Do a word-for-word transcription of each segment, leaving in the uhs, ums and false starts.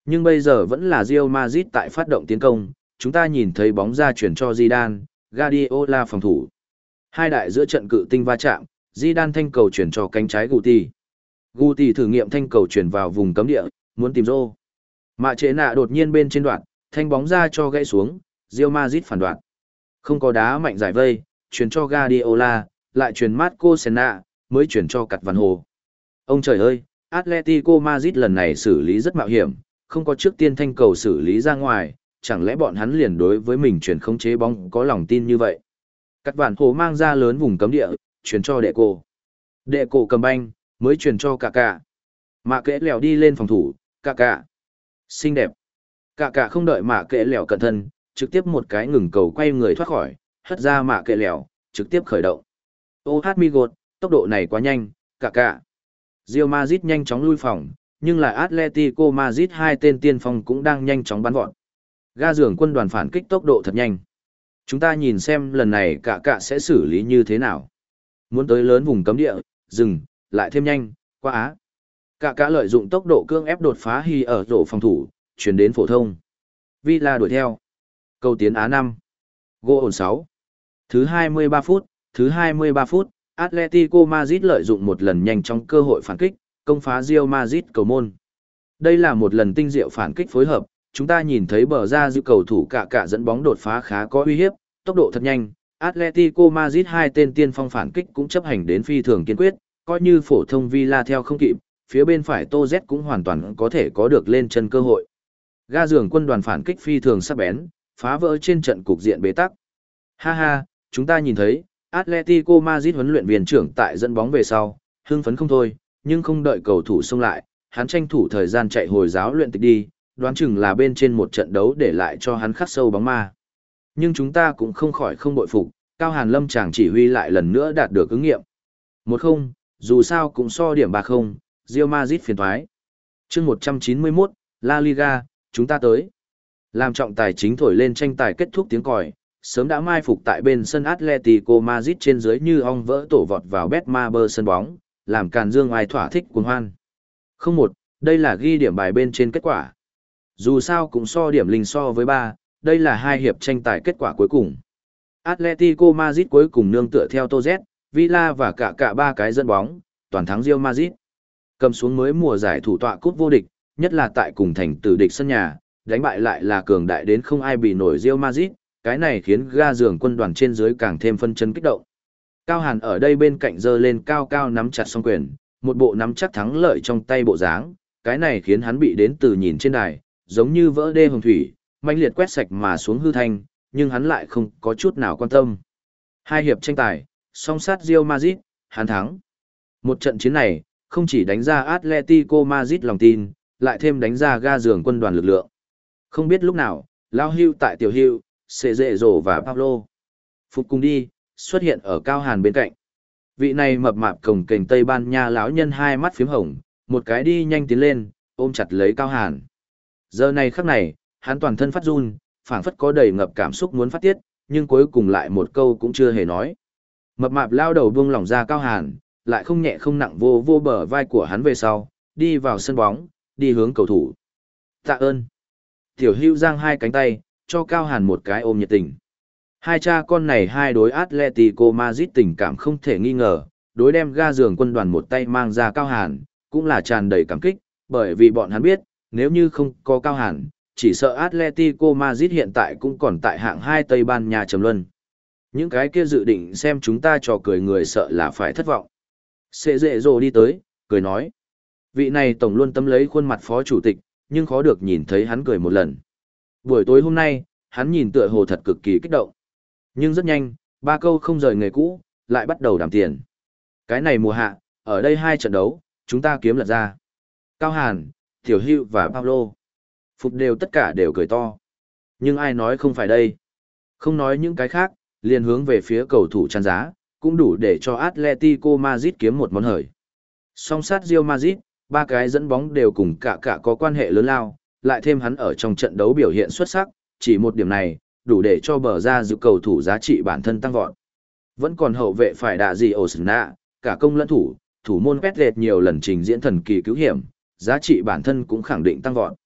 Nhưng bây giờ vẫn là Real Madrid tại phát động tiến công, chúng ta nhìn thấy bóng ra chuyển cho Zidane, Guardiola phòng thủ. Hai đại giữa trận cự tinh va chạm, Zidane thanh cầu chuyển cho cánh trái Guti. Guti thử nghiệm thanh cầu chuyển vào vùng cấm địa, muốn tìm rô. Mạ chế nạ đột nhiên bên trên đoạn, thanh bóng ra cho gãy xuống, Real Madrid phản đoạn. Không có đá mạnh giải vây, chuyển cho Guardiola, lại chuyển Marco Senna, mới chuyển cho Cặt Văn Hồ. Ông trời ơi, Atletico Madrid lần này xử lý rất mạo hiểm, không có trước tiên thanh cầu xử lý ra ngoài, chẳng lẽ bọn hắn liền đối với mình chuyển khống chế bóng có lòng tin như vậy. Cắt Vạn Hồ mang ra lớn vùng cấm địa, chuyển cho Đệ Cổ. Đệ Cổ cầm banh, mới chuyển cho Kaká. Mạ kẽ lèo đi lên phòng thủ, Kaká. Xinh đẹp. Kaká không đợi mạ kẽ lèo cẩn thân, trực tiếp một cái ngừng cầu quay người thoát khỏi, hất ra mạ kẽ lèo, trực tiếp khởi động. Ô hát mi gột, tốc độ này quá nhanh, Kaká. Real Madrid nhanh chóng lui phòng, nhưng lại Atletico Madrid hai tên tiên phong cũng đang nhanh chóng bắn vọt. Ga giường quân đoàn phản kích tốc độ thật nhanh. Chúng ta nhìn xem lần này cả cả sẽ xử lý như thế nào. Muốn tới lớn vùng cấm địa, dừng, lại thêm nhanh, quá á. Cả cả lợi dụng tốc độ cương ép đột phá Hi ở rổ phòng thủ, chuyển đến phổ thông. Villa đuổi theo. Cầu tiến Á năm. Gol ổn sáu. Thứ hai mươi ba phút, thứ hai mươi ba phút, Atletico Madrid lợi dụng một lần nhanh trong cơ hội phản kích, công phá Real Madrid cầu môn. Đây là một lần tinh diệu phản kích phối hợp, chúng ta nhìn thấy bờ ra giữ cầu thủ cả cả dẫn bóng đột phá khá có uy hiếp, tốc độ thật nhanh. Atletico Madrid hai tên tiên phong phản kích cũng chấp hành đến phi thường kiên quyết, coi như phổ thông Villa theo không kịp, phía bên phải Tô Z cũng hoàn toàn có thể có được lên chân cơ hội. Ga giường quân đoàn phản kích phi thường sắc bén, phá vỡ trên trận cục diện bế tắc. Ha ha, chúng ta nhìn thấy, Atletico Madrid huấn luyện viên trưởng tại dẫn bóng về sau, hưng phấn không thôi, nhưng không đợi cầu thủ xông lại, hắn tranh thủ thời gian chạy hồi giáo luyện tịch đi, đoán chừng là bên trên một trận đấu để lại cho hắn khắc sâu bóng ma. Nhưng chúng ta cũng không khỏi không bội phục, Cao Hàn Lâm chàng chỉ huy lại lần nữa đạt được ứng nghiệm. một không, dù sao cũng so điểm ba không, Real Madrid phiền thoái. chương một trăm chín mươi mốt, La Liga, chúng ta tới. Làm trọng tài chính thổi lên tranh tài kết thúc tiếng còi, sớm đã mai phục tại bên sân Atletico Madrid trên dưới như ong vỡ tổ vọt vào Betmaber sân bóng, làm càn dương ai thỏa thích cuồng hoan. không một, đây là ghi điểm bài bên trên kết quả. Dù sao cũng so điểm linh so với ba, đây là hai hiệp tranh tài kết quả cuối cùng. Atletico Madrid cuối cùng nương tựa theo Tô Z, Villa và cả cả ba cái dẫn bóng, toàn thắng Real Madrid. Cầm xuống mới mùa giải thủ tọa cúp vô địch, nhất là tại cùng thành tử địch sân nhà, đánh bại lại là cường đại đến không ai bị nổi Real Madrid, cái này khiến ga giường quân đoàn trên dưới càng thêm phân chấn kích động. Cao Hàn ở đây bên cạnh giơ lên cao cao nắm chặt song quyền, một bộ nắm chắc thắng lợi trong tay bộ dáng, cái này khiến hắn bị đến từ nhìn trên đài, giống như vỡ đê hồng thủy, mãnh liệt quét sạch mà xuống hư thanh, nhưng hắn lại không có chút nào quan tâm. Hai hiệp tranh tài, song sát Real Madrid, hắn thắng. Một trận chiến này, không chỉ đánh ra Atletico Madrid lòng tin, lại thêm đánh ra ga giường quân đoàn lực lượng. Không biết lúc nào, Lao Hưu tại Tiểu Hưu, Sệ Dệ Rổ và Pablo Phục cùng đi, xuất hiện ở Cao Hàn bên cạnh. Vị này mập mạp cồng kềnh Tây Ban Nha lão nhân hai mắt phím hồng, một cái đi nhanh tiến lên, ôm chặt lấy Cao Hàn. Giờ này khắc này, hắn toàn thân phát run, phảng phất có đầy ngập cảm xúc muốn phát tiết, nhưng cuối cùng lại một câu cũng chưa hề nói. Mập mạp lao đầu buông lỏng ra Cao Hàn, lại không nhẹ không nặng vô vô bờ vai của hắn về sau, đi vào sân bóng, đi hướng cầu thủ. Tạ ơn. Tiểu Hưu giang hai cánh tay, cho Cao Hàn một cái ôm nhiệt tình. Hai cha con này hai đối Atletico Madrid tình cảm không thể nghi ngờ, đối đem ga giường quân đoàn một tay mang ra Cao Hàn, cũng là tràn đầy cảm kích, bởi vì bọn hắn biết, nếu như không có Cao Hàn, chỉ sợ Atletico Madrid hiện tại cũng còn tại hạng hai Tây Ban Nha trầm luân. Những cái kia dự định xem chúng ta trò cười người sợ là phải thất vọng. Sệ Dệ Rồ đi tới, cười nói. Vị này tổng luôn tấm lấy khuôn mặt phó chủ tịch, nhưng khó được nhìn thấy hắn cười một lần. Buổi tối hôm nay, hắn nhìn tựa hồ thật cực kỳ kích động. Nhưng rất nhanh, ba câu không rời nghề cũ, lại bắt đầu đàm tiền. Cái này mùa hạ, ở đây hai trận đấu, chúng ta kiếm lật ra. Cao Hàn, Tiểu Hưu và Pablo Phục đều tất cả đều cười to. Nhưng ai nói không phải đây? Không nói những cái khác, liền hướng về phía cầu thủ chăn giá, cũng đủ để cho Atletico Madrid kiếm một món hời. Song sát Real Madrid, ba cái dẫn bóng đều cùng cả cả có quan hệ lớn lao, lại thêm hắn ở trong trận đấu biểu hiện xuất sắc, chỉ một điểm này, đủ để cho bờ ra giữ cầu thủ giá trị bản thân tăng vọt. Vẫn còn hậu vệ phải đạ gì Osuna, cả công lẫn thủ, thủ môn Petret nhiều lần trình diễn thần kỳ cứu hiểm, giá trị bản thân cũng khẳng định tăng vọt.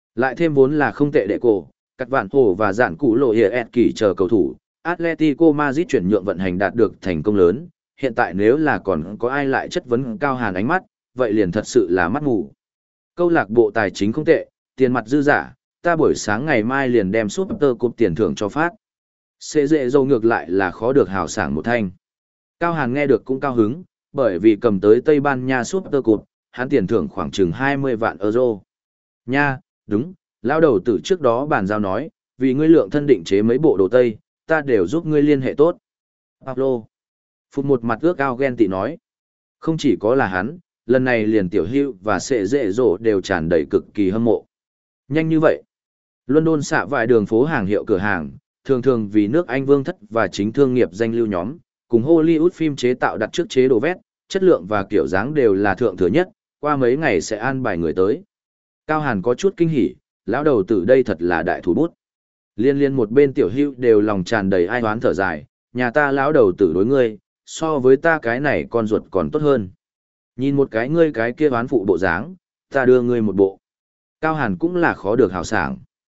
Lại thêm vốn là không tệ đệ cổ, cắt vạn hồ và dạn cụ lộ hiệp ẹt kỳ chờ cầu thủ, Atletico Madrid chuyển nhượng vận hành đạt được thành công lớn, hiện tại nếu là còn có ai lại chất vấn Cao Hàn ánh mắt, vậy liền thật sự là mắt mù. Câu lạc bộ tài chính không tệ, tiền mặt dư giả, ta buổi sáng ngày mai liền đem Super Cup tiền thưởng cho phát. Sẽ dễ dâu ngược lại là khó được hào sảng một thanh. Cao Hàn nghe được cũng cao hứng, bởi vì cầm tới Tây Ban Nha Super Cup, hắn tiền thưởng khoảng chừng hai mươi vạn euro. Nha, đúng, lão đầu tử trước đó bàn giao nói, vì ngươi lượng thân định chế mấy bộ đồ Tây, ta đều giúp ngươi liên hệ tốt. Pablo. Phục một mặt ước ao ghen tị nói. Không chỉ có là hắn, lần này liền tiểu hưu và sệ dễ dỗ đều tràn đầy cực kỳ hâm mộ. Nhanh như vậy. London xạ vài đường phố hàng hiệu cửa hàng, thường thường vì nước Anh vương thất và chính thương nghiệp danh lưu nhóm, cùng Hollywood phim chế tạo đặt trước chế đồ vét, chất lượng và kiểu dáng đều là thượng thừa nhất, qua mấy ngày sẽ an bài người tới. Cao Hàn có chút kinh hỉ, lão đầu tử đây thật là đại thủ bút. Liên liên một bên tiểu hưu đều lòng tràn đầy ai oán thở dài, nhà ta lão đầu tử đối ngươi, so với ta cái này con ruột còn tốt hơn. Nhìn một cái ngươi cái kia oán phụ bộ dáng, ta đưa ngươi một bộ. Cao Hàn cũng là khó được hào sảng.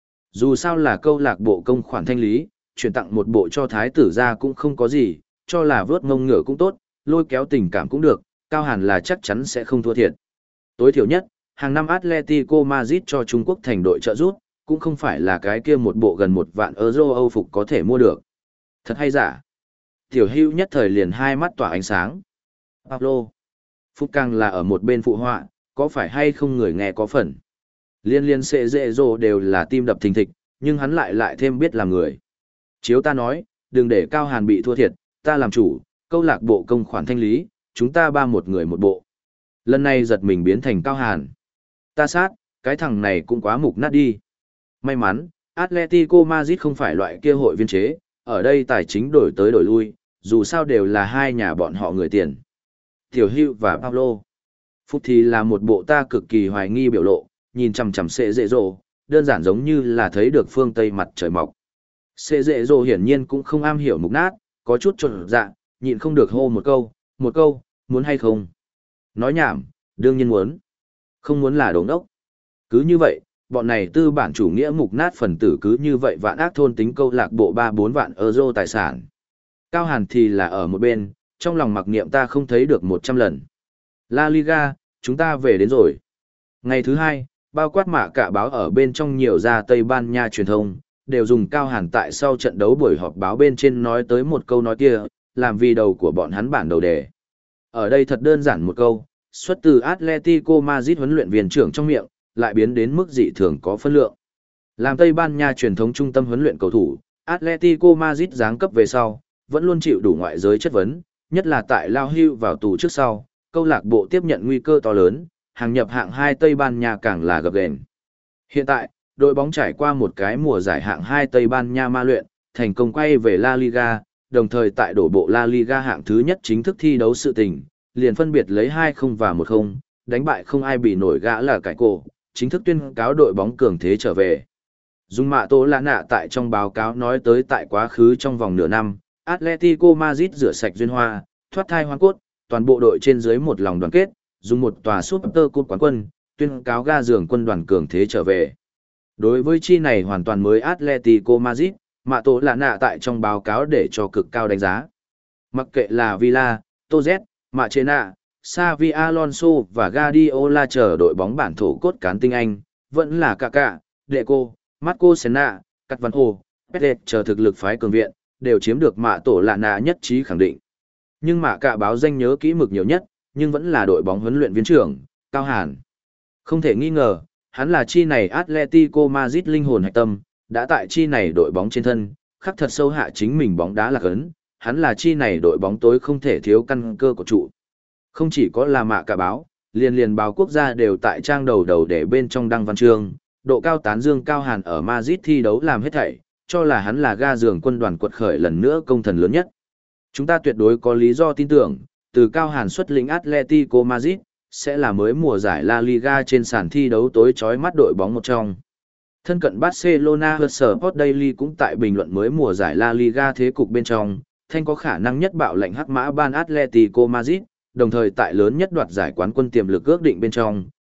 Dù sao là câu lạc bộ công khoản thanh lý, chuyển tặng một bộ cho thái tử ra cũng không có gì, cho là vớt ngông ngựa cũng tốt, lôi kéo tình cảm cũng được, Cao Hàn là chắc chắn sẽ không thua thiệt. Tối thiểu nhất, hàng năm Atletico Madrid cho Trung Quốc thành đội trợ giúp, cũng không phải là cái kia một bộ gần một vạn euro Âu phục có thể mua được. Thật hay giả? Tiểu hưu nhất thời liền hai mắt tỏa ánh sáng. Pablo. Phúc càng là ở một bên phụ họa, có phải hay không người nghe có phần. Liên liên xệ dễ dồ đều là tim đập thình thịch, nhưng hắn lại lại thêm biết làm người. Chiếu ta nói, đừng để Cao Hàn bị thua thiệt, ta làm chủ, câu lạc bộ công khoản thanh lý, chúng ta ba một người một bộ. Lần này giật mình biến thành Cao Hàn. Ta sát, cái thằng này cũng quá mục nát đi. May mắn, Atletico Madrid không phải loại kia hội viên chế, ở đây tài chính đổi tới đổi lui, dù sao đều là hai nhà bọn họ người tiền. Tiểu Hưu và Pablo. Phúc thì là một bộ ta cực kỳ hoài nghi biểu lộ, nhìn chằm chằm Sệ Dễ Dỗ, đơn giản giống như là thấy được phương Tây mặt trời mọc. Sệ Dễ Dỗ hiển nhiên cũng không am hiểu mục nát, có chút chột dạ, nhịn không được hô một câu, một câu, muốn hay không? Nói nhảm, đương nhiên muốn. Không muốn là đồ ngốc. Cứ như vậy, bọn này tư bản chủ nghĩa mục nát phần tử cứ như vậy vạn ác thôn tính câu lạc bộ ba bốn vạn euro tài sản. Cao Hàn thì là ở một bên, trong lòng mặc niệm ta không thấy được một trăm lần. La Liga, chúng ta về đến rồi. Ngày thứ hai, bao quát mạ cả báo ở bên trong nhiều gia Tây Ban Nha truyền thông, đều dùng Cao Hàn tại sau trận đấu buổi họp báo bên trên nói tới một câu nói kia, làm vì đầu của bọn hắn bản đầu đề. Ở đây thật đơn giản một câu, xuất từ Atletico Madrid huấn luyện viên trưởng trong miệng, lại biến đến mức dị thường có phân lượng. Làm Tây Ban Nha truyền thống trung tâm huấn luyện cầu thủ, Atletico Madrid giáng cấp về sau, vẫn luôn chịu đủ ngoại giới chất vấn, nhất là tại lao hưu vào tù trước sau, câu lạc bộ tiếp nhận nguy cơ to lớn, hàng nhập hạng hai Tây Ban Nha càng là gập ghềnh. Hiện tại, đội bóng trải qua một cái mùa giải hạng hai Tây Ban Nha ma luyện, thành công quay về La Liga, đồng thời tại đổ bộ La Liga hạng thứ nhất chính thức thi đấu sự tình, liền phân biệt lấy hai không và một không, đánh bại không ai bị nổi gã là cải cổ, chính thức tuyên cáo đội bóng cường thế trở về. Dung Mạ Tô Lã Nạ tại trong báo cáo nói tới tại quá khứ trong vòng nửa năm, Atletico Madrid rửa sạch duyên hoa, thoát thai hoang cốt, toàn bộ đội trên dưới một lòng đoàn kết, dùng một tòa Super Cup quán quân, tuyên cáo ga giường quân đoàn cường thế trở về. Đối với chi này hoàn toàn mới Atletico Madrid, Mạ Tô Lã Nạ tại trong báo cáo để cho cực cao đánh giá. Mặc kệ là Villa, Toz, Machena, Xavi Alonso và Guardiola chờ đội bóng bản thổ cốt cán tinh Anh, vẫn là Kaká, Deco, Marco Senna, Cắt Văn Hồ, Pérez chờ thực lực phái cường viện, đều chiếm được Mạ Tổ Lạ Nạ nhất trí khẳng định. Nhưng Mạ Cả báo danh nhớ kỹ mực nhiều nhất, nhưng vẫn là đội bóng huấn luyện viên trưởng, Cao Hàn. Không thể nghi ngờ, hắn là chi này Atletico Madrid linh hồn hạch tâm, đã tại chi này đội bóng trên thân, khắc thật sâu hạ chính mình bóng đá lạc ấn, hắn là chi này đội bóng tối không thể thiếu căn cơ của trụ. Không chỉ có là Mạ Cả báo, liền liền báo quốc gia đều tại trang đầu đầu để bên trong đăng văn chương, độ cao tán dương Cao Hàn ở Madrid thi đấu làm hết thảy, cho là hắn là ga giường quân đoàn quật khởi lần nữa công thần lớn nhất. Chúng ta tuyệt đối có lý do tin tưởng, từ Cao Hàn xuất lĩnh Atletico Madrid, sẽ là mới mùa giải La Liga trên sàn thi đấu tối chói mắt đội bóng một trong. Thân cận Barcelona Sport Daily cũng tại bình luận mới mùa giải La Liga thế cục bên trong, thanh có khả năng nhất bạo lệnh hắc mã ban Atletico Madrid, đồng thời tại lớn nhất đoạt giải quán quân tiềm lực ước định bên trong,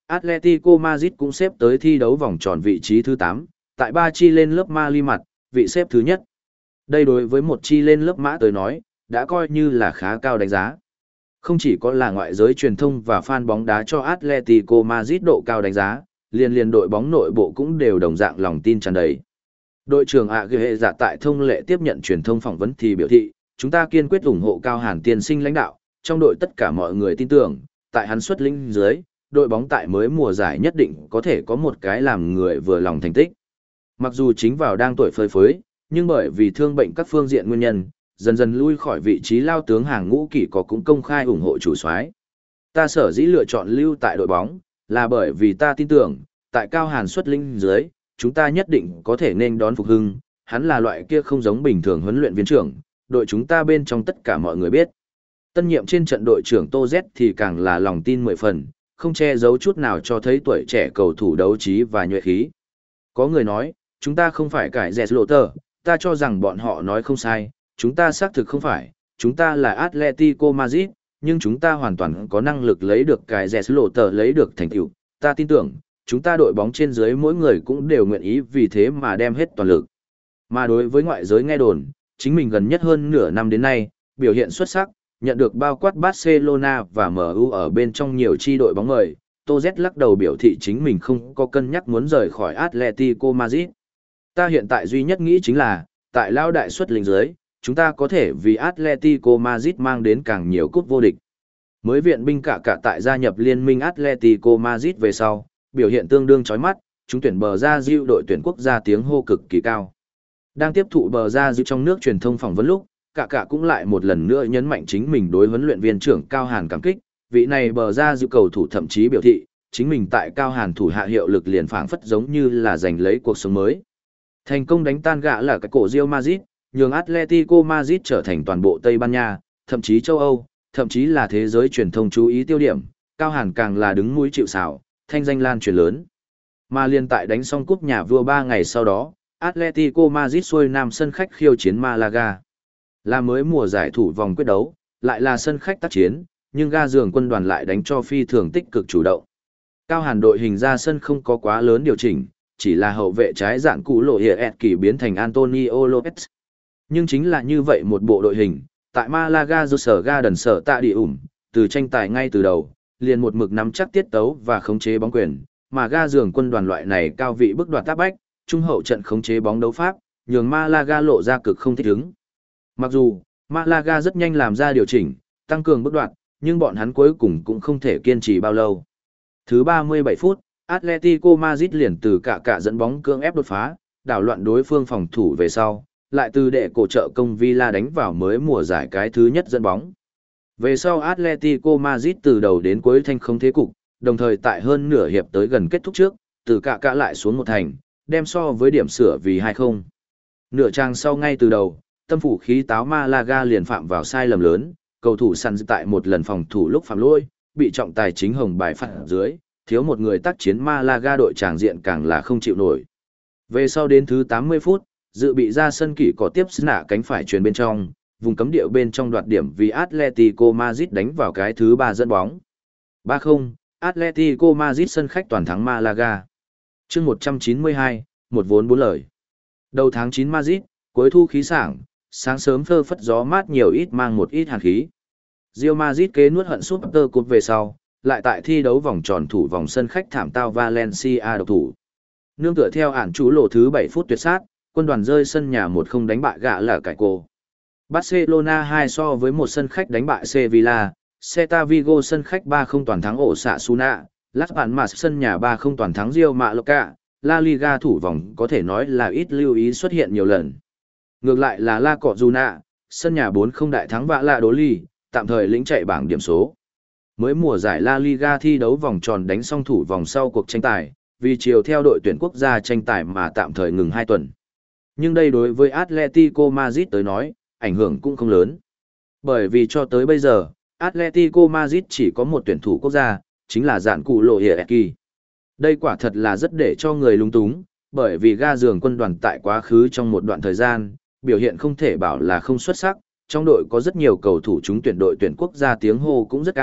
Atletico Madrid cũng xếp tới thi đấu vòng tròn vị trí thứ tám, tại ba chi lên lớp Mali mặt, vị xếp thứ nhất. Đây đối với một chi lên lớp mã tới nói, đã coi như là khá cao đánh giá. Không chỉ có là ngoại giới truyền thông và fan bóng đá cho Atletico Madrid độ cao đánh giá, liền liền đội bóng nội bộ cũng đều đồng dạng lòng tin tràn đầy. Đội trưởng Aguilera dạ tại thông lệ tiếp nhận truyền thông phỏng vấn thì biểu thị, chúng ta kiên quyết ủng hộ Cao Hàn tiên sinh lãnh đạo, trong đội tất cả mọi người tin tưởng, tại hắn xuất lĩnh dưới, đội bóng tại mới mùa giải nhất định có thể có một cái làm người vừa lòng thành tích. Mặc dù chính vào đang tuổi phơi phới, nhưng bởi vì thương bệnh các phương diện nguyên nhân, dần dần lui khỏi vị trí lao tướng hàng ngũ kỷ có cũng công khai ủng hộ chủ soái. Ta sở dĩ lựa chọn lưu tại đội bóng, là bởi vì ta tin tưởng, tại Cao Hàn xuất lĩnh dưới, chúng ta nhất định có thể nên đón phục hưng, hắn là loại kia không giống bình thường huấn luyện viên trưởng, đội chúng ta bên trong tất cả mọi người biết. Tân nhiệm trên trận đội trưởng Tô Z thì càng là lòng tin mười phần, không che giấu chút nào cho thấy tuổi trẻ cầu thủ đấu trí và nhuệ khí. Có người nói, chúng ta không phải cải dẹt lộ tờ, ta cho rằng bọn họ nói không sai, chúng ta xác thực không phải, chúng ta là Atletico Madrid, nhưng chúng ta hoàn toàn có năng lực lấy được cải dẹt lộ tờ lấy được thành tựu. Ta tin tưởng, chúng ta đội bóng trên dưới mỗi người cũng đều nguyện ý vì thế mà đem hết toàn lực. Mà đối với ngoại giới nghe đồn, chính mình gần nhất hơn nửa năm đến nay, biểu hiện xuất sắc, nhận được bao quát Barcelona và em u ở bên trong nhiều chi đội bóng mời, Tô Z lắc đầu biểu thị chính mình không có cân nhắc muốn rời khỏi Atletico Madrid. Ta hiện tại duy nhất nghĩ chính là, tại lao đại xuất lĩnh dưới, chúng ta có thể vì Atletico Madrid mang đến càng nhiều cúp vô địch. Mới viện binh cả cả tại gia nhập liên minh Atletico Madrid về sau, biểu hiện tương đương chói mắt, chúng tuyển bờ ra diệu đội tuyển quốc gia tiếng hô cực kỳ cao. Đang tiếp thụ bờ ra diệu trong nước truyền thông phỏng vấn lúc, cả cả cũng lại một lần nữa nhấn mạnh chính mình đối huấn luyện viên trưởng Cao Hàn cảm kích, vị này bờ ra diệu cầu thủ thậm chí biểu thị, chính mình tại Cao Hàn thủ hạ hiệu lực liền phảng phất giống như là giành lấy cuộc sống mới. Thành công đánh tan gã là cái cổ Real Madrid, nhường Atletico Madrid trở thành toàn bộ Tây Ban Nha, thậm chí châu Âu, thậm chí là thế giới truyền thông chú ý tiêu điểm, Cao Hàn càng là đứng mũi chịu sào, thanh danh lan truyền lớn. Mà liên tại đánh xong cúp nhà vua ba ngày sau đó, Atletico Madrid xuôi nam sân khách khiêu chiến Malaga. Là mới mùa giải thủ vòng quyết đấu, lại là sân khách tác chiến, nhưng ga giường quân đoàn lại đánh cho phi thường tích cực chủ động. Cao Hàn đội hình ra sân không có quá lớn điều chỉnh, chỉ là hậu vệ trái dạng cũ lộ hiệp kỳ biến thành Antonio Lopez. Nhưng chính là như vậy một bộ đội hình, tại Malaga do sở ga đần sở tạ địa ủng, từ tranh tài ngay từ đầu, liền một mực nắm chắc tiết tấu và khống chế bóng quyền, mà ga giường quân đoàn loại này cao vị bức đoạt tác bách, trung hậu trận khống chế bóng đấu pháp, nhường Malaga lộ ra cực không thích ứng. Mặc dù, Malaga rất nhanh làm ra điều chỉnh, tăng cường bức đoạt, nhưng bọn hắn cuối cùng cũng không thể kiên trì bao lâu. Thứ ba mươi bảy phút, Atletico Madrid liền từ cả cả dẫn bóng cưỡng ép đột phá, đảo loạn đối phương phòng thủ về sau, lại từ đệ cổ trợ công Villa đánh vào mới mùa giải cái thứ nhất dẫn bóng. Về sau Atletico Madrid từ đầu đến cuối thanh không thế cục, đồng thời tại hơn nửa hiệp tới gần kết thúc trước, từ cả cả lại xuống một thành, đem so với điểm sửa vì hai không. Nửa trang sau ngay từ đầu, tâm phủ khí táo Malaga liền phạm vào sai lầm lớn, cầu thủ săn tại một lần phòng thủ lúc phạm lỗi, bị trọng tài chính hồng bài phạt dưới, thiếu một người tác chiến Malaga đội tràng diện càng là không chịu nổi. Về sau đến thứ tám mươi phút, dự bị ra sân kỷ có tiếp nạ cánh phải truyền bên trong, vùng cấm địa bên trong đoạt điểm vì Atletico Madrid đánh vào cái thứ ba dẫn bóng. ba không, Atletico Madrid sân khách toàn thắng Malaga. Chương một trăm chín mươi hai, một vốn bốn lời. Đầu tháng chín Madrid, cuối thu khí sảng, sáng sớm phơ phất gió mát nhiều ít mang một ít hàn khí. Real Madrid kế nuốt hận Super Cup về sau, lại tại thi đấu vòng tròn thủ vòng sân khách thảm tao Valencia độc thủ. Nương tựa theo ản chú lộ thứ bảy phút tuyệt sát, quân đoàn rơi sân nhà một không đánh bại gã là cải cô. Barcelona hai so với một sân khách đánh bại Sevilla, Celta Vigo sân khách ba không toàn thắng Osasuna, Las Palmas sân nhà ba không toàn thắng Real Mallorca, La Liga thủ vòng có thể nói là ít lưu ý xuất hiện nhiều lần. Ngược lại là La Cojuna, sân nhà bốn không đại thắng Valladolid, tạm thời lĩnh chạy bảng điểm số. Mới mùa giải La Liga thi đấu vòng tròn đánh xong thủ vòng sau cuộc tranh tài, vì chiều theo đội tuyển quốc gia tranh tài mà tạm thời ngừng hai tuần. Nhưng đây đối với Atletico Madrid tới nói, ảnh hưởng cũng không lớn. Bởi vì cho tới bây giờ, Atletico Madrid chỉ có một tuyển thủ quốc gia, chính là dạn cụ lộ hiệp kỳ. Đây quả thật là rất để cho người lung túng, bởi vì ga giường quân đoàn tại quá khứ trong một đoạn thời gian, biểu hiện không thể bảo là không xuất sắc, trong đội có rất nhiều cầu thủ trúng tuyển đội tuyển quốc gia tiếng hô cũng rất cao,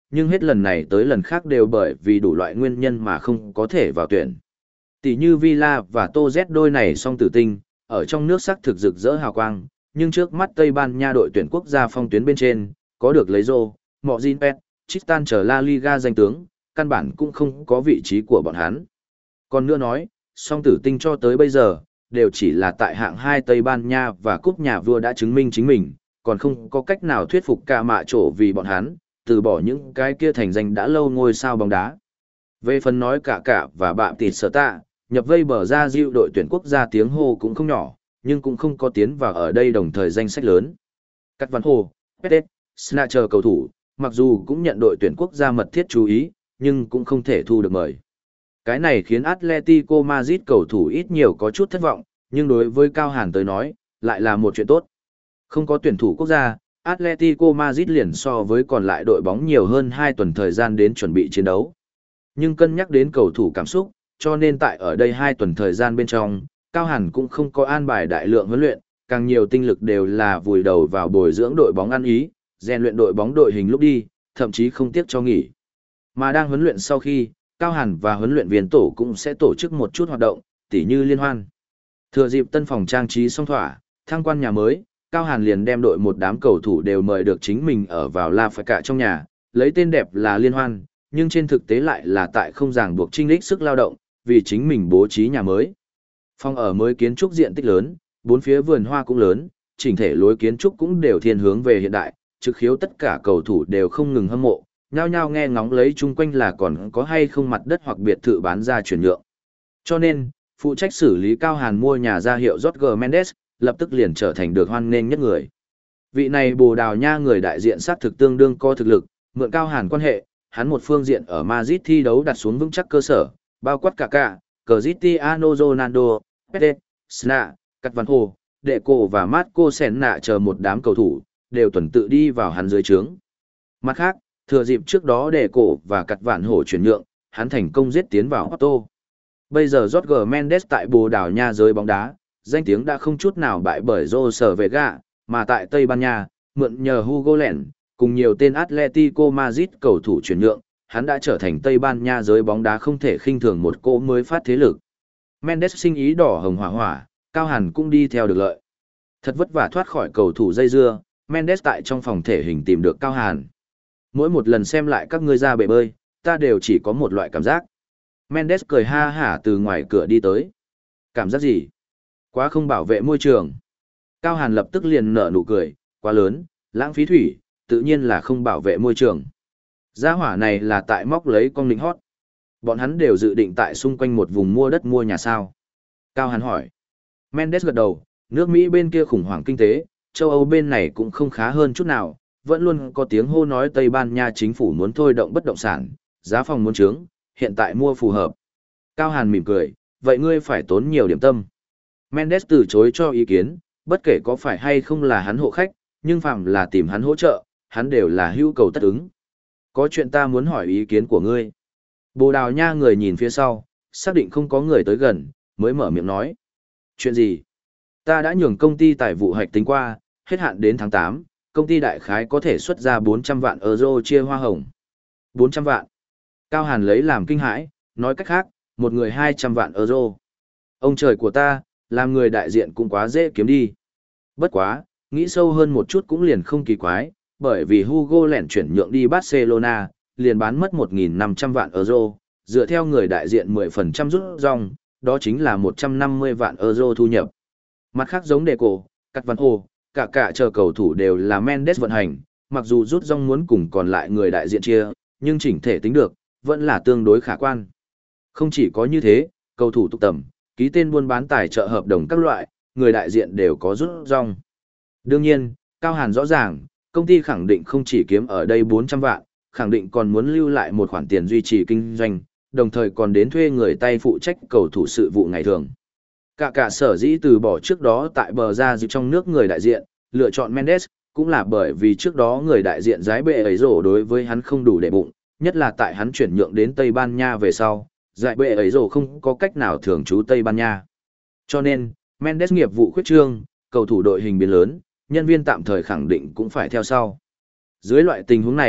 nhưng hết lần này tới lần khác đều bởi vì đủ loại nguyên nhân mà không có thể vào tuyển. Tỷ như Villa và Tô Z đôi này song tử tinh, ở trong nước sắc thực rực rỡ hào quang, nhưng trước mắt Tây Ban Nha đội tuyển quốc gia phong tuyến bên trên, có được lấy rô, Mọ Jin Pet, Tristan trở La Liga danh tướng, căn bản cũng không có vị trí của bọn hắn. Còn nữa nói, song tử tinh cho tới bây giờ, đều chỉ là tại hạng hai Tây Ban Nha và cúp nhà vua đã chứng minh chính mình, còn không có cách nào thuyết phục cả mạ trổ vì bọn hắn, từ bỏ những cái kia thành danh đã lâu ngôi sao bóng đá. Về phần nói cả cả và bạm tịt sở tạ, nhập vây bờ ra diệu đội tuyển quốc gia tiếng hô cũng không nhỏ, nhưng cũng không có tiến vào ở đây đồng thời danh sách lớn. Cắt Văn Hồ, Pettet, Snatcher cầu thủ, mặc dù cũng nhận đội tuyển quốc gia mật thiết chú ý, nhưng cũng không thể thu được mời. Cái này khiến Atletico Madrid cầu thủ ít nhiều có chút thất vọng, nhưng đối với Cao Hàn tới nói, lại là một chuyện tốt. Không có tuyển thủ quốc gia, Atletico Madrid liền so với còn lại đội bóng nhiều hơn hai tuần thời gian đến chuẩn bị chiến đấu. Nhưng cân nhắc đến cầu thủ cảm xúc, cho nên tại ở đây hai tuần thời gian bên trong, Cao Hàn cũng không có an bài đại lượng huấn luyện, càng nhiều tinh lực đều là vùi đầu vào bồi dưỡng đội bóng ăn ý, rèn luyện đội bóng đội hình lúc đi, thậm chí không tiếc cho nghỉ. Mà đang huấn luyện sau khi, Cao Hàn và huấn luyện viên tổ cũng sẽ tổ chức một chút hoạt động, tỉ như liên hoan. Thừa dịp tân phòng trang trí xong thỏa, thăng quan nhà mới, Cao Hàn liền đem đội một đám cầu thủ đều mời được chính mình ở vào La Phải trong nhà, lấy tên đẹp là liên hoan, nhưng trên thực tế lại là tại không ràng buộc trinh lích sức lao động, vì chính mình bố trí nhà mới. Phòng ở mới kiến trúc diện tích lớn, bốn phía vườn hoa cũng lớn, chỉnh thể lối kiến trúc cũng đều thiên hướng về hiện đại, trực khiếu tất cả cầu thủ đều không ngừng hâm mộ, nhao nhao nghe ngóng lấy chung quanh là còn có hay không mặt đất hoặc biệt thự bán ra chuyển nhượng. Cho nên, phụ trách xử lý Cao Hàn mua nhà ra hiệu Jorge Mendes, lập tức liền trở thành được hoan nghênh nhất người. Vị này Bồ Đào Nha người đại diện sát thực tương đương có thực lực, mượn Cao Hàn quan hệ, hắn một phương diện ở Madrid thi đấu đặt xuống vững chắc cơ sở, bao quát cả cả, Cristiano Ronaldo, Pete, Sna, Cắt Văn Hồ, Deco và Marco Senna chờ một đám cầu thủ, đều tuần tự đi vào hắn dưới trướng. Mặt khác, thừa dịp trước đó Deco và Cắt Vạn Hổ chuyển nhượng, hắn thành công giết tiến vào Porto. Bây giờ Jorge Mendes tại Bồ Đào Nha giới bóng đá, danh tiếng đã không chút nào bại bởi Jose Vega, mà tại Tây Ban Nha, mượn nhờ Hugo Len, cùng nhiều tên Atletico Madrid cầu thủ chuyển nhượng, hắn đã trở thành Tây Ban Nha giới bóng đá không thể khinh thường một cỗ mới phát thế lực. Mendes sinh ý đỏ hồng hỏa hỏa, Cao Hàn cũng đi theo được lợi. Thật vất vả thoát khỏi cầu thủ dây dưa, Mendes tại trong phòng thể hình tìm được Cao Hàn. Mỗi một lần xem lại các ngươi ra bể bơi, ta đều chỉ có một loại cảm giác. Mendes cười ha hả từ ngoài cửa đi tới. Cảm giác gì? Quá không bảo vệ môi trường. Cao Hàn lập tức liền nở nụ cười, quá lớn, lãng phí thủy, tự nhiên là không bảo vệ môi trường. Gia hỏa này là tại móc lấy con lính hót. Bọn hắn đều dự định tại xung quanh một vùng mua đất mua nhà sao. Cao Hàn hỏi. Mendes gật đầu, nước Mỹ bên kia khủng hoảng kinh tế, châu Âu bên này cũng không khá hơn chút nào, vẫn luôn có tiếng hô nói Tây Ban Nha chính phủ muốn thôi động bất động sản, giá phòng muốn trướng, hiện tại mua phù hợp. Cao Hàn mỉm cười, vậy ngươi phải tốn nhiều điểm tâm. Mendes từ chối cho ý kiến, bất kể có phải hay không là hắn hộ khách, nhưng phạm là tìm hắn hỗ trợ, hắn đều là hữu cầu tất ứng. Có chuyện ta muốn hỏi ý kiến của ngươi. Bồ Đào Nha người nhìn phía sau, xác định không có người tới gần, mới mở miệng nói. Chuyện gì? Ta đã nhường công ty tài vụ hoạch tính qua, hết hạn đến tháng tám, công ty đại khái có thể xuất ra bốn trăm vạn euro chia hoa hồng. bốn trăm vạn. Cao Hàn lấy làm kinh hãi, nói cách khác, một người hai trăm vạn euro. Ông trời của ta, làm người đại diện cũng quá dễ kiếm đi. Bất quá, nghĩ sâu hơn một chút cũng liền không kỳ quái, bởi vì Hugo lẻn chuyển nhượng đi Barcelona, liền bán mất một nghìn năm trăm vạn euro, dựa theo người đại diện mười phần trăm rút rong, đó chính là một trăm năm mươi vạn euro thu nhập. Mặt khác giống Deco, Cắt Văn Hồ, cả cả chờ cầu thủ đều là Mendes vận hành, mặc dù rút rong muốn cùng còn lại người đại diện chia, nhưng chỉnh thể tính được, vẫn là tương đối khả quan. Không chỉ có như thế, cầu thủ tụ tầm, ký tên buôn bán tài trợ hợp đồng các loại, người đại diện đều có rút rong. Đương nhiên, Cao Hàn rõ ràng, công ty khẳng định không chỉ kiếm ở đây bốn trăm vạn, khẳng định còn muốn lưu lại một khoản tiền duy trì kinh doanh, đồng thời còn đến thuê người tay phụ trách cầu thủ sự vụ ngày thường. Cả cả sở dĩ từ bỏ trước đó tại bờ ra dịp trong nước người đại diện, lựa chọn Mendes, cũng là bởi vì trước đó người đại diện giái bệ ấy rổ đối với hắn không đủ để bụng, nhất là tại hắn chuyển nhượng đến Tây Ban Nha về sau, giải bệ ấy rổ không có cách nào thường trú Tây Ban Nha. Cho nên, Mendes nghiệp vụ khuyết trương, cầu thủ đội hình biến lớn, nhân viên tạm thời khẳng định cũng phải theo sau. Dưới loại tình huống này,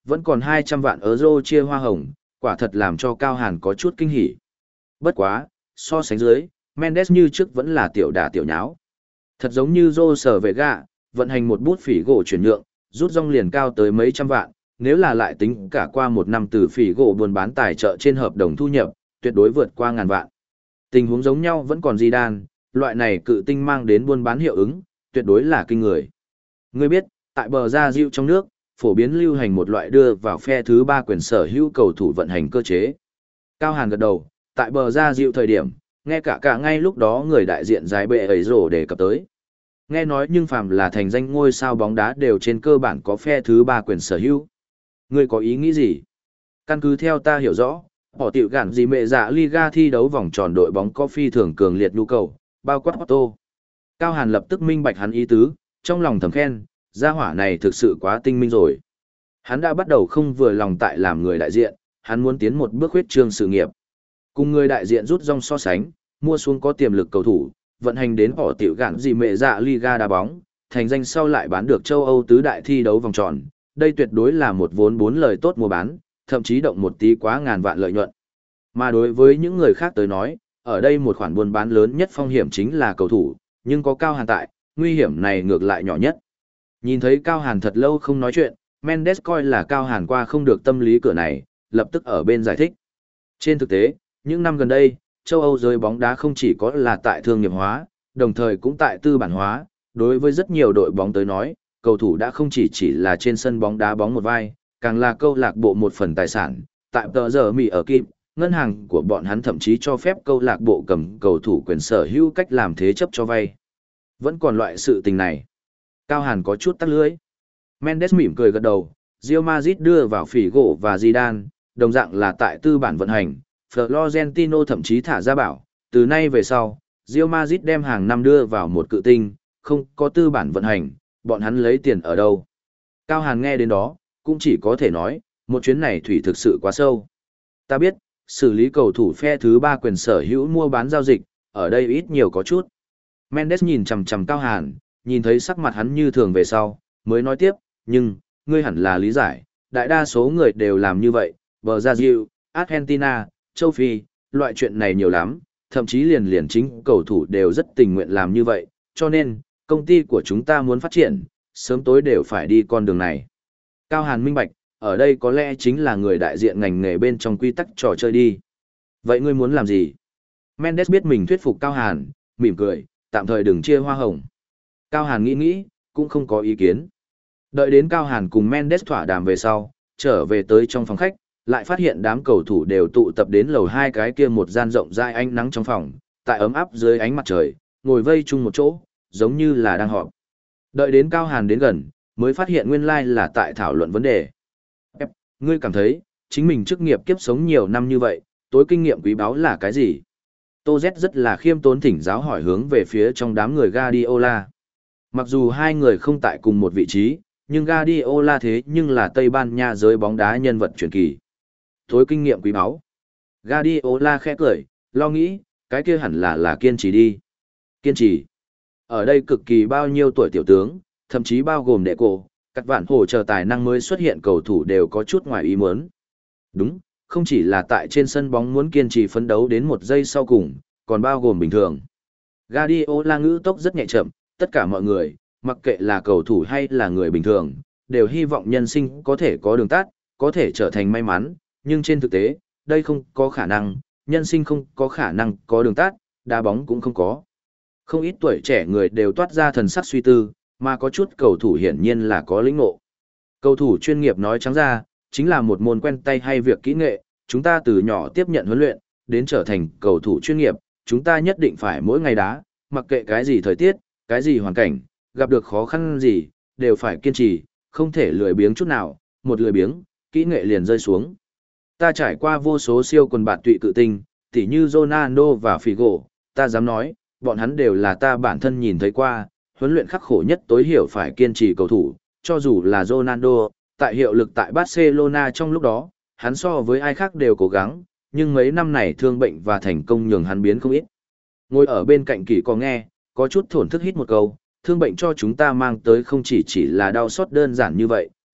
vẫn còn hai trăm vạn euro chia hoa hồng, quả thật làm cho Cao Hàn có chút kinh hỉ. Bất quá, so sánh dưới, Mendes như trước vẫn là tiểu đà tiểu nháo. Thật giống như Rô sở vệ gạ, vận hành một bút phỉ gỗ chuyển nhượng, rút rong liền cao tới mấy trăm vạn, nếu là lại tính cả qua một năm từ phỉ gỗ buôn bán tài trợ trên hợp đồng thu nhập, tuyệt đối vượt qua ngàn vạn. Tình huống giống nhau vẫn còn Zidane, loại này cự tinh mang đến buôn bán hiệu ứng, tuyệt đối là kinh người. Ngươi biết, tại bờ ra diệu trong nước, phổ biến lưu hành một loại đưa vào phe thứ ba quyền sở hữu cầu thủ vận hành cơ chế. Cao Hàn gật đầu, tại bờ ra diệu thời điểm, nghe cả cả ngay lúc đó người đại diện giải bệ ấy rổ đề cập tới. Nghe nói nhưng phàm là thành danh ngôi sao bóng đá đều trên cơ bản có phe thứ ba quyền sở hữu. Ngươi có ý nghĩ gì? Căn cứ theo ta hiểu rõ, họ tiểu gạn gì mẹ dạ Liga thi đấu vòng tròn đội bóng có phi thường cường liệt nhu cầu, bao quát Otto. Cao Hàn lập tức minh bạch hắn ý tứ, trong lòng thầm khen, gia hỏa này thực sự quá tinh minh rồi. Hắn đã bắt đầu không vừa lòng tại làm người đại diện, hắn muốn tiến một bước huyết trương sự nghiệp. Cùng người đại diện rút rong so sánh, mua xuống có tiềm lực cầu thủ, vận hành đến họ tiểu gạn gì mẹ dạ Liga đá bóng, thành danh sau lại bán được châu Âu tứ đại thi đấu vòng tròn, đây tuyệt đối là một vốn bốn lời tốt mua bán, thậm chí động một tí quá ngàn vạn lợi nhuận. Mà đối với những người khác tới nói, ở đây một khoản buôn bán lớn nhất phong hiểm chính là cầu thủ, nhưng có Cao Hàn tại, nguy hiểm này ngược lại nhỏ nhất. Nhìn thấy Cao Hàn thật lâu không nói chuyện, Mendes coi là Cao Hàn qua không được tâm lý cửa này, lập tức ở bên giải thích. Trên thực tế, những năm gần đây, châu Âu giới bóng đá không chỉ có là tại thương nghiệp hóa, đồng thời cũng tại tư bản hóa, đối với rất nhiều đội bóng tới nói, cầu thủ đã không chỉ chỉ là trên sân bóng đá bóng một vai, càng là câu lạc bộ một phần tài sản. Tại tờ giờ Mỹ ở Kim, ngân hàng của bọn hắn thậm chí cho phép câu lạc bộ cầm cầu thủ quyền sở hữu cách làm thế chấp cho vay. Vẫn còn loại sự tình này. Cao Hàn có chút tắc lưỡi. Mendes mỉm cười gật đầu, Real Madrid đưa vào phỉ gỗ và Zidane, đồng dạng là tại tư bản vận hành. Florentino thậm chí thả ra bảo, từ nay về sau, Real Madrid đem hàng năm đưa vào một cự tinh, không có tư bản vận hành, bọn hắn lấy tiền ở đâu. Cao Hàn nghe đến đó, cũng chỉ có thể nói, một chuyến này thủy thực sự quá sâu. Ta biết, xử lý cầu thủ phe thứ ba quyền sở hữu mua bán giao dịch, ở đây ít nhiều có chút. Mendes nhìn chằm chằm Cao Hàn, nhìn thấy sắc mặt hắn như thường về sau, mới nói tiếp, nhưng, ngươi hẳn là lý giải, đại đa số người đều làm như vậy, Brazil, Argentina, châu Phi, loại chuyện này nhiều lắm, thậm chí liền liền chính cầu thủ đều rất tình nguyện làm như vậy, cho nên, công ty của chúng ta muốn phát triển, sớm tối đều phải đi con đường này. Cao Hàn minh bạch, ở đây có lẽ chính là người đại diện ngành nghề bên trong quy tắc trò chơi đi. Vậy ngươi muốn làm gì? Mendes biết mình thuyết phục Cao Hàn, mỉm cười, tạm thời đừng chia hoa hồng. Cao Hàn nghĩ nghĩ, cũng không có ý kiến. Đợi đến Cao Hàn cùng Mendes thỏa đàm về sau, trở về tới trong phòng khách, lại phát hiện đám cầu thủ đều tụ tập đến lầu hai cái kia một gian rộng rãi ánh nắng trong phòng, tại ấm áp dưới ánh mặt trời, ngồi vây chung một chỗ, giống như là đang họp. Đợi đến Cao Hàn đến gần, mới phát hiện nguyên lai là tại thảo luận vấn đề. Pep, ngươi cảm thấy, chính mình chức nghiệp kiếp sống nhiều năm như vậy, tối kinh nghiệm quý báu là cái gì? Tô Z rất là khiêm tốn thỉnh giáo hỏi hướng về phía trong đám người Guardiola. Mặc dù hai người không tại cùng một vị trí, nhưng Guardiola thế nhưng là Tây Ban Nha giới bóng đá nhân vật truyền kỳ. Tối kinh nghiệm quý báu. Guardiola khẽ cười, lo nghĩ, cái kia hẳn là là kiên trì đi. Kiên trì. Ở đây cực kỳ bao nhiêu tuổi tiểu tướng, thậm chí bao gồm đệ cổ, các vạn hổ chờ tài năng mới xuất hiện cầu thủ đều có chút ngoài ý muốn. Đúng, không chỉ là tại trên sân bóng muốn kiên trì phấn đấu đến một giây sau cùng, còn bao gồm bình thường. Guardiola ngữ tốc rất nhẹ chậm, tất cả mọi người, mặc kệ là cầu thủ hay là người bình thường, đều hy vọng nhân sinh có thể có đường tắt, có thể trở thành may mắn, nhưng trên thực tế, đây không có khả năng, nhân sinh không có khả năng có đường tắt, đá bóng cũng không có. Không ít tuổi trẻ người đều toát ra thần sắc suy tư, mà có chút cầu thủ hiển nhiên là có lĩnh ngộ. Cầu thủ chuyên nghiệp nói trắng ra, chính là một môn quen tay hay việc kỹ nghệ, chúng ta từ nhỏ tiếp nhận huấn luyện, đến trở thành cầu thủ chuyên nghiệp, chúng ta nhất định phải mỗi ngày đá, mặc kệ cái gì thời tiết, cái gì hoàn cảnh, gặp được khó khăn gì, đều phải kiên trì, không thể lười biếng chút nào, một lười biếng, kỹ nghệ liền rơi xuống. Ta trải qua vô số siêu quần bạt tụy cự tinh, tỉ như Ronaldo và Figo, ta dám nói, bọn hắn đều là ta bản thân nhìn thấy qua, huấn luyện khắc khổ nhất tối hiểu phải kiên trì cầu thủ, cho dù là Ronaldo, tại hiệu lực tại Barcelona trong lúc đó, hắn so với ai khác đều cố gắng, nhưng mấy năm này thương bệnh và thành công nhường hắn biến không ít. Ngồi ở bên cạnh Kỳ có nghe, có chút thổn thức hít một câu, thương bệnh cho chúng ta mang tới không chỉ chỉ là đau xót đơn giản như vậy,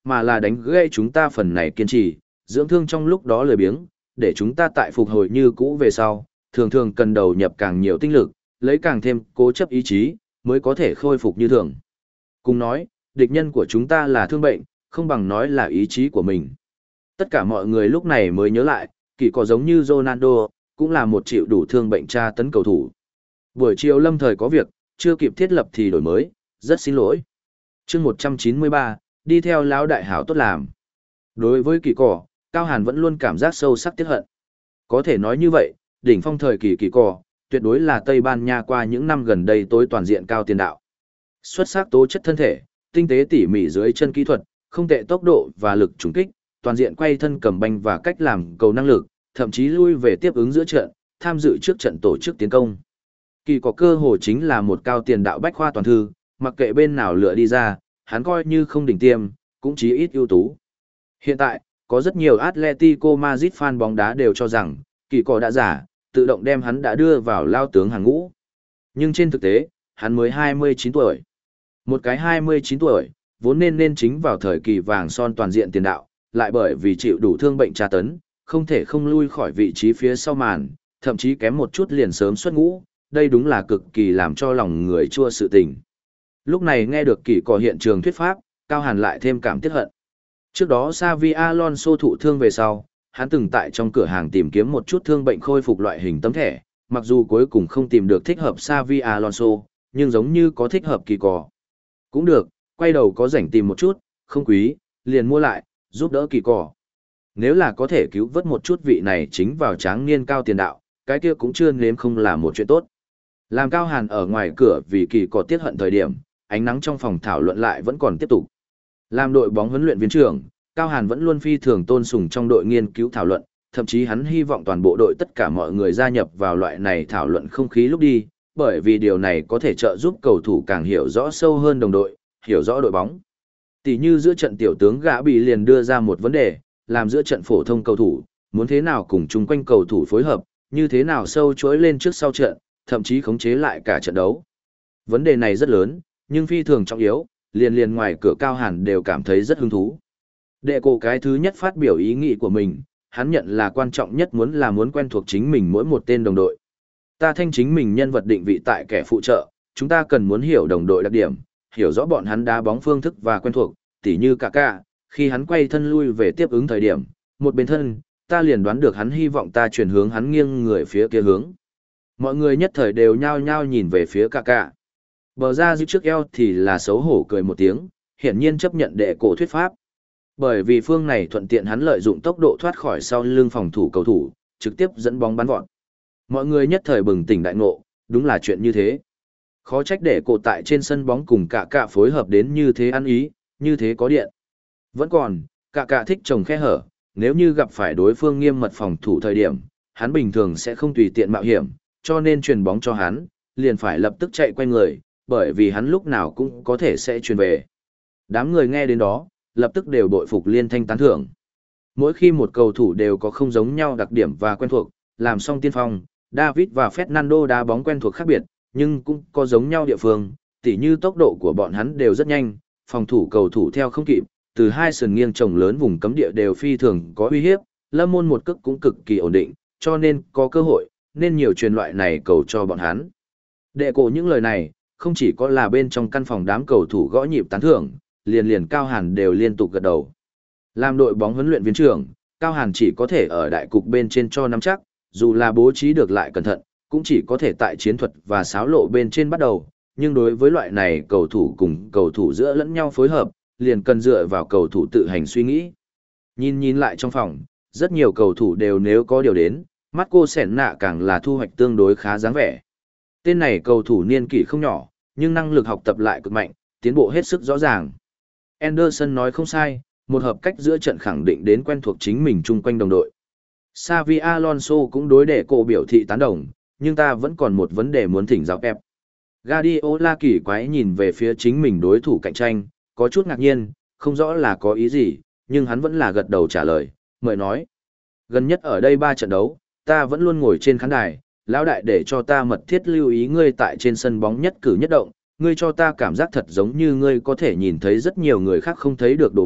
mà là đánh gãy chúng ta phần này kiên trì, dưỡng thương trong lúc đó lười biếng, để chúng ta tại phục hồi như cũ về sau, thường thường cần đầu nhập càng nhiều tinh lực, lấy càng thêm cố chấp ý chí, mới có thể khôi phục như thường. Cùng nói, địch nhân của chúng ta là thương bệnh, không bằng nói là ý chí của mình. Tất cả mọi người lúc này mới nhớ lại, kỳ có giống như Ronaldo, cũng là một chịu đủ thương bệnh tra tấn cầu thủ. Buổi chiều lâm thời có việc, chưa kịp thiết lập thì đổi mới, rất xin lỗi. chương một trăm chín mươi ba, đi theo lão đại hảo tốt làm. Đối với kỳ cỏ, Cao Hàn vẫn luôn cảm giác sâu sắc tiếc hận. Có thể nói như vậy, đỉnh phong thời kỳ kỳ cỏ, tuyệt đối là Tây Ban Nha qua những năm gần đây tối toàn diện cao tiền đạo. Xuất sắc tố chất thân thể, tinh tế tỉ mỉ dưới chân kỹ thuật, không tệ tốc độ và lực trúng kích, toàn diện quay thân cầm banh và cách làm cầu năng lực, thậm chí lui về tiếp ứng giữa trận, tham dự trước trận tổ chức tiến công. Kỳ có cơ hồ chính là một cao tiền đạo bách khoa toàn thư, mặc kệ bên nào lựa đi ra, hắn coi như không đỉnh tiêm, cũng chí ít ưu tú. Hiện tại, có rất nhiều Atletico Madrid fan bóng đá đều cho rằng, kỳ cỏ đã giả, tự động đem hắn đã đưa vào lao tướng hàng ngũ. Nhưng trên thực tế, hắn mới hai mươi chín tuổi. Một cái hai mươi chín tuổi, vốn nên nên chính vào thời kỳ vàng son toàn diện tiền đạo, lại bởi vì chịu đủ thương bệnh tra tấn, không thể không lui khỏi vị trí phía sau màn, thậm chí kém một chút liền sớm xuất ngũ, đây đúng là cực kỳ làm cho lòng người chua sự tình. Lúc này nghe được kỳ cỏ hiện trường thuyết pháp, Cao Hàn lại thêm cảm tiếc hận. Trước đó Xavi Alonso thụ thương về sau, hắn từng tại trong cửa hàng tìm kiếm một chút thương bệnh khôi phục loại hình tấm thẻ, mặc dù cuối cùng không tìm được thích hợp Xavi Alonso, nhưng giống như có thích hợp kỳ cỏ. Cũng được, quay đầu có rảnh tìm một chút, không quý, liền mua lại, giúp đỡ kỳ cỏ. Nếu là có thể cứu vớt một chút vị này chính vào tráng niên cao tiền đạo, cái kia cũng chưa nếm không là một chuyện tốt. Làm Cao Hàn ở ngoài cửa vì kỳ cỏ tiết hận thời điểm, ánh nắng trong phòng thảo luận lại vẫn còn tiếp tục. Làm đội bóng huấn luyện viên trưởng, Cao Hàn vẫn luôn phi thường tôn sùng trong đội nghiên cứu thảo luận, thậm chí hắn hy vọng toàn bộ đội tất cả mọi người gia nhập vào loại này thảo luận không khí lúc đi, bởi vì điều này có thể trợ giúp cầu thủ càng hiểu rõ sâu hơn đồng đội, hiểu rõ đội bóng. Tỷ như giữa trận tiểu tướng Gã bị liền đưa ra một vấn đề, làm giữa trận phổ thông cầu thủ, muốn thế nào cùng chung quanh cầu thủ phối hợp, như thế nào sâu chuỗi lên trước sau trận, thậm chí khống chế lại cả trận đấu. Vấn đề này rất lớn, nhưng phi thường trọng yếu, liền liền ngoài cửa Cao Hàn đều cảm thấy rất hứng thú. Đệ cổ cái thứ nhất phát biểu ý nghĩ của mình, hắn nhận là quan trọng nhất muốn là muốn quen thuộc chính mình mỗi một tên đồng đội. Ta thanh chính mình nhân vật định vị tại kẻ phụ trợ, chúng ta cần muốn hiểu đồng đội đặc điểm, hiểu rõ bọn hắn đá bóng phương thức và quen thuộc, tỉ như Kaká, khi hắn quay thân lui về tiếp ứng thời điểm, một bên thân, ta liền đoán được hắn hy vọng ta chuyển hướng hắn nghiêng người phía kia hướng. Mọi người nhất thời đều nhao nhao nhìn về phía Kaká. Bờ ra giữ trước eo thì là xấu hổ cười một tiếng, hiển nhiên chấp nhận đệ cổ thuyết pháp. Bởi vì phương này thuận tiện hắn lợi dụng tốc độ thoát khỏi sau lưng phòng thủ cầu thủ, trực tiếp dẫn bóng bắn vọt. Mọi người nhất thời bừng tỉnh đại ngộ, đúng là chuyện như thế. Khó trách để cổ tại trên sân bóng cùng cả cả phối hợp đến như thế ăn ý, như thế có điện. Vẫn còn, cả cả thích trồng khe hở, nếu như gặp phải đối phương nghiêm mật phòng thủ thời điểm, hắn bình thường sẽ không tùy tiện mạo hiểm, cho nên truyền bóng cho hắn, liền phải lập tức chạy quay người, bởi vì hắn lúc nào cũng có thể sẽ truyền về. Đám người nghe đến đó, lập tức đều bội phục liên thanh tán thưởng. Mỗi khi một cầu thủ đều có không giống nhau đặc điểm và quen thuộc, làm xong tiên phong, David và Fernando đá bóng quen thuộc khác biệt, nhưng cũng có giống nhau địa phương, tỉ như tốc độ của bọn hắn đều rất nhanh, phòng thủ cầu thủ theo không kịp, từ hai sườn nghiêng trồng lớn vùng cấm địa đều phi thường có uy hiếp, Lâm Môn một cước cũng cực kỳ ổn định, cho nên có cơ hội, nên nhiều truyền loại này cầu cho bọn hắn. Đệ cổ những lời này, không chỉ có là bên trong căn phòng đám cầu thủ gõ nhịp tán thưởng, liền liền Cao Hàn đều liên tục gật đầu. Làm đội bóng huấn luyện viên trưởng, Cao Hàn chỉ có thể ở đại cục bên trên cho nắm chắc, dù là bố trí được lại cẩn thận, cũng chỉ có thể tại chiến thuật và xáo lộ bên trên bắt đầu, nhưng đối với loại này cầu thủ cùng cầu thủ giữa lẫn nhau phối hợp, liền cần dựa vào cầu thủ tự hành suy nghĩ. Nhìn nhìn lại trong phòng, rất nhiều cầu thủ đều nếu có điều đến, Marco Senna càng là thu hoạch tương đối khá dáng vẻ. Tên này cầu thủ niên kỷ không nhỏ, nhưng năng lực học tập lại cực mạnh, tiến bộ hết sức rõ ràng. Anderson nói không sai, một hợp cách giữa trận khẳng định đến quen thuộc chính mình chung quanh đồng đội. Xavi Alonso cũng đối đệ cổ biểu thị tán đồng, nhưng ta vẫn còn một vấn đề muốn thỉnh giáo Pep. Guardiola kỳ quái nhìn về phía chính mình đối thủ cạnh tranh, có chút ngạc nhiên, không rõ là có ý gì, nhưng hắn vẫn là gật đầu trả lời, mời nói. Gần nhất ở đây ba trận đấu, ta vẫn luôn ngồi trên khán đài, lão đại để cho ta mật thiết lưu ý ngươi tại trên sân bóng nhất cử nhất động, ngươi cho ta cảm giác thật giống như ngươi có thể nhìn thấy rất nhiều người khác không thấy được đồ vật,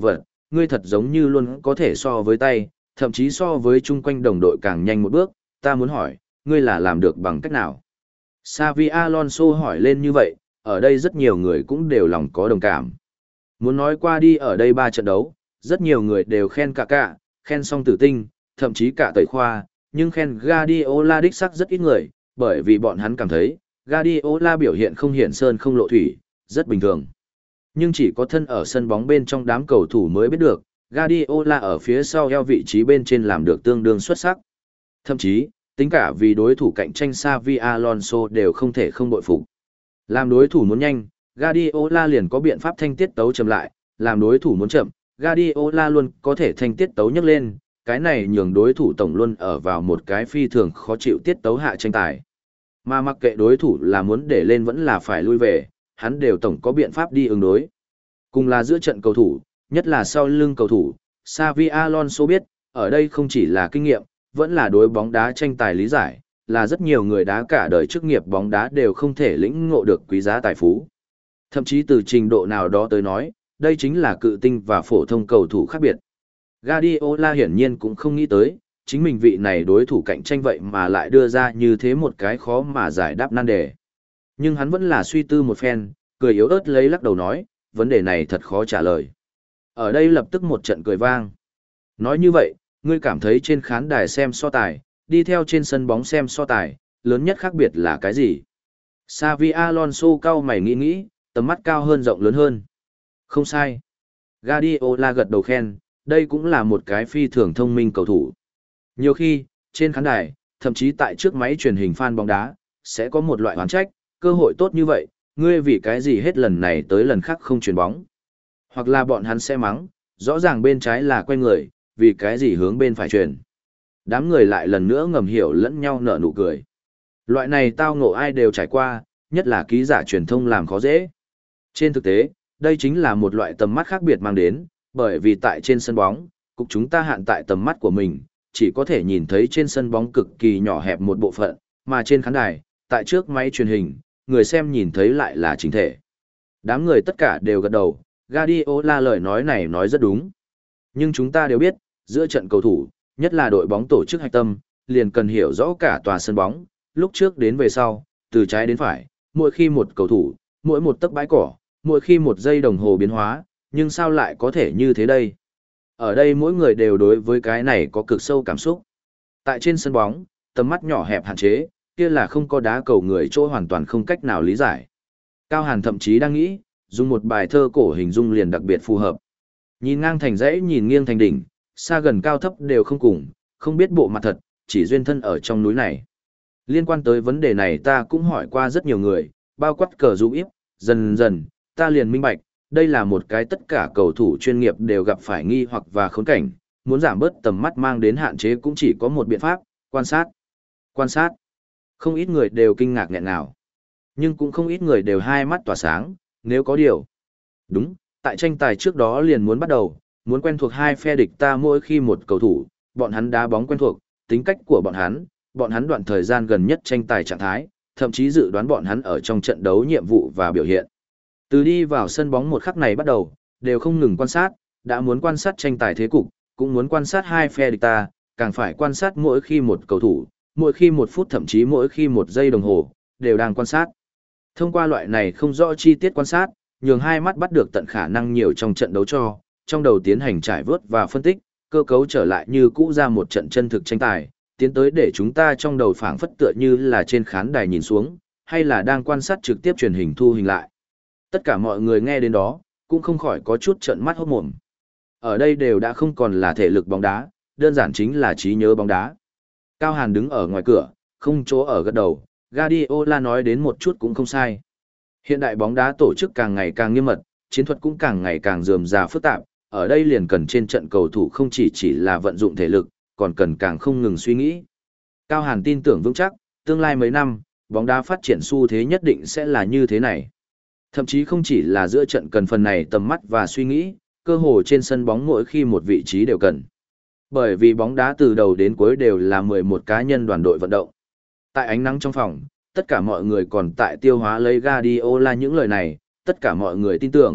ngươi thật giống như luôn có thể so với tay, thậm chí so với chung quanh đồng đội càng nhanh một bước, ta muốn hỏi, ngươi là làm được bằng cách nào? Xavi Alonso hỏi lên như vậy, ở đây rất nhiều người cũng đều lòng có đồng cảm. Muốn nói qua đi ở đây ba trận đấu, rất nhiều người đều khen cả cả, khen song tử tinh, thậm chí cả tẩy khoa, nhưng khen Guardiola đích sắc rất ít người, bởi vì bọn hắn cảm thấy, Guardiola biểu hiện không hiển sơn không lộ thủy, rất bình thường. Nhưng chỉ có thân ở sân bóng bên trong đám cầu thủ mới biết được, Guardiola ở phía sau eo vị trí bên trên làm được tương đương xuất sắc. Thậm chí, tính cả vì đối thủ cạnh tranh Xavi Alonso đều không thể không bội phục. Làm đối thủ muốn nhanh, Guardiola liền có biện pháp thanh tiết tấu chậm lại, làm đối thủ muốn chậm, Guardiola luôn có thể thanh tiết tấu nhấc lên, cái này nhường đối thủ tổng luôn ở vào một cái phi thường khó chịu tiết tấu hạ tranh tài. Mà mặc kệ đối thủ là muốn để lên vẫn là phải lui về, hắn đều tổng có biện pháp đi ứng đối. Cùng là giữa trận cầu thủ, nhất là sau lưng cầu thủ, Xavi Alonso biết, ở đây không chỉ là kinh nghiệm, vẫn là đối bóng đá tranh tài lý giải, là rất nhiều người đá cả đời chức nghiệp bóng đá đều không thể lĩnh ngộ được quý giá tài phú. Thậm chí từ trình độ nào đó tới nói, đây chính là cự tinh và phổ thông cầu thủ khác biệt. Guardiola hiển nhiên cũng không nghĩ tới, chính mình vị này đối thủ cạnh tranh vậy mà lại đưa ra như thế một cái khó mà giải đáp nan đề. Nhưng hắn vẫn là suy tư một phen, cười yếu ớt lấy lắc đầu nói, vấn đề này thật khó trả lời. Ở đây lập tức một trận cười vang. Nói như vậy, ngươi cảm thấy trên khán đài xem so tài, đi theo trên sân bóng xem so tài, lớn nhất khác biệt là cái gì? Xavi Alonso cao mày nghĩ nghĩ, tầm mắt cao hơn rộng lớn hơn. Không sai. Guardiola gật đầu khen, đây cũng là một cái phi thường thông minh cầu thủ. Nhiều khi, trên khán đài, thậm chí tại trước máy truyền hình fan bóng đá, sẽ có một loại oán trách, cơ hội tốt như vậy, ngươi vì cái gì hết lần này tới lần khác không chuyền bóng. Hoặc là bọn hắn sẽ mắng, rõ ràng bên trái là quay người, vì cái gì hướng bên phải truyền. Đám người lại lần nữa ngầm hiểu lẫn nhau nở nụ cười. Loại này tao ngộ ai đều trải qua, nhất là ký giả truyền thông làm khó dễ. Trên thực tế, đây chính là một loại tầm mắt khác biệt mang đến, bởi vì tại trên sân bóng, cục chúng ta hạn tại tầm mắt của mình, chỉ có thể nhìn thấy trên sân bóng cực kỳ nhỏ hẹp một bộ phận, mà trên khán đài, tại trước máy truyền hình, người xem nhìn thấy lại là chính thể. Đám người tất cả đều gật đầu, Guardiola lời nói này nói rất đúng. Nhưng chúng ta đều biết, giữa trận cầu thủ, nhất là đội bóng tổ chức hạch tâm, liền cần hiểu rõ cả tòa sân bóng, lúc trước đến về sau, từ trái đến phải, mỗi khi một cầu thủ, mỗi một tấc bãi cỏ, mỗi khi một giây đồng hồ biến hóa, nhưng sao lại có thể như thế đây? Ở đây mỗi người đều đối với cái này có cực sâu cảm xúc. Tại trên sân bóng, tầm mắt nhỏ hẹp hạn chế, kia là không có đá cầu người chỗ hoàn toàn không cách nào lý giải. Cao Hàn thậm chí đang nghĩ, dùng một bài thơ cổ hình dung liền đặc biệt phù hợp. Nhìn ngang thành dãy nhìn nghiêng thành đỉnh, xa gần cao thấp đều không cùng, không biết bộ mặt thật, chỉ duyên thân ở trong núi này. Liên quan tới vấn đề này ta cũng hỏi qua rất nhiều người, bao quát cờ rũ íp, dần dần, ta liền minh bạch, đây là một cái tất cả cầu thủ chuyên nghiệp đều gặp phải nghi hoặc và khốn cảnh, muốn giảm bớt tầm mắt mang đến hạn chế cũng chỉ có một biện pháp, quan sát. Quan sát. Không ít người đều kinh ngạc nghẹn ngào. Nhưng cũng không ít người đều hai mắt tỏa sáng, nếu có điều. Đúng, tại tranh tài trước đó liền muốn bắt đầu, muốn quen thuộc hai phe địch ta mỗi khi một cầu thủ, bọn hắn đá bóng quen thuộc, tính cách của bọn hắn, bọn hắn đoạn thời gian gần nhất tranh tài trạng thái, thậm chí dự đoán bọn hắn ở trong trận đấu nhiệm vụ và biểu hiện. Từ đi vào sân bóng một khắc này bắt đầu, đều không ngừng quan sát, đã muốn quan sát tranh tài thế cục, cũng muốn quan sát hai phe địch ta, càng phải quan sát mỗi khi một cầu thủ, mỗi khi một phút thậm chí mỗi khi một giây đồng hồ, đều đang quan sát. Thông qua loại này không rõ chi tiết quan sát, nhường hai mắt bắt được tận khả năng nhiều trong trận đấu cho, trong đầu tiến hành trải vớt và phân tích, cơ cấu trở lại như cũ ra một trận chân thực tranh tài, tiến tới để chúng ta trong đầu phảng phất tựa như là trên khán đài nhìn xuống, hay là đang quan sát trực tiếp truyền hình thu hình lại. Tất cả mọi người nghe đến đó, cũng không khỏi có chút trợn mắt hốt mồm. Ở đây đều đã không còn là thể lực bóng đá, đơn giản chính là trí nhớ bóng đá. Cao Hàn đứng ở ngoài cửa, không chỗ ở gật đầu, Guardiola nói đến một chút cũng không sai. Hiện đại bóng đá tổ chức càng ngày càng nghiêm mật, chiến thuật cũng càng ngày càng rườm rà phức tạp, ở đây liền cần trên trận cầu thủ không chỉ chỉ là vận dụng thể lực, còn cần càng không ngừng suy nghĩ. Cao Hàn tin tưởng vững chắc, tương lai mấy năm, bóng đá phát triển xu thế nhất định sẽ là như thế này. Thậm chí không chỉ là giữa trận cần phần này tầm mắt và suy nghĩ, cơ hồ trên sân bóng mỗi khi một vị trí đều cần. Bởi vì bóng đá từ đầu đến cuối đều là mười một cá nhân đoàn đội vận động. Tại ánh nắng trong phòng, tất cả mọi người còn tại tiêu hóa lấy Guardiola những lời này, tất cả mọi người tin tưởng,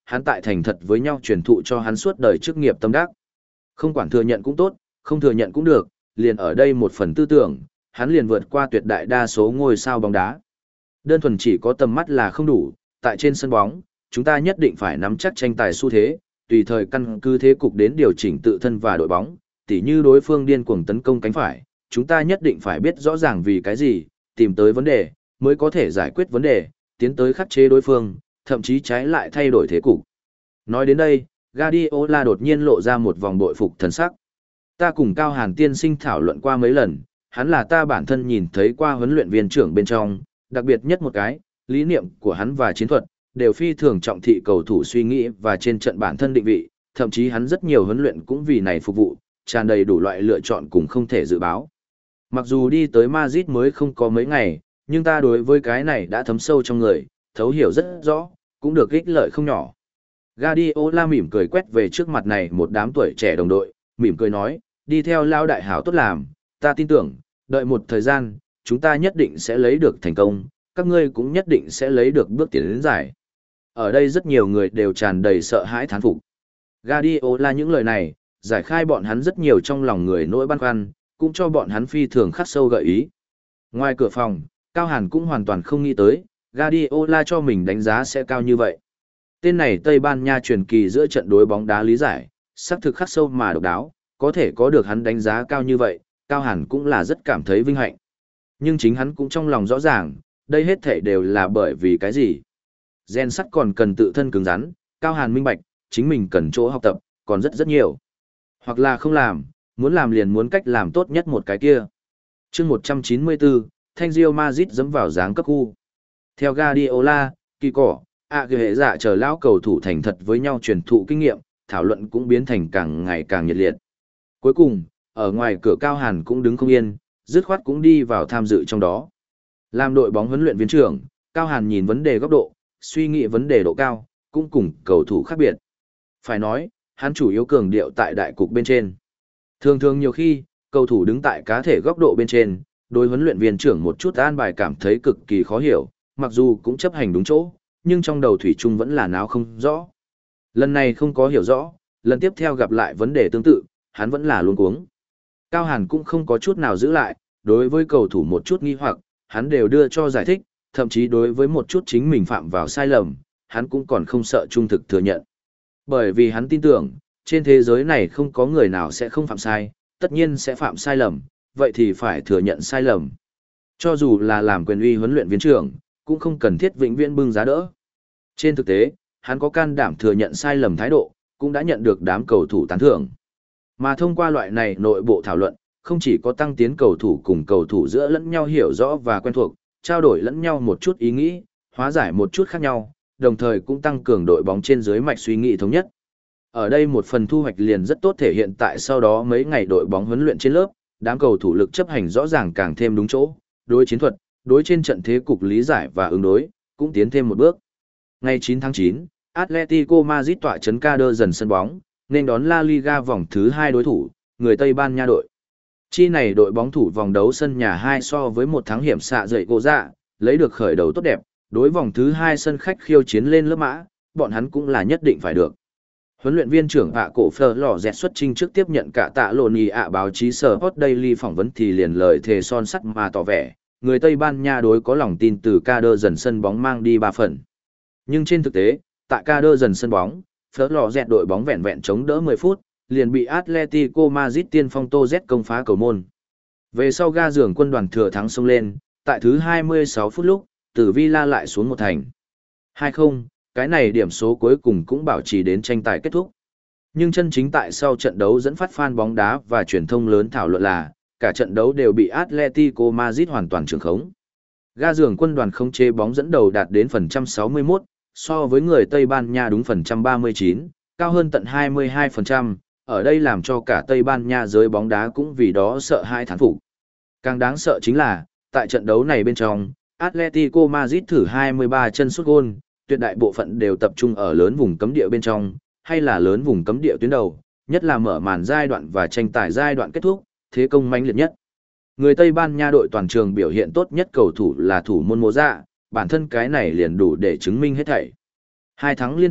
hắn tại thành thật với nhau truyền thụ cho hắn suốt đời chức nghiệp tâm đắc. Không quản thừa nhận cũng tốt, không thừa nhận cũng được, liền ở đây một phần tư tưởng, hắn liền vượt qua tuyệt đại đa số ngôi sao bóng đá. Đơn thuần chỉ có tầm mắt là không đủ, tại trên sân bóng, chúng ta nhất định phải nắm chắc tranh tài xu thế, tùy thời căn cứ thế cục đến điều chỉnh tự thân và đội bóng, tỉ như đối phương điên cuồng tấn công cánh phải, chúng ta nhất định phải biết rõ ràng vì cái gì, tìm tới vấn đề, mới có thể giải quyết vấn đề, tiến tới khắc chế đối phương, thậm chí trái lại thay đổi thế cục. Nói đến đây, Guardiola đột nhiên lộ ra một vòng bội phục thần sắc. Ta cùng Cao Hàn tiên sinh thảo luận qua mấy lần, hắn là ta bản thân nhìn thấy qua huấn luyện viên trưởng bên trong, đặc biệt nhất một cái, lý niệm của hắn và chiến thuật, đều phi thường trọng thị cầu thủ suy nghĩ và trên trận bản thân định vị, thậm chí hắn rất nhiều huấn luyện cũng vì này phục vụ, tràn đầy đủ loại lựa chọn cùng không thể dự báo. Mặc dù đi tới Madrid mới không có mấy ngày, nhưng ta đối với cái này đã thấm sâu trong người, thấu hiểu rất rõ, cũng được ích lợi không nhỏ. Guardiola mỉm cười quét về trước mặt này một đám tuổi trẻ đồng đội, mỉm cười nói, đi theo lao đại hảo tốt làm, ta tin tưởng, đợi một thời gian, chúng ta nhất định sẽ lấy được thành công, các ngươi cũng nhất định sẽ lấy được bước tiến đến giải. Ở đây rất nhiều người đều tràn đầy sợ hãi thán phục. Guardiola những lời này, giải khai bọn hắn rất nhiều trong lòng người nỗi băn khoăn, cũng cho bọn hắn phi thường khắc sâu gợi ý. Ngoài cửa phòng, Cao Hàn cũng hoàn toàn không nghĩ tới, Guardiola cho mình đánh giá sẽ cao như vậy. Tên này Tây Ban Nha truyền kỳ giữa trận đối bóng đá lý giải, xác thực khắc sâu mà độc đáo, có thể có được hắn đánh giá cao như vậy, Cao Hàn cũng là rất cảm thấy vinh hạnh. Nhưng chính hắn cũng trong lòng rõ ràng, đây hết thể đều là bởi vì cái gì. Gen sắt còn cần tự thân cứng rắn, Cao Hàn minh bạch, chính mình cần chỗ học tập, còn rất rất nhiều. Hoặc là không làm, muốn làm liền muốn cách làm tốt nhất một cái kia. chương một trăm chín mươi tư, Thanh Real Madrid dẫm vào dáng cấp khu. Theo Guardiola, kỳ cỏ, ạ à, hệ dạ chờ lão cầu thủ thành thật với nhau truyền thụ kinh nghiệm, thảo luận cũng biến thành càng ngày càng nhiệt liệt. Cuối cùng, ở ngoài cửa Cao Hàn cũng đứng không yên, dứt khoát cũng đi vào tham dự trong đó. Làm đội bóng huấn luyện viên trưởng, Cao Hàn nhìn vấn đề góc độ, suy nghĩ vấn đề độ cao, cũng cùng cầu thủ khác biệt. Phải nói, hắn chủ yếu cường điệu tại đại cục bên trên. Thường thường nhiều khi, cầu thủ đứng tại cá thể góc độ bên trên, đối huấn luyện viên trưởng một chút an bài cảm thấy cực kỳ khó hiểu, mặc dù cũng chấp hành đúng chỗ, nhưng trong đầu thủy chung vẫn là náo không rõ. Lần này không có hiểu rõ, lần tiếp theo gặp lại vấn đề tương tự, hắn vẫn là luống cuống. Cao Hàn cũng không có chút nào giữ lại, đối với cầu thủ một chút nghi hoặc, hắn đều đưa cho giải thích, thậm chí đối với một chút chính mình phạm vào sai lầm, hắn cũng còn không sợ trung thực thừa nhận. Bởi vì hắn tin tưởng, trên thế giới này không có người nào sẽ không phạm sai, tất nhiên sẽ phạm sai lầm, vậy thì phải thừa nhận sai lầm. Cho dù là làm quyền uy huấn luyện viên trưởng, cũng không cần thiết vĩnh viễn bưng giá đỡ. Trên thực tế, hắn có can đảm thừa nhận sai lầm thái độ, cũng đã nhận được đám cầu thủ tán thưởng. Mà thông qua loại này nội bộ thảo luận, không chỉ có tăng tiến cầu thủ cùng cầu thủ giữa lẫn nhau hiểu rõ và quen thuộc, trao đổi lẫn nhau một chút ý nghĩ, hóa giải một chút khác nhau, đồng thời cũng tăng cường đội bóng trên dưới mạch suy nghĩ thống nhất. Ở đây một phần thu hoạch liền rất tốt thể hiện tại sau đó mấy ngày đội bóng huấn luyện trên lớp, đám cầu thủ lực chấp hành rõ ràng càng thêm đúng chỗ, đối chiến thuật, đối trên trận thế cục lý giải và ứng đối, cũng tiến thêm một bước. Ngày chín tháng chín, Atletico Madrid tọa trấn ca đơ dần sân bóng, nên đón La Liga vòng thứ hai đối thủ, người Tây Ban Nha đội. Chi này đội bóng thủ vòng đấu sân nhà hai so với một thắng hiểm xạ dậy gỗ dạ, lấy được khởi đầu tốt đẹp, đối vòng thứ hai sân khách khiêu chiến lên lớp mã, bọn hắn cũng là nhất định phải được. Huấn luyện viên trưởng Hạ Cổ Phờ Lò Dẹt xuất trình trước tiếp nhận cả tạ lộn ý ạ báo chí Sport Daily phỏng vấn thì liền lời thề son sắt mà tỏ vẻ, người Tây Ban Nha đối có lòng tin từ ca đơ dần sân bóng mang đi ba phần. Nhưng trên thực tế, tại ca đơ dần sân bóng, Phờ Lò Dẹt đội bóng vẹn vẹn chống đỡ mười phút, liền bị Atletico Madrid tiên phong Tô Z công phá cầu môn. Về sau ga giường quân đoàn thừa thắng xông lên, tại thứ hai mươi sáu phút lúc, từ Villa lại xuống một thành. hai không, cái này điểm số cuối cùng cũng bảo trì đến tranh tài kết thúc. Nhưng chân chính tại sau trận đấu dẫn phát fan bóng đá và truyền thông lớn thảo luận là, cả trận đấu đều bị Atletico Madrid hoàn toàn trường khống. Ga giường quân đoàn không chế bóng dẫn đầu đạt đến phần trăm sáu mươi mốt, so với người Tây Ban Nha đúng phần trăm ba mươi chín, cao hơn tận hai mươi hai phần trăm, ở đây làm cho cả Tây Ban Nha giới bóng đá cũng vì đó sợ hai thán phục. Càng đáng sợ chính là, tại trận đấu này bên trong, Atletico Madrid thử hai mươi ba chân sút gôn, tuyệt đại bộ phận đều tập trung ở lớn vùng cấm địa bên trong, hay là lớn vùng cấm địa tuyến đầu, nhất là mở màn giai đoạn và tranh tài giai đoạn kết thúc, thế công mãnh liệt nhất. Người Tây Ban Nha đội toàn trường biểu hiện tốt nhất cầu thủ là thủ môn Mô Dạ, bản thân cái này liền đủ để chứng minh hết thảy. Hai thắng liên tiếp,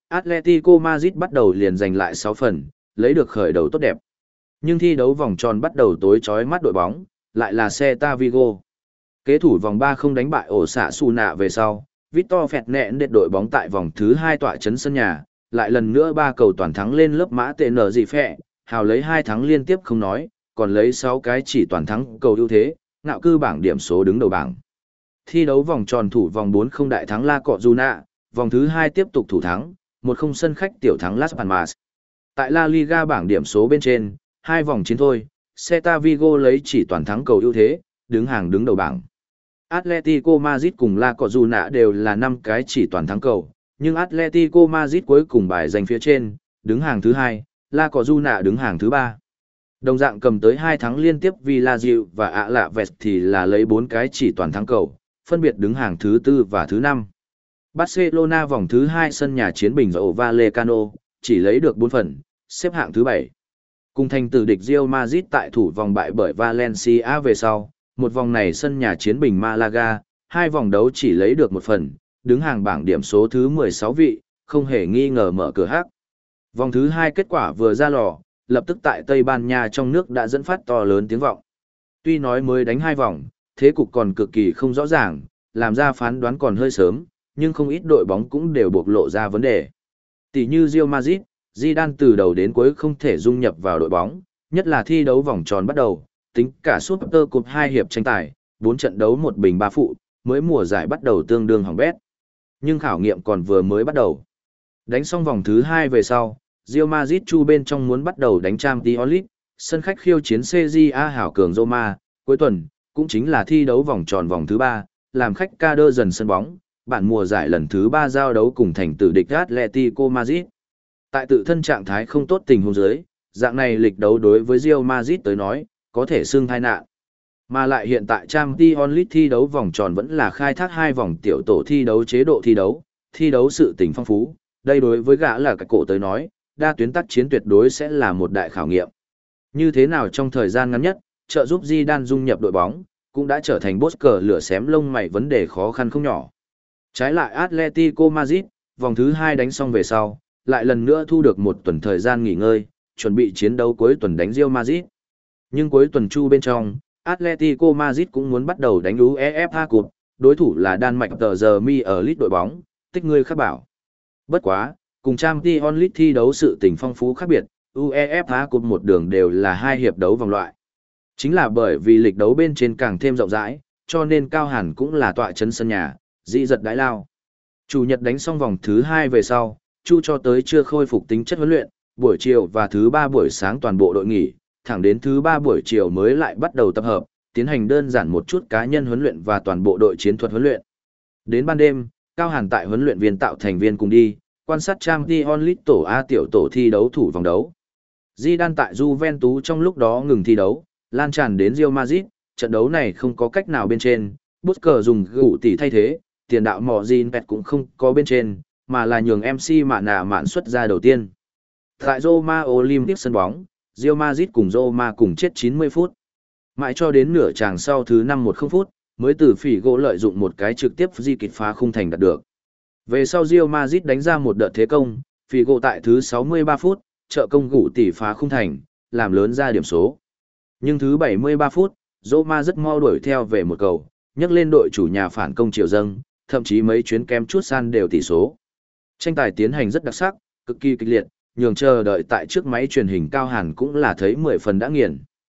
Atletico Madrid bắt đầu liền giành lại sáu phần, lấy được khởi đầu tốt đẹp. Nhưng thi đấu vòng tròn bắt đầu tối chói mắt đội bóng, lại là Celta Vigo. Kế thủ vòng ba không đánh bại ổ xạ Su nạ về sau, Victor Fernandes đội bóng tại vòng thứ hai tọa chấn sân nhà, lại lần nữa ba cầu toàn thắng lên lớp mã tê en gì phẹ, hào lấy hai thắng liên tiếp không nói, còn lấy sáu cái chỉ toàn thắng cầu ưu thế, ngạo cư bảng điểm số đứng đầu bảng. Thi đấu vòng tròn thủ vòng bốn không đại thắng La Cojuna, vòng thứ hai tiếp tục thủ thắng, một không sân khách tiểu thắng Las Palmas. Tại La Liga bảng điểm số bên trên, hai vòng chiến thôi, Celta Vigo lấy chỉ toàn thắng cầu ưu thế, đứng hàng đứng đầu bảng. Atletico Madrid cùng La Cojuna đều là năm cái chỉ toàn thắng cầu, nhưng Atletico Madrid cuối cùng bài giành phía trên, đứng hàng thứ hai, La Cojuna đứng hàng thứ ba. Đồng dạng cầm tới hai thắng liên tiếp Villarreal và Alaves thì là lấy bốn cái chỉ toàn thắng cầu, phân biệt đứng hàng thứ tư và thứ năm. Barcelona vòng thứ hai sân nhà chiến bình ở Vallecano, chỉ lấy được bốn phần, xếp hạng thứ bảy. Cùng thành tử địch Real Madrid tại thủ vòng bại bởi Valencia về sau, một vòng này sân nhà chiến bình Malaga, hai vòng đấu chỉ lấy được một phần, đứng hàng bảng điểm số thứ mười sáu vị, không hề nghi ngờ mở cửa hắc. Vòng thứ hai kết quả vừa ra lò, lập tức tại Tây Ban Nha trong nước đã dẫn phát to lớn tiếng vọng. Tuy nói mới đánh hai vòng, thế cục còn cực kỳ không rõ ràng, làm ra phán đoán còn hơi sớm, nhưng không ít đội bóng cũng đều bộc lộ ra vấn đề. Tỷ như Real Madrid, Zidane từ đầu đến cuối không thể dung nhập vào đội bóng, nhất là thi đấu vòng tròn bắt đầu, tính cả Super Cup hai hiệp tranh tài, bốn trận đấu một bình ba phụ, mới mùa giải bắt đầu tương đương hỏng bét. Nhưng khảo nghiệm còn vừa mới bắt đầu. Đánh xong vòng thứ hai về sau, Real Madrid chu bên trong muốn bắt đầu đánh Champions League, sân khách khiêu chiến xê giê a hảo cường Roma, cuối tuần, cũng chính là thi đấu vòng tròn vòng thứ ba, làm khách ca đơ dần sân bóng, bản mùa giải lần thứ ba giao đấu cùng thành tử địch Atletico Madrid. Tại tự thân trạng thái không tốt tình huống dưới, dạng này lịch đấu đối với Real Madrid tới nói, có thể xưng tai nạn. Mà lại hiện tại Champions League thi đấu vòng tròn vẫn là khai thác hai vòng tiểu tổ thi đấu chế độ thi đấu, thi đấu sự tình phong phú, đây đối với gã là cái cổ tới nói, đa tuyến tác chiến tuyệt đối sẽ là một đại khảo nghiệm. Như thế nào trong thời gian ngắn nhất, trợ giúp Zidane dung nhập đội bóng, cũng đã trở thành boss cờ lửa xém lông mày vấn đề khó khăn không nhỏ. Trái lại Atletico Madrid, vòng thứ hai đánh xong về sau, lại lần nữa thu được một tuần thời gian nghỉ ngơi, chuẩn bị chiến đấu cuối tuần đánh Real Madrid. Nhưng cuối tuần chu bên trong, Atletico Madrid cũng muốn bắt đầu đánh UEFA Cup, đối thủ là Đan Mạch tờ giờ mi ở League đội bóng, tích ngươi khắc bảo. Bất quá, cùng Champions League thi đấu sự tình phong phú khác biệt, UEFA Cup một đường đều là hai hiệp đấu vòng loại. Chính là bởi vì lịch đấu bên trên càng thêm rộng rãi, cho nên Cao Hàn cũng là tọa trấn sân nhà, dị giật đái lao. Chủ nhật đánh xong vòng thứ hai về sau, Chu cho tới chưa khôi phục tính chất huấn luyện, buổi chiều và thứ ba buổi sáng toàn bộ đội nghỉ, thẳng đến thứ ba buổi chiều mới lại bắt đầu tập hợp, tiến hành đơn giản một chút cá nhân huấn luyện và toàn bộ đội chiến thuật huấn luyện. Đến ban đêm, Cao Hàn tại huấn luyện viên tạo thành viên cùng đi, quan sát Champions League tổ A tiểu tổ thi đấu thủ vòng đấu. Zidane tại Juventus trong lúc đó ngừng thi đấu, lan tràn đến Real Madrid, trận đấu này không có cách nào bên trên, Busquets dùng gụ tỷ thay thế, tiền đạo mỏ Gin Pet cũng không có bên trên, mà là nhường em xê mạn nạ mạn xuất ra đầu tiên. Tại Roma Olympic sân bóng, Real Madrid cùng Roma cùng chết chín mươi phút. Mãi cho đến nửa tràng sau thứ năm một không phút, mới từ phỉ gỗ lợi dụng một cái trực tiếp di kịch phá khung thành đạt được. Về sau Real Madrid đánh ra một đợt thế công, phỉ gỗ tại thứ sáu mươi ba phút, trợ công gụ tỷ phá khung thành, làm lớn ra điểm số. Nhưng thứ bảy mươi ba phút, Roma rất mau đuổi theo về một cầu, nhấc lên đội chủ nhà phản công chiều dâng, thậm chí mấy chuyến kem chút san đều tỷ số. Tranh tài tiến hành rất đặc sắc, cực kỳ kịch liệt, nhường chờ đợi tại trước máy truyền hình Cao Hàn cũng là thấy mười phần đã nghiền.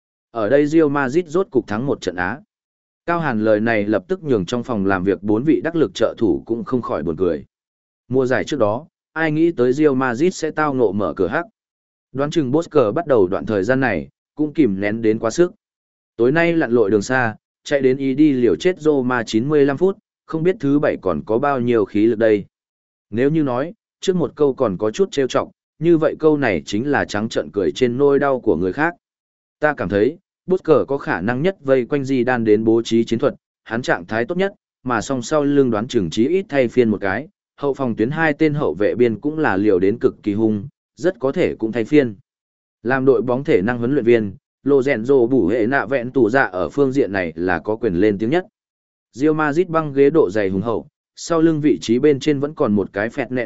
Ở đây Real Madrid rốt cục thắng một trận Á. Cao Hàn lời này lập tức nhường trong phòng làm việc bốn vị đắc lực trợ thủ cũng không khỏi buồn cười. Mùa giải trước đó, ai nghĩ tới Real Madrid sẽ tao ngộ mở cửa hắc. Đoán chừng Busquets bắt đầu đoạn thời gian này, cũng kìm nén đến quá sức. Tối nay lặn lội đường xa, chạy đến ý đi liều chết Roma chín mươi lăm phút, không biết thứ bảy còn có bao nhiêu khí lực đây. Nếu như nói, trước một câu còn có chút trêu chọc, như vậy câu này chính là trắng trợn cười trên nỗi đau của người khác. Ta cảm thấy, Busquets có khả năng nhất vây quanh Zidane đến bố trí chiến thuật, hắn trạng thái tốt nhất, mà song sau lưng đoán chừng chí ít thay phiên một cái, hậu phòng tuyến hai tên hậu vệ biên cũng là liều đến cực kỳ hung, rất có thể cũng thay phiên. Làm đội bóng thể năng huấn luyện viên, Lorenzo bủ hệ nạ vẹn tủ dạ ở phương diện này là có quyền lên tiếng nhất. Real Madrid băng ghế độ dày hùng hậu, sau lưng vị trí bên trên vẫn còn một cái phẹt nẹn đẹp,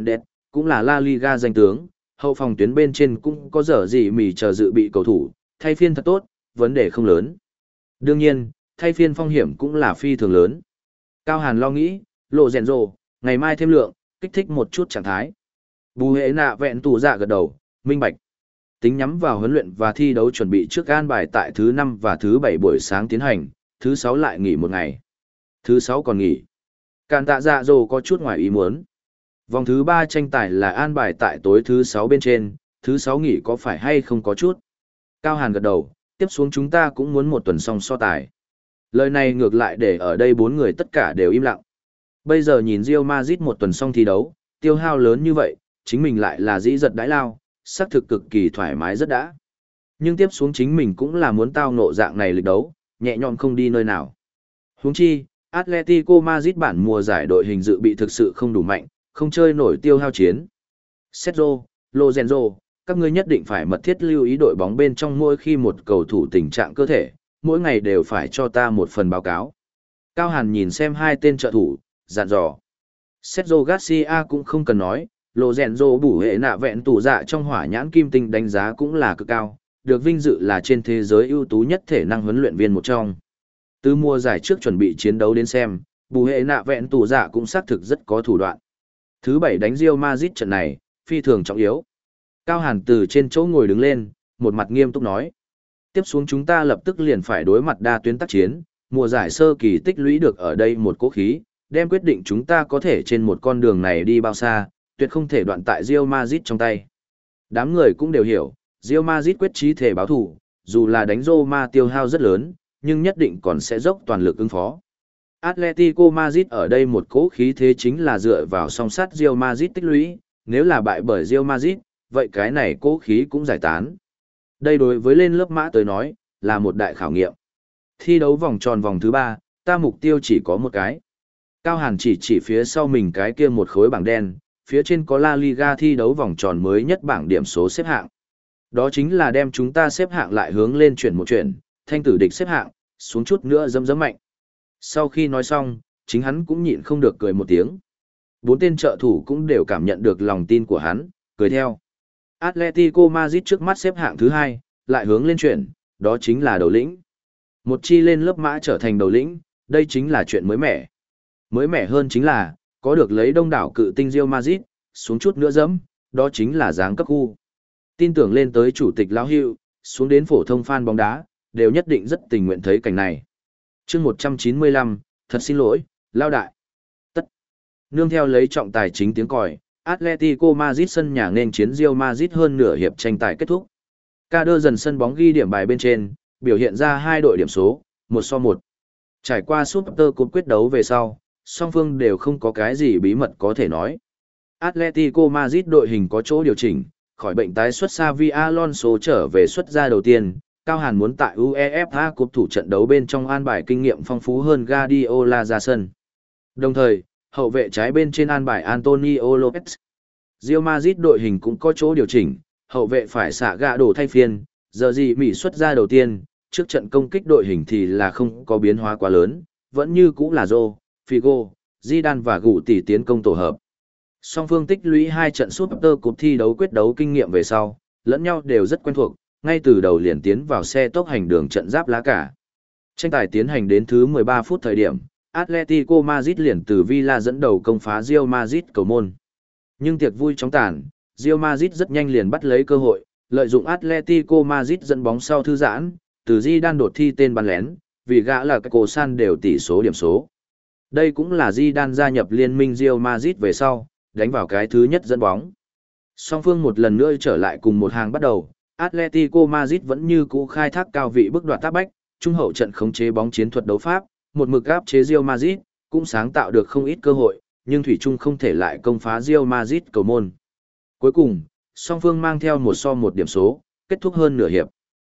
cũng là La Liga danh tướng, hậu phòng tuyến bên trên cũng có dở gì mỉ chờ dự bị cầu thủ, thay phiên thật tốt, vấn đề không lớn. Đương nhiên, thay phiên phong hiểm cũng là phi thường lớn. Cao Hàn lo nghĩ, lộ rèn rồ, ngày mai thêm lượng, kích thích một chút trạng thái. Bù hệ nạ vẹn tù dạ gật đầu, minh bạch. Tính nhắm vào huấn luyện và thi đấu chuẩn bị trước an bài tại thứ năm và thứ bảy buổi sáng tiến hành, thứ sáu lại nghỉ một ngày. Thứ sáu còn nghỉ. Càn tạ dạ dồ có chút ngoài ý muốn. Vòng thứ ba tranh tài là an bài tại tối thứ sáu bên trên, thứ sáu nghỉ có phải hay không có chút. Cao Hàn gật đầu, tiếp xuống chúng ta cũng muốn một tuần xong so tài. Lời này ngược lại để ở đây bốn người tất cả đều im lặng. Bây giờ nhìn Real Madrid một tuần xong thi đấu, tiêu hao lớn như vậy, chính mình lại là dĩ giật đãi lao, xác thực cực kỳ thoải mái rất đã. Nhưng tiếp xuống chính mình cũng là muốn tao ngộ dạng này lịch đấu, nhẹ nhõm không đi nơi nào. Huống chi, Atletico Madrid bản mùa giải đội hình dự bị thực sự không đủ mạnh, không chơi nổi tiêu hao chiến. Sergio, Lorenzo, các ngươi nhất định phải mật thiết lưu ý đội bóng bên trong mỗi khi một cầu thủ tình trạng cơ thể, mỗi ngày đều phải cho ta một phần báo cáo. Cao Hàn nhìn xem hai tên trợ thủ, dặn dò. Sergio Garcia cũng không cần nói, Lorenzo bủ hệ nạ vẹn tủ dạ trong hỏa nhãn kim tinh đánh giá cũng là cực cao, được vinh dự là trên thế giới ưu tú nhất thể năng huấn luyện viên một trong. Từ mùa giải trước chuẩn bị chiến đấu đến xem, bù hệ nạ vẹn tủ dạ cũng xác thực rất có thủ đoạn. Thứ bảy đánh Real Madrid trận này, phi thường trọng yếu. Cao Hàn từ trên chỗ ngồi đứng lên, một mặt nghiêm túc nói. Tiếp xuống chúng ta lập tức liền phải đối mặt đa tuyến tác chiến, mùa giải sơ kỳ tích lũy được ở đây một cố khí, đem quyết định chúng ta có thể trên một con đường này đi bao xa, tuyệt không thể đoạn tại Real Madrid trong tay. Đám người cũng đều hiểu, Real Madrid quyết chí thể báo thủ, dù là đánh Roma tiêu hao rất lớn, nhưng nhất định còn sẽ dốc toàn lực ứng phó. Atletico Madrid ở đây một cố khí thế chính là dựa vào song sát Real Madrid tích lũy, nếu là bại bởi Real Madrid, vậy cái này cố khí cũng giải tán. Đây đối với lên lớp mã tới nói, là một đại khảo nghiệm. Thi đấu vòng tròn vòng thứ ba, ta mục tiêu chỉ có một cái. Cao Hàn chỉ chỉ phía sau mình cái kia một khối bảng đen, phía trên có La Liga thi đấu vòng tròn mới nhất bảng điểm số xếp hạng. Đó chính là đem chúng ta xếp hạng lại hướng lên chuyển một chuyển, thanh tử địch xếp hạng, xuống chút nữa dấm dấm mạnh. Sau khi nói xong, chính hắn cũng nhịn không được cười một tiếng. Bốn tên trợ thủ cũng đều cảm nhận được lòng tin của hắn, cười theo. Atletico Madrid trước mắt xếp hạng thứ hai, lại hướng lên chuyển, đó chính là đầu lĩnh. Một chi lên lớp mã trở thành đầu lĩnh, đây chính là chuyện mới mẻ. Mới mẻ hơn chính là, có được lấy đông đảo cự tinh Real Madrid, xuống chút nữa dẫm, đó chính là dáng cấp khu. Tin tưởng lên tới chủ tịch lão hưu, xuống đến phổ thông fan bóng đá, đều nhất định rất tình nguyện thấy cảnh này. Chương một trăm chín mươi lăm, thật xin lỗi, lao đại. Tất. Nương theo lấy trọng tài chính tiếng còi, Atletico Madrid sân nhà nên chiến Real Madrid hơn nửa hiệp tranh tài kết thúc. Ca đơ dần sân bóng ghi điểm bài bên trên, biểu hiện ra hai đội điểm số, một so một. Trải qua Super Cup quyết đấu về sau, song phương đều không có cái gì bí mật có thể nói. Atletico Madrid đội hình có chỗ điều chỉnh, khỏi bệnh tái xuất Xavi Alonso trở về xuất ra đầu tiên, Cao Hàn muốn tại UEFA Cup thủ trận đấu bên trong an bài kinh nghiệm phong phú hơn Guardiola ra sân. Đồng thời, hậu vệ trái bên trên an bài Antonio Lopez. Real Madrid đội hình cũng có chỗ điều chỉnh, hậu vệ phải xạ gạ đổ thay phiên, giờ gì Mỹ xuất ra đầu tiên, trước trận công kích đội hình thì là không có biến hóa quá lớn, vẫn như cũ là Zô, Figo, Zidane và Gù tỷ tiến công tổ hợp. Song phương tích lũy hai trận Super Cup thi đấu quyết đấu kinh nghiệm về sau, lẫn nhau đều rất quen thuộc, ngay từ đầu liền tiến vào xe tốc hành đường trận giáp lá cả. Tranh tài tiến hành đến thứ mười ba phút thời điểm, Atletico Madrid liền từ Villa dẫn đầu công phá Real Madrid cầu môn. Nhưng tiệc vui chóng tàn, Real Madrid rất nhanh liền bắt lấy cơ hội, lợi dụng Atletico Madrid dẫn bóng sau thư giãn, từ Zidane đột thi tên bắn lén, vì gã là cái cổ san đều tỷ số điểm số. Đây cũng là Zidane gia nhập liên minh Real Madrid về sau, đánh vào cái thứ nhất dẫn bóng. Song phương một lần nữa trở lại cùng một hàng bắt đầu, Atletico Madrid vẫn như cũ khai thác cao vị bức đoạt tác bách, trung hậu trận khống chế bóng chiến thuật đấu pháp, một mực áp chế Real Madrid, cũng sáng tạo được không ít cơ hội, nhưng thủy chung không thể lại công phá Real Madrid cầu môn. Cuối cùng, song phương mang theo một so một điểm số, kết thúc hơn nửa hiệp.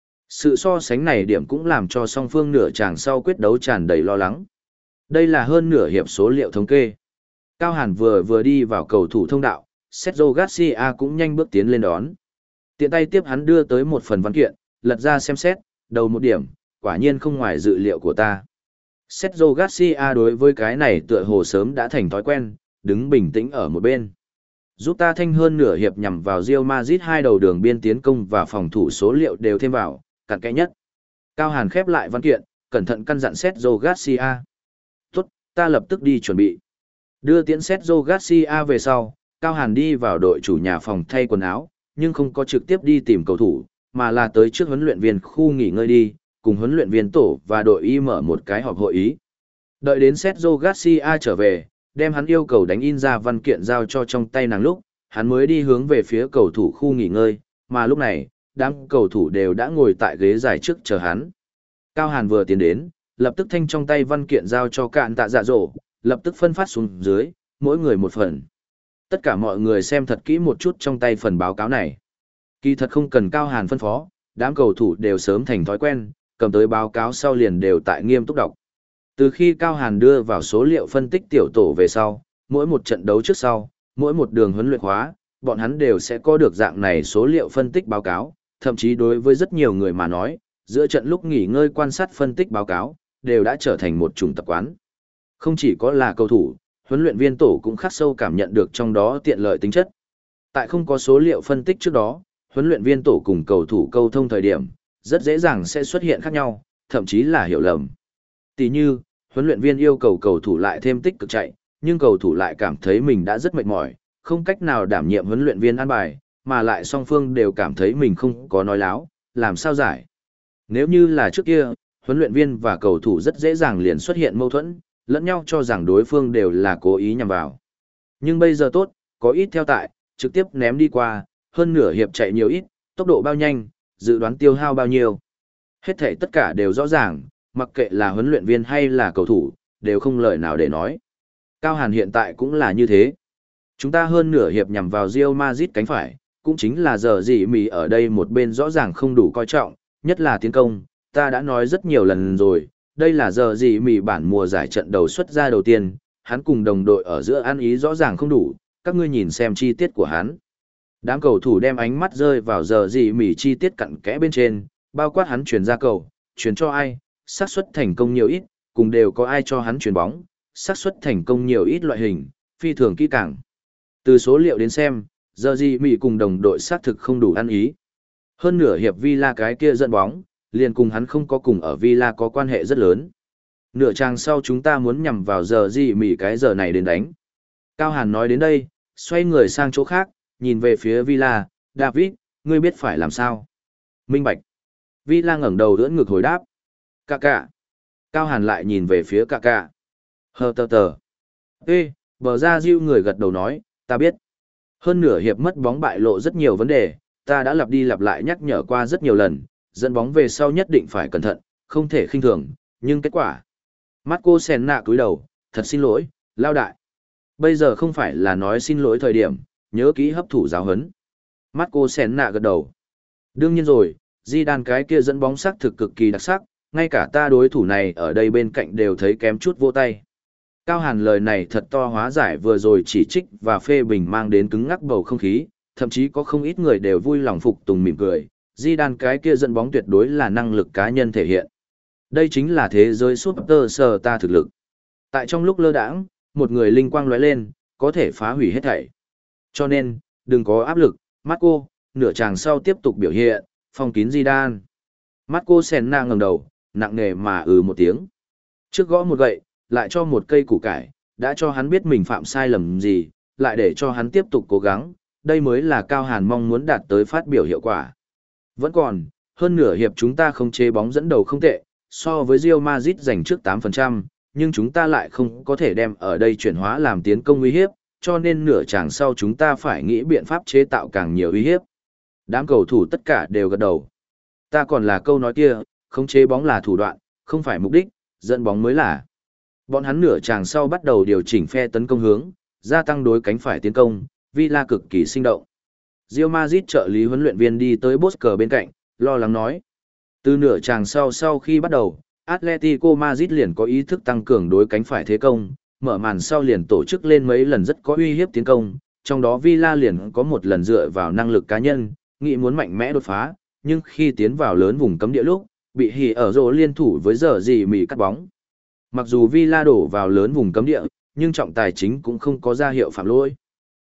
Sự so sánh này điểm cũng làm cho song phương nửa chàng sau quyết đấu tràn đầy lo lắng. Đây là hơn nửa hiệp số liệu thống kê. Cao Hàn vừa vừa đi vào cầu thủ thông đạo, Sergio Garcia cũng nhanh bước tiến lên đón. Tiện tay tiếp hắn đưa tới một phần văn kiện, lật ra xem xét, đầu một điểm, quả nhiên không ngoài dự liệu của ta. Sergio Garcia đối với cái này tựa hồ sớm đã thành thói quen, đứng bình tĩnh ở một bên. Giúp ta thanh hơn nửa hiệp nhằm vào Real Madrid hai đầu đường biên tiến công và phòng thủ số liệu đều thêm vào, cặn kẽ nhất. Cao Hàn khép lại văn kiện, cẩn thận căn dặn Sergio Garcia. Tốt, ta lập tức đi chuẩn bị. Đưa tiễn Sergio Garcia về sau, Cao Hàn đi vào đội chủ nhà phòng thay quần áo, nhưng không có trực tiếp đi tìm cầu thủ, mà là tới trước huấn luyện viên khu nghỉ ngơi đi, cùng huấn luyện viên tổ và đội y mở một cái họp hội ý. Đợi đến Sergio Garcia trở về, đem hắn yêu cầu đánh in ra văn kiện giao cho trong tay nàng lúc, hắn mới đi hướng về phía cầu thủ khu nghỉ ngơi, mà lúc này, đám cầu thủ đều đã ngồi tại ghế dài trước chờ hắn. Cao Hàn vừa tiến đến, lập tức thanh trong tay văn kiện giao cho cạn tạ dạ dỗ, lập tức phân phát xuống dưới, mỗi người một phần. Tất cả mọi người xem thật kỹ một chút trong tay phần báo cáo này. Kỳ thật không cần Cao Hàn phân phó, đám cầu thủ đều sớm thành thói quen, cầm tới báo cáo sau liền đều tại nghiêm túc đọc. Từ khi Cao Hàn đưa vào số liệu phân tích tiểu tổ về sau, mỗi một trận đấu trước sau, mỗi một đường huấn luyện hóa, bọn hắn đều sẽ có được dạng này số liệu phân tích báo cáo, thậm chí đối với rất nhiều người mà nói, giữa trận lúc nghỉ ngơi quan sát phân tích báo cáo, đều đã trở thành một chủng tập quán. Không chỉ có là cầu thủ, huấn luyện viên tổ cũng khắc sâu cảm nhận được trong đó tiện lợi tính chất. Tại không có số liệu phân tích trước đó, huấn luyện viên tổ cùng cầu thủ câu thông thời điểm, rất dễ dàng sẽ xuất hiện khác nhau, thậm chí là hiểu lầm. Tỷ như, huấn luyện viên yêu cầu cầu thủ lại thêm tích cực chạy, nhưng cầu thủ lại cảm thấy mình đã rất mệt mỏi, không cách nào đảm nhiệm huấn luyện viên an bài, mà lại song phương đều cảm thấy mình không có nói láo, làm sao giải. Nếu như là trước kia, huấn luyện viên và cầu thủ rất dễ dàng liền xuất hiện mâu thuẫn, lẫn nhau cho rằng đối phương đều là cố ý nhằm vào. Nhưng bây giờ tốt, có ít theo tại, trực tiếp ném đi qua, hơn nửa hiệp chạy nhiều ít, tốc độ bao nhanh, dự đoán tiêu hao bao nhiêu. Hết thảy tất cả đều rõ ràng, mặc kệ là huấn luyện viên hay là cầu thủ, đều không lời nào để nói. Cao Hàn hiện tại cũng là như thế. Chúng ta hơn nửa hiệp nhằm vào Real Madrid cánh phải, cũng chính là giờ gì mì ở đây một bên rõ ràng không đủ coi trọng, nhất là tiến công, ta đã nói rất nhiều lần rồi, đây là giờ gì mì bản mùa giải trận đầu xuất ra đầu tiên, hắn cùng đồng đội ở giữa ăn ý rõ ràng không đủ, các ngươi nhìn xem chi tiết của hắn. Đám cầu thủ đem ánh mắt rơi vào giờ gì mì chi tiết cặn kẽ bên trên, bao quát hắn chuyển ra cầu, chuyển cho ai, xác suất thành công nhiều ít, cùng đều có ai cho hắn chuyển bóng, xác suất thành công nhiều ít loại hình, phi thường kỹ càng. Từ số liệu đến xem, giờ gì mì cùng đồng đội xác thực không đủ ăn ý. Hơn nửa hiệp Villa cái kia dẫn bóng, liền cùng hắn không có cùng ở Villa có quan hệ rất lớn. Nửa trang sau chúng ta muốn nhằm vào giờ gì mì cái giờ này đến đánh. Cao Hàn nói đến đây, xoay người sang chỗ khác, nhìn về phía Villa, David, ngươi biết phải làm sao? Minh bạch. Villa ngẩng đầu đỡ ngực hồi đáp. Cà cà. Cao Hàn lại nhìn về phía cà cà. Hờ tờ tờ. Ê, bờ ra diêu người gật đầu nói, ta biết. Hơn nửa hiệp mất bóng bại lộ rất nhiều vấn đề, ta đã lặp đi lặp lại nhắc nhở qua rất nhiều lần, dẫn bóng về sau nhất định phải cẩn thận, không thể khinh thường, nhưng kết quả. Marco Senna cúi đầu, thật xin lỗi, lao đại. Bây giờ không phải là nói xin lỗi thời điểm, nhớ kỹ hấp thụ giáo huấn. Marco Senna gật đầu. Đương nhiên rồi, Zidane cái kia dẫn bóng sắc thực cực kỳ đặc sắc, ngay cả ta đối thủ này ở đây bên cạnh đều thấy kém chút vô tay. Cao Hàn lời này thật to hóa giải vừa rồi chỉ trích và phê bình mang đến cứng ngắc bầu không khí, thậm chí có không ít người đều vui lòng phục tùng mỉm cười. Zidane cái kia dẫn bóng tuyệt đối là năng lực cá nhân thể hiện. Đây chính là thế giới Superstar ta thực lực. Tại trong lúc lơ đãng, một người linh quang lóe lên, có thể phá hủy hết thảy. Cho nên, đừng có áp lực, Marco, nửa chàng sau tiếp tục biểu hiện, phong kín Zidane. Marco Senna ngẩng đầu, nặng nề mà ừ một tiếng. Trước gõ một gậy, lại cho một cây củ cải, đã cho hắn biết mình phạm sai lầm gì, lại để cho hắn tiếp tục cố gắng, đây mới là Cao Hàn mong muốn đạt tới phát biểu hiệu quả. Vẫn còn, hơn nửa hiệp chúng ta không chế bóng dẫn đầu không tệ, so với Real Madrid giành trước tám phần trăm, nhưng chúng ta lại không có thể đem ở đây chuyển hóa làm tiến công uy hiếp, cho nên nửa chàng sau chúng ta phải nghĩ biện pháp chế tạo càng nhiều uy hiếp. Đám cầu thủ tất cả đều gật đầu. Ta còn là câu nói kia, không chế bóng là thủ đoạn, không phải mục đích, dẫn bóng mới là. Bọn hắn nửa chàng sau bắt đầu điều chỉnh phe tấn công hướng, gia tăng đối cánh phải tiến công, Villa cực kỳ sinh động. Real Madrid trợ lý huấn luyện viên đi tới Bosker bên cạnh, lo lắng nói. Từ nửa chàng sau sau khi bắt đầu, Atletico Madrid liền có ý thức tăng cường đối cánh phải thế công, mở màn sau liền tổ chức lên mấy lần rất có uy hiếp tiến công, trong đó Villa liền có một lần dựa vào năng lực cá nhân, nghĩ muốn mạnh mẽ đột phá, nhưng khi tiến vào lớn vùng cấm địa lúc, bị hỉ ở rổ liên thủ với giờ gì mì cắt bóng. Mặc dù Villa đổ vào lớn vùng cấm địa, nhưng trọng tài chính cũng không có ra hiệu phạm lỗi.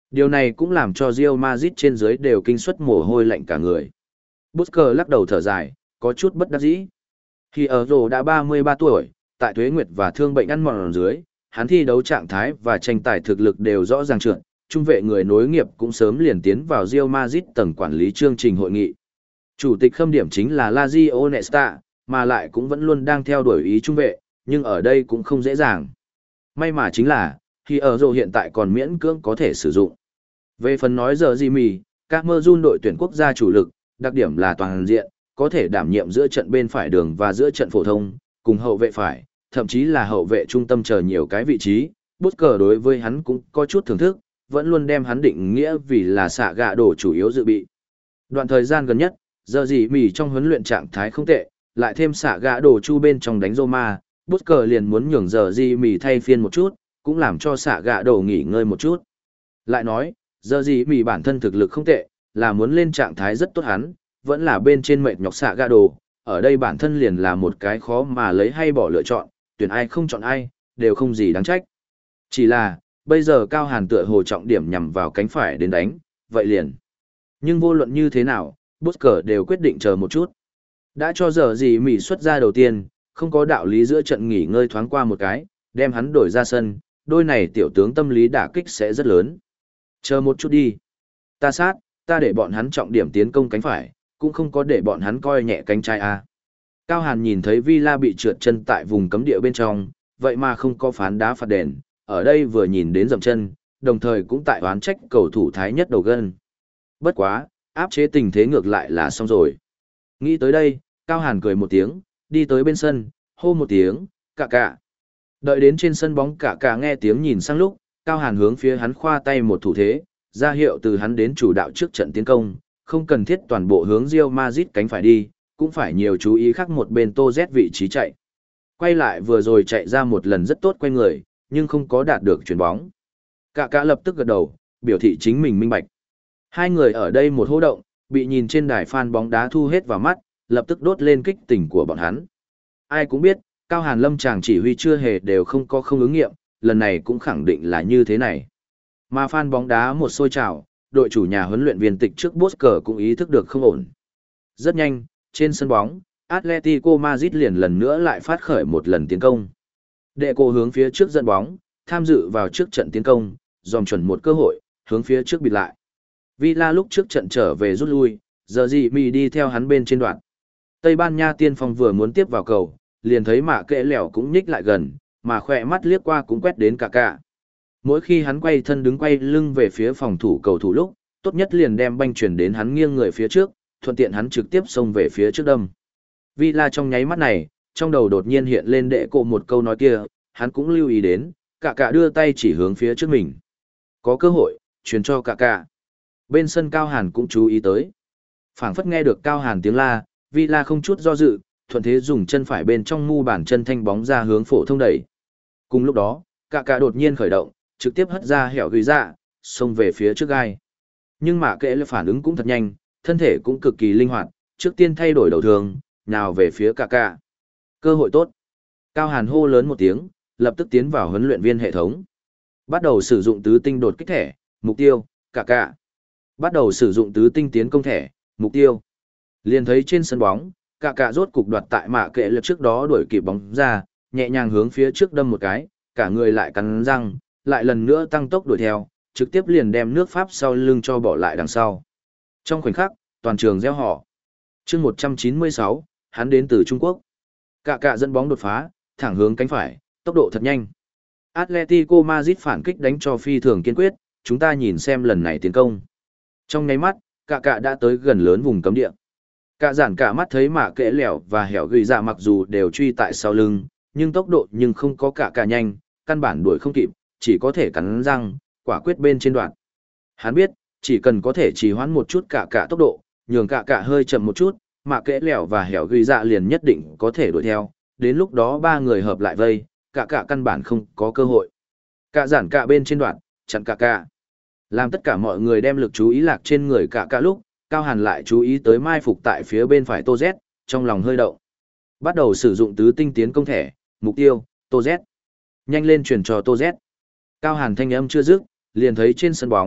Điều này cũng làm cho Real Madrid trên dưới đều kinh suất mồ hôi lạnh cả người. Busquets lắc đầu thở dài, có chút bất đắc dĩ. Khi ở rổ đã ba mươi ba tuổi, tại tuế nguyệt và thương bệnh ăn mòn dưới, hắn thi đấu trạng thái và tranh tài thực lực đều rõ ràng trượt, trung vệ người nối nghiệp cũng sớm liền tiến vào Real Madrid tầng quản lý chương trình hội nghị. Chủ tịch khâm điểm chính là Lazio Nesta, mà lại cũng vẫn luôn đang theo đuổi ý trung vệ, nhưng ở đây cũng không dễ dàng. May mà chính là, khi ở rổ hiện tại còn miễn cưỡng có thể sử dụng. Về phần nói giờ gì mì, Camerun đội tuyển quốc gia chủ lực, đặc điểm là toàn diện, có thể đảm nhiệm giữa trận bên phải đường và giữa trận phổ thông, cùng hậu vệ phải, thậm chí là hậu vệ trung tâm chờ nhiều cái vị trí. Busquets đối với hắn cũng có chút thưởng thức, vẫn luôn đem hắn định nghĩa vì là xạ gạ đổ chủ yếu dự bị. Đoạn thời gian gần nhất, giờ gì mì trong huấn luyện trạng thái không tệ, lại thêm xạ gạ đổ chu bên trong đánh Roma, Busquets liền muốn nhường giờ gì mì thay phiên một chút, cũng làm cho xạ gạ đổ nghỉ ngơi một chút. Lại nói, giờ gì mì bản thân thực lực không tệ, là muốn lên trạng thái rất tốt hắn, vẫn là bên trên mệt nhọc xạ gạ đổ, ở đây bản thân liền là một cái khó mà lấy hay bỏ lựa chọn, tuyển ai không chọn ai, đều không gì đáng trách. Chỉ là, bây giờ Cao Hàn tựa hồ trọng điểm nhằm vào cánh phải đến đánh, vậy liền. Nhưng vô luận như thế nào, Busquets đều quyết định chờ một chút. Đã cho giờ gì mỉ xuất ra đầu tiên, không có đạo lý giữa trận nghỉ ngơi thoáng qua một cái, đem hắn đổi ra sân, đôi này tiểu tướng tâm lý đả kích sẽ rất lớn. Chờ một chút đi. Ta sát, ta để bọn hắn trọng điểm tiến công cánh phải, cũng không có để bọn hắn coi nhẹ cánh trái a. Cao Hàn nhìn thấy Villa bị trượt chân tại vùng cấm địa bên trong, vậy mà không có phán đá phạt đền, ở đây vừa nhìn đến dậm chân, đồng thời cũng tại oán trách cầu thủ thái nhất đầu gân. Bất quá, áp chế tình thế ngược lại là xong rồi. Nghĩ tới đây, Cao Hàn cười một tiếng, đi tới bên sân, hô một tiếng, cạ cạ. Đợi đến trên sân bóng cạ cạ nghe tiếng nhìn sang lúc, Cao Hàn hướng phía hắn khoa tay một thủ thế, ra hiệu từ hắn đến chủ đạo trước trận tiến công, không cần thiết toàn bộ hướng Real Madrid cánh phải đi, cũng phải nhiều chú ý khác một bên Tô Z vị trí chạy. Quay lại vừa rồi chạy ra một lần rất tốt quay người, nhưng không có đạt được chuyền bóng. Cạ cạ lập tức gật đầu, biểu thị chính mình minh bạch. Hai người ở đây một hô động, bị nhìn trên đài fan bóng đá thu hết vào mắt, lập tức đốt lên kích tình của bọn hắn. Ai cũng biết, Cao Hàn Lâm chàng chỉ huy chưa hề đều không có không ứng nghiệm, lần này cũng khẳng định là như thế này. Mà fan bóng đá một sôi trào, đội chủ nhà huấn luyện viên tịch trước Busquets cũng ý thức được không ổn. Rất nhanh, trên sân bóng, Atletico Madrid liền lần nữa lại phát khởi một lần tiến công. Đệ cổ hướng phía trước dẫn bóng, tham dự vào trước trận tiến công, dòm chuẩn một cơ hội, hướng phía trước bịt lại. Villa lúc trước trận trở về rút lui, giờ gì mì đi theo hắn bên trên đoạn. Tây Ban Nha tiên phong vừa muốn tiếp vào cầu, liền thấy mạ kệ lẻo cũng nhích lại gần, mà khỏe mắt liếc qua cũng quét đến cả cả. Mỗi khi hắn quay thân đứng quay lưng về phía phòng thủ cầu thủ lúc, tốt nhất liền đem banh chuyển đến hắn nghiêng người phía trước, thuận tiện hắn trực tiếp xông về phía trước đâm. Villa trong nháy mắt này, trong đầu đột nhiên hiện lên đệ cổ một câu nói kia, hắn cũng lưu ý đến, cả cả đưa tay chỉ hướng phía trước mình. Có cơ hội, truyền cho cả cả. Bên sân Cao Hàn cũng chú ý tới. Phảng phất nghe được Cao Hàn tiếng la, Villa không chút do dự, thuận thế dùng chân phải bên trong mu bàn chân thanh bóng ra hướng phổ thông đẩy. Cùng lúc đó, cả cả đột nhiên khởi động, trực tiếp hất ra hẻo gửi ra, xông về phía trước gai. Nhưng mà kệ là phản ứng cũng thật nhanh, thân thể cũng cực kỳ linh hoạt, trước tiên thay đổi đầu thường, nào về phía cả cả. Cơ hội tốt. Cao Hàn hô lớn một tiếng, lập tức tiến vào huấn luyện viên hệ thống. Bắt đầu sử dụng tứ tinh đột kích thẻ, mục tiêu, cả cả. Bắt đầu sử dụng tứ tinh tiến công thẻ, mục tiêu. Liền thấy trên sân bóng, cả cả rốt cục đoạt tại mạ kệ lực trước đó đuổi kịp bóng ra, nhẹ nhàng hướng phía trước đâm một cái, cả người lại cắn răng, lại lần nữa tăng tốc đuổi theo, trực tiếp liền đem nước Pháp sau lưng cho bỏ lại đằng sau. Trong khoảnh khắc, toàn trường reo hò. Chương một trăm chín mươi sáu, hắn đến từ Trung Quốc. Cả cả dẫn bóng đột phá, thẳng hướng cánh phải, tốc độ thật nhanh. Atletico Madrid phản kích đánh cho phi thường kiên quyết, chúng ta nhìn xem lần này tiến công. Trong nháy mắt, cả cả đã tới gần lớn vùng cấm địa. Cả giản cả mắt thấy mạ kệ lẻo và hẻo gửi dạ mặc dù đều truy tại sau lưng, nhưng tốc độ nhưng không có cả cả nhanh, căn bản đuổi không kịp, chỉ có thể cắn răng, quả quyết bên trên đoạn. Hắn biết, chỉ cần có thể trì hoãn một chút cả cả tốc độ, nhường cả cả hơi chậm một chút, mạ kệ lẻo và hẻo gửi dạ liền nhất định có thể đuổi theo, đến lúc đó ba người hợp lại vây, cả cả căn bản không có cơ hội. Cả giản cả bên trên đoạn, chặn cả cả. Làm tất cả mọi người đem lực chú ý lạc trên người cả cả lúc, Cao Hàn lại chú ý tới mai phục tại phía bên phải Tô Z, trong lòng hơi động. Bắt đầu sử dụng tứ tinh tiến công thẻ, mục tiêu, Tô Z. Nhanh lên chuyển cho Tô Z. Cao Hàn thanh âm chưa dứt, liền thấy trên sân bóng,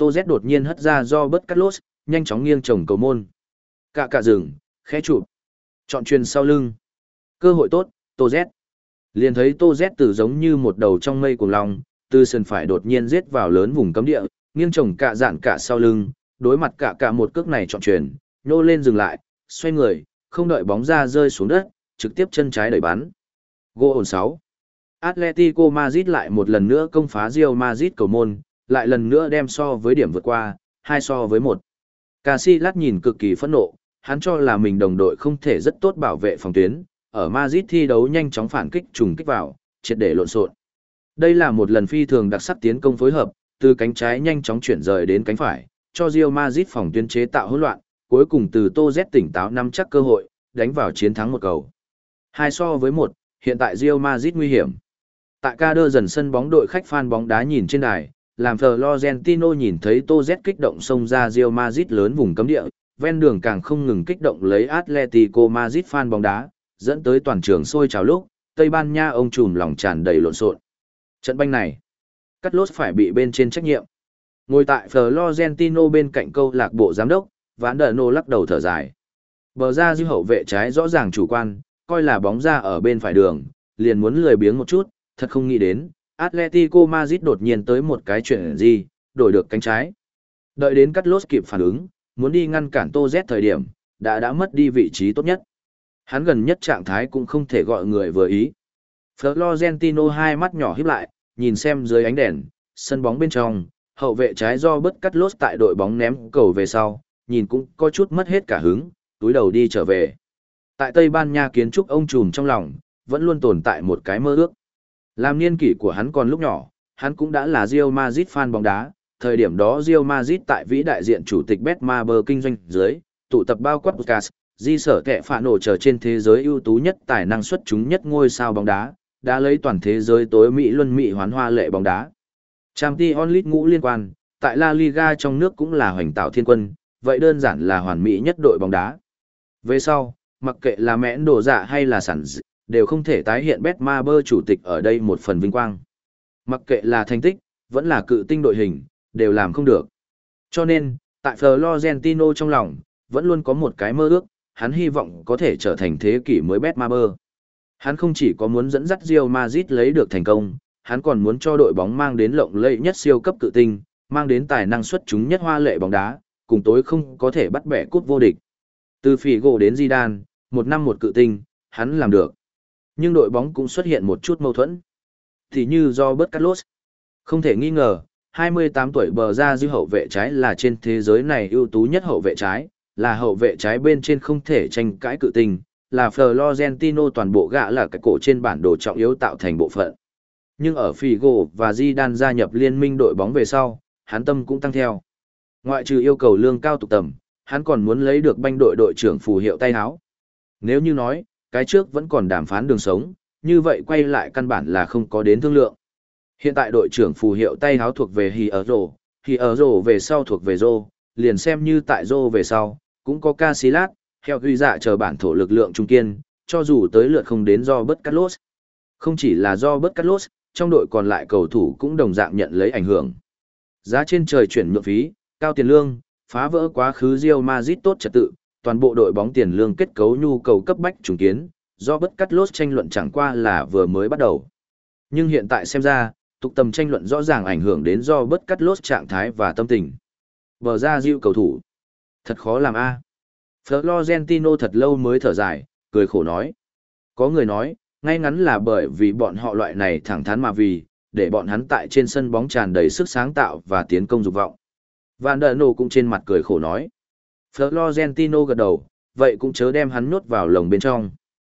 Tô Z đột nhiên hất ra do bất cắt lốt, nhanh chóng nghiêng chồng cầu môn. Cả cả rừng, khẽ chụp. Chọn truyền sau lưng. Cơ hội tốt, Tô Z. Liền thấy Tô Z từ giống như một đầu trong mây cuồng long, từ sân phải đột nhiên giết vào lớn vùng cấm địa, nghiêng chồng cả dạn cả sau lưng, đối mặt cả cả một cước này chọn truyền, nhô lên dừng lại, xoay người, không đợi bóng ra rơi xuống đất, trực tiếp chân trái đẩy bắn. Gol ổn sáu. Atletico Madrid lại một lần nữa công phá Real Madrid cầu môn, lại lần nữa đem so với điểm vượt qua, hai so với một. Casillas nhìn cực kỳ phẫn nộ, hắn cho là mình đồng đội không thể rất tốt bảo vệ phòng tuyến, ở Madrid thi đấu nhanh chóng phản kích trùng kích vào, triệt để lộn xộn. Đây là một lần phi thường đặc sắc tiến công phối hợp, từ cánh trái nhanh chóng chuyển rời đến cánh phải, cho Real Madrid phòng tuyến chế tạo hỗn loạn, cuối cùng từ Tô Z tỉnh táo nắm chắc cơ hội, đánh vào chiến thắng một cầu. Hai so với một, hiện tại Real Madrid nguy hiểm. Tại ca đơ dần sân bóng đội khách fan bóng đá nhìn trên đài, làm Florentino nhìn thấy Tô Z kích động xông ra Real Madrid lớn vùng cấm địa, ven đường càng không ngừng kích động lấy Atletico Madrid fan bóng đá, dẫn tới toàn trường sôi trào lúc, Tây Ban Nha ông trùm lòng tràn đầy lộn xộn. Trận banh này, cắt lốt phải bị bên trên trách nhiệm. Ngồi tại Florentino bên cạnh câu lạc bộ giám đốc, Ván Đờ Nô lắc đầu thở dài. Bờ ra dư hậu vệ trái rõ ràng chủ quan, coi là bóng ra ở bên phải đường, liền muốn lười biếng một chút, thật không nghĩ đến, Atletico Madrid đột nhiên tới một cái chuyện gì, đổi được cánh trái. Đợi đến cắt lốt kịp phản ứng, muốn đi ngăn cản Tô Z thời điểm, đã đã mất đi vị trí tốt nhất. Hắn gần nhất trạng thái cũng không thể gọi người vừa ý. Florentino hai mắt nhỏ híp lại, nhìn xem dưới ánh đèn, sân bóng bên trong, hậu vệ trái do bất cắt lốt tại đội bóng ném cầu về sau, nhìn cũng có chút mất hết cả hứng, túi đầu đi trở về. Tại Tây Ban Nha kiến trúc ông trùm trong lòng, vẫn luôn tồn tại một cái mơ ước. Làm niên kỷ của hắn còn lúc nhỏ, hắn cũng đã là Real Madrid fan bóng đá, thời điểm đó Real Madrid tại vĩ đại diện chủ tịch Betmaber kinh doanh dưới, tụ tập bao quát Puskas, di sở kẻ phạ nổ trở trên thế giới ưu tú nhất tài năng xuất chúng nhất ngôi sao bóng đá, đã lấy toàn thế giới tối Mỹ luân Mỹ hoán hoa lệ bóng đá. Champions League ngũ liên quan, tại La Liga trong nước cũng là hoành tạo thiên quân, vậy đơn giản là hoàn mỹ nhất đội bóng đá. Về sau, mặc kệ là mẽn đồ dạ hay là sản dị, đều không thể tái hiện Betmaber chủ tịch ở đây một phần vinh quang. Mặc kệ là thành tích, vẫn là cự tinh đội hình, đều làm không được. Cho nên, tại Florentino trong lòng, vẫn luôn có một cái mơ ước, hắn hy vọng có thể trở thành thế kỷ mới Betmaber. Hắn không chỉ có muốn dẫn dắt Real Madrid lấy được thành công, hắn còn muốn cho đội bóng mang đến lộng lẫy nhất siêu cấp cự tinh, mang đến tài năng xuất chúng nhất hoa lệ bóng đá, cùng tối không có thể bắt bẻ cúp vô địch. Từ Figo đến Zidane, một năm một cự tinh, hắn làm được. Nhưng đội bóng cũng xuất hiện một chút mâu thuẫn. Thì như do bớt Carlos. Không thể nghi ngờ, hai mươi tám tuổi bờ ra dư hậu vệ trái là trên thế giới này ưu tú nhất hậu vệ trái, là hậu vệ trái bên trên không thể tranh cãi cự tinh, là Florentino toàn bộ gã là cái cổ trên bản đồ trọng yếu tạo thành bộ phận. Nhưng ở Figo và Zidane gia nhập liên minh đội bóng về sau, hắn tâm cũng tăng theo. Ngoại trừ yêu cầu lương cao tục tầm, hắn còn muốn lấy được banh đội đội trưởng phù hiệu tay áo. Nếu như nói, cái trước vẫn còn đàm phán đường sống, như vậy quay lại căn bản là không có đến thương lượng. Hiện tại đội trưởng phù hiệu tay áo thuộc về Hierro, Hierro về sau thuộc về Rô, liền xem như tại Rô về sau, cũng có Casillas, theo ghi dạ chờ bản thổ lực lượng trung kiên, cho dù tới lượt không đến do bất Carlos. Không chỉ là do bất Carlos, trong đội còn lại cầu thủ cũng đồng dạng nhận lấy ảnh hưởng. Giá trên trời chuyển nhượng phí, cao tiền lương, phá vỡ quá khứ Real Madrid tốt trật tự, toàn bộ đội bóng tiền lương kết cấu nhu cầu cấp bách trùng kiến, do bất Carlos tranh luận chẳng qua là vừa mới bắt đầu. Nhưng hiện tại xem ra, tục tầm tranh luận rõ ràng ảnh hưởng đến do bất Carlos trạng thái và tâm tình. Bờ ra dịu cầu thủ. Thật khó làm a. Florentino thật lâu mới thở dài, cười khổ nói. Có người nói, ngay ngắn là bởi vì bọn họ loại này thẳng thắn mà vì, để bọn hắn tại trên sân bóng tràn đầy sức sáng tạo và tiến công dục vọng. Van der Nô cũng trên mặt cười khổ nói. Florentino gật đầu, vậy cũng chớ đem hắn nhốt vào lồng bên trong.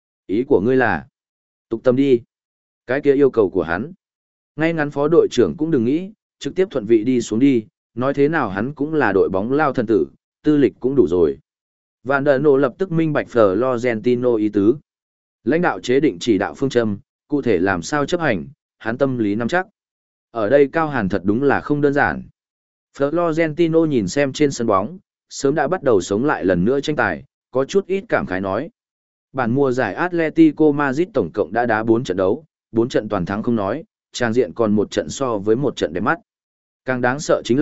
Ý của ngươi là, tục tâm đi. Cái kia yêu cầu của hắn. Ngay ngắn phó đội trưởng cũng đừng nghĩ, trực tiếp thuận vị đi xuống đi, nói thế nào hắn cũng là đội bóng lao thần tử, tư lịch cũng đủ rồi. Van der Nô lập tức minh bạch Florentino ý tứ. Lãnh đạo chế định chỉ đạo phương châm, cụ thể làm sao chấp hành, hắn tâm lý nắm chắc. Ở đây Cao Hàn thật đúng là không đơn giản. Florentino nhìn xem trên sân bóng, sớm đã bắt đầu sống lại lần nữa tranh tài, có chút ít cảm khái nói. Bản mùa giải Atletico Madrid tổng cộng đã đá bốn trận đấu, bốn trận toàn thắng không nói, trang diện còn một trận so với một trận đẹp mắt. Càng đáng sợ chính là,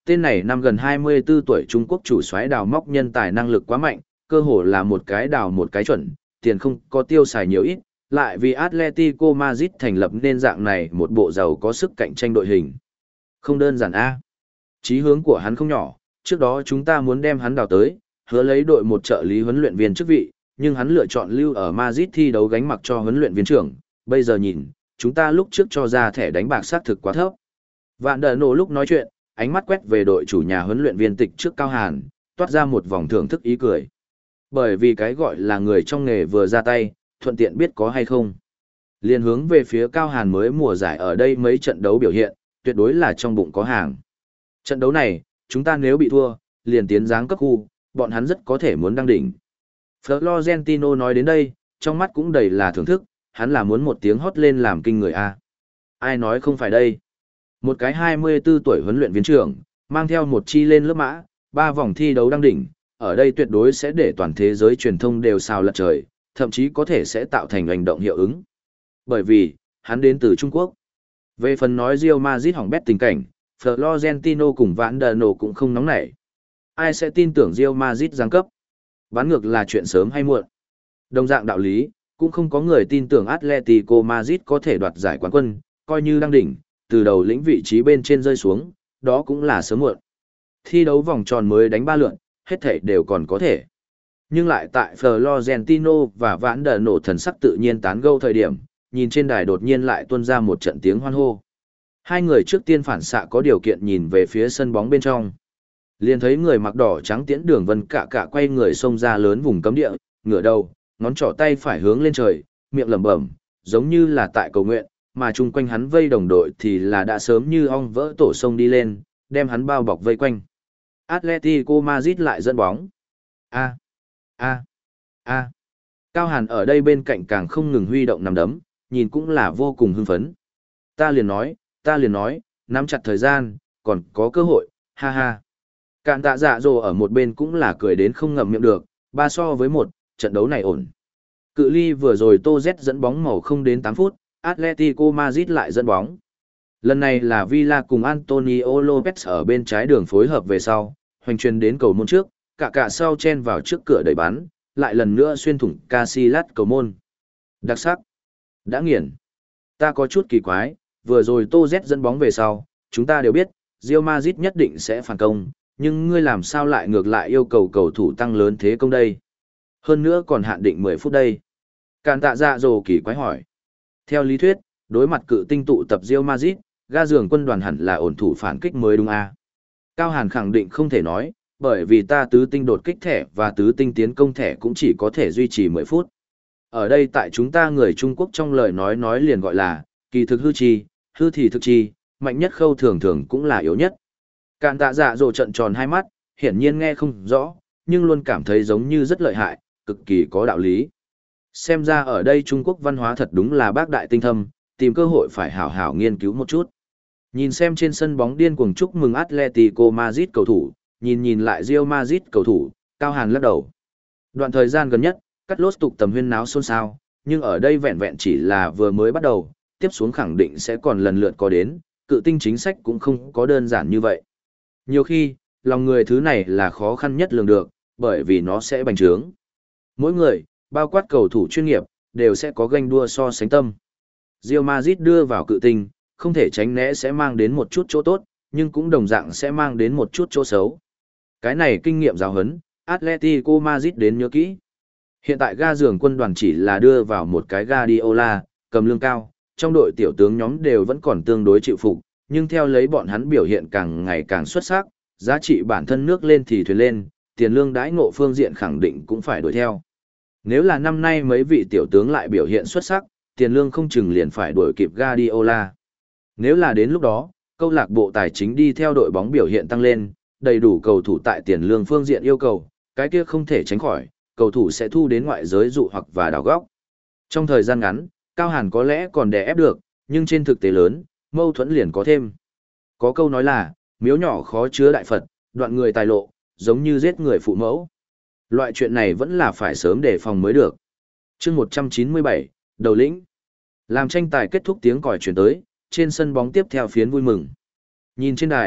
Tên này năm gần hai mươi tư tuổi Trung Quốc chủ soái đào móc nhân tài năng lực quá mạnh, cơ hồ là một cái đào một cái chuẩn, tiền không có tiêu xài nhiều ít, lại vì Atletico Madrid thành lập nên dạng này một bộ giàu có sức cạnh tranh đội hình. Không đơn giản a. Chí hướng của hắn không nhỏ, trước đó chúng ta muốn đem hắn đào tới, hứa lấy đội một trợ lý huấn luyện viên chức vị, nhưng hắn lựa chọn lưu ở Madrid thi đấu gánh mặc cho huấn luyện viên trưởng, bây giờ nhìn, chúng ta lúc trước cho ra thẻ đánh bạc xác thực quá thấp. Vạn Đờ Nổ lúc nói chuyện, ánh mắt quét về đội chủ nhà huấn luyện viên tịch trước Cao Hàn, toát ra một vòng thưởng thức ý cười. Bởi vì cái gọi là người trong nghề vừa ra tay, thuận tiện biết có hay không. Liên hướng về phía Cao Hàn mới mùa giải ở đây mấy trận đấu biểu hiện, tuyệt đối là trong bụng có hàng. Trận đấu này, chúng ta nếu bị thua, liền tiến giáng cấp khu, bọn hắn rất có thể muốn đăng đỉnh. Florentino nói đến đây, trong mắt cũng đầy là thưởng thức, hắn là muốn một tiếng hót lên làm kinh người A. Ai nói không phải đây? Một cái hai mươi tư tuổi huấn luyện viên trưởng, mang theo một chi lên lớp mã, ba vòng thi đấu đăng đỉnh, ở đây tuyệt đối sẽ để toàn thế giới truyền thông đều xào lật trời, thậm chí có thể sẽ tạo thành hành động hiệu ứng. Bởi vì, hắn đến từ Trung Quốc. Về phần nói Real Madrid hỏng bét tình cảnh, Florentino cùng Vạn Đờ Nổ cũng không nóng nảy. Ai sẽ tin tưởng Real Madrid giáng cấp? Bán ngược là chuyện sớm hay muộn. Đồng dạng đạo lý, cũng không có người tin tưởng Atletico Madrid có thể đoạt giải quán quân, coi như đang đỉnh, từ đầu lĩnh vị trí bên trên rơi xuống, đó cũng là sớm muộn. Thi đấu vòng tròn mới đánh ba lượt, hết thảy đều còn có thể. Nhưng lại tại Florentino và Vạn Đờ Nổ thần sắc tự nhiên tán gẫu thời điểm, nhìn trên đài đột nhiên lại tuôn ra một trận tiếng hoan hô. Hai người trước tiên phản xạ có điều kiện nhìn về phía sân bóng bên trong. Liền thấy người mặc đỏ trắng Tiễn Đường Vân cả cả quay người xông ra lớn vùng cấm địa, ngửa đầu, ngón trỏ tay phải hướng lên trời, miệng lẩm bẩm, giống như là tại cầu nguyện, mà chung quanh hắn vây đồng đội thì là đã sớm như ong vỡ tổ sông đi lên, đem hắn bao bọc vây quanh. Atletico Madrid lại dẫn bóng. A, a, a. Cao Hàn ở đây bên cạnh càng không ngừng huy động nắm đấm, nhìn cũng là vô cùng hưng phấn. Ta liền nói, ta liền nói, nắm chặt thời gian, còn có cơ hội, ha ha. Cạn tạ dạ dồ ở một bên cũng là cười đến không ngậm miệng được, ba so với một, trận đấu này ổn. Cự ly vừa rồi Tô Z dẫn bóng màu không đến tám phút, Atletico Madrid lại dẫn bóng. Lần này là Villa cùng Antonio Lopez ở bên trái đường phối hợp về sau, hoành truyền đến cầu môn trước, cả cả sau chen vào trước cửa đẩy bắn, lại lần nữa xuyên thủng Casillas cầu môn. Đặc sắc. Đã nghiền. Ta có chút kỳ quái, vừa rồi Tô Z dẫn bóng về sau, chúng ta đều biết, Real Madrid nhất định sẽ phản công, nhưng ngươi làm sao lại ngược lại yêu cầu cầu thủ tăng lớn thế công đây? Hơn nữa còn hạn định mười phút đây. Càn tạ dạ dồ kỳ quái hỏi. Theo lý thuyết, đối mặt cự tinh tụ tập Real Madrid, ga giường quân đoàn hẳn là ổn thủ phản kích mới đúng à? Cao Hàn khẳng định không thể nói, bởi vì ta tứ tinh đột kích thẻ và tứ tinh tiến công thẻ cũng chỉ có thể duy trì mười phút. Ở đây tại chúng ta người Trung Quốc trong lời nói nói liền gọi là, kỳ thực hư chi, hư thì thực chi, mạnh nhất khâu thường thường cũng là yếu nhất. Càn tạ dạ dồ trận tròn hai mắt, hiển nhiên nghe không rõ, nhưng luôn cảm thấy giống như rất lợi hại, cực kỳ có đạo lý. Xem ra ở đây Trung Quốc văn hóa thật đúng là bác đại tinh thâm, tìm cơ hội phải hảo hảo nghiên cứu một chút. Nhìn xem trên sân bóng điên cuồng chúc mừng Atletico Madrid cầu thủ, nhìn nhìn lại Real Madrid cầu thủ, Cao Hàn lắc đầu. Đoạn thời gian gần nhất, cắt lốt tục tầm huyên náo xôn xao, nhưng ở đây vẹn vẹn chỉ là vừa mới bắt đầu, tiếp xuống khẳng định sẽ còn lần lượt có đến, cự tinh chính sách cũng không có đơn giản như vậy. Nhiều khi, lòng người thứ này là khó khăn nhất lường được, bởi vì nó sẽ bành trướng. Mỗi người, bao quát cầu thủ chuyên nghiệp, đều sẽ có ganh đua so sánh tâm. Real Madrid đưa vào cự tinh, không thể tránh né sẽ mang đến một chút chỗ tốt, nhưng cũng đồng dạng sẽ mang đến một chút chỗ xấu. Cái này kinh nghiệm giáo huấn, Atletico Madrid đến nhớ kỹ. Hiện tại ga giường quân đoàn chỉ là đưa vào một cái Guardiola, cầm lương cao, trong đội tiểu tướng nhóm đều vẫn còn tương đối chịu phục, nhưng theo lấy bọn hắn biểu hiện càng ngày càng xuất sắc, giá trị bản thân nước lên thì thuyền lên, tiền lương đãi ngộ phương diện khẳng định cũng phải đuổi theo. Nếu là năm nay mấy vị tiểu tướng lại biểu hiện xuất sắc, tiền lương không chừng liền phải đuổi kịp Guardiola. Nếu là đến lúc đó, câu lạc bộ tài chính đi theo đội bóng biểu hiện tăng lên, đầy đủ cầu thủ tại tiền lương phương diện yêu cầu, cái kia không thể tránh khỏi, cầu thủ sẽ thu đến ngoại giới dụ hoặc và đào góc. Trong thời gian ngắn, Cao Hàn có lẽ còn đè ép được, nhưng trên thực tế lớn, mâu thuẫn liền có thêm. Có câu nói là, miếu nhỏ khó chứa đại Phật, đoạn người tài lộ, giống như giết người phụ mẫu. Loại chuyện này vẫn là phải sớm đề phòng mới được. chương một trăm chín mươi bảy, đầu lĩnh. Làm tranh tài kết thúc tiếng còi chuyển tới, trên sân bóng tiếp theo phiến vui mừng. Nhìn trên đài,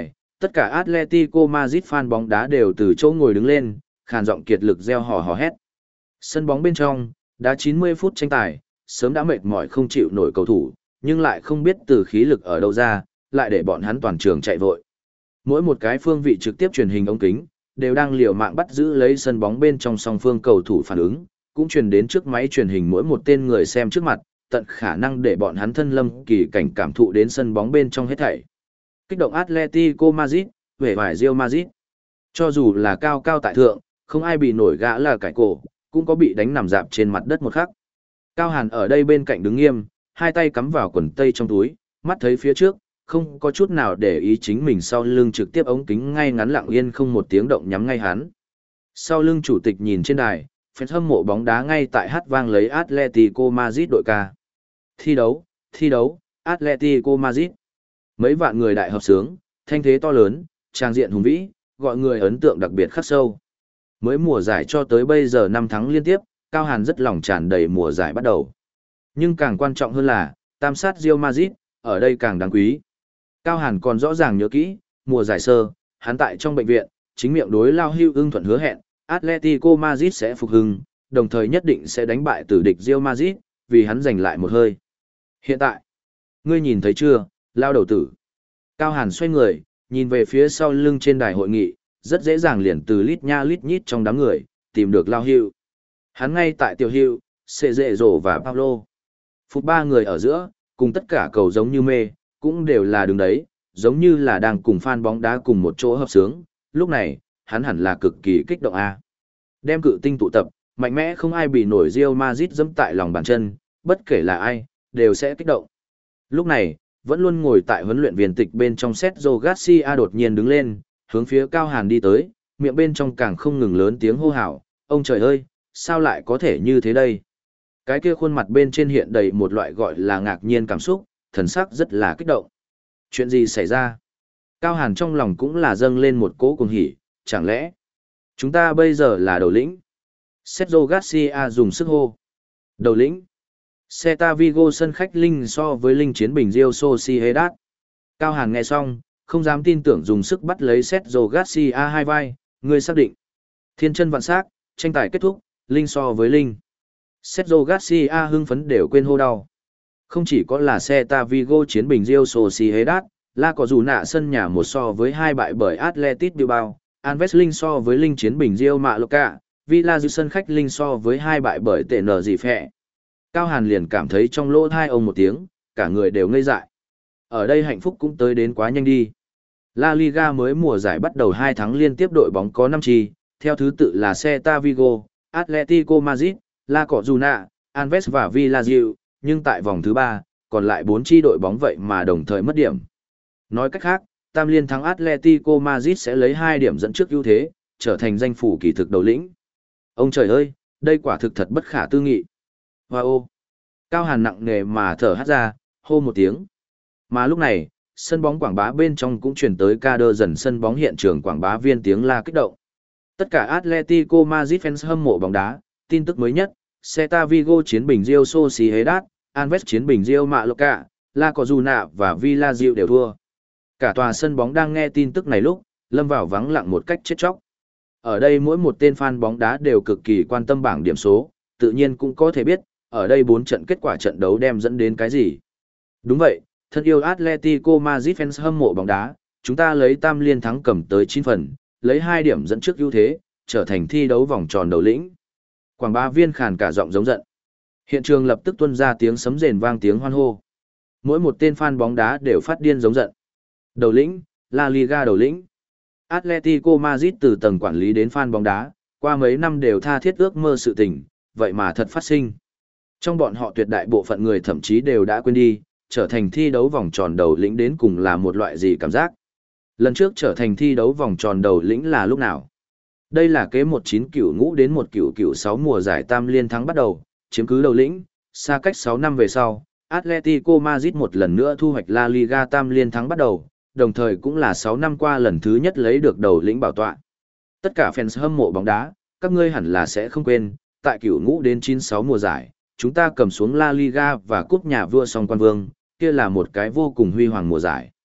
Tất cả Atletico Madrid fan bóng đá đều từ chỗ ngồi đứng lên, khàn giọng kiệt lực reo hò hò hét. Sân bóng bên trong, đã chín mươi phút tranh tài, sớm đã mệt mỏi không chịu nổi cầu thủ, nhưng lại không biết từ khí lực ở đâu ra, lại để bọn hắn toàn trường chạy vội. Mỗi một cái phương vị trực tiếp truyền hình ống kính, đều đang liều mạng bắt giữ lấy sân bóng bên trong song phương cầu thủ phản ứng, cũng truyền đến trước máy truyền hình mỗi một tên người xem trước mặt, tận khả năng để bọn hắn thân lâm kỳ cảnh cảm thụ đến sân bóng bên trong hết thảy. Kích động Atletico Madrid, về vải Real Madrid. Cho dù là cao cao tại thượng, không ai bị nổi gã là cải cổ, cũng có bị đánh nằm dạp trên mặt đất một khắc. Cao Hàn ở đây bên cạnh đứng nghiêm, hai tay cắm vào quần tây trong túi, mắt thấy phía trước, không có chút nào để ý chính mình sau lưng trực tiếp ống kính ngay ngắn lặng yên không một tiếng động nhắm ngay hắn. Sau lưng chủ tịch nhìn trên đài, fans hâm mộ bóng đá ngay tại hát vang lấy Atletico Madrid đội ca. Thi đấu, thi đấu, Atletico Madrid. Mấy vạn người đại hợp sướng, thanh thế to lớn, trang diện hùng vĩ, gọi người ấn tượng đặc biệt khắc sâu. Mới mùa giải cho tới bây giờ năm thắng liên tiếp, Cao Hàn rất lòng tràn đầy mùa giải bắt đầu. Nhưng càng quan trọng hơn là, tam sát Real Madrid, ở đây càng đáng quý. Cao Hàn còn rõ ràng nhớ kỹ, mùa giải sơ, hắn tại trong bệnh viện, chính miệng đối Lao Hưu ưng thuận hứa hẹn, Atletico Madrid sẽ phục hưng, đồng thời nhất định sẽ đánh bại tử địch Real Madrid, vì hắn giành lại một hơi. Hiện tại, ngươi nhìn thấy chưa, Lao đầu tử. Cao Hàn xoay người, nhìn về phía sau lưng trên đài hội nghị, rất dễ dàng liền từ lít nha lít nhít trong đám người, tìm được Lao Hưu. Hắn ngay tại Tiểu Hưu, Sệ Dệ Rổ và Paulo. Phút ba người ở giữa, cùng tất cả cầu giống như mê, cũng đều là đứng đấy, giống như là đang cùng fan bóng đá cùng một chỗ hợp sướng. Lúc này, hắn hẳn là cực kỳ kích động a. Đem cự tinh tụ tập, mạnh mẽ không ai bị nổi Real Madrid dẫm tại lòng bàn chân, bất kể là ai, đều sẽ kích động. Lúc này, vẫn luôn ngồi tại huấn luyện viên tịch bên trong Sergio Garcia đột nhiên đứng lên, hướng phía Cao Hàn đi tới, miệng bên trong càng không ngừng lớn tiếng hô hào, ông trời ơi, sao lại có thể như thế đây? Cái kia khuôn mặt bên trên hiện đầy một loại gọi là ngạc nhiên cảm xúc, thần sắc rất là kích động. Chuyện gì xảy ra? Cao Hàn trong lòng cũng là dâng lên một cỗ cuồng hỉ, chẳng lẽ chúng ta bây giờ là đầu lĩnh? Sergio Garcia dùng sức hô. Đầu lĩnh. Celta Vigo sân khách linh so với linh chiến bình Real Sociedad. Cao Hàn nghe xong, không dám tin tưởng dùng sức bắt lấy Sergio Garcia hai vai, người xác định. Thiên chân vạn sắc, tranh tài kết thúc, linh so với linh. Sergio Garcia hưng phấn đều quên hô đau. Không chỉ có là Celta Vigo chiến bình Real Sociedad, La có dù nạ sân nhà một so với hai bại bởi Athletic Bilbao, Alves linh so với linh chiến bình Real Mallorca, Villa dư sân khách linh so với hai bại bởi tê en gì phẹ. Cao Hàn liền cảm thấy trong lỗ thai ông một tiếng, cả người đều ngây dại. Ở đây hạnh phúc cũng tới đến quá nhanh đi. La Liga mới mùa giải bắt đầu hai tháng liên tiếp đội bóng có năm chi, theo thứ tự là Celta Vigo, Atletico Madrid, La Cojuna, Alves và Villarreal, nhưng tại vòng thứ ba, còn lại bốn chi đội bóng vậy mà đồng thời mất điểm. Nói cách khác, tam liên thắng Atletico Madrid sẽ lấy hai điểm dẫn trước ưu thế, trở thành danh phủ kỳ thực đầu lĩnh. Ông trời ơi, đây quả thực thật bất khả tư nghị. Hoa ô! Cao Hàn nặng nề mà thở hắt ra, hô một tiếng. Mà lúc này, sân bóng quảng bá bên trong cũng chuyển tới ca đơ dần sân bóng hiện trường quảng bá viên tiếng la kích động. Tất cả Atletico Madrid fans hâm mộ bóng đá, tin tức mới nhất, Celta Vigo chiến bình Real Sociedad, Alves chiến bình Real Mallorca, La Cojuna và Villarreal đều thua. Cả tòa sân bóng đang nghe tin tức này lúc, lâm vào vắng lặng một cách chết chóc. Ở đây mỗi một tên fan bóng đá đều cực kỳ quan tâm bảng điểm số, tự nhiên cũng có thể biết, ở đây bốn trận kết quả trận đấu đem dẫn đến cái gì. Đúng vậy, thân yêu Atletico Madrid fans hâm mộ bóng đá, chúng ta lấy tam liên thắng cầm tới chín phần, lấy hai điểm dẫn trước ưu thế, trở thành thi đấu vòng tròn đầu lĩnh. Quảng bá viên khàn cả giọng giống giận. Hiện trường lập tức tuôn ra tiếng sấm rền vang tiếng hoan hô. Mỗi một tên fan bóng đá đều phát điên giống giận. Đầu lĩnh, La Liga đầu lĩnh. Atletico Madrid từ tầng quản lý đến fan bóng đá, qua mấy năm đều tha thiết ước mơ sự tình, vậy mà thật phát sinh. Trong bọn họ tuyệt đại bộ phận người thậm chí đều đã quên đi, trở thành thi đấu vòng tròn đầu lĩnh đến cùng là một loại gì cảm giác. Lần trước trở thành thi đấu vòng tròn đầu lĩnh là lúc nào? Đây là kế một chín cửu ngũ đến một cửu cửu sáu mùa giải tam liên thắng bắt đầu, chiếm cứ đầu lĩnh, xa cách sáu năm về sau, Atletico Madrid một lần nữa thu hoạch La Liga tam liên thắng bắt đầu, đồng thời cũng là sáu năm qua lần thứ nhất lấy được đầu lĩnh bảo tọa. Tất cả fans hâm mộ bóng đá, các ngươi hẳn là sẽ không quên, tại cửu ngũ đến chín sáu mùa giải, chúng ta cầm xuống La Liga và cúp nhà vua song quan vương, kia là một cái vô cùng huy hoàng mùa giải.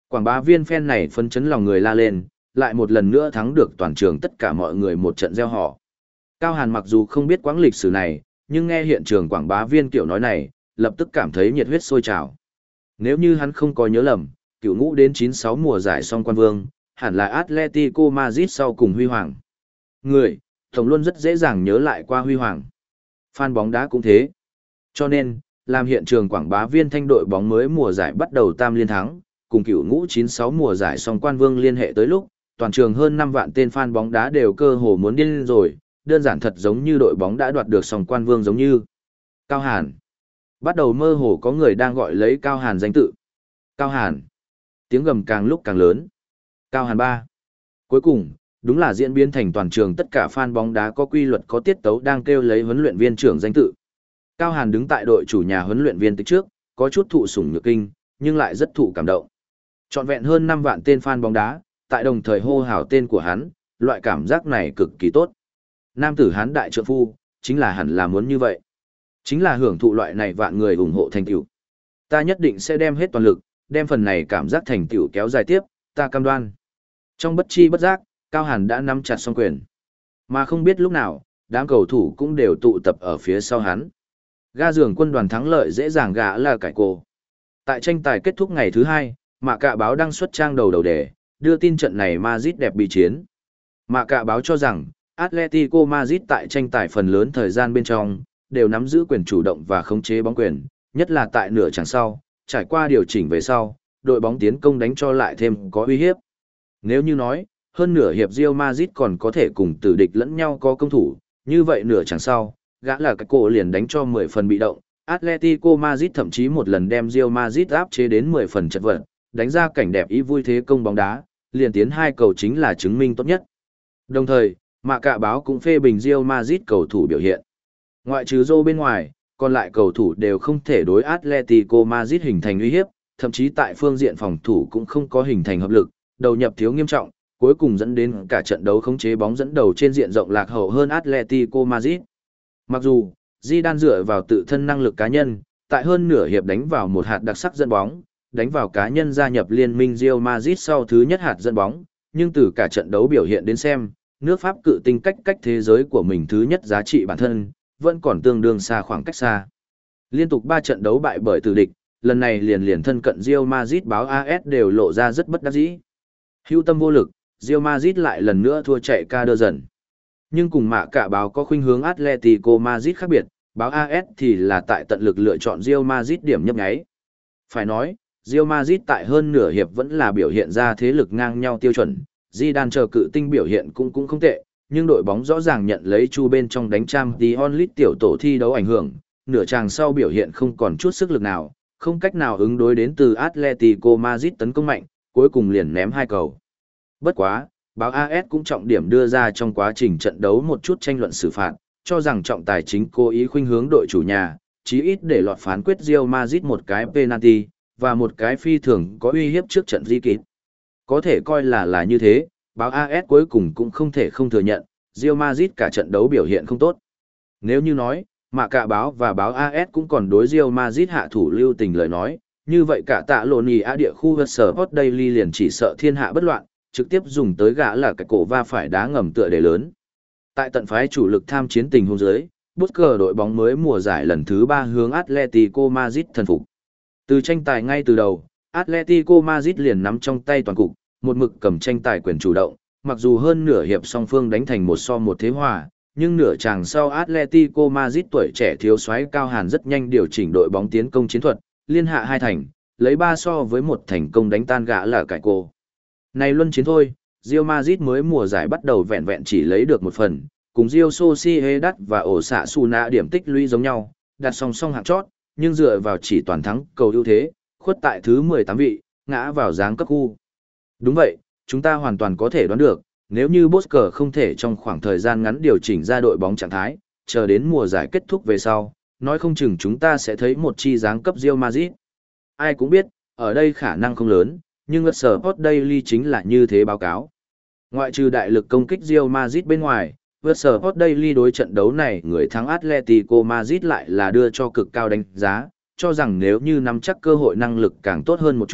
Quảng bá viên fan này phấn chấn lòng người la lên, lại một lần nữa thắng được toàn trường tất cả mọi người một trận gieo họ. Cao Hàn mặc dù không biết quãng lịch sử này, nhưng nghe hiện trường quảng bá viên kiểu nói này, lập tức cảm thấy nhiệt huyết sôi trào. Nếu như hắn không có nhớ lầm, cựu ngũ đến chín sáu mùa giải song quan vương, hẳn là Atletico Madrid sau cùng huy hoàng. Người, tổng luôn rất dễ dàng nhớ lại qua huy hoàng. Fan bóng đá cũng thế. Cho nên, làm hiện trường quảng bá viên thanh đội bóng mới mùa giải bắt đầu tam liên thắng, cùng cựu ngũ chín sáu mùa giải song quan vương liên hệ tới lúc, toàn trường hơn năm vạn tên fan bóng đá đều cơ hồ muốn điên lên rồi, đơn giản thật giống như đội bóng đã đoạt được song quan vương giống như. Cao Hàn. Bắt đầu mơ hồ có người đang gọi lấy Cao Hàn danh tự. Cao Hàn. Tiếng gầm càng lúc càng lớn. Cao Hàn ba. Cuối cùng, đúng là diễn biến thành toàn trường tất cả fan bóng đá có quy luật có tiết tấu đang kêu lấy huấn luyện viên trưởng danh tự. Cao Hàn đứng tại đội chủ nhà huấn luyện viên tích trước, có chút thụ sủng nhược kinh, nhưng lại rất thụ cảm động. Trọn vẹn hơn năm vạn tên fan bóng đá, tại đồng thời hô hào tên của hắn, loại cảm giác này cực kỳ tốt. Nam tử Hán đại trượng phu, chính là hẳn là muốn như vậy. Chính là hưởng thụ loại này vạn người ủng hộ thành tựu. Ta nhất định sẽ đem hết toàn lực, đem phần này cảm giác thành tựu kéo dài tiếp, ta cam đoan. Trong bất chi bất giác, Cao Hàn đã nắm chặt song quyền. Mà không biết lúc nào, đám cầu thủ cũng đều tụ tập ở phía sau hắn. Ga giường quân đoàn thắng lợi dễ dàng gã là cải cổ. Tại tranh tài kết thúc ngày thứ hai, Mạ Cạ báo đăng xuất trang đầu đầu đề, đưa tin trận này Madrid đẹp bị chiến. Mạ Cạ báo cho rằng, Atletico Madrid tại tranh tài phần lớn thời gian bên trong, đều nắm giữ quyền chủ động và khống chế bóng quyền, nhất là tại nửa chặng sau, trải qua điều chỉnh về sau, đội bóng tiến công đánh cho lại thêm có uy hiếp. Nếu như nói, hơn nửa hiệp Real Madrid còn có thể cùng tử địch lẫn nhau có công thủ, như vậy nửa chặng sau, gã là cái cổ liền đánh cho mười phần bị động, Atletico Madrid thậm chí một lần đem Real Madrid áp chế đến mười phần chật vật, đánh ra cảnh đẹp ý vui thế công bóng đá, liền tiến hai cầu chính là chứng minh tốt nhất. Đồng thời, Mạ Cạ báo cũng phê bình Real Madrid cầu thủ biểu hiện. Ngoại trừ Zô bên ngoài, còn lại cầu thủ đều không thể đối Atletico Madrid hình thành uy hiếp, thậm chí tại phương diện phòng thủ cũng không có hình thành hợp lực, đầu nhập thiếu nghiêm trọng, cuối cùng dẫn đến cả trận đấu khống chế bóng dẫn đầu trên diện rộng lạc hậu hơn Atletico Madrid. Mặc dù, Zidane dựa vào tự thân năng lực cá nhân, tại hơn nửa hiệp đánh vào một hạt đặc sắc dẫn bóng, đánh vào cá nhân gia nhập liên minh Real Madrid sau thứ nhất hạt dẫn bóng, nhưng từ cả trận đấu biểu hiện đến xem, nước Pháp cự tinh cách cách thế giới của mình thứ nhất giá trị bản thân, vẫn còn tương đương xa khoảng cách xa. Liên tục ba trận đấu bại bởi tử địch, lần này liền liền thân cận Real Madrid báo a ét đều lộ ra rất bất đắc dĩ. Hưu tâm vô lực, Real Madrid lại lần nữa thua chạy ca đơ dần. Nhưng cùng Mạ Cạ báo có khuynh hướng Atletico Madrid khác biệt, báo a ét thì là tại tận lực lựa chọn Real Madrid điểm nhấp nháy. Phải nói, Real Madrid tại hơn nửa hiệp vẫn là biểu hiện ra thế lực ngang nhau tiêu chuẩn, Zidane chờ cự tinh biểu hiện cũng cũng không tệ, nhưng đội bóng rõ ràng nhận lấy chu bên trong đánh Champions League tiểu tổ thi đấu ảnh hưởng, nửa chàng sau biểu hiện không còn chút sức lực nào, không cách nào ứng đối đến từ Atletico Madrid tấn công mạnh, cuối cùng liền ném hai cầu. Bất quá, báo a ét cũng trọng điểm đưa ra trong quá trình trận đấu một chút tranh luận xử phạt, cho rằng trọng tài chính cố ý khuynh hướng đội chủ nhà, chí ít để lọt phán quyết Real Madrid một cái penalty, và một cái phi thường có uy hiếp trước trận di kịp. Có thể coi là là như thế, báo a ét cuối cùng cũng không thể không thừa nhận, Real Madrid cả trận đấu biểu hiện không tốt. Nếu như nói, Mạ Cạ báo và báo a ét cũng còn đối Real Madrid hạ thủ lưu tình lời nói, như vậy cả tạ lộn ý á địa khu Sport Daily liền chỉ sợ thiên hạ bất loạn, trực tiếp dùng tới gã là cái cổ va phải đá ngầm tựa đề lớn. Tại tận phái chủ lực tham chiến tình huống dưới, Busker đội bóng mới mùa giải lần thứ ba hướng Atletico Madrid thần phục. Từ tranh tài ngay từ đầu, Atletico Madrid liền nắm trong tay toàn cục, một mực cầm tranh tài quyền chủ động, mặc dù hơn nửa hiệp song phương đánh thành một so một thế hòa, nhưng nửa chàng sau Atletico Madrid tuổi trẻ thiếu soái Cao Hàn rất nhanh điều chỉnh đội bóng tiến công chiến thuật, liên hạ hai thành, lấy ba so với một thành công đánh tan gã là cải cô. Này luân chiến thôi, Real Madrid mới mùa giải bắt đầu vẹn vẹn chỉ lấy được một phần, cùng Real Sociedad và Osasuna điểm tích lũy giống nhau, đặt song song hạng chót, nhưng dựa vào chỉ toàn thắng cầu ưu thế, khuất tại thứ mười tám vị, ngã vào giáng cấp khu. Đúng vậy, chúng ta hoàn toàn có thể đoán được, nếu như Bosker không thể trong khoảng thời gian ngắn điều chỉnh ra đội bóng trạng thái, chờ đến mùa giải kết thúc về sau, nói không chừng chúng ta sẽ thấy một chi giáng cấp Real Madrid. Ai cũng biết, ở đây khả năng không lớn, nhưng Sport Daily chính là như thế báo cáo. Ngoại trừ đại lực công kích Real Madrid bên ngoài, Sport Daily đối trận đấu này người thắng Atletico Madrid lại là đưa cho cực cao đánh giá, cho rằng nếu như nắm chắc cơ hội năng lực càng tốt hơn một chút,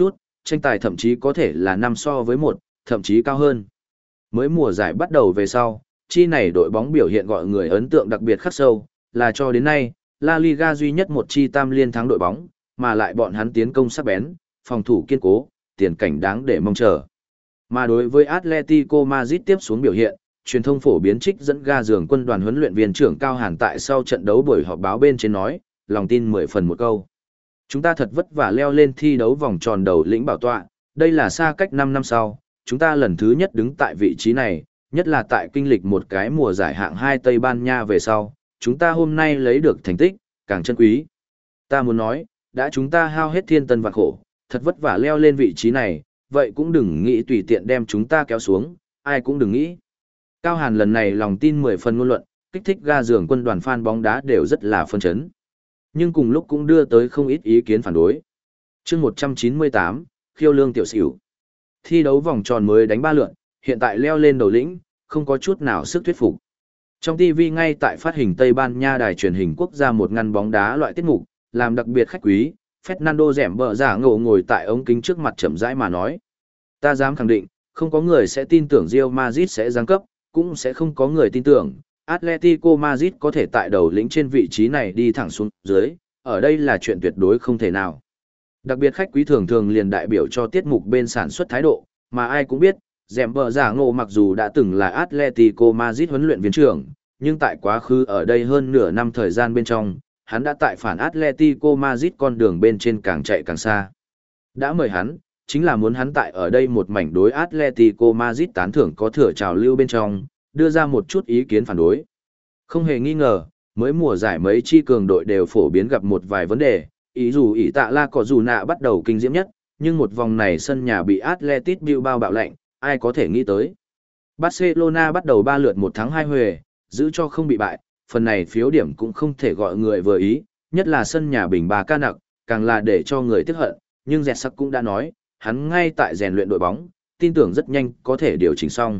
tranh tài thậm chí có thể là năm so với một, thậm chí cao hơn. Mới mùa giải bắt đầu về sau, chi này đội bóng biểu hiện gọi người ấn tượng đặc biệt khắc sâu, là cho đến nay, La Liga duy nhất một chi tam liên thắng đội bóng, mà lại bọn hắn tiến công sắc bén, phòng thủ kiên cố, tiền cảnh đáng để mong chờ. Mà đối với Atletico Madrid tiếp xuống biểu hiện, truyền thông phổ biến trích dẫn ga giường quân đoàn huấn luyện viên trưởng Cao Hàn tại sau trận đấu buổi họp báo bên trên nói, lòng tin mười phần một câu. Chúng ta thật vất vả leo lên thi đấu vòng tròn đầu lĩnh bảo tọa, đây là xa cách năm năm sau, chúng ta lần thứ nhất đứng tại vị trí này, nhất là tại kinh lịch một cái mùa giải hạng hai Tây Ban Nha về sau, chúng ta hôm nay lấy được thành tích, càng chân quý. Ta muốn nói, đã chúng ta hao hết thiên tân vạn khổ, thật vất vả leo lên vị trí này, vậy cũng đừng nghĩ tùy tiện đem chúng ta kéo xuống, ai cũng đừng nghĩ. Cao Hàn lần này lòng tin mười phần ngôn luận, kích thích ga giường quân đoàn fan bóng đá đều rất là phân chấn. Nhưng cùng lúc cũng đưa tới không ít ý kiến phản đối. Chương một trăm chín mươi tám, khiêu lương tiểu xỉu. Thi đấu vòng tròn mới đánh ba lượt, hiện tại leo lên đầu lĩnh, không có chút nào sức thuyết phục. Trong ti vi ngay tại phát hình Tây Ban Nha đài truyền hình quốc gia một ngăn bóng đá loại tiết mục, làm đặc biệt khách quý, Fernando dẻm bờ giả ngộ ngồi tại ống kính trước mặt chậm rãi mà nói. Ta dám khẳng định, không có người sẽ tin tưởng Real Madrid sẽ giáng cấp, cũng sẽ không có người tin tưởng Atletico Madrid có thể tại đầu lĩnh trên vị trí này đi thẳng xuống dưới, ở đây là chuyện tuyệt đối không thể nào. Đặc biệt khách quý thường thường liền đại biểu cho tiết mục bên sản xuất thái độ, mà ai cũng biết, dẻm bờ giả ngộ mặc dù đã từng là Atletico Madrid huấn luyện viên trưởng, nhưng tại quá khứ ở đây hơn nửa năm thời gian bên trong, hắn đã tại phản Atletico Madrid con đường bên trên càng chạy càng xa. Đã mời hắn, chính là muốn hắn tại ở đây một mảnh đối Atletico Madrid tán thưởng có thừa trào lưu bên trong, đưa ra một chút ý kiến phản đối. Không hề nghi ngờ, mới mùa giải mấy chi cường đội đều phổ biến gặp một vài vấn đề, ý dù ỷ tạ la có dù nạ bắt đầu kinh diễm nhất, nhưng một vòng này sân nhà bị Atletico Bilbao bạo lệnh, ai có thể nghĩ tới. Barcelona bắt đầu ba lượt một thắng hai huề, giữ cho không bị bại, phần này phiếu điểm cũng không thể gọi người vừa ý, nhất là sân nhà bình bà ca nặc, càng là để cho người tiếc hận, nhưng Dẹt Sắc cũng đã nói, hắn ngay tại rèn luyện đội bóng, tin tưởng rất nhanh có thể điều chỉnh xong.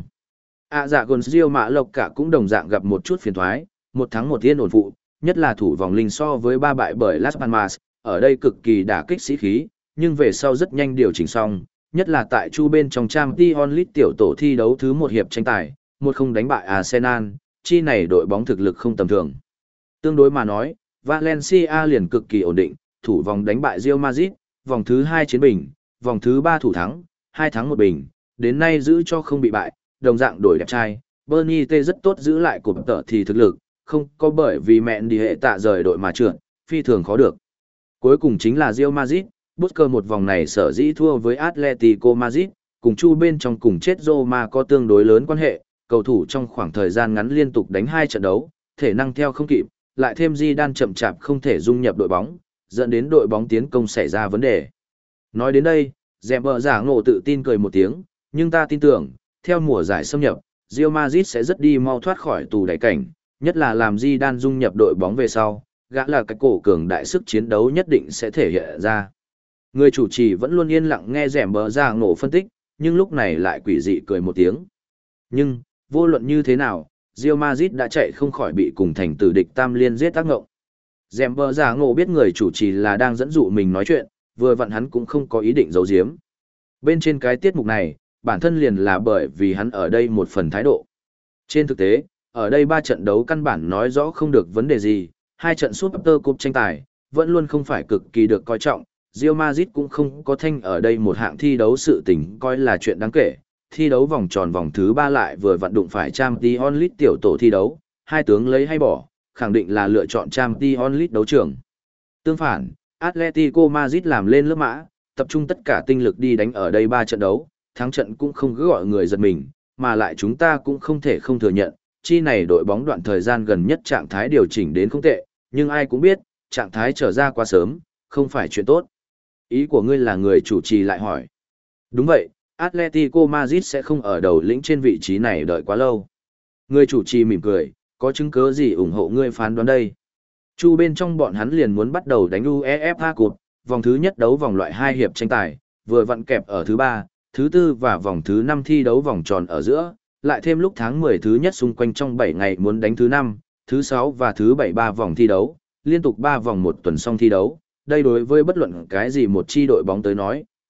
À dạ còn Rio Mã Lộc cả cũng đồng dạng gặp một chút phiền thoái, một thắng một yên ổn phụ, nhất là thủ vòng linh so với ba bại bởi Las Palmas, ở đây cực kỳ đả kích sĩ khí, nhưng về sau rất nhanh điều chỉnh xong, nhất là tại chu bên trong Champions League tiểu tổ thi đấu thứ một hiệp tranh tài, một không đánh bại Arsenal, chi này đội bóng thực lực không tầm thường. Tương đối mà nói, Valencia liền cực kỳ ổn định, thủ vòng đánh bại Real Madrid, vòng thứ hai chiến bình, vòng thứ ba thủ thắng, hai thắng một bình, đến nay giữ cho không bị bại, đồng dạng đổi đẹp trai, Bernie T rất tốt giữ lại cụm tợ thì thực lực, không có bởi vì mẹn đi hệ tạ rời đội mà trượt, phi thường khó được. Cuối cùng chính là Real Madrid, Busquets một vòng này sở dĩ thua với Atletico Madrid, cùng chu bên trong cùng chết Roma có tương đối lớn quan hệ, cầu thủ trong khoảng thời gian ngắn liên tục đánh hai trận đấu, thể năng theo không kịp, lại thêm Zidane chậm chạp không thể dung nhập đội bóng, dẫn đến đội bóng tiến công xảy ra vấn đề. Nói đến đây, dẻm bờ giả ngộ tự tin cười một tiếng, nhưng ta tin tưởng, theo mùa giải xâm nhập, Real Madrid sẽ rất đi mau thoát khỏi tù đáy cảnh, nhất là làm Zidane dung nhập đội bóng về sau, gã là cái cổ cường đại sức chiến đấu nhất định sẽ thể hiện ra. Người chủ trì vẫn luôn yên lặng nghe dẻm bờ giả ngộ phân tích, nhưng lúc này lại quỷ dị cười một tiếng. Nhưng, vô luận như thế nào, Real Madrid đã chạy không khỏi bị cùng thành tử địch tam liên giết tác ngộng. Dẻm bờ giả ngộ biết người chủ trì là đang dẫn dụ mình nói chuyện, vừa vặn hắn cũng không có ý định giấu giếm. Bên trên cái tiết mục này, bản thân liền là bởi vì hắn ở đây một phần thái độ. Trên thực tế, ở đây ba trận đấu căn bản nói rõ không được vấn đề gì, hai trận Super Cup tranh tài, vẫn luôn không phải cực kỳ được coi trọng, Real Madrid cũng không có thanh ở đây một hạng thi đấu sự tình coi là chuyện đáng kể. Thi đấu vòng tròn vòng thứ ba lại vừa vận đụng phải Champions League tiểu tổ thi đấu, hai tướng lấy hay bỏ, khẳng định là lựa chọn Champions League đấu trường. Tương phản, Atletico Madrid làm lên lớp mã, tập trung tất cả tinh lực đi đánh ở đây ba trận đấu, thắng trận cũng không cứ gọi người giật mình, mà lại chúng ta cũng không thể không thừa nhận, chi này đội bóng đoạn thời gian gần nhất trạng thái điều chỉnh đến không tệ, nhưng ai cũng biết, trạng thái trở ra quá sớm, không phải chuyện tốt. Ý của ngươi là người chủ trì lại hỏi. Đúng vậy, Atletico Madrid sẽ không ở đầu lĩnh trên vị trí này đợi quá lâu. Người chủ trì mỉm cười, có chứng cứ gì ủng hộ ngươi phán đoán đây? Chu bên trong bọn hắn liền muốn bắt đầu đánh UEFA Cup, vòng thứ nhất đấu vòng loại hai hiệp tranh tài, vừa vặn kẹp ở thứ ba, thứ tư và vòng thứ năm thi đấu vòng tròn ở giữa, lại thêm lúc tháng mười thứ nhất xung quanh trong bảy ngày muốn đánh thứ năm, thứ sáu và thứ bảy ba vòng thi đấu, liên tục ba vòng một tuần xong thi đấu. Đây đối với bất luận cái gì một chi đội bóng tới nói,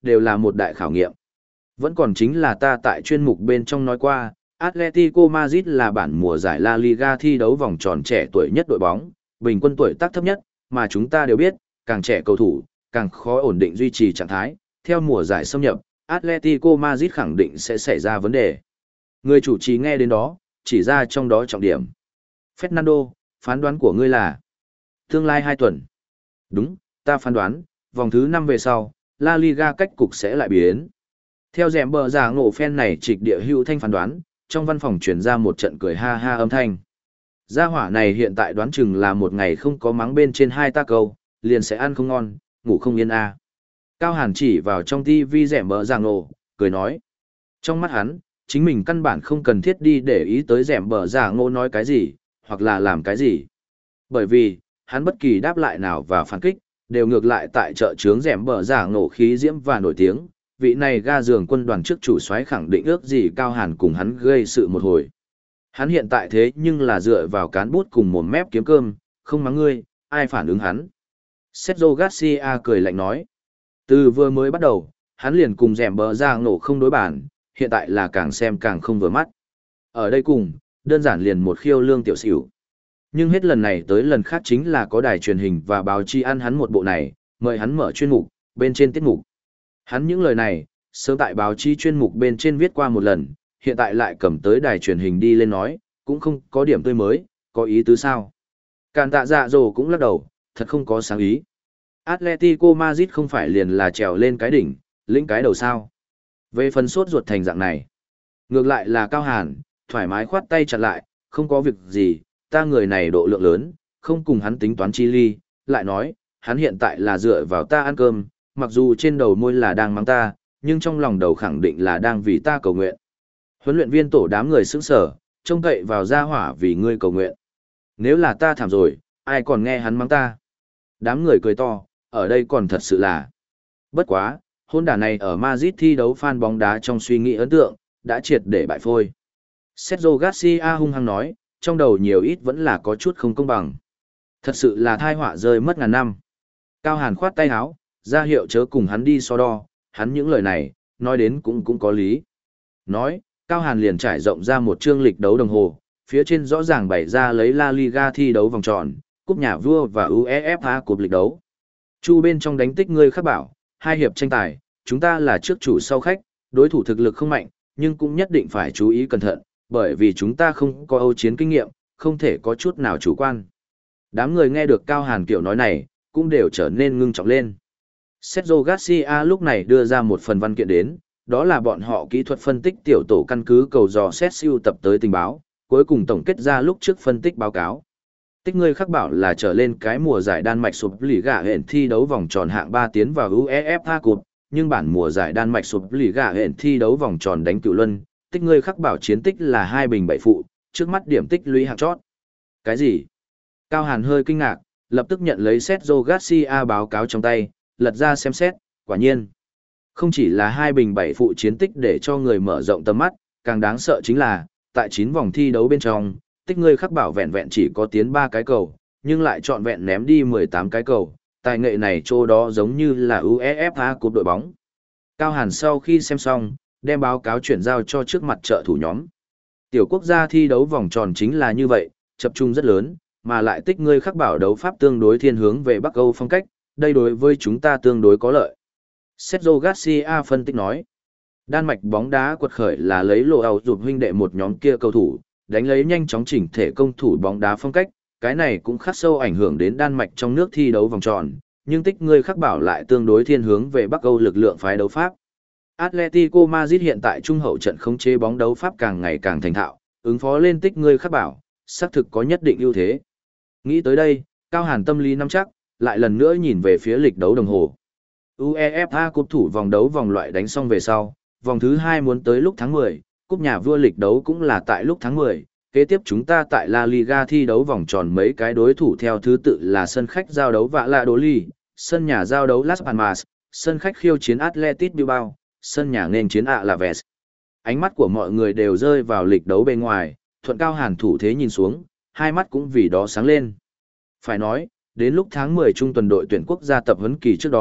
đều là một đại khảo nghiệm. Vẫn còn chính là ta tại chuyên mục bên trong nói qua, Atletico Madrid là bản mùa giải La Liga thi đấu vòng tròn trẻ tuổi nhất đội bóng, bình quân tuổi tác thấp nhất, mà chúng ta đều biết, càng trẻ cầu thủ, càng khó ổn định duy trì trạng thái, theo mùa giải xâm nhập, Atletico Madrid khẳng định sẽ xảy ra vấn đề. Người chủ trì nghe đến đó, chỉ ra trong đó trọng điểm. Fernando, phán đoán của ngươi là tương lai hai tuần. Đúng, ta phán đoán, vòng thứ năm về sau, La Liga cách cục sẽ lại biến. Theo dẻm bờ giả ngộ fan này trịch địa hữu thanh phán đoán, trong văn phòng truyền ra một trận cười ha ha âm thanh. Gia hỏa này hiện tại đoán chừng là một ngày không có mắng bên trên hai ta câu, liền sẽ ăn không ngon, ngủ không yên a. À. Cao Hàn chỉ vào trong tivi dẻm bờ giả ngộ, cười nói. Trong mắt hắn, chính mình căn bản không cần thiết đi để ý tới dẻm bờ giả ngộ nói cái gì, hoặc là làm cái gì. Bởi vì, hắn bất kỳ đáp lại nào và phản kích, đều ngược lại tại chợ chướng dẻm bờ giả ngộ khí diễm và nổi tiếng. Vị này ga giường quân đoàn trước chủ soái khẳng định ước gì Cao Hàn cùng hắn gây sự một hồi. Hắn hiện tại thế nhưng là dựa vào cán bút cùng một mép kiếm cơm, không mắng ngươi, ai phản ứng hắn. Sergio Garcia cười lạnh nói. Từ vừa mới bắt đầu, hắn liền cùng dẻm bờ ra nổ không đối bản, hiện tại là càng xem càng không vừa mắt. Ở đây cùng, đơn giản liền một khiêu lương tiểu xỉu. Nhưng hết lần này tới lần khác chính là có đài truyền hình và báo chí ăn hắn một bộ này, mời hắn mở chuyên mục, bên trên tiết mục. Hắn những lời này, sớm tại báo chí chuyên mục bên trên viết qua một lần, hiện tại lại cầm tới đài truyền hình đi lên nói, cũng không có điểm tươi mới, có ý tứ sao. Càn tạ dạ dồ cũng lắc đầu, thật không có sáng ý. Atletico Madrid không phải liền là trèo lên cái đỉnh, lĩnh cái đầu sao. Về phần sốt ruột thành dạng này. Ngược lại là Cao Hàn, thoải mái khoát tay chặt lại, không có việc gì, ta người này độ lượng lớn, không cùng hắn tính toán chi ly, lại nói, hắn hiện tại là dựa vào ta ăn cơm, mặc dù trên đầu môi là đang mắng ta, nhưng trong lòng đầu khẳng định là đang vì ta cầu nguyện. Huấn luyện viên tổ đám người sững sở, trông cậy vào gia hỏa vì ngươi cầu nguyện. Nếu là ta thảm rồi, ai còn nghe hắn mắng ta? Đám người cười to, ở đây còn thật sự là. Bất quá, hôn đả này ở Madrid thi đấu fan bóng đá trong suy nghĩ ấn tượng, đã triệt để bại phôi. Sergio Garcia hung hăng nói, trong đầu nhiều ít vẫn là có chút không công bằng. Thật sự là thai họa rơi mất ngàn năm. Cao Hàn khoát tay áo, ra hiệu chớ cùng hắn đi so đo, hắn những lời này, nói đến cũng cũng có lý. Nói, Cao Hàn liền trải rộng ra một chương lịch đấu đồng hồ, phía trên rõ ràng bày ra lấy La Liga thi đấu vòng tròn, cúp nhà vua và UEFA cúp lịch đấu. Chu bên trong đánh tích ngươi khắc bảo, hai hiệp tranh tài, chúng ta là trước chủ sau khách, đối thủ thực lực không mạnh, nhưng cũng nhất định phải chú ý cẩn thận, bởi vì chúng ta không có Âu chiến kinh nghiệm, không thể có chút nào chủ quan. Đám người nghe được Cao Hàn kiểu nói này, cũng đều trở nên ngưng trọng lên. Sergio Garcia lúc này đưa ra một phần văn kiện đến, đó là bọn họ kỹ thuật phân tích tiểu tổ căn cứ cầu dò xét siêu tập tới tình báo, cuối cùng tổng kết ra lúc trước phân tích báo cáo. Tích ngươi khắc bảo là trở lên cái mùa giải Đan Mạch sụp lì gạ hẹn thi đấu vòng tròn hạng ba tiến vào UEFA Cup, nhưng bản mùa giải Đan Mạch sụp lì gạ hẹn thi đấu vòng tròn đánh cựu luân, tích ngươi khắc bảo chiến tích là hai bình bảy phụ, trước mắt điểm tích lũy hạng chót. Cái gì? Cao Hàn hơi kinh ngạc, lập tức nhận lấy Sergio Garcia báo cáo trong tay, lật ra xem xét, quả nhiên. Không chỉ là hai bình bảy phụ chiến tích để cho người mở rộng tầm mắt, càng đáng sợ chính là, tại chín vòng thi đấu bên trong, tích ngươi khắc bảo vẹn vẹn chỉ có tiến ba cái cầu, nhưng lại trọn vẹn ném đi mười tám cái cầu, tài nghệ này chỗ đó giống như là UEFA cúp đội bóng. Cao Hàn sau khi xem xong, đem báo cáo chuyển giao cho trước mặt trợ thủ nhóm. Tiểu quốc gia thi đấu vòng tròn chính là như vậy, tập trung rất lớn, mà lại tích ngươi khắc bảo đấu pháp tương đối thiên hướng về Bắc Âu phong cách, đây đối với chúng ta tương đối có lợi. Sergio Garcia phân tích nói, Đan Mạch bóng đá quật khởi là lấy lộ ảo rụp huynh đệ một nhóm kia cầu thủ, đánh lấy nhanh chóng chỉnh thể công thủ bóng đá phong cách, cái này cũng khắc sâu ảnh hưởng đến Đan Mạch trong nước thi đấu vòng tròn, nhưng tích ngươi khắc bảo lại tương đối thiên hướng về Bắc Âu lực lượng phái đấu pháp. Atletico Madrid hiện tại trung hậu trận khống chế bóng đấu pháp càng ngày càng thành thạo, ứng phó lên tích ngươi khắc bảo, xác thực có nhất định ưu thế. Nghĩ tới đây, Cao Hàn tâm lý nắm chắc, lại lần nữa nhìn về phía lịch đấu đồng hồ. UEFA cúp thủ vòng đấu vòng loại đánh xong về sau, vòng thứ hai muốn tới lúc tháng mười, cúp nhà vua lịch đấu cũng là tại lúc tháng mười, kế tiếp chúng ta tại La Liga thi đấu vòng tròn mấy cái đối thủ theo thứ tự là sân khách giao đấu Valladolid, sân nhà giao đấu Las Palmas, sân khách khiêu chiến Athletic Bilbao, sân nhà nghênh chiến Alaves. Ánh mắt của mọi người đều rơi vào lịch đấu bên ngoài, thuận Cao Hàn thủ thế nhìn xuống, hai mắt cũng vì đó sáng lên. Phải nói, đến lúc tháng mười trung tuần đội tuyển quốc gia tập huấn kỳ trước đó,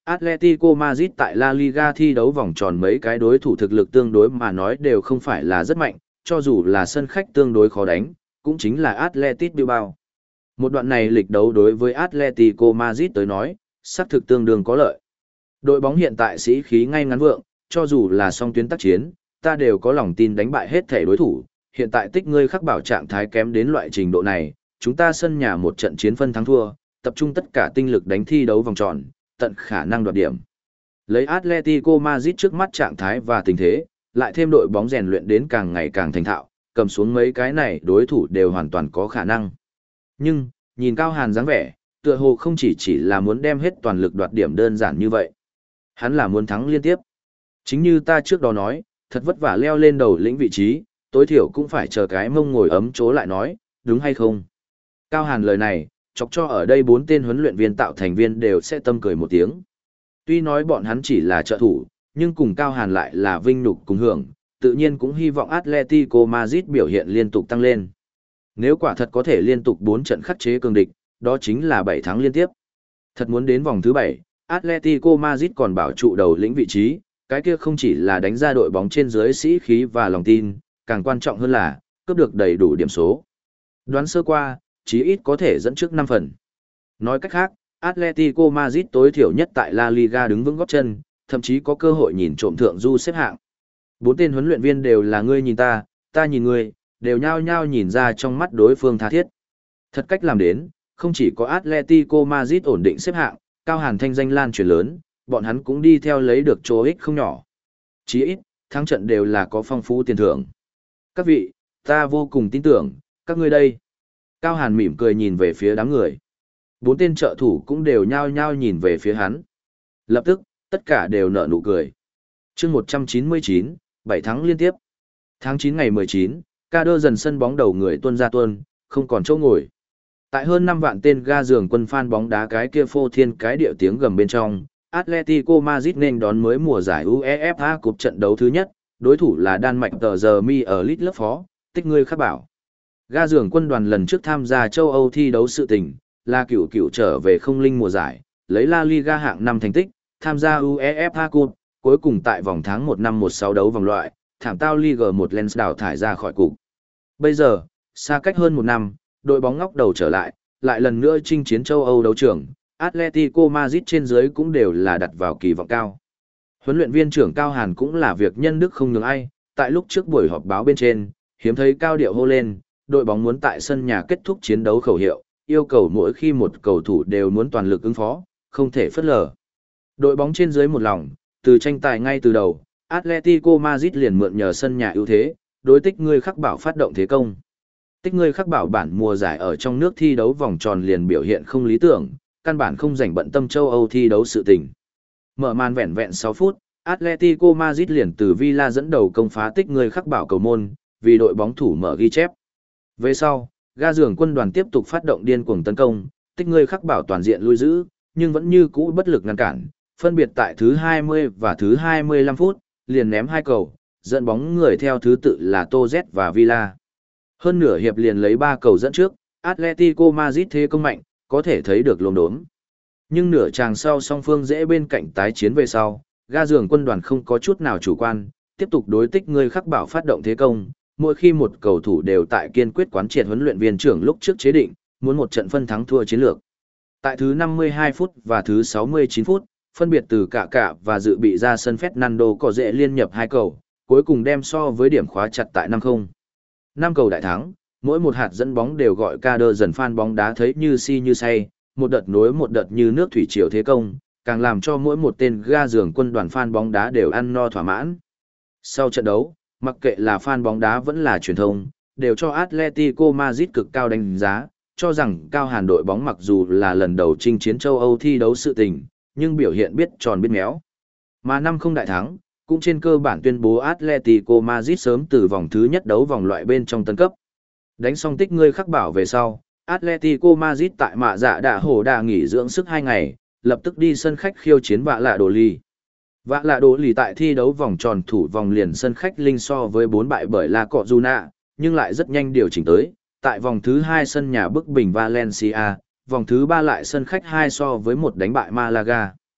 Atletico Madrid tại La Liga thi đấu vòng tròn mấy cái đối thủ thực lực tương đối mà nói đều không phải là rất mạnh, cho dù là sân khách tương đối khó đánh, cũng chính là Atletico Bilbao. Một đoạn này lịch đấu đối với Atletico Madrid tới nói, xác thực tương đương có lợi. Đội bóng hiện tại sĩ khí ngay ngắn vượng, cho dù là song tuyến tác chiến, ta đều có lòng tin đánh bại hết thể đối thủ. Hiện tại tích ngươi khắc bảo trạng thái kém đến loại trình độ này, chúng ta sân nhà một trận chiến phân thắng thua, tập trung tất cả tinh lực đánh thi đấu vòng tròn, tận khả năng đoạt điểm. Lấy Atletico Madrid trước mắt trạng thái và tình thế, lại thêm đội bóng rèn luyện đến càng ngày càng thành thạo, cầm xuống mấy cái này đối thủ đều hoàn toàn có khả năng. Nhưng, nhìn Cao Hàn dáng vẻ, tựa hồ không chỉ chỉ là muốn đem hết toàn lực đoạt điểm đơn giản như vậy. Hắn là muốn thắng liên tiếp. Chính như ta trước đó nói, thật vất vả leo lên đầu lĩnh vị trí, tối thiểu cũng phải chờ cái mông ngồi ấm chỗ lại nói, đúng hay không? Cao Hàn lời này, chọc cho ở đây bốn tên huấn luyện viên tạo thành viên đều sẽ tâm cười một tiếng. Tuy nói bọn hắn chỉ là trợ thủ, nhưng cùng Cao Hàn lại là vinh nhục cùng hưởng, tự nhiên cũng hy vọng Atletico Madrid biểu hiện liên tục tăng lên. Nếu quả thật có thể liên tục bốn trận khắc chế cường địch, đó chính là bảy thắng liên tiếp. Thật muốn đến vòng thứ bảy, Atletico Madrid còn bảo trụ đầu lĩnh vị trí, cái kia không chỉ là đánh ra đội bóng trên dưới sĩ khí và lòng tin, càng quan trọng hơn là cướp được đầy đủ điểm số. Đoán sơ qua, chí ít có thể dẫn trước năm phần. Nói cách khác, Atletico Madrid tối thiểu nhất tại La Liga đứng vững gót chân, thậm chí có cơ hội nhìn trộm thượng du xếp hạng. Bốn tên huấn luyện viên đều là ngươi nhìn ta, ta nhìn ngươi, đều nhao nhao nhìn ra trong mắt đối phương tha thiết. Thật cách làm đến, không chỉ có Atletico Madrid ổn định xếp hạng, Cao Hàn thanh danh lan truyền lớn, bọn hắn cũng đi theo lấy được chỗ ích không nhỏ. Chí ít, thắng trận đều là có phong phú tiền thưởng. Các vị, ta vô cùng tin tưởng, các ngươi đây. Cao Hàn mỉm cười nhìn về phía đám người. Bốn tên trợ thủ cũng đều nhao nhao nhìn về phía hắn. Lập tức, tất cả đều nở nụ cười. chương một trăm chín mươi chín, bảy thắng liên tiếp. Tháng chín ngày mười chín, ca đơ dần sân bóng đầu người tuân ra tuân, không còn chỗ ngồi. Tại hơn năm vạn tên ga giường quân fan bóng đá cái kia phô thiên cái điệu tiếng gầm bên trong, Atletico Madrid nên đón mới mùa giải UEFA Cup trận đấu thứ nhất, đối thủ là Đan Mạch tờ giờ mi ở Lit lớp phó, tích ngươi khắc bảo. Ga giường quân đoàn lần trước tham gia châu Âu thi đấu sự tình, là cựu cựu trở về không linh mùa giải, lấy La Liga hạng năm thành tích, tham gia UEFA Cup, cuối cùng tại vòng tháng một năm một sáu đấu vòng loại, thảm tao Ligue một Lens đào thải ra khỏi cục. Bây giờ, xa cách hơn một năm, đội bóng ngóc đầu trở lại, lại lần nữa chinh chiến châu Âu đấu trường, Atletico Madrid trên dưới cũng đều là đặt vào kỳ vọng cao. Huấn luyện viên trưởng Cao Hàn cũng là việc nhân đức không nhường ai, tại lúc trước buổi họp báo bên trên, hiếm thấy cao điệu hô lên, đội bóng muốn tại sân nhà kết thúc chiến đấu khẩu hiệu, yêu cầu mỗi khi một cầu thủ đều muốn toàn lực ứng phó, không thể phớt lờ. Đội bóng trên dưới một lòng, từ tranh tài ngay từ đầu, Atletico Madrid liền mượn nhờ sân nhà ưu thế, đối tích ngươi khắc bảo phát động thế công. Tích ngươi khắc bảo bản mùa giải ở trong nước thi đấu vòng tròn liền biểu hiện không lý tưởng, căn bản không rảnh bận tâm châu Âu thi đấu sự tình. Mở màn vẹn vẹn sáu phút, Atletico Madrid liền từ Villa dẫn đầu công phá tích ngươi khắc bảo cầu môn, vì đội bóng thủ mở ghi chép. Về sau, ga giường quân đoàn tiếp tục phát động điên cuồng tấn công, tích ngươi khắc bảo toàn diện lui giữ, nhưng vẫn như cũ bất lực ngăn cản, phân biệt tại thứ hai mươi và thứ hai mươi lăm phút, liền ném hai cầu, dẫn bóng người theo thứ tự là Tô Z và Villa. Hơn nửa hiệp liền lấy ba cầu dẫn trước, Atletico Madrid thế công mạnh, có thể thấy được lồn đốm. Nhưng nửa chàng sau song phương dễ bên cạnh tái chiến về sau, ga giường quân đoàn không có chút nào chủ quan, tiếp tục đối tích ngươi khắc bảo phát động thế công, mỗi khi một cầu thủ đều tại kiên quyết quán triệt huấn luyện viên trưởng lúc trước chế định, muốn một trận phân thắng thua chiến lược. Tại thứ năm mươi hai phút và thứ sáu mươi chín phút, phân biệt từ cả cả và dự bị ra sân Fernando có dễ liên nhập hai cầu, cuối cùng đem so với điểm khóa chặt tại năm không. năm cầu đại thắng, mỗi một hạt dẫn bóng đều gọi ca đơ dần fan bóng đá thấy như si như say, một đợt nối một đợt như nước thủy triều thế công, càng làm cho mỗi một tên ga giường quân đoàn fan bóng đá đều ăn no thỏa mãn. Sau trận đấu, mặc kệ là fan bóng đá vẫn là truyền thông, đều cho Atletico Madrid cực cao đánh giá, cho rằng Cao Hàn đội bóng mặc dù là lần đầu chinh chiến châu Âu thi đấu sự tình, nhưng biểu hiện biết tròn biết méo. Mà năm không đại thắng, cũng trên cơ bản tuyên bố Atletico Madrid sớm từ vòng thứ nhất đấu vòng loại bên trong tấn cấp. Đánh xong tích ngươi khắc bảo về sau, Atletico Madrid tại mạ dạ đạ hồ đà nghỉ dưỡng sức hai ngày, lập tức đi sân khách khiêu chiến vạ lạ đồ ly. Vạ lạ đồ ly tại thi đấu vòng tròn thủ vòng liền sân khách linh so với bốn bại bởi La Cọ Juna, nhưng lại rất nhanh điều chỉnh tới, tại vòng thứ hai sân nhà bức bình Valencia, vòng thứ ba lại sân khách hai so với một đánh bại Malaga.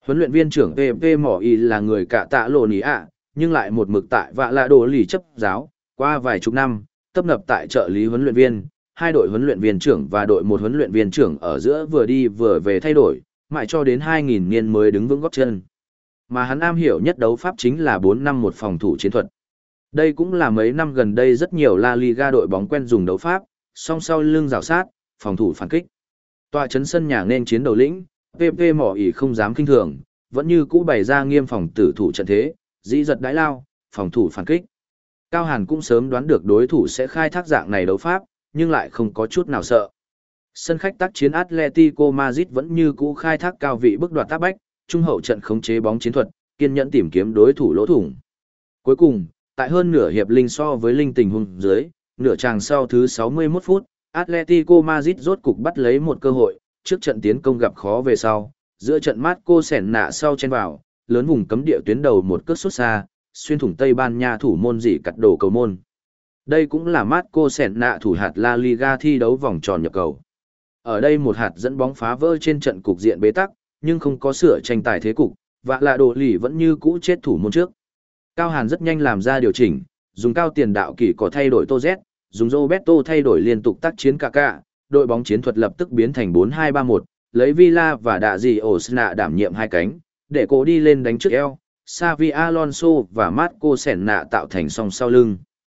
Huấn luyện viên trưởng pê pê Mỏ Y là người cả tạ lộ nỉ ạ, nhưng lại một mực tại vạ lạ đồ lì chấp giáo, qua vài chục năm, tấp nập tại trợ lý huấn luyện viên, hai đội huấn luyện viên trưởng và đội một huấn luyện viên trưởng ở giữa vừa đi vừa về thay đổi, mãi cho đến hai nghìn niên mới đứng vững gót chân. Mà hắn am hiểu nhất đấu pháp chính là bốn năm một phòng thủ chiến thuật. Đây cũng là mấy năm gần đây rất nhiều La Liga đội bóng quen dùng đấu pháp, song sau lưng rào sát, phòng thủ phản kích. Tọa chấn sân nhà nên chiến đầu lĩnh, pê pê Mỏ ỉ không dám kinh thường, vẫn như cũ bày ra nghiêm phòng tử thủ trận thế, dĩ giật đái lao, phòng thủ phản kích. Cao Hàn cũng sớm đoán được đối thủ sẽ khai thác dạng này đấu pháp, nhưng lại không có chút nào sợ. Sân khách tác chiến Atletico Madrid vẫn như cũ khai thác cao vị bức đoạt tác bách, trung hậu trận khống chế bóng chiến thuật, kiên nhẫn tìm kiếm đối thủ lỗ thủng. Cuối cùng, tại hơn nửa hiệp linh so với linh tình huống dưới, nửa chàng sau thứ sáu mươi mốt phút, Atletico Madrid rốt cục bắt lấy một cơ hội, trước trận tiến công gặp khó về sau, giữa trận Marco Senna sau chen vào, lớn vùng cấm địa tuyến đầu một cước sút xa, xuyên thủng Tây Ban Nha thủ môn dỉ cắt đổ cầu môn. Đây cũng là Marco Senna thủ hạt La Liga thi đấu vòng tròn nhập cầu. Ở đây một hạt dẫn bóng phá vỡ trên trận cục diện bế tắc, nhưng không có sửa tranh tài thế cục, và là đồ lì vẫn như cũ chết thủ môn trước. Cao Hàn rất nhanh làm ra điều chỉnh, dùng cao tiền đạo kỳ có thay đổi Tô Z, dùng Roberto thay đổi liên tục tác chiến Kaká, đội bóng chiến thuật lập tức biến thành bốn hai ba một, lấy Villa và Đạ Dị Osna đảm nhiệm hai cánh, để cố đi lên đánh trước eo, Xavi Alonso và Marco Senna tạo thành song sau lưng.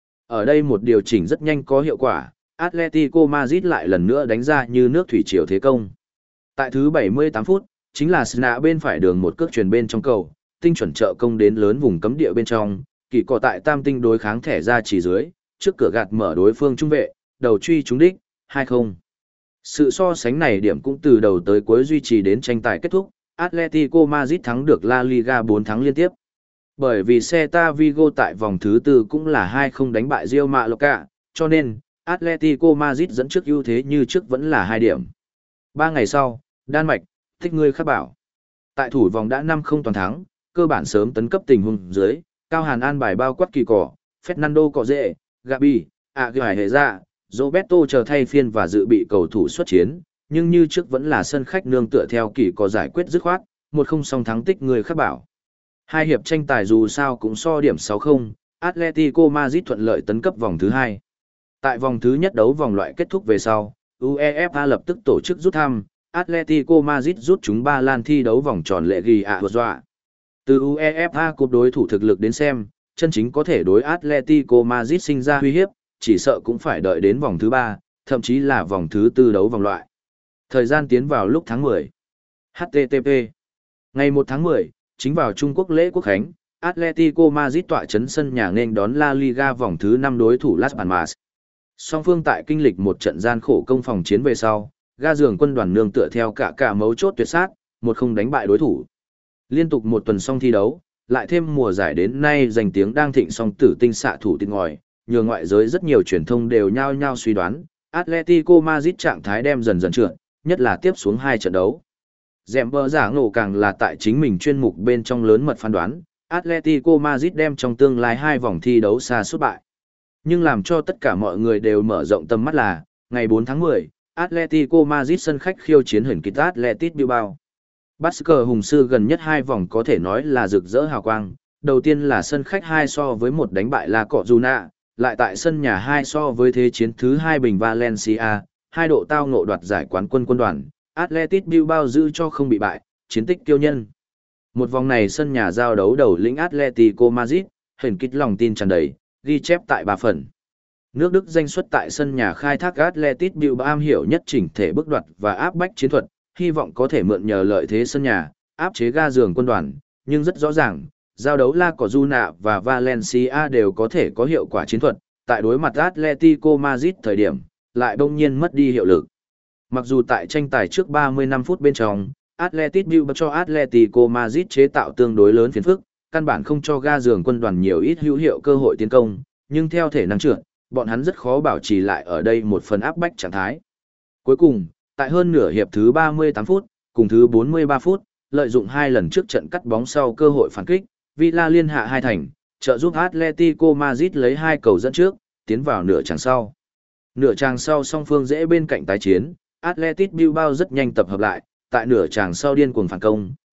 Ở đây một điều chỉnh rất nhanh có hiệu quả, Atletico Madrid lại lần nữa đánh ra như nước thủy triều thế công. Tại thứ bảy mươi tám phút, chính là Senna bên phải đường một cước chuyền bên trong cầu, tinh chuẩn trợ công đến lớn vùng cấm địa bên trong, kỳ cọ tại tam tinh đối kháng thẻ ra chỉ dưới, trước cửa gạt mở đối phương trung vệ, đầu truy trúng đích, hai không. Sự so sánh này điểm cũng từ đầu tới cuối duy trì đến tranh tài kết thúc, Atletico Madrid thắng được La Liga bốn thắng liên tiếp. Bởi vì Celta Vigo tại vòng thứ tư cũng là hai không đánh bại Real Mallorca, cho nên Atletico Madrid dẫn trước ưu thế như trước vẫn là hai điểm. Ba ngày sau, Đan Mạch, thích ngươi khắc bảo. Tại thủ vòng đã năm không toàn thắng, cơ bản sớm tấn cấp tình huống dưới, Cao Hàn an bài bao quát kỳ cỏ, Fernando cọ dệ, Gabi, Aguirre hệ ra, Roberto chờ thay phiên và dự bị cầu thủ xuất chiến, nhưng như trước vẫn là sân khách nương tựa theo kỳ có giải quyết dứt khoát, một không song thắng tích người khắc bảo. Hai hiệp tranh tài dù sao cũng so điểm sáu không, Atletico Madrid thuận lợi tấn cấp vòng thứ hai. Tại vòng thứ nhất đấu vòng loại kết thúc về sau, UEFA lập tức tổ chức rút thăm, Atletico Madrid rút chúng Ba Lan thi đấu vòng tròn lệ ghi ạ dọa. Từ UEFA Cup đối thủ thực lực đến xem, chân chính có thể đối Atletico Madrid sinh ra uy hiếp, chỉ sợ cũng phải đợi đến vòng thứ ba, thậm chí là vòng thứ tư đấu vòng loại. Thời gian tiến vào lúc tháng mười. hát tê tê pê. Ngày một tháng mười, chính vào Trung Quốc lễ quốc khánh, Atletico Madrid tọa chấn sân nhà nên đón La Liga vòng thứ năm đối thủ Las Palmas. Song phương tại kinh lịch một trận gian khổ công phòng chiến về sau, ga giường quân đoàn nương tựa theo cả cả mấu chốt tuyệt sát, một không đánh bại đối thủ. Liên tục một tuần xong thi đấu, lại thêm mùa giải đến nay danh tiếng đang thịnh song tử tinh xạ thủ tinh ngòi, nhờ ngoại giới rất nhiều truyền thông đều nhao nhao suy đoán, Atletico Madrid trạng thái đem dần dần trượt, nhất là tiếp xuống hai trận đấu. Dẻm bờ giả ngộ càng là tại chính mình chuyên mục bên trong lớn mật phán đoán, Atletico Madrid đem trong tương lai hai vòng thi đấu xa suốt bại. Nhưng làm cho tất cả mọi người đều mở rộng tầm mắt là, ngày bốn tháng mười, Atletico Madrid sân khách khiêu chiến hình kịch Athletic Bilbao. Basque hùng sư gần nhất hai vòng có thể nói là rực rỡ hào quang, đầu tiên là sân khách hai so với một đánh bại La Cojuna, lại tại sân nhà hai so với thế chiến thứ hai bình Valencia, hai độ tao ngộ đoạt giải quán quân quân đoàn, Athletic Bilbao giữ cho không bị bại, chiến tích kiêu nhân. Một vòng này sân nhà giao đấu đầu lĩnh Atletico Madrid, hình kích lòng tin tràn đầy, ghi chép tại ba phần. Nước Đức danh xuất tại sân nhà khai thác Athletic Bilbao am hiểu nhất chỉnh thể bước đoạt và áp bách chiến thuật, hy vọng có thể mượn nhờ lợi thế sân nhà, áp chế ga giường quân đoàn, nhưng rất rõ ràng, giao đấu La Cojuna và Valencia đều có thể có hiệu quả chiến thuật, tại đối mặt Atletico Madrid thời điểm, lại đông nhiên mất đi hiệu lực. Mặc dù tại tranh tài trước ba mươi lăm phút bên trong, Athletic Bilbao cho Atletico Madrid chế tạo tương đối lớn phiền phức, căn bản không cho ga giường quân đoàn nhiều ít hữu hiệu cơ hội tiến công, nhưng theo thể năng trượt, bọn hắn rất khó bảo trì lại ở đây một phần áp bách trạng thái. Cuối cùng, tại hơn nửa hiệp thứ ba mươi tám phút, cùng thứ bốn mươi ba phút, lợi dụng hai lần trước trận cắt bóng sau cơ hội phản kích, Villa liên hạ hai thành, trợ giúp Atletico Madrid lấy hai cầu dẫn trước, tiến vào nửa chặng sau. Nửa chặng sau song phương dễ bên cạnh tái chiến, Athletic Bilbao rất nhanh tập hợp lại, tại nửa chặng sau điên cuồng phản công,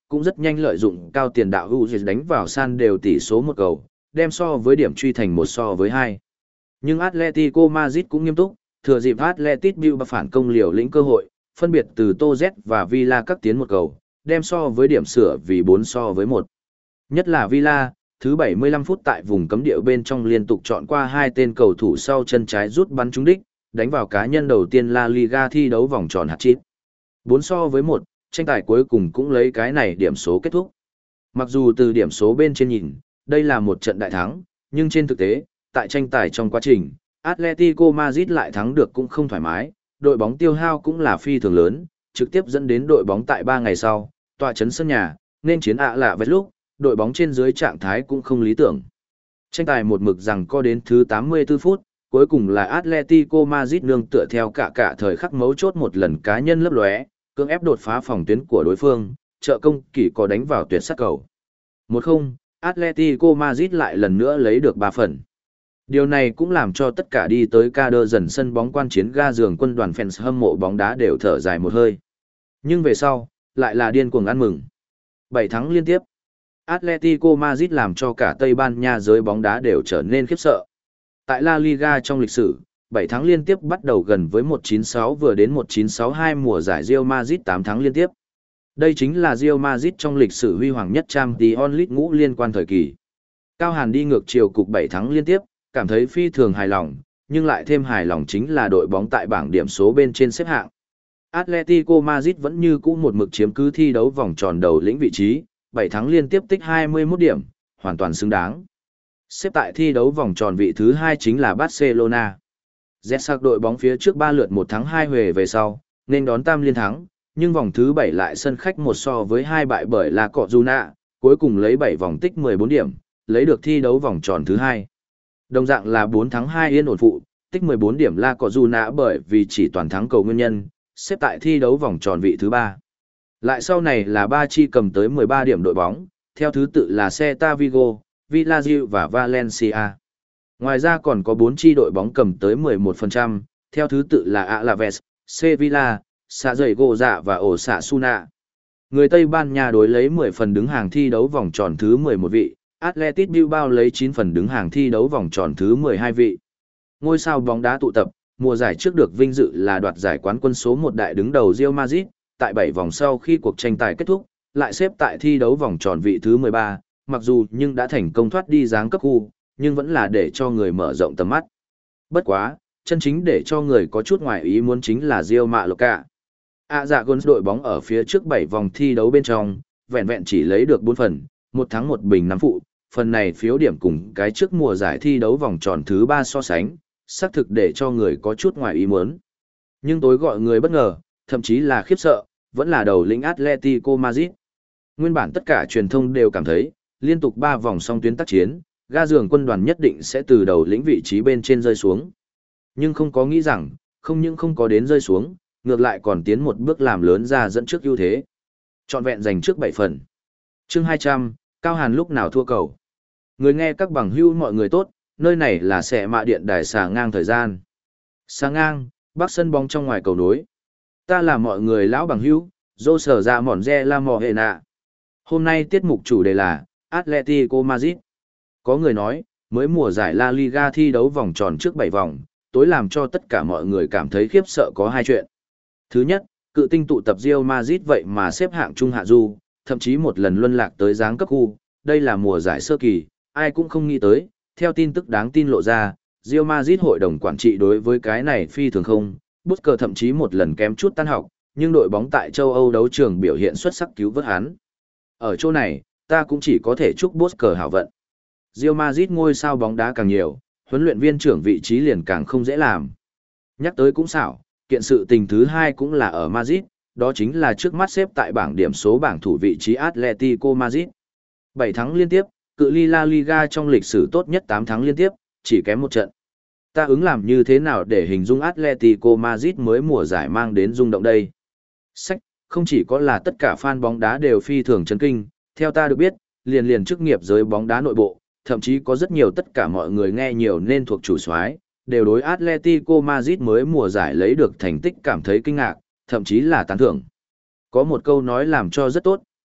cũng rất nhanh lợi dụng cao tiền đạo Hughes đánh vào san đều tỷ số một cầu, đem so với điểm truy thành một so với hai. Nhưng Atletico Madrid cũng nghiêm túc, thừa dịp Athletic Bilbao phản công liều lĩnh cơ hội, phân biệt từ Toz và Villa các tiến một cầu, đem so với điểm sửa vì bốn so với một. Nhất là Villa, thứ bảy mươi lăm phút tại vùng cấm địa bên trong liên tục chọn qua hai tên cầu thủ sau chân trái rút bắn trúng đích, đánh vào cá nhân đầu tiên La Liga thi đấu vòng tròn hat-trick. bốn so với một, tranh tài cuối cùng cũng lấy cái này điểm số kết thúc. Mặc dù từ điểm số bên trên nhìn, đây là một trận đại thắng, nhưng trên thực tế, tại tranh tài trong quá trình, Atletico Madrid lại thắng được cũng không thoải mái, đội bóng tiêu hao cũng là phi thường lớn, trực tiếp dẫn đến đội bóng tại ba ngày sau, tọa chấn sân nhà, nên chiến ạ lạ vết lúc, đội bóng trên dưới trạng thái cũng không lý tưởng. Tranh tài một mực rằng co đến thứ tám mươi tư phút, cuối cùng là Atletico Madrid nương tựa theo cả cả thời khắc mấu chốt một lần cá nhân lấp lóe, cưỡng ép đột phá phòng tuyến của đối phương, trợ công kỳ có đánh vào tuyệt sát cầu. một không, Atletico Madrid lại lần nữa lấy được ba phần. Điều này cũng làm cho tất cả đi tới ca đơ dần sân bóng quan chiến ga giường quân đoàn fans hâm mộ bóng đá đều thở dài một hơi. Nhưng về sau, lại là điên cuồng ăn mừng. bảy thắng liên tiếp. Atletico Madrid làm cho cả Tây Ban Nha giới bóng đá đều trở nên khiếp sợ. Tại La Liga trong lịch sử, bảy thắng liên tiếp bắt đầu gần với một chín sáu vừa đến một chín sáu hai mùa giải Real Madrid tám thắng liên tiếp. Đây chính là Real Madrid trong lịch sử huy hoàng nhất Champions League ngũ liên quan thời kỳ. Cao Hàn đi ngược chiều cục bảy thắng liên tiếp, cảm thấy phi thường hài lòng, nhưng lại thêm hài lòng chính là đội bóng tại bảng điểm số bên trên xếp hạng. Atletico Madrid vẫn như cũ một mực chiếm cứ thi đấu vòng tròn đầu lĩnh vị trí, bảy thắng liên tiếp tích hai mươi mốt điểm, hoàn toàn xứng đáng. Xếp tại thi đấu vòng tròn vị thứ hai chính là Barcelona. Zexak đội bóng phía trước ba lượt một thắng hai huề về sau, nên đón tam liên thắng, nhưng vòng thứ bảy lại sân khách một so với hai bại bởi La Cojuna, cuối cùng lấy bảy vòng tích mười bốn điểm, lấy được thi đấu vòng tròn thứ hai. Đồng dạng là bốn thắng hai yên ổn phụ, tích mười bốn điểm La Cojuna bởi vì chỉ toàn thắng cầu nguyên nhân, xếp tại thi đấu vòng tròn vị thứ ba. Lại sau này là ba chi cầm tới mười ba điểm đội bóng, theo thứ tự là Celta Vigo, Villarreal và Valencia. Ngoài ra còn có bốn chi đội bóng cầm tới mười một phần trăm, theo thứ tự là Alaves, Sevilla, Saragossa và Osasuna. Người Tây Ban Nha đối lấy mười phần đứng hàng thi đấu vòng tròn thứ mười một vị, Athletic Bilbao lấy chín phần đứng hàng thi đấu vòng tròn thứ mười hai vị. Ngôi sao bóng đá tụ tập, mùa giải trước được vinh dự là đoạt giải quán quân số một đại đứng đầu Real Madrid, tại bảy vòng sau khi cuộc tranh tài kết thúc, lại xếp tại thi đấu vòng tròn vị thứ mười ba, mặc dù nhưng đã thành công thoát đi giáng cấp khu, nhưng vẫn là để cho người mở rộng tầm mắt. Bất quá, chân chính để cho người có chút ngoài ý muốn chính là Real Mallorca. À dạ Gons đội bóng ở phía trước bảy vòng thi đấu bên trong, vẹn vẹn chỉ lấy được bốn phần, một thắng một bình năm phụ, phần này phiếu điểm cùng cái trước mùa giải thi đấu vòng tròn thứ ba so sánh, xác thực để cho người có chút ngoài ý muốn. Nhưng tối gọi người bất ngờ, thậm chí là khiếp sợ, vẫn là đầu lĩnh Atletico Madrid. Nguyên bản tất cả truyền thông đều cảm thấy, liên tục ba vòng song tuyến tác chiến, ga giường quân đoàn nhất định sẽ từ đầu lĩnh vị trí bên trên rơi xuống. Nhưng không có nghĩ rằng, không những không có đến rơi xuống, ngược lại còn tiến một bước làm lớn ra dẫn trước ưu thế. Trọn vẹn giành trước bảy phần. Chương hai trăm, Cao Hàn lúc nào thua cầu. Người nghe các bằng hữu mọi người tốt, nơi này là xẻ mạ điện đài xà ngang thời gian. Xà ngang, bắc sân bóng trong ngoài cầu nối. Ta là mọi người lão bằng hữu, dô sở ra mòn re la mò hệ nạ. Hôm nay tiết mục chủ đề là Atletico Madrid. Có người nói, mới mùa giải La Liga thi đấu vòng tròn trước bảy vòng, tối làm cho tất cả mọi người cảm thấy khiếp sợ có hai chuyện. Thứ nhất, cự tinh tụ tập Real Madrid vậy mà xếp hạng trung hạ du, thậm chí một lần luân lạc tới giáng cấp khu, đây là mùa giải sơ kỳ, ai cũng không nghĩ tới, theo tin tức đáng tin lộ ra, Real Madrid hội đồng quản trị đối với cái này phi thường không, Busquets thậm chí một lần kém chút tan học, nhưng đội bóng tại châu Âu đấu trường biểu hiện xuất sắc cứu vớt hắn. Ở chỗ này, ta cũng chỉ có thể chúc Busquets hảo vận. Real Madrid ngôi sao bóng đá càng nhiều, huấn luyện viên trưởng vị trí liền càng không dễ làm. Nhắc tới cũng xảo, kiện sự tình thứ hai cũng là ở Madrid, đó chính là trước mắt xếp tại bảng điểm số bảng thủ vị trí Atletico Madrid. bảy thắng liên tiếp, cự ly La Liga trong lịch sử tốt nhất tám thắng liên tiếp, chỉ kém một trận. Ta ứng làm như thế nào để hình dung Atletico Madrid mới mùa giải mang đến rung động đây? Sách, không chỉ có là tất cả fan bóng đá đều phi thường chấn kinh, theo ta được biết, liền liền chức nghiệp giới bóng đá nội bộ, thậm chí có rất nhiều tất cả mọi người nghe nhiều nên thuộc chủ soái, đều đối Atletico Madrid mới mùa giải lấy được thành tích cảm thấy kinh ngạc, thậm chí là tán thưởng. Có một câu nói làm cho rất tốt,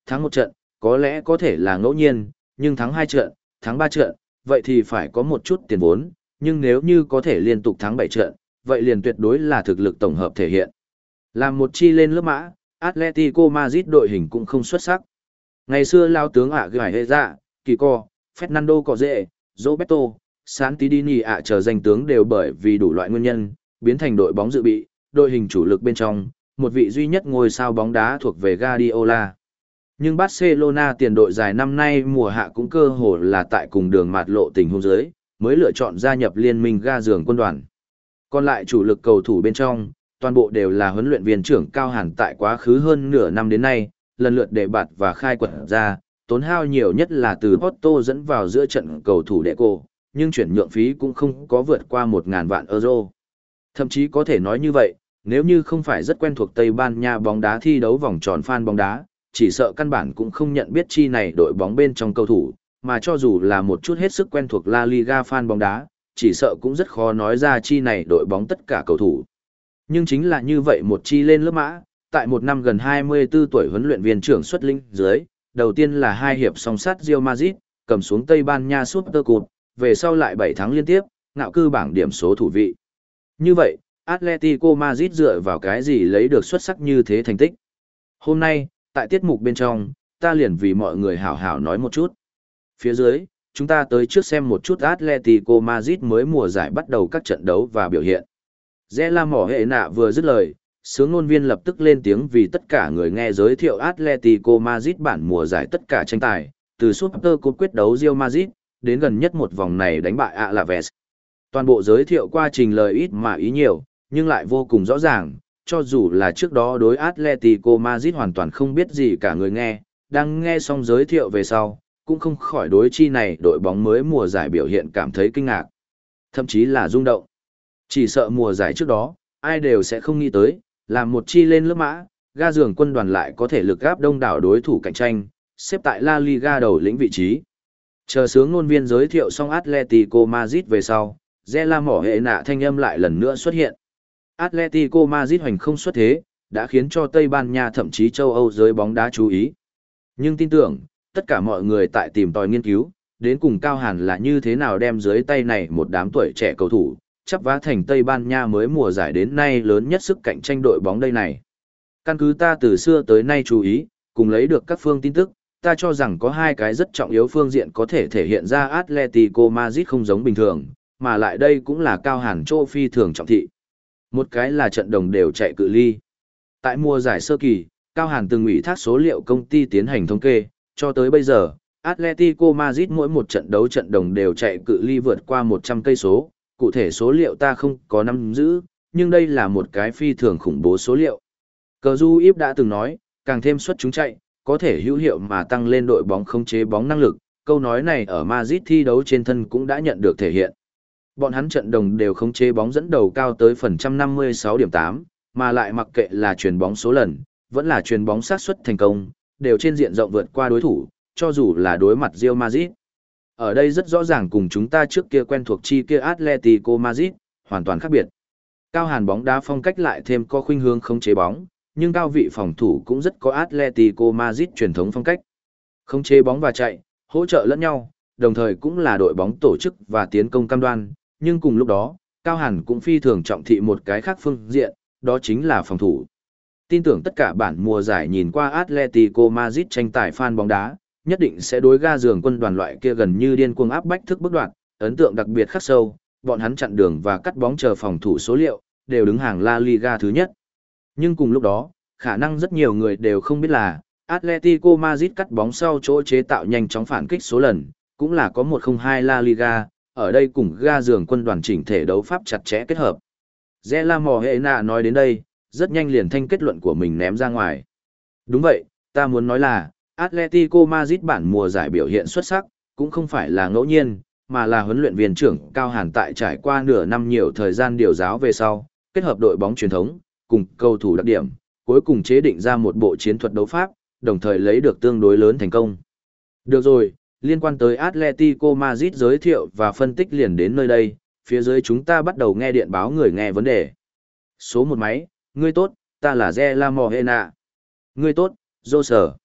thắng một trận, có lẽ có thể là ngẫu nhiên, nhưng thắng hai trận, thắng ba trận, vậy thì phải có một chút tiền vốn, nhưng nếu như có thể liên tục thắng bảy trận, vậy liền tuyệt đối là thực lực tổng hợp thể hiện. Làm một chi lên lớp mã, Atletico Madrid đội hình cũng không xuất sắc. Ngày xưa lao tướng ạ gài hệ dạ, Kiko, Fernando Corre, Roberto, Santidini ạ chờ danh tướng đều bởi vì đủ loại nguyên nhân, biến thành đội bóng dự bị, đội hình chủ lực bên trong, một vị duy nhất ngôi sao bóng đá thuộc về Guardiola. Nhưng Barcelona tiền đội dài năm nay mùa hạ cũng cơ hồ là tại cùng đường mạt lộ tình huống dưới, mới lựa chọn gia nhập liên minh ga giường quân đoàn. Còn lại chủ lực cầu thủ bên trong, toàn bộ đều là huấn luyện viên trưởng Cao Hàn tại quá khứ hơn nửa năm đến nay, lần lượt đề bạt và khai quật ra, tốn hao nhiều nhất là từ Porto dẫn vào giữa trận cầu thủ Deco, nhưng chuyển nhượng phí cũng không có vượt qua một nghìn vạn euro. Thậm chí có thể nói như vậy, nếu như không phải rất quen thuộc Tây Ban Nha bóng đá thi đấu vòng tròn fan bóng đá, chỉ sợ căn bản cũng không nhận biết chi này đội bóng bên trong cầu thủ, mà cho dù là một chút hết sức quen thuộc La Liga fan bóng đá, chỉ sợ cũng rất khó nói ra chi này đội bóng tất cả cầu thủ. Nhưng chính là như vậy một chi lên lớp mã, tại một năm gần hai mươi tư tuổi huấn luyện viên trưởng xuất linh dưới, đầu tiên là hai hiệp song sát Real Madrid, cầm xuống Tây Ban Nha Super Cup, về sau lại bảy tháng liên tiếp, ngạo cư bảng điểm số thủ vị. Như vậy, Atletico Madrid dựa vào cái gì lấy được xuất sắc như thế thành tích? Hôm nay, tại tiết mục bên trong, ta liền vì mọi người hảo hảo nói một chút. Phía dưới, chúng ta tới trước xem một chút Atletico Madrid mới mùa giải bắt đầu các trận đấu và biểu hiện. Rẽ La Mỏ Hệ Nạ vừa dứt lời, sướng ngôn viên lập tức lên tiếng vì tất cả người nghe giới thiệu Atletico Madrid bản mùa giải tất cả tranh tài, từ Super Cup quyết đấu Real Madrid, đến gần nhất một vòng này đánh bại Alaves. Toàn bộ giới thiệu qua trình lời ít mà ý nhiều, nhưng lại vô cùng rõ ràng, cho dù là trước đó đối Atletico Madrid hoàn toàn không biết gì cả người nghe, đang nghe xong giới thiệu về sau, cũng không khỏi đối chi này đội bóng mới mùa giải biểu hiện cảm thấy kinh ngạc, thậm chí là rung động. Chỉ sợ mùa giải trước đó, ai đều sẽ không nghĩ tới, làm một chi lên lớp mã, ga giường quân đoàn lại có thể lực gáp đông đảo đối thủ cạnh tranh, xếp tại La Liga đầu lĩnh vị trí. Chờ sướng ngôn viên giới thiệu xong Atletico Madrid về sau, Rẽ La Mỏ Hệ Nạ thanh âm lại lần nữa xuất hiện. Atletico Madrid hoành không xuất thế, đã khiến cho Tây Ban Nha thậm chí châu Âu giới bóng đá chú ý. Nhưng tin tưởng, tất cả mọi người tại tìm tòi nghiên cứu, đến cùng Cao Hàn là như thế nào đem dưới tay này một đám tuổi trẻ cầu thủ, chắp vá thành Tây Ban Nha mới mùa giải đến nay lớn nhất sức cạnh tranh đội bóng đây này. Căn cứ ta từ xưa tới nay chú ý, cùng lấy được các phương tin tức, ta cho rằng có hai cái rất trọng yếu phương diện có thể thể hiện ra Atletico Madrid không giống bình thường, mà lại đây cũng là Cao Hàn châu phi thường trọng thị. Một cái là trận đồng đều chạy cự ly. Tại mùa giải sơ kỳ, Cao Hàn từng ủy thác số liệu công ty tiến hành thống kê, cho tới bây giờ, Atletico Madrid mỗi một trận đấu trận đồng đều chạy cự ly vượt qua một trăm cây số, cụ thể số liệu ta không có nắm giữ, nhưng đây là một cái phi thường khủng bố số liệu. Cờ Du Íp đã từng nói, càng thêm suất chúng chạy, có thể hữu hiệu mà tăng lên đội bóng khống chế bóng năng lực, câu nói này ở Madrid thi đấu trên thân cũng đã nhận được thể hiện. Bọn hắn trận đồng đều khống chế bóng dẫn đầu cao tới phần trăm năm mươi sáu điểm tám, mà lại mặc kệ là chuyền bóng số lần, vẫn là chuyền bóng xác suất thành công, đều trên diện rộng vượt qua đối thủ, cho dù là đối mặt Real Madrid. Ở đây rất rõ ràng cùng chúng ta trước kia quen thuộc chi kia Atletico Madrid, hoàn toàn khác biệt. Cao Hàn bóng đá phong cách lại thêm có khuynh hướng khống chế bóng, nhưng cao vị phòng thủ cũng rất có Atletico Madrid truyền thống phong cách. Khống chế bóng và chạy, hỗ trợ lẫn nhau, đồng thời cũng là đội bóng tổ chức và tiến công cam đoan, nhưng cùng lúc đó, Cao Hàn cũng phi thường trọng thị một cái khác phương diện, đó chính là phòng thủ. Tin tưởng tất cả bản mùa giải nhìn qua Atletico Madrid tranh tài fan bóng đá, nhất định sẽ đối ga giường quân đoàn loại kia gần như điên cuồng áp bách thức bước đoạn, ấn tượng đặc biệt khắc sâu, bọn hắn chặn đường và cắt bóng chờ phòng thủ số liệu, đều đứng hàng La Liga thứ nhất. Nhưng cùng lúc đó, khả năng rất nhiều người đều không biết là, Atletico Madrid cắt bóng sau chỗ chế tạo nhanh chóng phản kích số lần, cũng là có một không hai La Liga, ở đây cùng ga giường quân đoàn chỉnh thể đấu pháp chặt chẽ kết hợp. Rẽ La Mò Hệ Nạ nói đến đây, rất nhanh liền thanh kết luận của mình ném ra ngoài. Đúng vậy, ta muốn nói là, Atletico Madrid bản mùa giải biểu hiện xuất sắc, cũng không phải là ngẫu nhiên, mà là huấn luyện viên trưởng Cao Hàn tại trải qua nửa năm nhiều thời gian điều giáo về sau, kết hợp đội bóng truyền thống, cùng cầu thủ đặc điểm, cuối cùng chế định ra một bộ chiến thuật đấu pháp, đồng thời lấy được tương đối lớn thành công. Được rồi, liên quan tới Atletico Madrid giới thiệu và phân tích liền đến nơi đây, phía dưới chúng ta bắt đầu nghe điện báo người nghe vấn đề. Số một máy, ngươi tốt, ta là Rẽ La Mò Hệ Nạ. Ngươi tốt, Dô Sở.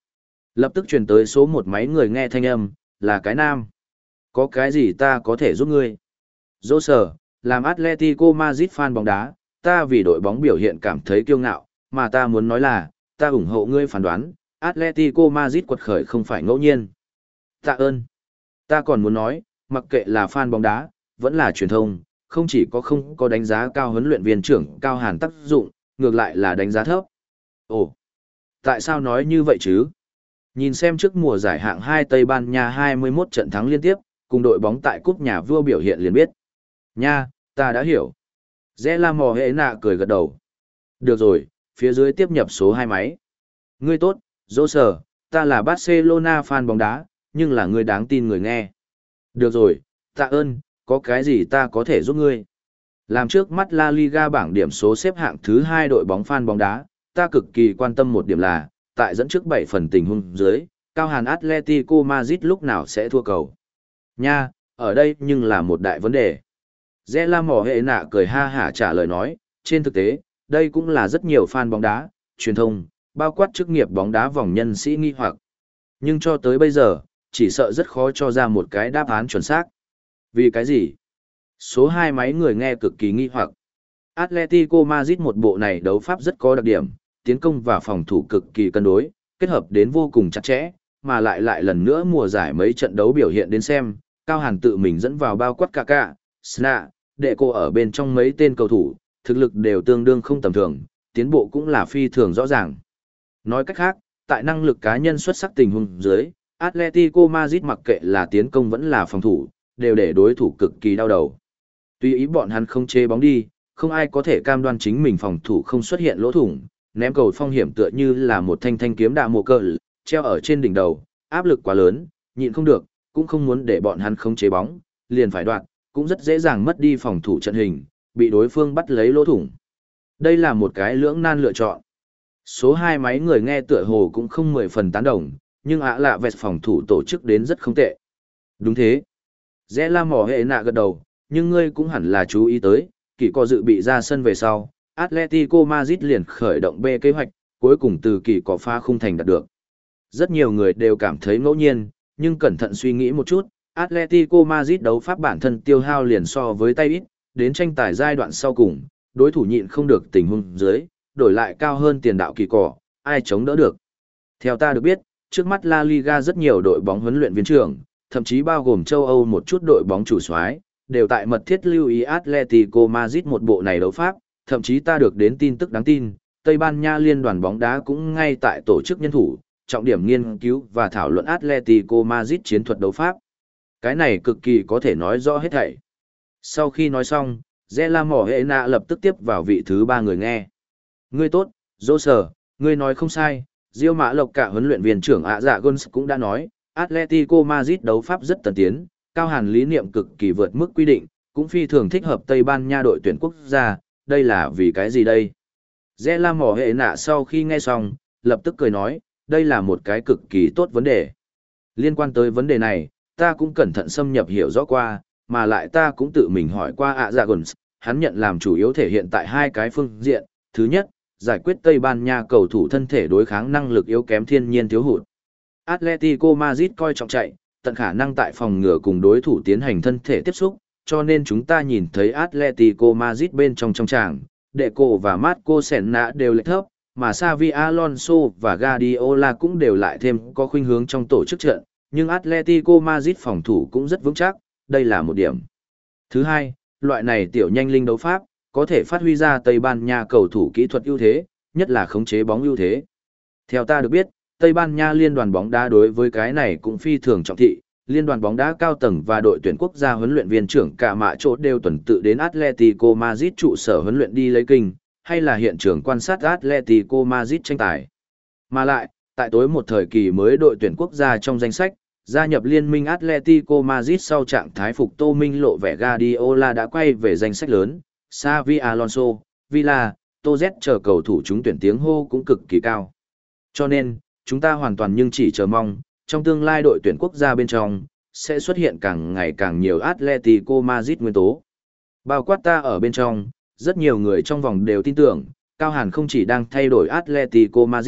Lập tức truyền tới số một máy người nghe thanh âm, là cái nam. Có cái gì ta có thể giúp ngươi? Dô sở, làm Atletico Madrid fan bóng đá, ta vì đội bóng biểu hiện cảm thấy kiêu ngạo, mà ta muốn nói là, ta ủng hộ ngươi phán đoán, Atletico Madrid quật khởi không phải ngẫu nhiên. Tạ ơn. Ta còn muốn nói, mặc kệ là fan bóng đá, vẫn là truyền thông, không chỉ có không có đánh giá cao huấn luyện viên trưởng Cao Hàn tác dụng, ngược lại là đánh giá thấp. Ồ, tại sao nói như vậy chứ? Nhìn xem trước mùa giải hạng hai Tây Ban Nha hai mươi mốt trận thắng liên tiếp, cùng đội bóng tại cúp nhà vua biểu hiện liền biết. Nha, ta đã hiểu. Rẽ la mò hệ nạ cười gật đầu. Được rồi, phía dưới tiếp nhập số hai máy. Ngươi tốt, dỗ sở, ta là Barcelona fan bóng đá, nhưng là ngươi đáng tin người nghe. Được rồi, tạ ơn, có cái gì ta có thể giúp ngươi. Làm trước mắt La Liga bảng điểm số xếp hạng thứ hai đội bóng fan bóng đá, ta cực kỳ quan tâm một điểm là, tại dẫn trước bảy phần tình huống dưới, Cao Hàn Atletico Madrid lúc nào sẽ thua cầu. Nha, ở đây nhưng là một đại vấn đề. Rẽ la mỏ hệ nạ cười ha hả trả lời nói, trên thực tế, đây cũng là rất nhiều fan bóng đá, truyền thông, bao quát chức nghiệp bóng đá vòng nhân sĩ nghi hoặc. Nhưng cho tới bây giờ, chỉ sợ rất khó cho ra một cái đáp án chuẩn xác. Vì cái gì? Số hai máy người nghe cực kỳ nghi hoặc. Atletico Madrid một bộ này đấu pháp rất có đặc điểm, tiến công và phòng thủ cực kỳ cân đối, kết hợp đến vô cùng chặt chẽ, mà lại lại lần nữa mùa giải mấy trận đấu biểu hiện đến xem, Cao Hàn tự mình dẫn vào bao quát Kaká, Sna, đệ cô ở bên trong mấy tên cầu thủ, thực lực đều tương đương không tầm thường, tiến bộ cũng là phi thường rõ ràng. Nói cách khác, tại năng lực cá nhân xuất sắc tình huống dưới, Atletico Madrid mặc kệ là tiến công vẫn là phòng thủ, đều để đối thủ cực kỳ đau đầu. Tuy ý bọn hắn không chế bóng đi, không ai có thể cam đoan chính mình phòng thủ không xuất hiện lỗ thủng, ném cầu phong hiểm tựa như là một thanh thanh kiếm đạ mồ cờ, treo ở trên đỉnh đầu, áp lực quá lớn, nhịn không được, cũng không muốn để bọn hắn không chế bóng, liền phải đoạt, cũng rất dễ dàng mất đi phòng thủ trận hình, bị đối phương bắt lấy lỗ thủng. Đây là một cái lưỡng nan lựa chọn. Số hai máy người nghe tựa hồ cũng không mười phần tán đồng, nhưng ạ lạ vẹt phòng thủ tổ chức đến rất không tệ. Đúng thế. Rẽ la mỏ hệ nạ gật đầu, nhưng ngươi cũng hẳn là chú ý tới, kỳ có dự bị ra sân về sau, Atletico Madrid liền khởi động B kế hoạch, cuối cùng từ kỳ có pha khung thành đạt được. Rất nhiều người đều cảm thấy ngẫu nhiên, nhưng cẩn thận suy nghĩ một chút, Atletico Madrid đấu pháp bản thân tiêu hao liền so với tay ít, đến tranh tài giai đoạn sau cùng, đối thủ nhịn không được tình huống dưới, đổi lại cao hơn tiền đạo kỳ cỏ, ai chống đỡ được. Theo ta được biết, trước mắt La Liga rất nhiều đội bóng huấn luyện viên trưởng, thậm chí bao gồm châu Âu một chút đội bóng chủ soái, đều tại mật thiết lưu ý Atletico Madrid một bộ này đấu pháp, thậm chí ta được đến tin tức đáng tin, Tây Ban Nha liên đoàn bóng đá cũng ngay tại tổ chức nhân thủ, trọng điểm nghiên cứu và thảo luận Atletico Madrid chiến thuật đấu pháp. Cái này cực kỳ có thể nói rõ hết thảy. Sau khi nói xong, Zela Morena lập tức tiếp vào vị thứ ba người nghe. Ngươi tốt, dô sở, ngươi nói không sai, Diêu Mã Lộc cả huấn luyện viên trưởng ạ dạ Gons cũng đã nói, Atletico Madrid đấu pháp rất tân tiến, Cao Hàn lý niệm cực kỳ vượt mức quy định, cũng phi thường thích hợp Tây Ban Nha đội tuyển quốc gia, đây là vì cái gì đây? Zela Morena sau khi nghe xong, lập tức cười nói, đây là một cái cực kỳ tốt vấn đề. Liên quan tới vấn đề này, ta cũng cẩn thận xâm nhập hiểu rõ qua, mà lại ta cũng tự mình hỏi qua ạ dạ Gons, hắn nhận làm chủ yếu thể hiện tại hai cái phương diện. Thứ nhất, giải quyết Tây Ban Nha cầu thủ thân thể đối kháng năng lực yếu kém thiên nhiên thiếu hụt. Atletico Madrid coi trọng chạy, tận khả năng tại phòng ngừa cùng đối thủ tiến hành thân thể tiếp xúc, cho nên chúng ta nhìn thấy Atletico Madrid bên trong trong tràng, Deco và Marco Senna đều lệch thấp, mà Xavi Alonso và Guardiola cũng đều lại thêm có khuynh hướng trong tổ chức trận, nhưng Atletico Madrid phòng thủ cũng rất vững chắc, đây là một điểm. Thứ hai, loại này tiểu nhanh linh đấu pháp, có thể phát huy ra Tây Ban Nha cầu thủ kỹ thuật ưu thế, nhất là khống chế bóng ưu thế. Theo ta được biết, Tây Ban Nha liên đoàn bóng đá đối với cái này cũng phi thường trọng thị, liên đoàn bóng đá cao tầng và đội tuyển quốc gia huấn luyện viên trưởng cả mạ chỗ đều tuần tự đến Atletico Madrid trụ sở huấn luyện đi lấy kinh, hay là hiện trường quan sát Atletico Madrid tranh tài. Mà lại, tại tối một thời kỳ mới đội tuyển quốc gia trong danh sách, gia nhập liên minh Atletico Madrid sau trạng thái phục Tô Minh lộ vẻ Guardiola đã quay về danh sách lớn, Xavi Alonso, Villa, Toz chờ cầu thủ chúng tuyển tiếng hô cũng cực kỳ cao. Cho nên, chúng ta hoàn toàn nhưng chỉ chờ mong, trong tương lai đội tuyển quốc gia bên trong, sẽ xuất hiện càng ngày càng nhiều Atletico Madrid nguyên tố. Bao quát ta ở bên trong, rất nhiều người trong vòng đều tin tưởng, Cao Hàn không chỉ đang thay đổi Atletico Madrid,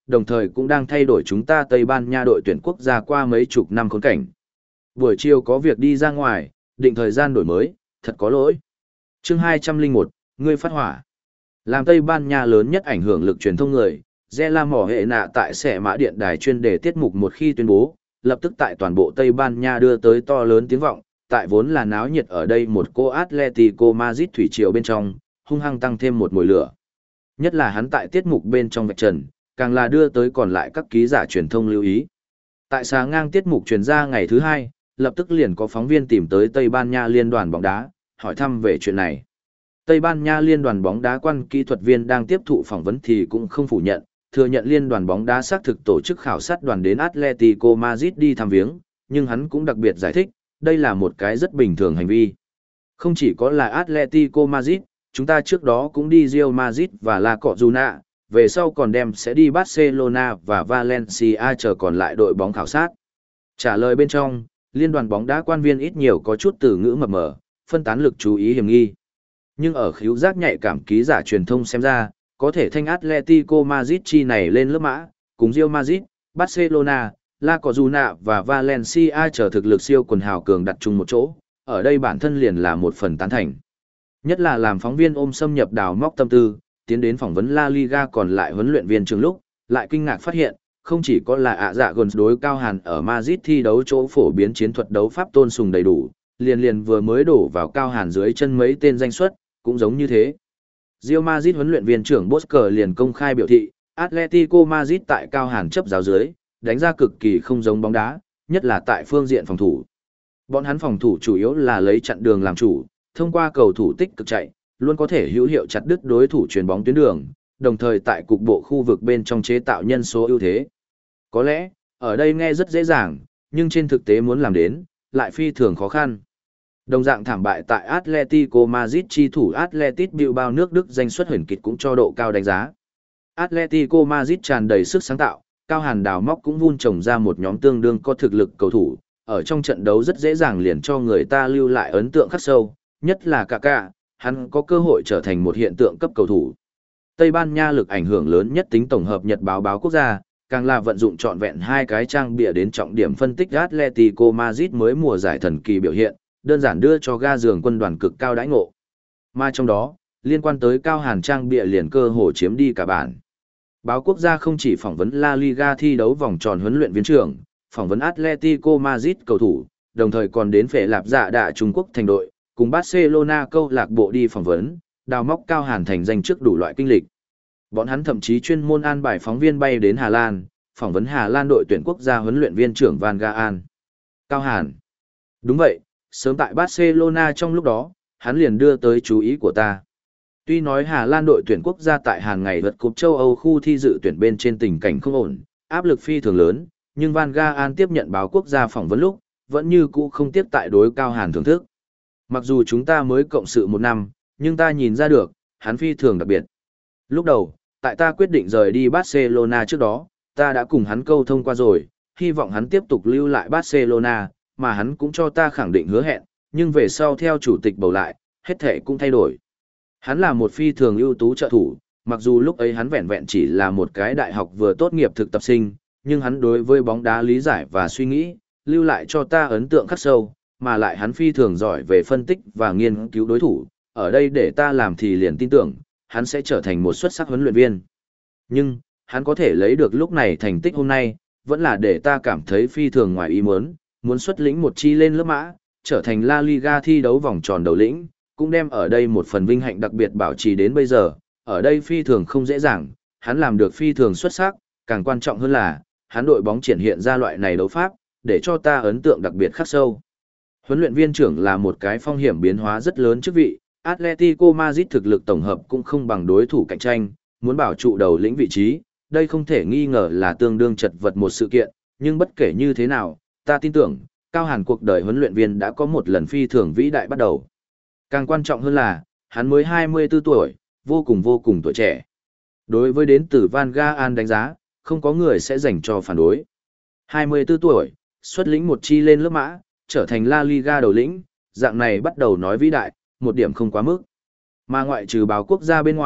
đồng thời cũng đang thay đổi chúng ta Tây Ban Nha đội tuyển quốc gia qua mấy chục năm khốn cảnh. Buổi chiều có việc đi ra ngoài, định thời gian đổi mới, thật có lỗi. Chương hai trăm lẻ một, ngươi phát hỏa. Làm Tây Ban Nha lớn nhất ảnh hưởng lực truyền thông người, Zela Mỏ Hệ Nạ tại Sẻ Mã Điện Đài chuyên đề tiết mục một khi tuyên bố, lập tức tại toàn bộ Tây Ban Nha đưa tới to lớn tiếng vọng, tại vốn là náo nhiệt ở đây một cô Atletico Madrid thủy triều bên trong, hung hăng tăng thêm một mùi lửa. Nhất là hắn tại tiết mục bên trong vạch trần, càng là đưa tới còn lại các ký giả truyền thông lưu ý. Tại sáng ngang tiết mục truyền ra ngày thứ hai, lập tức liền có phóng viên tìm tới Tây Ban Nha liên đoàn bóng đá, hỏi thăm về chuyện này. Tây Ban Nha liên đoàn bóng đá quan kỹ thuật viên đang tiếp thụ phỏng vấn thì cũng không phủ nhận, thừa nhận liên đoàn bóng đá xác thực tổ chức khảo sát đoàn đến Atletico Madrid đi thăm viếng, nhưng hắn cũng đặc biệt giải thích, đây là một cái rất bình thường hành vi. Không chỉ có là Atletico Madrid, chúng ta trước đó cũng đi Real Madrid và La Coruña, về sau còn đem sẽ đi Barcelona và Valencia chờ còn lại đội bóng khảo sát. Trả lời bên trong, liên đoàn bóng đá quan viên ít nhiều có chút từ ngữ mập mờ, phân tán lực chú ý hiểm nghi. Nhưng ở khíu giác nhạy cảm ký giả truyền thông xem ra, có thể thanh Atletico Madrid chi này lên lớp mã, cùng Real Madrid, Barcelona, La Coruña và Valencia chờ thực lực siêu quần hào cường đặt chung một chỗ, ở đây bản thân liền là một phần tán thành. Nhất là làm phóng viên ôm xâm nhập đào móc tâm tư, tiến đến phỏng vấn La Liga còn lại huấn luyện viên trường lúc, lại kinh ngạc phát hiện, không chỉ có là ạ dạ gần đối Cao Hàn ở Madrid thi đấu chỗ phổ biến chiến thuật đấu pháp tôn sùng đầy đủ, liền liền vừa mới đổ vào Cao Hàn dưới chân mấy tên danh xuất, cũng giống như thế. Real Madrid huấn luyện viên trưởng Bosker liền công khai biểu thị, Atletico Madrid tại Cao Hàn chấp giáo dưới, đánh ra cực kỳ không giống bóng đá, nhất là tại phương diện phòng thủ. Bọn hắn phòng thủ chủ yếu là lấy chặn đường làm chủ, thông qua cầu thủ tích cực chạy, luôn có thể hữu hiệu chặt đứt đối thủ chuyền bóng tuyến đường, đồng thời tại cục bộ khu vực bên trong chế tạo nhân số ưu thế. Có lẽ, ở đây nghe rất dễ dàng, nhưng trên thực tế muốn làm đến, lại phi thường khó khăn. Đồng dạng thảm bại tại Atletico Madrid chi thủ Athletic Bilbao nước Đức danh xuất huyền kịch cũng cho độ cao đánh giá. Atletico Madrid tràn đầy sức sáng tạo, Cao Hàn đào móc cũng vun trồng ra một nhóm tương đương có thực lực cầu thủ, ở trong trận đấu rất dễ dàng liền cho người ta lưu lại ấn tượng khắc sâu, nhất là Kaká, hắn có cơ hội trở thành một hiện tượng cấp cầu thủ. Tây Ban Nha lực ảnh hưởng lớn nhất tính tổng hợp nhật báo báo quốc gia, càng là vận dụng trọn vẹn hai cái trang bìa đến trọng điểm phân tích Atletico Madrid mới mùa giải thần kỳ biểu hiện, đơn giản đưa cho ga giường quân đoàn cực cao đãi ngộ. Mà trong đó, liên quan tới Cao Hàn trang bìa liền cơ hồ chiếm đi cả bản. Báo quốc gia không chỉ phỏng vấn La Liga thi đấu vòng tròn huấn luyện viên trưởng, phỏng vấn Atletico Madrid cầu thủ, đồng thời còn đến phệ lạp dạ đạ Trung Quốc thành đội, cùng Barcelona câu lạc bộ đi phỏng vấn, đào móc Cao Hàn thành danh trước đủ loại kinh lịch. Bọn hắn thậm chí chuyên môn an bài phóng viên bay đến Hà Lan, phỏng vấn Hà Lan đội tuyển quốc gia huấn luyện viên trưởng Van Gaal. Cao Hàn. Đúng vậy, sớm tại Barcelona trong lúc đó, hắn liền đưa tới chú ý của ta. Tuy nói Hà Lan đội tuyển quốc gia tại hàng ngày vượt cúp châu Âu khu thi dự tuyển bên trên tình cảnh không ổn, áp lực phi thường lớn, nhưng Van Gaal tiếp nhận báo quốc gia phỏng vấn lúc, vẫn như cũ không tiếp tại đối Cao Hàn thưởng thức. Mặc dù chúng ta mới cộng sự một năm, nhưng ta nhìn ra được, hắn phi thường đặc biệt. Lúc đầu, tại ta quyết định rời đi Barcelona trước đó, ta đã cùng hắn câu thông qua rồi, hy vọng hắn tiếp tục lưu lại Barcelona, mà hắn cũng cho ta khẳng định hứa hẹn, nhưng về sau theo chủ tịch bầu lại, hết thể cũng thay đổi. Hắn là một phi thường ưu tú trợ thủ, mặc dù lúc ấy hắn vẹn vẹn chỉ là một cái đại học vừa tốt nghiệp thực tập sinh, nhưng hắn đối với bóng đá lý giải và suy nghĩ, lưu lại cho ta ấn tượng khắc sâu, mà lại hắn phi thường giỏi về phân tích và nghiên cứu đối thủ, ở đây để ta làm thì liền tin tưởng, hắn sẽ trở thành một xuất sắc huấn luyện viên. Nhưng, hắn có thể lấy được lúc này thành tích hôm nay, vẫn là để ta cảm thấy phi thường ngoài ý muốn, muốn xuất lĩnh một chi lên lớp mã, trở thành La Liga thi đấu vòng tròn đầu lĩnh, cũng đem ở đây một phần vinh hạnh đặc biệt bảo trì đến bây giờ, ở đây phi thường không dễ dàng, hắn làm được phi thường xuất sắc, càng quan trọng hơn là, hắn đội bóng triển hiện ra loại này đấu pháp, để cho ta ấn tượng đặc biệt khắc sâu. Huấn luyện viên trưởng là một cái phong hiểm biến hóa rất lớn chức vị, Atletico Madrid thực lực tổng hợp cũng không bằng đối thủ cạnh tranh, muốn bảo trụ đầu lĩnh vị trí, đây không thể nghi ngờ là tương đương chật vật một sự kiện, nhưng bất kể như thế nào, ta tin tưởng, Cao Hàn cuộc đời huấn luyện viên đã có một lần phi thường vĩ đại bắt đầu. Càng quan trọng hơn là, hắn mới hai mươi tư tuổi, vô cùng vô cùng tuổi trẻ. Đối với đến từ Van Gaal đánh giá, không có người sẽ dành cho phản đối. hai mươi tư tuổi, xuất lĩnh một chi lên lớp mã, trở thành La Liga đầu lĩnh, dạng này bắt đầu nói vĩ đại, một điểm không quá mức. Mà ngoại trừ báo quốc gia bên ngoài,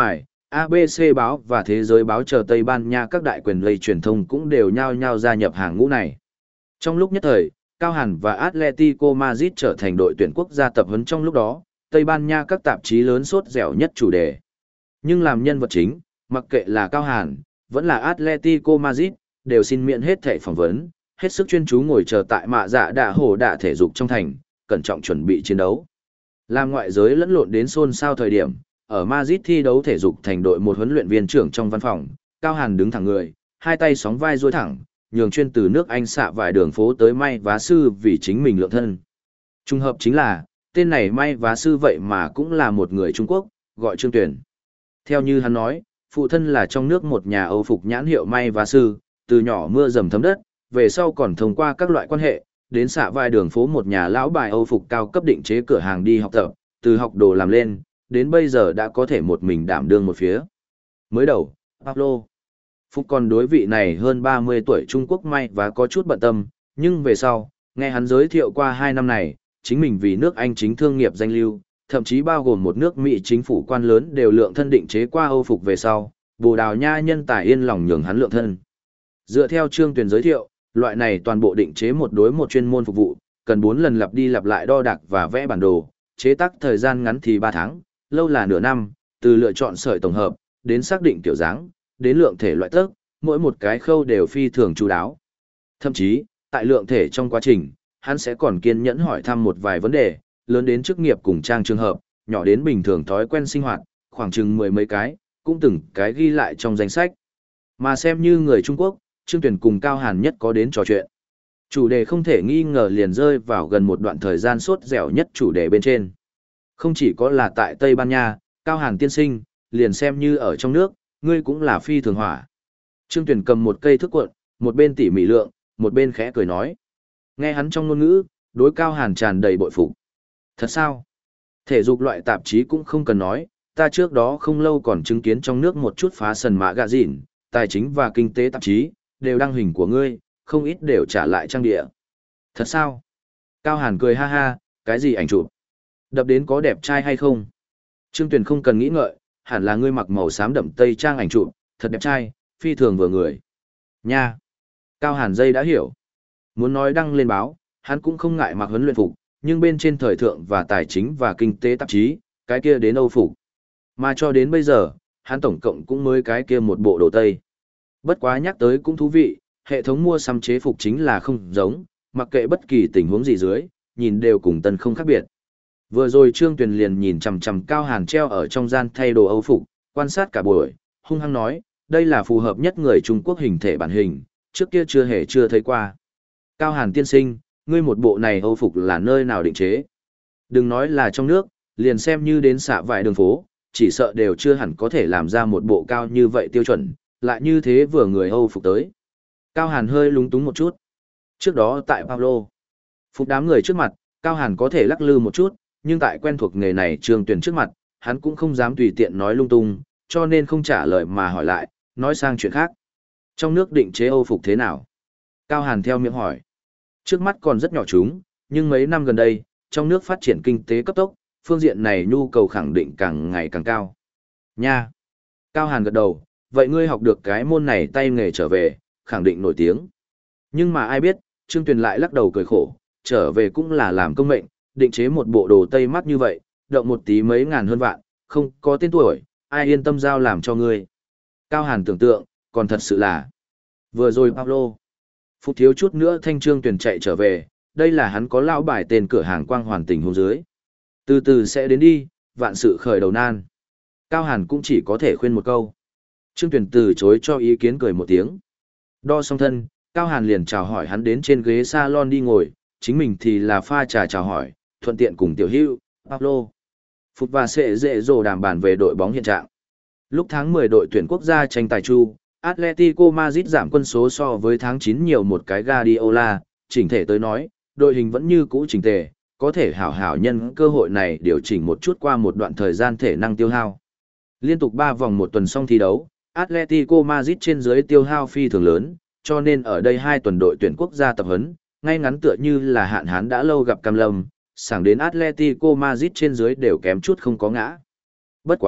a bê xê báo và Thế giới báo chờ Tây Ban Nha các đại quyền lây truyền thông cũng đều nhao nhao gia nhập hàng ngũ này. Trong lúc nhất thời, Cao Hàn và Atletico Madrid trở thành đội tuyển quốc gia tập huấn trong lúc đó, Tây Ban Nha các tạp chí lớn sốt dẻo nhất chủ đề. Nhưng làm nhân vật chính, mặc kệ là Cao Hàn, vẫn là Atletico Madrid, đều xin miễn hết thẻ phỏng vấn, hết sức chuyên chú ngồi chờ tại mạ dạ đạ hồ đạ thể dục trong thành, cẩn trọng chuẩn bị chiến đấu. Làm ngoại giới lẫn lộn đến xôn xao thời điểm, ở Madrid thi đấu thể dục thành đội một huấn luyện viên trưởng trong văn phòng, Cao Hàn đứng thẳng người, hai tay sóng vai duỗi thẳng, nhường chuyên từ nước Anh xạ vài đường phố tới may vá sư vì chính mình lượng thân. Trung hợp chính là, tên này may vá sư vậy mà cũng là một người Trung Quốc, gọi Trương Tuyển. Theo như hắn nói, phụ thân là trong nước một nhà Âu phục nhãn hiệu may vá sư, từ nhỏ mưa dầm thấm đất, về sau còn thông qua các loại quan hệ, đến xạ vai đường phố một nhà lão bài Âu phục cao cấp định chế cửa hàng đi học tập, từ học đồ làm lên, đến bây giờ đã có thể một mình đảm đương một phía. Mới đầu, Pablo Phúc còn đối vị này hơn ba mươi tuổi Trung Quốc may và có chút bận tâm, nhưng về sau, nghe hắn giới thiệu qua hai năm này, chính mình vì nước Anh chính thương nghiệp danh lưu, thậm chí bao gồm một nước Mỹ chính phủ quan lớn đều lượng thân định chế qua Âu phục về sau, Bồ Đào Nha nhân tài yên lòng nhường hắn lượng thân. Dựa theo Trương Tuyền giới thiệu, loại này toàn bộ định chế một đối một chuyên môn phục vụ, cần bốn lần lặp đi lặp lại đo đạc và vẽ bản đồ, chế tác thời gian ngắn thì ba tháng, lâu là nửa năm, từ lựa chọn sợi tổng hợp, đến xác định kiểu dáng, đến lượng thể loại tấc, mỗi một cái khâu đều phi thường chú đáo. Thậm chí, tại lượng thể trong quá trình, hắn sẽ còn kiên nhẫn hỏi thăm một vài vấn đề, lớn đến chức nghiệp cùng trang trường hợp, nhỏ đến bình thường thói quen sinh hoạt, khoảng chừng mười mấy cái, cũng từng cái ghi lại trong danh sách. Mà xem như người Trung Quốc, Trương Tuyển cùng Cao Hàn nhất có đến trò chuyện. Chủ đề không thể nghi ngờ liền rơi vào gần một đoạn thời gian sốt dẻo nhất chủ đề bên trên. Không chỉ có là tại Tây Ban Nha, Cao Hàn tiên sinh, liền xem như ở trong nước, ngươi cũng là phi thường hỏa. Trương Tuyển cầm một cây thước cuộn, một bên tỉ mỉ lượng, một bên khẽ cười nói. Nghe hắn trong ngôn ngữ, đối Cao Hàn tràn đầy bội phục. Thật sao? Thể dục loại tạp chí cũng không cần nói, ta trước đó không lâu còn chứng kiến trong nước một chút phá sần mã gạ dịn, tài chính và kinh tế tạp chí, đều đăng hình của ngươi, không ít đều trả lại trang địa. Thật sao? Cao Hàn cười ha ha, cái gì ảnh chụp? Đập đến có đẹp trai hay không? Trương Tuyền không cần nghĩ ngợi, hẳn là ngươi mặc màu xám đậm tây trang ảnh chụp, thật đẹp trai, phi thường vừa người. Nha! Cao Hàn dây đã hiểu. Muốn nói đăng lên báo, hắn cũng không ngại mặc huấn luyện phục, nhưng bên trên thời thượng và tài chính và kinh tế tạp chí, cái kia đến Âu phục. Mà cho đến bây giờ, hắn tổng cộng cũng mới cái kia một bộ đồ tây. Bất quá nhắc tới cũng thú vị, hệ thống mua sắm chế phục chính là không giống, mặc kệ bất kỳ tình huống gì dưới, nhìn đều cùng tân không khác biệt. Vừa rồi Trương Tuyền liền nhìn chằm chằm Cao Hàn treo ở trong gian thay đồ Âu phục, quan sát cả buổi, hung hăng nói, đây là phù hợp nhất người Trung Quốc hình thể bản hình, trước kia chưa hề chưa thấy qua. Cao Hàn tiên sinh, ngươi một bộ này Âu phục là nơi nào định chế? Đừng nói là trong nước, liền xem như đến xạ vài đường phố, chỉ sợ đều chưa hẳn có thể làm ra một bộ cao như vậy tiêu chuẩn, lại như thế vừa người Âu phục tới. Cao Hàn hơi lúng túng một chút. Trước đó tại Pablo, phục đám người trước mặt, Cao Hàn có thể lắc lư một chút, nhưng tại quen thuộc nghề này Trương Tuyền trước mặt, hắn cũng không dám tùy tiện nói lung tung, cho nên không trả lời mà hỏi lại, nói sang chuyện khác. Trong nước định chế Âu phục thế nào? Cao Hàn theo miệng hỏi. Trước mắt còn rất nhỏ chúng, nhưng mấy năm gần đây, trong nước phát triển kinh tế cấp tốc, phương diện này nhu cầu khẳng định càng ngày càng cao. Nha! Cao Hàn gật đầu, vậy ngươi học được cái môn này tay nghề trở về, khẳng định nổi tiếng. Nhưng mà ai biết, Trương Tuyền lại lắc đầu cười khổ, trở về cũng là làm công mệnh, định chế một bộ đồ tây mắt như vậy, động một tí mấy ngàn hơn vạn, không có tên tuổi, ai yên tâm giao làm cho ngươi. Cao Hàn tưởng tượng, còn thật sự là. Vừa rồi Pablo, Phục thiếu chút nữa thanh Trương Tuyền chạy trở về, đây là hắn có lão bài tên cửa hàng quang hoàn tình hôn dưới. Từ từ sẽ đến đi, vạn sự khởi đầu nan. Cao Hàn cũng chỉ có thể khuyên một câu. Trương Tuyền từ chối cho ý kiến cười một tiếng. Đo xong thân, Cao Hàn liền chào hỏi hắn đến trên ghế salon đi ngồi, chính mình thì là pha trà chào hỏi, thuận tiện cùng tiểu hữu, Pablo, Phục và sẽ dễ dồ đàm bàn về đội bóng hiện trạng. Lúc tháng mười đội tuyển quốc gia tranh tài chu, Atletico Madrid giảm quân số so với tháng chín nhiều một cái Guardiola, chỉnh thể tới nói, đội hình vẫn như cũ chỉnh tề, có thể hảo hảo nhân cơ hội này điều chỉnh một chút qua một đoạn thời gian thể năng tiêu hao. Liên tục ba vòng một tuần xong thi đấu, Atletico Madrid trên dưới tiêu hao phi thường lớn, cho nên ở đây hai tuần đội tuyển quốc gia tập huấn, ngay ngắn tựa như là hạn hán đã lâu gặp cam lâm, sảng đến Atletico Madrid trên dưới đều kém chút không có ngã. Bất quá,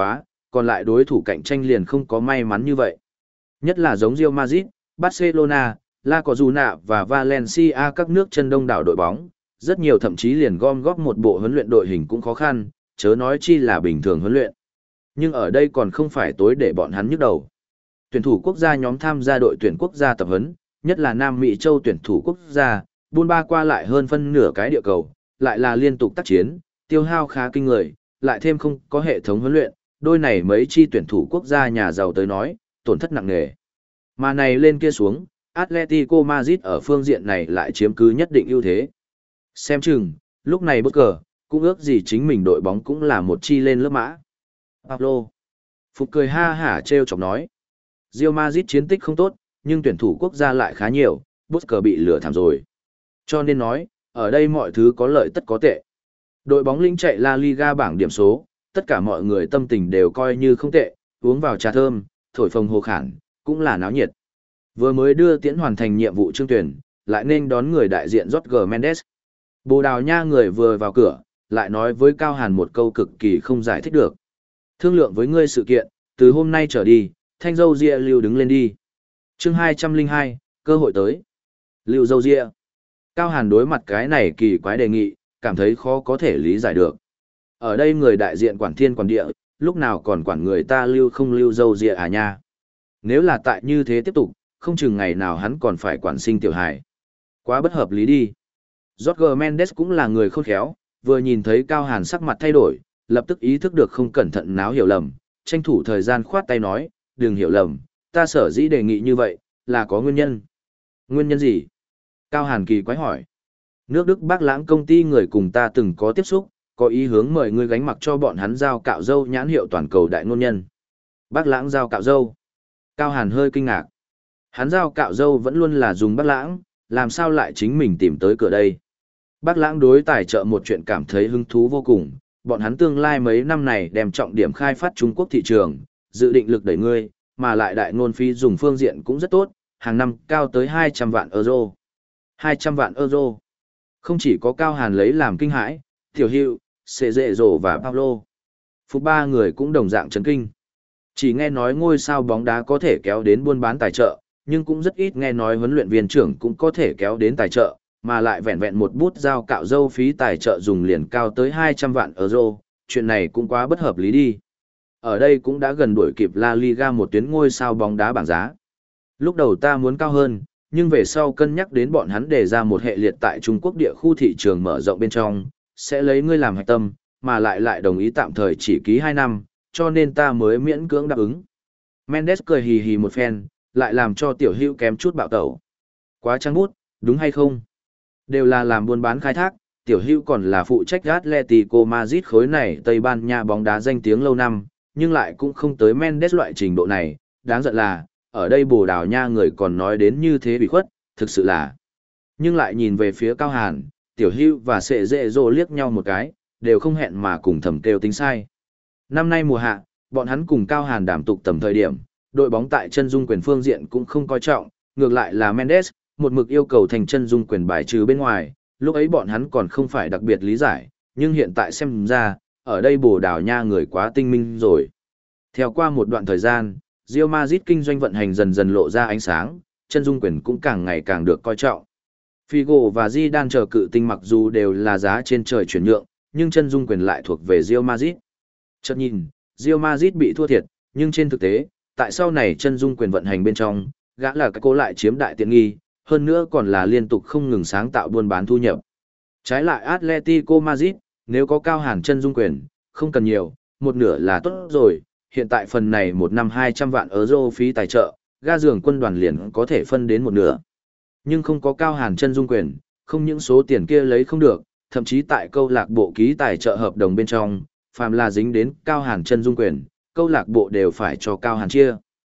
còn lại đối thủ cạnh tranh liền không có may mắn như vậy. Nhất là giống Real Madrid, Barcelona, La Cojuna và Valencia các nước chân đông đảo đội bóng, rất nhiều thậm chí liền gom góp một bộ huấn luyện đội hình cũng khó khăn, chớ nói chi là bình thường huấn luyện. Nhưng ở đây còn không phải tối để bọn hắn nhức đầu. Tuyển thủ quốc gia nhóm tham gia đội tuyển quốc gia tập huấn, nhất là Nam Mỹ châu tuyển thủ quốc gia, buôn ba qua lại hơn phân nửa cái địa cầu, lại là liên tục tác chiến, tiêu hao khá kinh người, lại thêm không có hệ thống huấn luyện, đôi này mấy chi tuyển thủ quốc gia nhà giàu tới nói, tổn thất nặng nề. Mà này lên kia xuống, Atletico Madrid ở phương diện này lại chiếm cứ nhất định ưu thế. Xem chừng, lúc này bất cờ, cũng ước gì chính mình đội bóng cũng là một chi lên lớp mã. Pablo. Phục cười ha hả trêu chọc nói. Real Madrid chiến tích không tốt, nhưng tuyển thủ quốc gia lại khá nhiều, bất cờ bị lừa thảm rồi. Cho nên nói, ở đây mọi thứ có lợi tất có tệ. Đội bóng lĩnh chạy La Liga bảng điểm số, tất cả mọi người tâm tình đều coi như không tệ, uống vào trà thơm, thổi phồng hồ khản, cũng là náo nhiệt. Vừa mới đưa tiễn hoàn thành nhiệm vụ trương tuyển, lại nên đón người đại diện Jorge Mendes. Bồ Đào Nha người vừa vào cửa, lại nói với Cao Hàn một câu cực kỳ không giải thích được. Thương lượng với ngươi sự kiện, từ hôm nay trở đi, thanh dâu ria lưu đứng lên đi. Chương hai trăm lẻ hai, cơ hội tới. Lưu dâu ria. Cao Hàn đối mặt cái này kỳ quái đề nghị, cảm thấy khó có thể lý giải được. Ở đây người đại diện quản thiên quản địa, lúc nào còn quản người ta lưu không lưu dâu ria à nha. Nếu là tại như thế tiếp tục, không chừng ngày nào hắn còn phải quản sinh tiểu hài. Quá bất hợp lý đi. Jorge Mendes cũng là người khôn khéo, vừa nhìn thấy Cao Hàn sắc mặt thay đổi, lập tức ý thức được không cẩn thận náo hiểu lầm, tranh thủ thời gian khoát tay nói, đừng hiểu lầm, ta sở dĩ đề nghị như vậy, là có nguyên nhân. Nguyên nhân gì? Cao Hàn kỳ quái hỏi. Nước Đức Bác Lãng công ty người cùng ta từng có tiếp xúc, có ý hướng mời ngươi gánh mặc cho bọn hắn giao cạo dâu nhãn hiệu toàn cầu đại ngôn nhân. Bác Lãng giao cạo dâu. Cao Hàn hơi kinh ngạc. Hắn giao cạo dâu vẫn luôn là dùng Bác Lãng, làm sao lại chính mình tìm tới cửa đây. Bác Lãng đối tài trợ một chuyện cảm thấy hứng thú vô cùng, bọn hắn tương lai mấy năm này đem trọng điểm khai phát Trung Quốc thị trường, dự định lực đẩy ngươi, mà lại đại ngôn phí dùng phương diện cũng rất tốt, hàng năm cao tới hai trăm vạn euro. hai trăm vạn euro. Không chỉ có Cao Hàn lấy làm kinh hãi, Tiểu Hữu, Sệ Dệ Dỗ và Pablo. Phục ba người cũng đồng dạng chấn kinh. Chỉ nghe nói ngôi sao bóng đá có thể kéo đến buôn bán tài trợ, nhưng cũng rất ít nghe nói huấn luyện viên trưởng cũng có thể kéo đến tài trợ, mà lại vẹn vẹn một bút giao cạo dâu phí tài trợ dùng liền cao tới hai trăm vạn euro, chuyện này cũng quá bất hợp lý đi. Ở đây cũng đã gần đuổi kịp La Liga một tuyến ngôi sao bóng đá bảng giá. Lúc đầu ta muốn cao hơn, nhưng về sau cân nhắc đến bọn hắn đề ra một hệ liệt tại Trung Quốc địa khu thị trường mở rộng bên trong, sẽ lấy ngươi làm hạch tâm, mà lại lại đồng ý tạm thời chỉ ký hai năm, cho nên ta mới miễn cưỡng đáp ứng. Mendes cười hì hì một phen, lại làm cho Tiểu Hữu kém chút bạo tẩu. Quá trăng bút, đúng hay không? Đều là làm buôn bán khai thác, Tiểu Hữu còn là phụ trách Atletico Madrid khối này Tây Ban Nha bóng đá danh tiếng lâu năm, nhưng lại cũng không tới Mendes loại trình độ này, đáng giận là, ở đây Bồ Đào Nha người còn nói đến như thế bị khuất, thực sự là. Nhưng lại nhìn về phía Cao Hàn, Tiểu Hữu và Sệ Dệ Dỗ liếc nhau một cái, đều không hẹn mà cùng thầm kêu tính sai. Năm nay mùa hạ, bọn hắn cùng Cao Hàn đàm tục tầm thời điểm, đội bóng tại chân dung quyền phương diện cũng không coi trọng, ngược lại là Mendes, một mực yêu cầu thành chân dung quyền bài trừ bên ngoài, lúc ấy bọn hắn còn không phải đặc biệt lý giải, nhưng hiện tại xem ra, ở đây Bồ Đào Nha người quá tinh minh rồi. Theo qua một đoạn thời gian, Real Madrid kinh doanh vận hành dần dần lộ ra ánh sáng, chân dung quyền cũng càng ngày càng được coi trọng. Figo và Zidane chờ cự tinh mặc dù đều là giá trên trời chuyển nhượng, nhưng chân dung quyền lại thuộc về Real Madrid. Chợt nhìn, Real Madrid bị thua thiệt, nhưng trên thực tế, tại sau này chân dung quyền vận hành bên trong, gã là cái cố lại chiếm đại tiện nghi, hơn nữa còn là liên tục không ngừng sáng tạo buôn bán thu nhập. Trái lại Atletico Madrid, nếu có Cao Hàn chân dung quyền, không cần nhiều, một nửa là tốt rồi, hiện tại phần này một năm hai trăm vạn euro phí tài trợ, ga giường quân đoàn liền có thể phân đến một nửa. Nhưng không có Cao Hàn chân dung quyền, không những số tiền kia lấy không được, thậm chí tại câu lạc bộ ký tài trợ hợp đồng bên trong, phàm là dính đến Cao Hàn chân dung quyền, câu lạc bộ đều phải cho Cao Hàn chia.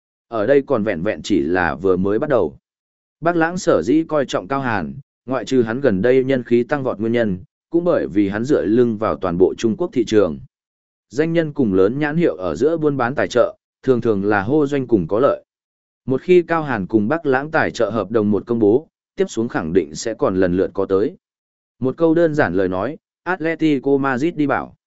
Ở đây còn vẹn vẹn chỉ là vừa mới bắt đầu. Bác Lãng sở dĩ coi trọng Cao Hàn, ngoại trừ hắn gần đây nhân khí tăng vọt nguyên nhân, cũng bởi vì hắn dựa lưng vào toàn bộ Trung Quốc thị trường. Danh nhân cùng lớn nhãn hiệu ở giữa buôn bán tài trợ, thường thường là hô doanh cùng có lợi. Một khi Cao Hàn cùng Bác Lãng tài trợ hợp đồng một công bố, tiếp xuống khẳng định sẽ còn lần lượt có tới. Một câu đơn giản lời nói, Atletico Madrid đi bảo.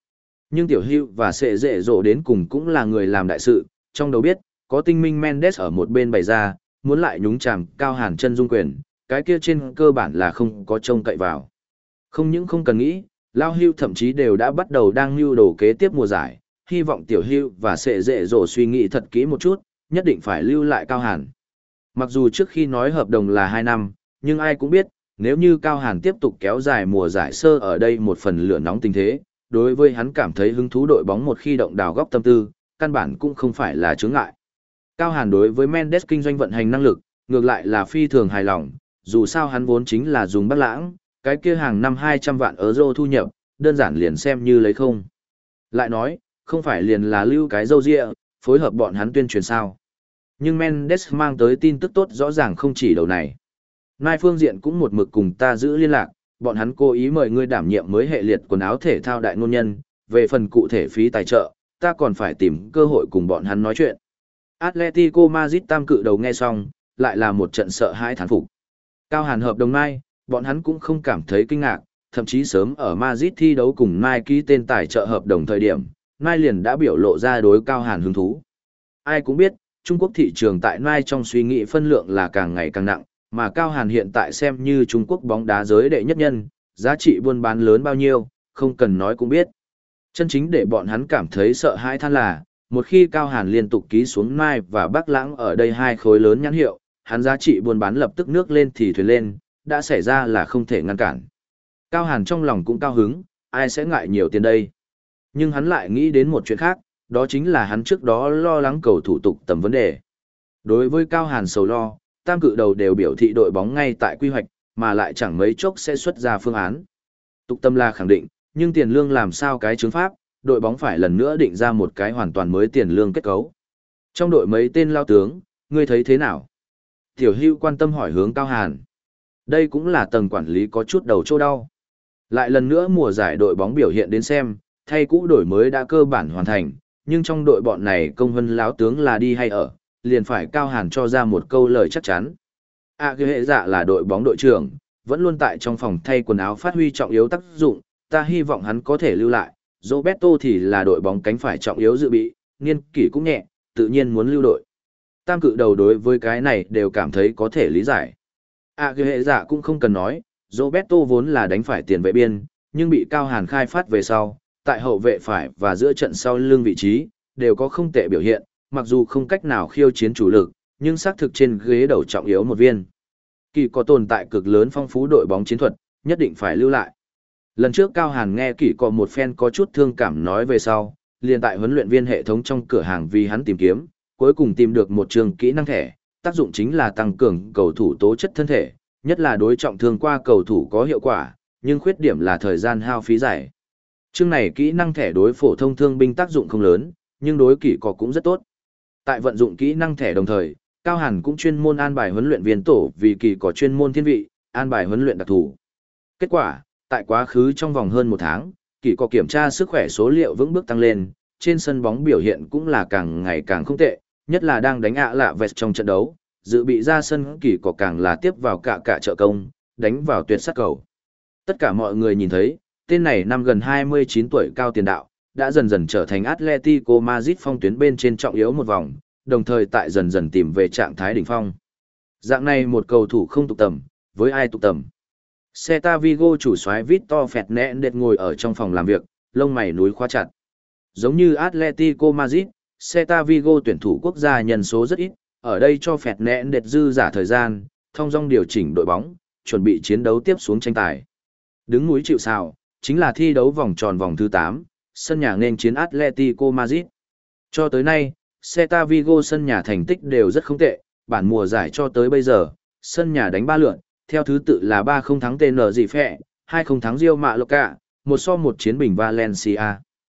Nhưng tiểu hữu và sệ dễ dỗ đến cùng cũng là người làm đại sự, trong đầu biết, có tinh minh Mendes ở một bên bày ra, muốn lại nhúng chàm Cao Hàn chân dung quyền, cái kia trên cơ bản là không có trông cậy vào. Không những không cần nghĩ, Lao Hưu thậm chí đều đã bắt đầu đang mưu đồ kế tiếp mùa giải, hy vọng tiểu Hưu và sệ dễ dỗ suy nghĩ thật kỹ một chút, nhất định phải lưu lại Cao Hàn. Mặc dù trước khi nói hợp đồng là hai năm, nhưng ai cũng biết, nếu như Cao Hàn tiếp tục kéo dài mùa giải sơ ở đây một phần lửa nóng tình thế, đối với hắn cảm thấy hứng thú đội bóng một khi động đào góc tâm tư, căn bản cũng không phải là chướng ngại. Cao Hàn đối với Mendes kinh doanh vận hành năng lực, ngược lại là phi thường hài lòng, dù sao hắn vốn chính là dùng Bắc Lãng, cái kia hàng năm hai trăm vạn euro thu nhập, đơn giản liền xem như lấy không. Lại nói, không phải liền là lưu cái dâu ria, phối hợp bọn hắn tuyên truyền sao. Nhưng Mendes mang tới tin tức tốt rõ ràng không chỉ đầu này. Nai phương diện cũng một mực cùng ta giữ liên lạc, bọn hắn cố ý mời ngươi đảm nhiệm mới hệ liệt quần áo thể thao đại ngôn nhân, về phần cụ thể phí tài trợ, ta còn phải tìm cơ hội cùng bọn hắn nói chuyện. Atletico Madrid tam cự đầu nghe xong, lại là một trận sợ hãi thán phục. Cao Hàn hợp đồng Nai, bọn hắn cũng không cảm thấy kinh ngạc, thậm chí sớm ở Madrid thi đấu cùng Nai ký tên tài trợ hợp đồng thời điểm, Nai liền đã biểu lộ ra đối Cao Hàn hứng thú. Ai cũng biết, Trung Quốc thị trường tại Nai trong suy nghĩ phân lượng là càng ngày càng nặng, mà Cao Hàn hiện tại xem như Trung Quốc bóng đá giới đệ nhất nhân, giá trị buôn bán lớn bao nhiêu, không cần nói cũng biết. Chân chính để bọn hắn cảm thấy sợ hãi than là, một khi Cao Hàn liên tục ký xuống Nai và Bắc Lãng ở đây hai khối lớn nhãn hiệu, hắn giá trị buôn bán lập tức nước lên thì thuyền lên, đã xảy ra là không thể ngăn cản. Cao Hàn trong lòng cũng cao hứng, ai sẽ ngại nhiều tiền đây. Nhưng hắn lại nghĩ đến một chuyện khác, đó chính là hắn trước đó lo lắng cầu thủ tục tầm vấn đề. Đối với Cao Hàn sầu lo, tam cự đầu đều biểu thị đội bóng ngay tại quy hoạch, mà lại chẳng mấy chốc sẽ xuất ra phương án. Tục tâm là khẳng định, nhưng tiền lương làm sao cái chứng pháp, đội bóng phải lần nữa định ra một cái hoàn toàn mới tiền lương kết cấu. Trong đội mấy tên lao tướng, ngươi thấy thế nào? Tiểu Hưu quan tâm hỏi hướng Cao Hàn. Đây cũng là tầng quản lý có chút đầu chỗ đau. Lại lần nữa mùa giải đội bóng biểu hiện đến xem, thay cũ đổi mới đã cơ bản hoàn thành, nhưng trong đội bọn này công vân láo tướng là đi hay ở, liền phải Cao Hàn cho ra một câu lời chắc chắn. À cái hệ dạ là đội bóng đội trưởng, vẫn luôn tại trong phòng thay quần áo phát huy trọng yếu tác dụng, ta hy vọng hắn có thể lưu lại. Roberto thì là đội bóng cánh phải trọng yếu dự bị, niên kỷ cũng nhẹ, tự nhiên muốn lưu đội. Tam cự đầu đối với cái này đều cảm thấy có thể lý giải. À cái hệ dạ cũng không cần nói, Roberto vốn là đánh phải tiền vệ biên, nhưng bị Cao Hàn khai phát về sau, tại hậu vệ phải và giữa trận sau lưng vị trí, đều có không tệ biểu hiện, mặc dù không cách nào khiêu chiến chủ lực, nhưng xác thực trên ghế đầu trọng yếu một viên. Kỳ có tồn tại cực lớn phong phú đội bóng chiến thuật, nhất định phải lưu lại. Lần trước Cao Hàn nghe Kỳ có một fan có chút thương cảm nói về sau, liền tại huấn luyện viên hệ thống trong cửa hàng vì hắn tìm kiếm, cuối cùng tìm được một trường kỹ năng thẻ, tác dụng chính là tăng cường cầu thủ tố chất thân thể, nhất là đối trọng thương qua cầu thủ có hiệu quả, nhưng khuyết điểm là thời gian hao phí dài. Chương này kỹ năng thẻ đối phổ thông thương binh tác dụng không lớn, nhưng đối Kỳ có cũng rất tốt. Tại vận dụng kỹ năng thẻ đồng thời, Cao Hàn cũng chuyên môn an bài huấn luyện viên tổ vì Kỳ có chuyên môn thiên vị, an bài huấn luyện đặc thù. Kết quả, tại quá khứ trong vòng hơn một tháng, Kỳ có kiểm tra sức khỏe số liệu vững bước tăng lên, trên sân bóng biểu hiện cũng là càng ngày càng không tệ, nhất là đang đánh ạ lạ vẹt trong trận đấu, dự bị ra sân Kỳ có càng là tiếp vào cả cả trợ công, đánh vào tuyệt sát cầu. Tất cả mọi người nhìn thấy, tên này năm gần hai mươi chín tuổi cao tiền đạo, đã dần dần trở thành Atletico Madrid phong tuyến bên trên trọng yếu một vòng, đồng thời tại dần dần tìm về trạng thái đỉnh phong. Dạng này một cầu thủ không tục tầm, với ai tục tầm. Celta Vigo chủ soái Victor Fernandes ngồi ở trong phòng làm việc, lông mày núi khóa chặt. Giống như Atletico Madrid, Celta Vigo tuyển thủ quốc gia nhân số rất ít, ở đây cho Fernandes dư giả thời gian, thông dong điều chỉnh đội bóng, chuẩn bị chiến đấu tiếp xuống tranh tài. Đứng núi chịu sào, chính là thi đấu vòng tròn vòng thứ tám, sân nhà nên chiến Atletico Madrid. Cho tới nay, Celta Vigo sân nhà thành tích đều rất không tệ, bản mùa giải cho tới bây giờ, sân nhà đánh ba lượt, theo thứ tự là ba không thắng tê en giê phẹ, hai không thắng Real Mallorca, một so một chiến bình Valencia.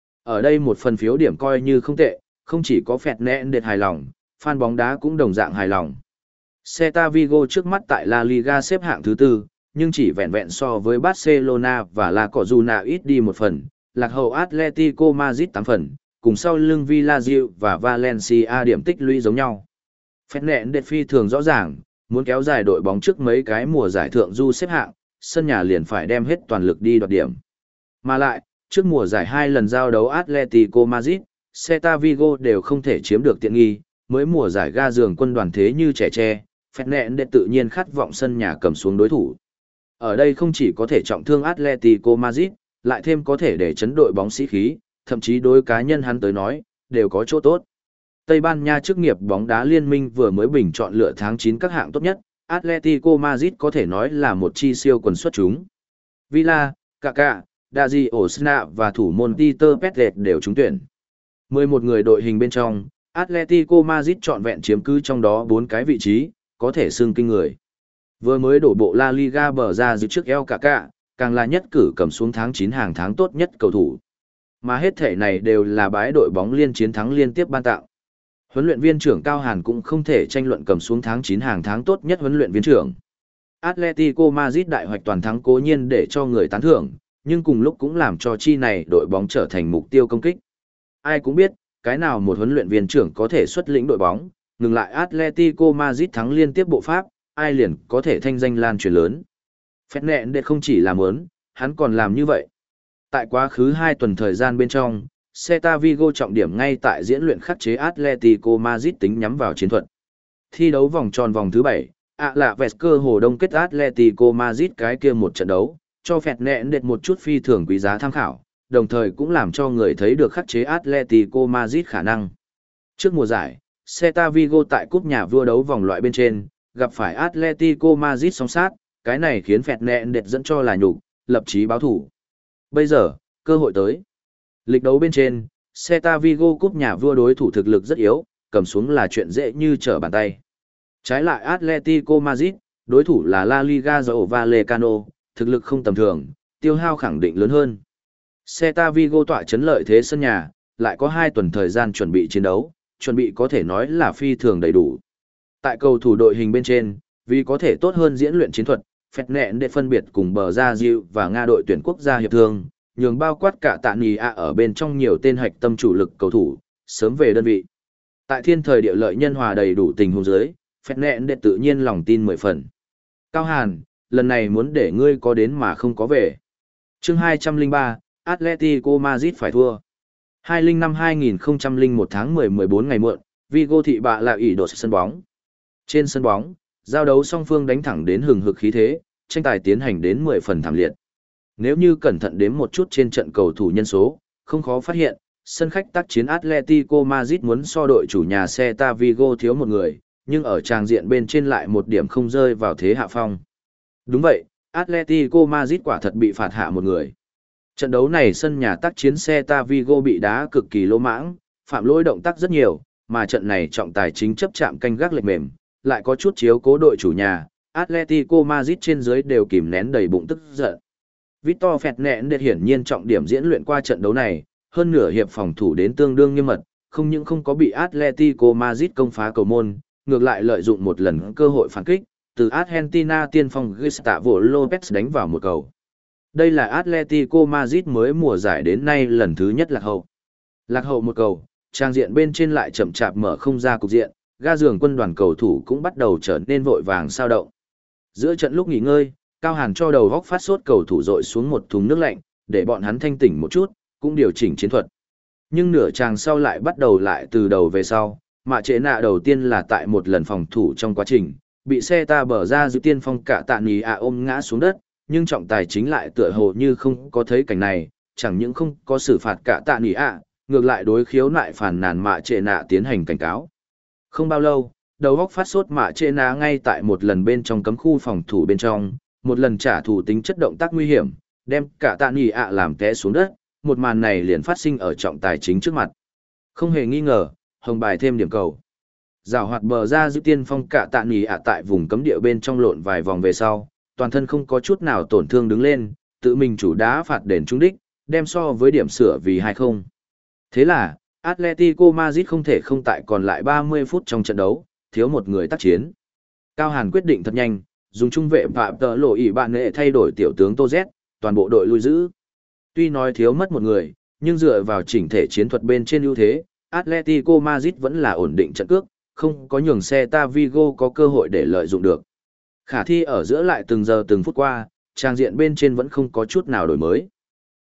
Ở đây một phần phiếu điểm coi như không tệ, không chỉ có Fernandes hài lòng, fan bóng đá cũng đồng dạng hài lòng. Celta Vigo trước mắt tại La Liga xếp hạng thứ tư, nhưng chỉ vẹn vẹn so với Barcelona và La Coruna ít đi một phần, lạc hậu Atletico Madrid tám phần, cùng sau lưng Villarreal và Valencia điểm tích lũy giống nhau. Fernandes phi thường rõ ràng, muốn kéo dài đội bóng trước mấy cái mùa giải thượng du xếp hạng, sân nhà liền phải đem hết toàn lực đi đoạt điểm. Mà lại, Trước mùa giải hai lần giao đấu Atletico Madrid, Celta Vigo đều không thể chiếm được tiện nghi, mới mùa giải ga giường quân đoàn thế như trẻ tre, Fernandes tự nhiên khát vọng sân nhà cầm xuống đối thủ. Ở đây không chỉ có thể trọng thương Atletico Madrid, lại thêm có thể để chấn đội bóng sĩ khí, thậm chí đối cá nhân hắn tới nói, đều có chỗ tốt. Tây Ban Nha chức nghiệp bóng đá liên minh vừa mới bình chọn lựa tháng chín các hạng tốt nhất, Atletico Madrid có thể nói là một chi siêu quần xuất chúng. Villa, Kaká, Daji Osna và thủ môn Peter Petret đều trúng tuyển. mười một người đội hình bên trong, Atletico Madrid trọn vẹn chiếm cứ trong đó bốn cái vị trí, có thể xưng kinh người. Vừa mới đổ bộ La Liga bờ ra giữ trước El Kaká, càng là nhất cử cầm xuống tháng chín hàng tháng tốt nhất cầu thủ. Mà hết thể này đều là bái đội bóng liên chiến thắng liên tiếp ban tạo. Huấn luyện viên trưởng Cao Hàn cũng không thể tranh luận cầm xuống tháng chín hàng tháng tốt nhất huấn luyện viên trưởng. Atletico Madrid đại hoạch toàn thắng cố nhiên để cho người tán thưởng, nhưng cùng lúc cũng làm cho chi này đội bóng trở thành mục tiêu công kích. Ai cũng biết, cái nào một huấn luyện viên trưởng có thể xuất lĩnh đội bóng, ngừng lại Atletico Madrid thắng liên tiếp bộ pháp, ai liền có thể thanh danh lan truyền lớn. Fernandes không chỉ làm ớn, hắn còn làm như vậy. Tại quá khứ hai tuần thời gian bên trong, Celta Vigo trọng điểm ngay tại diễn luyện khắc chế Atletico Madrid tính nhắm vào chiến thuật. Thi đấu vòng tròn vòng thứ bảy, ạ lạ vẹt cơ hồ đông kết Atletico Madrid cái kia một trận đấu, cho Fernandes một chút phi thường quý giá tham khảo, đồng thời cũng làm cho người thấy được khắc chế Atletico Madrid khả năng. Trước mùa giải, Celta Vigo tại cúp nhà vua đấu vòng loại bên trên, gặp phải Atletico Madrid song sát, cái này khiến Fernandes dẫn cho là nhục, lập chí báo thủ. Bây giờ, cơ hội tới. Lịch đấu bên trên, Celta Vigo cúp nhà vua đối thủ thực lực rất yếu, cầm xuống là chuyện dễ như trở bàn tay. Trái lại Atletico Madrid, đối thủ là La Liga Rayo Vallecano, thực lực không tầm thường, tiêu hao khẳng định lớn hơn. Celta Vigo tọa chấn lợi thế sân nhà, lại có hai tuần thời gian chuẩn bị chiến đấu, chuẩn bị có thể nói là phi thường đầy đủ. Tại cầu thủ đội hình bên trên, vì có thể tốt hơn diễn luyện chiến thuật, Fernandes để phân biệt cùng bờ ra Diệu và Nga đội tuyển quốc gia hiệp thương, nhường bao quát cả tạ nì ạ ở bên trong nhiều tên hạch tâm chủ lực cầu thủ, sớm về đơn vị. Tại thiên thời địa lợi nhân hòa đầy đủ tình huống dưới, Fernandes tự nhiên lòng tin mười phần. Cao Hàn, lần này muốn để ngươi có đến mà không có về. Chương hai trăm lẻ ba, Atletico Madrid phải thua. hai mươi năm hai nghìn không trăm lẻ một tháng mười mười bốn ngày muộn, Vigo thị bạ là ỷ đột sân bóng. Trên sân bóng, giao đấu song phương đánh thẳng đến hừng hực khí thế, tranh tài tiến hành đến mười phần thảm liệt. Nếu như cẩn thận đếm một chút trên trận cầu thủ nhân số, không khó phát hiện, sân khách tác chiến Atletico Madrid muốn so đội chủ nhà Celta Vigo thiếu một người, nhưng ở tràng diện bên trên lại một điểm không rơi vào thế hạ phong. Đúng vậy, Atletico Madrid quả thật bị phạt hạ một người. Trận đấu này sân nhà tác chiến Celta Vigo bị đá cực kỳ lỗ mãng, phạm lỗi động tác rất nhiều, mà trận này trọng tài chính chấp chạm canh gác lệch mềm, lại có chút chiếu cố đội chủ nhà, Atletico Madrid trên dưới đều kìm nén đầy bụng tức giận. Victor Fernandes hiển nhiên trọng điểm diễn luyện qua trận đấu này, hơn nửa hiệp phòng thủ đến tương đương nghiêm mật, không những không có bị Atletico Madrid công phá cầu môn, ngược lại lợi dụng một lần cơ hội phản kích, từ Argentina tiên phong Gustavo Lopez đánh vào một cầu. Đây là Atletico Madrid mới mùa giải đến nay lần thứ nhất lạc hậu. Lạc hậu một cầu, trang diện bên trên lại chậm chạp mở không ra cục diện, ga giường quân đoàn cầu thủ cũng bắt đầu trở nên vội vàng sao động. Giữa trận lúc nghỉ ngơi, Cao Hàn cho đầu góc phát sốt cầu thủ dội xuống một thùng nước lạnh, để bọn hắn thanh tỉnh một chút, cũng điều chỉnh chiến thuật. Nhưng nửa chàng sau lại bắt đầu lại từ đầu về sau, mà trễ nạ đầu tiên là tại một lần phòng thủ trong quá trình, bị xe ta bở ra giữ tiên phong cả tạ nì ạ ôm ngã xuống đất, nhưng trọng tài chính lại tựa hồ như không có thấy cảnh này, chẳng những không có xử phạt cả tạ nì ạ, ngược lại đối khiếu nại phản nàn mạ trễ nạ tiến hành cảnh cáo. Không bao lâu, đầu góc phát sốt mạ trễ nạ ngay tại một lần bên trong cấm khu phòng thủ bên trong, một lần trả thù tính chất động tác nguy hiểm, đem cả tạ nì ạ làm té xuống đất, một màn này liền phát sinh ở trọng tài chính trước mặt. Không hề nghi ngờ, hồng bài thêm điểm cầu. Giảo hoạt bờ ra giữ tiên phong cả tạ nì ạ tại vùng cấm địa bên trong lộn vài vòng về sau, toàn thân không có chút nào tổn thương đứng lên, tự mình chủ đá phạt đền trúng đích, đem so với điểm sửa vì hai không. Thế là, Atletico Madrid không thể không tại còn lại ba mươi phút trong trận đấu, thiếu một người tác chiến. Cao Hàn quyết định thật nhanh, dùng trung vệ Phạm Tợ Lộ ỉ bạn nghệ thay đổi tiểu tướng Tô Z, toàn bộ đội lui giữ. Tuy nói thiếu mất một người, nhưng dựa vào chỉnh thể chiến thuật bên trên ưu thế, Atletico Madrid vẫn là ổn định trận cước, không có nhường Celta Vigo có cơ hội để lợi dụng được. Khả thi ở giữa lại từng giờ từng phút qua, trang diện bên trên vẫn không có chút nào đổi mới.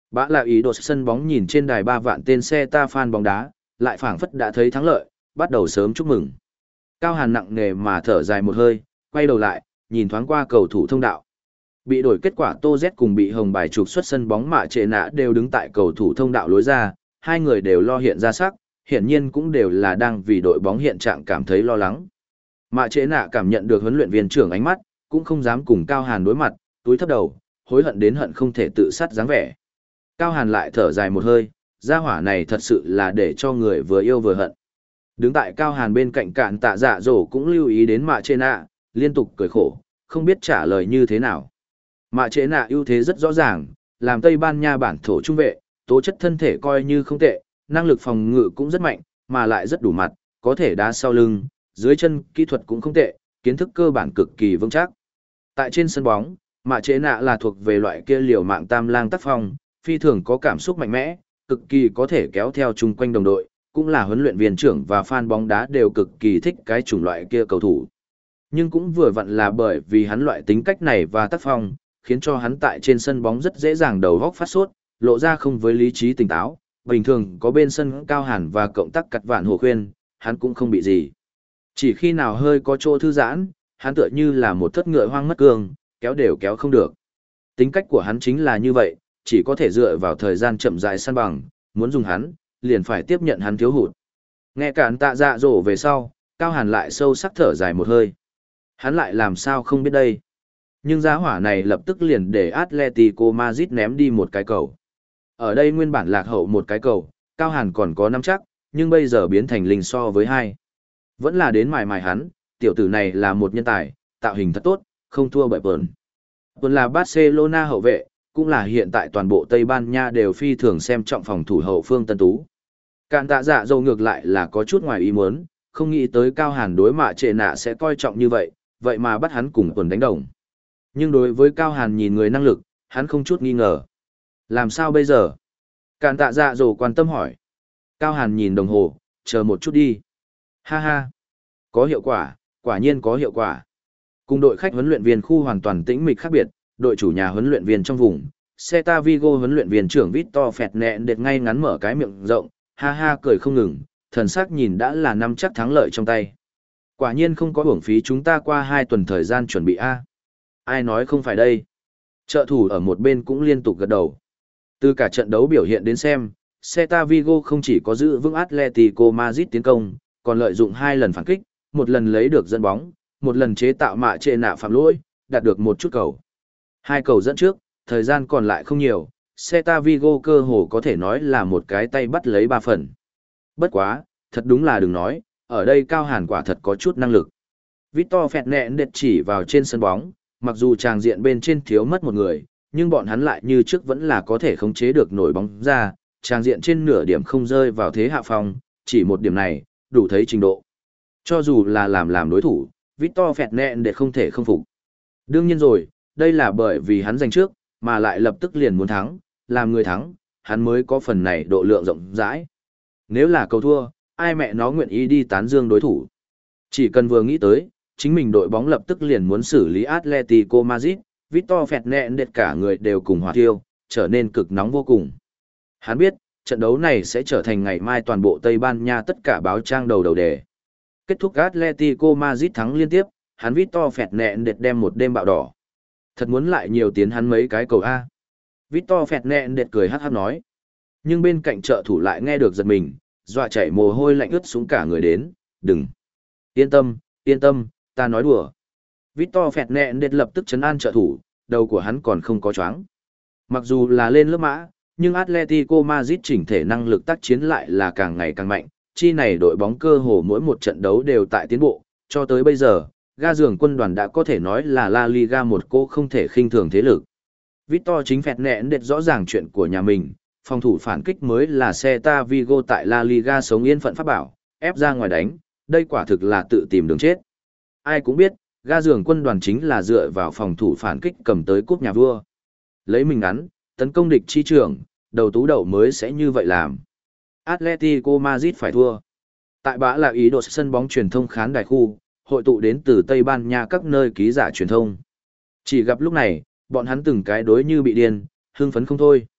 Bã là ý đồ sân bóng nhìn trên đài ba vạn tên xe ta fan bóng đá, lại phảng phất đã thấy thắng lợi, bắt đầu sớm chúc mừng. Cao Hàn nặng nề mà thở dài một hơi, quay đầu lại, nhìn thoáng qua cầu thủ thông đạo. Bị đổi kết quả Tô Z cùng bị hồng bài trục xuất sân bóng Mạ Trệ Nạ đều đứng tại cầu thủ thông đạo lối ra, hai người đều lo hiện ra sắc, hiển nhiên cũng đều là đang vì đội bóng hiện trạng cảm thấy lo lắng. Mạ Trệ Nạ cảm nhận được huấn luyện viên trưởng ánh mắt, cũng không dám cùng Cao Hàn đối mặt, túi thấp đầu, hối hận đến hận không thể tự sát dáng vẻ. Cao Hàn lại thở dài một hơi, gia hỏa này thật sự là để cho người vừa yêu vừa hận. Đứng tại Cao Hàn bên cạnh Cạn Tạ Dạ Dỗ cũng lưu ý đến Mạ Trệ Nạ, liên tục cười khổ, không biết trả lời như thế nào. Mạ Trệ Nạ ưu thế rất rõ ràng, làm Tây Ban Nha bản thổ trung vệ, tố chất thân thể coi như không tệ, năng lực phòng ngự cũng rất mạnh, mà lại rất đủ mặt, có thể đá sau lưng, dưới chân kỹ thuật cũng không tệ, kiến thức cơ bản cực kỳ vững chắc. Tại trên sân bóng, Mạ Trệ Nạ là thuộc về loại kia liều mạng tam lang tác phong, phi thường có cảm xúc mạnh mẽ, cực kỳ có thể kéo theo chung quanh đồng đội, cũng là huấn luyện viên trưởng và fan bóng đá đều cực kỳ thích cái chủng loại kia cầu thủ. Nhưng cũng vừa vặn là bởi vì hắn loại tính cách này và tác phong, khiến cho hắn tại trên sân bóng rất dễ dàng đầu góc phát sốt, lộ ra không với lý trí tỉnh táo. Bình thường có bên sân Cao Hàn và cộng tác cặt vạn hồ khuyên, hắn cũng không bị gì. Chỉ khi nào hơi có chỗ thư giãn, hắn tựa như là một thất ngựa hoang mất cương, kéo đều kéo không được. Tính cách của hắn chính là như vậy, chỉ có thể dựa vào thời gian chậm rãi săn bằng, muốn dùng hắn, liền phải tiếp nhận hắn thiếu hụt. Nghe Cạn Tạ Dạ Dỗ về sau, Cao Hàn lại sâu sắc thở dài một hơi. Hắn lại làm sao không biết đây. Nhưng giá hỏa này lập tức liền để Atletico Madrid ném đi một cái cầu. Ở đây nguyên bản lạc hậu một cái cầu, Cao Hàn còn có nắm chắc, nhưng bây giờ biến thành linh so với hai. Vẫn là đến mài mài hắn, tiểu tử này là một nhân tài, tạo hình thật tốt, không thua bởi Bern. Bern là Barcelona hậu vệ, cũng là hiện tại toàn bộ Tây Ban Nha đều phi thường xem trọng phòng thủ hậu phương Tân Tú. Cạn Tạ Dạ Dỗ ngược lại là có chút ngoài ý muốn, không nghĩ tới Cao Hàn đối Mạ Trệ Nạ sẽ coi trọng như vậy, vậy mà bắt hắn cùng Bern đánh đồng. Nhưng đối với Cao Hàn nhìn người năng lực, hắn không chút nghi ngờ. Làm sao bây giờ? Cạn Tạ Dạ Dỗ quan tâm hỏi. Cao Hàn nhìn đồng hồ, chờ một chút đi. Ha ha. Có hiệu quả, quả nhiên có hiệu quả. Cùng đội khách huấn luyện viên khu hoàn toàn tĩnh mịch khác biệt, đội chủ nhà huấn luyện viên trong vùng, Celta Vigo huấn luyện viên trưởng Victor Fernandes ngay ngắn mở cái miệng rộng, ha ha cười không ngừng, thần sắc nhìn đã là năm chắc thắng lợi trong tay. Quả nhiên không có uổng phí chúng ta qua hai tuần thời gian chuẩn bị a. Ai nói không phải đây? Trợ thủ ở một bên cũng liên tục gật đầu. Từ cả trận đấu biểu hiện đến xem, Celta Vigo không chỉ có giữ vững Atletico Madrid tiến công, còn lợi dụng hai lần phản kích, một lần lấy được dẫn bóng, một lần chế tạo Mạ Trệ Nạ phạm lỗi, đạt được một chút cầu. Hai cầu dẫn trước, thời gian còn lại không nhiều, Celta Vigo cơ hồ có thể nói là một cái tay bắt lấy ba phần. Bất quá, thật đúng là đừng nói, ở đây Cao Hàn quả thật có chút năng lực. Victor Fernandes chỉ vào trên sân bóng, mặc dù tràng diện bên trên thiếu mất một người, nhưng bọn hắn lại như trước vẫn là có thể khống chế được nổi bóng ra, tràng diện trên nửa điểm không rơi vào thế hạ phong, chỉ một điểm này, đủ thấy trình độ. Cho dù là làm làm đối thủ, Victor Fernandes không thể không phục. Đương nhiên rồi, đây là bởi vì hắn giành trước, mà lại lập tức liền muốn thắng, làm người thắng, hắn mới có phần này độ lượng rộng rãi. Nếu là cầu thua, ai mẹ nó nguyện ý đi tán dương đối thủ. Chỉ cần vừa nghĩ tới, chính mình đội bóng lập tức liền muốn xử lý Atletico Madrid, Victor Fernandes cả người đều cùng hỏa thiêu, trở nên cực nóng vô cùng. Hắn biết, trận đấu này sẽ trở thành ngày mai toàn bộ Tây Ban Nha tất cả báo trang đầu đầu đề. Kết thúc Atletico Madrid thắng liên tiếp, hắn Victor Fernandes đem một đêm bạo đỏ. Thật muốn lại nhiều tiến hắn mấy cái cầu A. Victor Fernandes cười hát hát nói. Nhưng bên cạnh trợ thủ lại nghe được giật mình, dọa chảy mồ hôi lạnh ướt xuống cả người đến, đừng. Yên tâm, yên tâm, ta nói đùa. Victor Fernandes lập tức trấn an trợ thủ, đầu của hắn còn không có choáng. Mặc dù là lên lớp mã, nhưng Atletico Madrid chỉnh thể năng lực tác chiến lại là càng ngày càng mạnh, chi này đội bóng cơ hồ mỗi một trận đấu đều tại tiến bộ, cho tới bây giờ, ga giường quân đoàn đã có thể nói là La Liga một cô không thể khinh thường thế lực. Victor chính Fernandes rõ ràng chuyện của nhà mình, phòng thủ phản kích mới là Celta Vigo tại La Liga sống yên phận pháp bảo, ép ra ngoài đánh, đây quả thực là tự tìm đường chết. Ai cũng biết, ga giường quân đoàn chính là dựa vào phòng thủ phản kích cầm tới cúp nhà vua. Lấy mình ngắn, tấn công địch chi trưởng, đầu tú đầu mới sẽ như vậy làm. Atletico Madrid phải thua. Tại bã là ý đồ sân bóng truyền thông khán đài khu, hội tụ đến từ Tây Ban Nha các nơi ký giả truyền thông. Chỉ gặp lúc này, bọn hắn từng cái đối như bị điên, hưng phấn không thôi.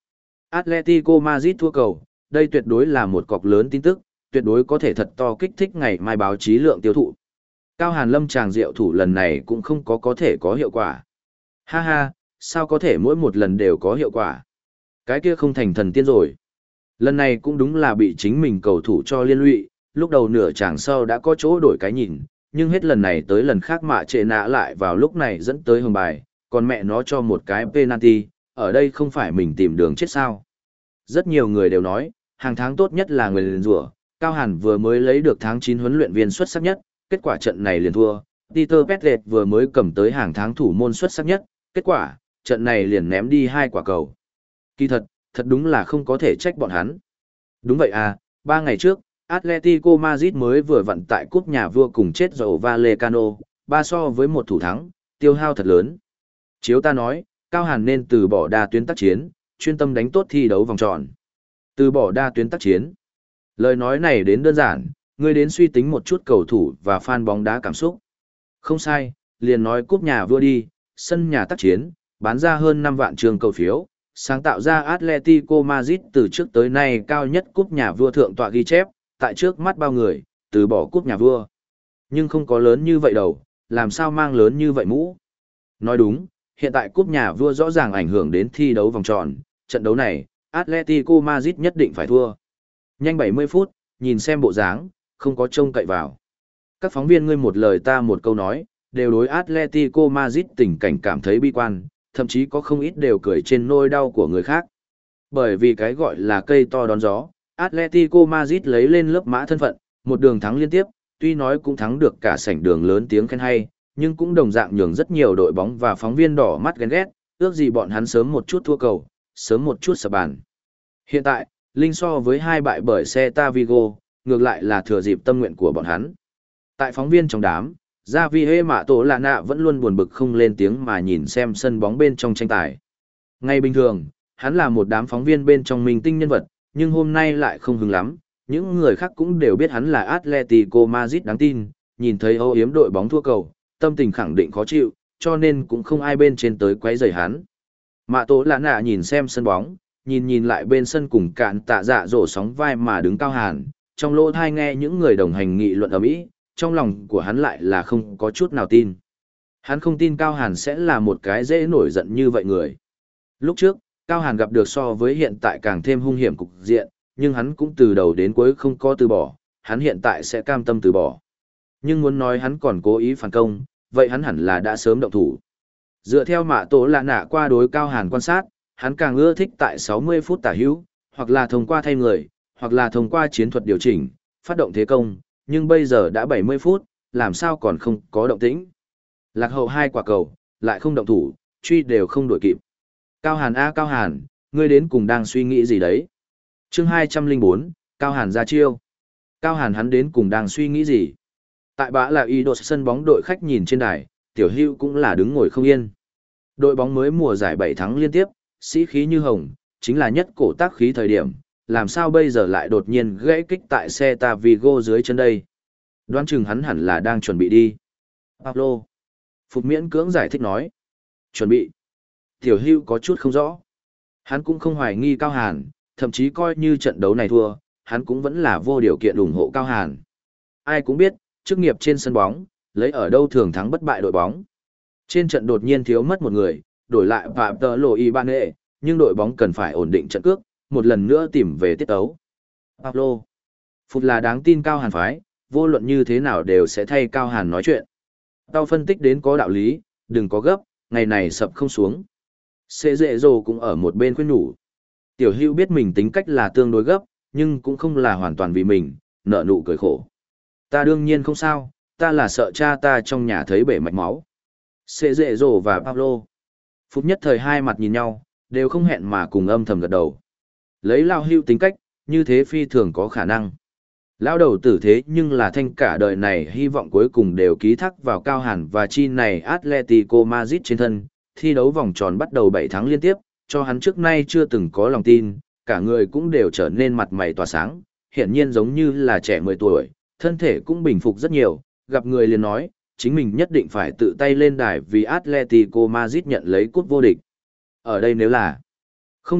Atletico Madrid thua cầu, đây tuyệt đối là một cọc lớn tin tức, tuyệt đối có thể thật to kích thích ngày mai báo chí lượng tiêu thụ. Cao Hàn Lâm chàng diệu thủ lần này cũng không có có thể có hiệu quả. Ha ha, sao có thể mỗi một lần đều có hiệu quả? Cái kia không thành thần tiên rồi. Lần này cũng đúng là bị chính mình cầu thủ cho liên lụy, lúc đầu nửa chàng sau đã có chỗ đổi cái nhìn, nhưng hết lần này tới lần khác mạ trệ nạ lại vào lúc này dẫn tới hồng bài, còn mẹ nó cho một cái penalty, ở đây không phải mình tìm đường chết sao. Rất nhiều người đều nói, hàng tháng tốt nhất là người liền rủa, Cao Hàn vừa mới lấy được tháng chín huấn luyện viên xuất sắc nhất, kết quả trận này liền thua. Peter Petlet vừa mới cầm tới hàng tháng thủ môn xuất sắc nhất, kết quả, trận này liền ném đi hai quả cầu. Kỳ thật, thật đúng là không có thể trách bọn hắn. Đúng vậy à, ba ngày trước, Atletico Madrid mới vừa vận tại cúp nhà vua cùng chết dầu Vallecano, ba so với một thủ thắng, tiêu hao thật lớn. Chiếu ta nói, Cao Hàn nên từ bỏ đa tuyến tác chiến, chuyên tâm đánh tốt thi đấu vòng tròn. Từ bỏ đa tuyến tác chiến. Lời nói này đến đơn giản, ngươi đến suy tính một chút cầu thủ và fan bóng đá cảm xúc. Không sai, liền nói cúp nhà vua đi, sân nhà tác chiến, bán ra hơn năm vạn trường cầu phiếu, sáng tạo ra Atletico Madrid từ trước tới nay cao nhất cúp nhà vua thượng tọa ghi chép, tại trước mắt bao người, từ bỏ cúp nhà vua. Nhưng không có lớn như vậy đâu, làm sao mang lớn như vậy mũ? Nói đúng, hiện tại cúp nhà vua rõ ràng ảnh hưởng đến thi đấu vòng tròn, trận đấu này, Atletico Madrid nhất định phải thua. Nhanh bảy mươi phút, nhìn xem bộ dáng, không có trông cậy vào. Các phóng viên ngươi một lời ta một câu nói, đều đối Atletico Madrid tình cảnh cảm thấy bi quan, thậm chí có không ít đều cười trên nỗi đau của người khác. Bởi vì cái gọi là cây to đón gió, Atletico Madrid lấy lên lớp mã thân phận, một đường thắng liên tiếp, tuy nói cũng thắng được cả sảnh đường lớn tiếng khen hay, nhưng cũng đồng dạng nhường rất nhiều đội bóng và phóng viên đỏ mắt ghen ghét, ước gì bọn hắn sớm một chút thua cầu, sớm một chút sập bàn. Hiện tại, Linh so với hai bại bởi Celta Vigo, ngược lại là thừa dịp tâm nguyện của bọn hắn. Tại phóng viên trong đám, Javier Mạ Tổ Lạ Nạ vẫn luôn buồn bực không lên tiếng mà nhìn xem sân bóng bên trong tranh tài. Ngay bình thường, hắn là một đám phóng viên bên trong minh tinh nhân vật, nhưng hôm nay lại không hứng lắm. Những người khác cũng đều biết hắn là Atletico Madrid đáng tin, nhìn thấy âu yếm đội bóng thua cầu, tâm tình khẳng định khó chịu, cho nên cũng không ai bên trên tới quấy rầy hắn. Mạ Tổ Lạ Nạ nhìn xem sân bóng, nhìn nhìn lại bên sân cùng cạn tạ dạ rổ sóng vai mà đứng Cao Hàn, trong lỗ thai nghe những người đồng hành nghị luận ầm ĩ, trong lòng của hắn lại là không có chút nào tin. Hắn không tin Cao Hàn sẽ là một cái dễ nổi giận như vậy người. Lúc trước, Cao Hàn gặp được so với hiện tại càng thêm hung hiểm cục diện, nhưng hắn cũng từ đầu đến cuối không có từ bỏ, hắn hiện tại sẽ cam tâm từ bỏ. Nhưng muốn nói hắn còn cố ý phản công, vậy hắn hẳn là đã sớm động thủ. Dựa theo Mạ Tổ Lạ Nạ qua đối Cao Hàn quan sát, hắn càng ưa thích tại sáu mươi phút tả hữu, hoặc là thông qua thay người, hoặc là thông qua chiến thuật điều chỉnh, phát động thế công, nhưng bây giờ đã bảy mươi phút, làm sao còn không có động tĩnh. Lạc hậu hai quả cầu, lại không động thủ, truy đều không đổi kịp. Cao Hàn a Cao Hàn, ngươi đến cùng đang suy nghĩ gì đấy? Chương hai trăm lẻ bốn, Cao Hàn ra chiêu. Cao Hàn hắn đến cùng đang suy nghĩ gì? Tại bã là y đột sân bóng đội khách nhìn trên đài, Tiểu Hữu cũng là đứng ngồi không yên. Đội bóng mới mùa giải bảy thắng liên tiếp, sĩ khí như hồng, chính là nhất cổ tác khí thời điểm, làm sao bây giờ lại đột nhiên gãy kích tại Celta Vigo dưới chân đây? Đoán chừng hắn hẳn là đang chuẩn bị đi. Pablo. Phục miễn cưỡng giải thích nói. Chuẩn bị. Tiểu Hữu có chút không rõ. Hắn cũng không hoài nghi Cao Hàn, thậm chí coi như trận đấu này thua, hắn cũng vẫn là vô điều kiện ủng hộ Cao Hàn. Ai cũng biết, chức nghiệp trên sân bóng, lấy ở đâu thường thắng bất bại đội bóng. Trên trận đột nhiên thiếu mất một người, đổi lại Phạm Tờ Lộ Y Ban Nghệ, nhưng đội bóng cần phải ổn định trận cước, một lần nữa tìm về tiết tấu. Pablo. Phục là đáng tin Cao Hàn phái, vô luận như thế nào đều sẽ thay Cao Hàn nói chuyện. Tao phân tích đến có đạo lý, đừng có gấp, ngày này sập không xuống. Xê dệ dồ cũng ở một bên khuyên nhủ. Tiểu Hữu biết mình tính cách là tương đối gấp, nhưng cũng không là hoàn toàn vì mình, nợ nụ cười khổ. Ta đương nhiên không sao, ta là sợ cha ta trong nhà thấy bể mạch máu. Xê dệ dồ và Pablo. Phút nhất thời hai mặt nhìn nhau, đều không hẹn mà cùng âm thầm gật đầu. Lấy Lao Hữu tính cách, như thế phi thường có khả năng. Lao đầu tử thế nhưng là thanh cả đời này hy vọng cuối cùng đều ký thác vào Cao Hàn và chi này Atletico Madrid trên thân, thi đấu vòng tròn bắt đầu bảy tháng liên tiếp, cho hắn trước nay chưa từng có lòng tin, cả người cũng đều trở nên mặt mày tỏa sáng, hiển nhiên giống như là trẻ mười tuổi, thân thể cũng bình phục rất nhiều, gặp người liền nói, chính mình nhất định phải tự tay lên đài vì Atletico Madrid nhận lấy cúp vô địch. Ở đây nếu là không được,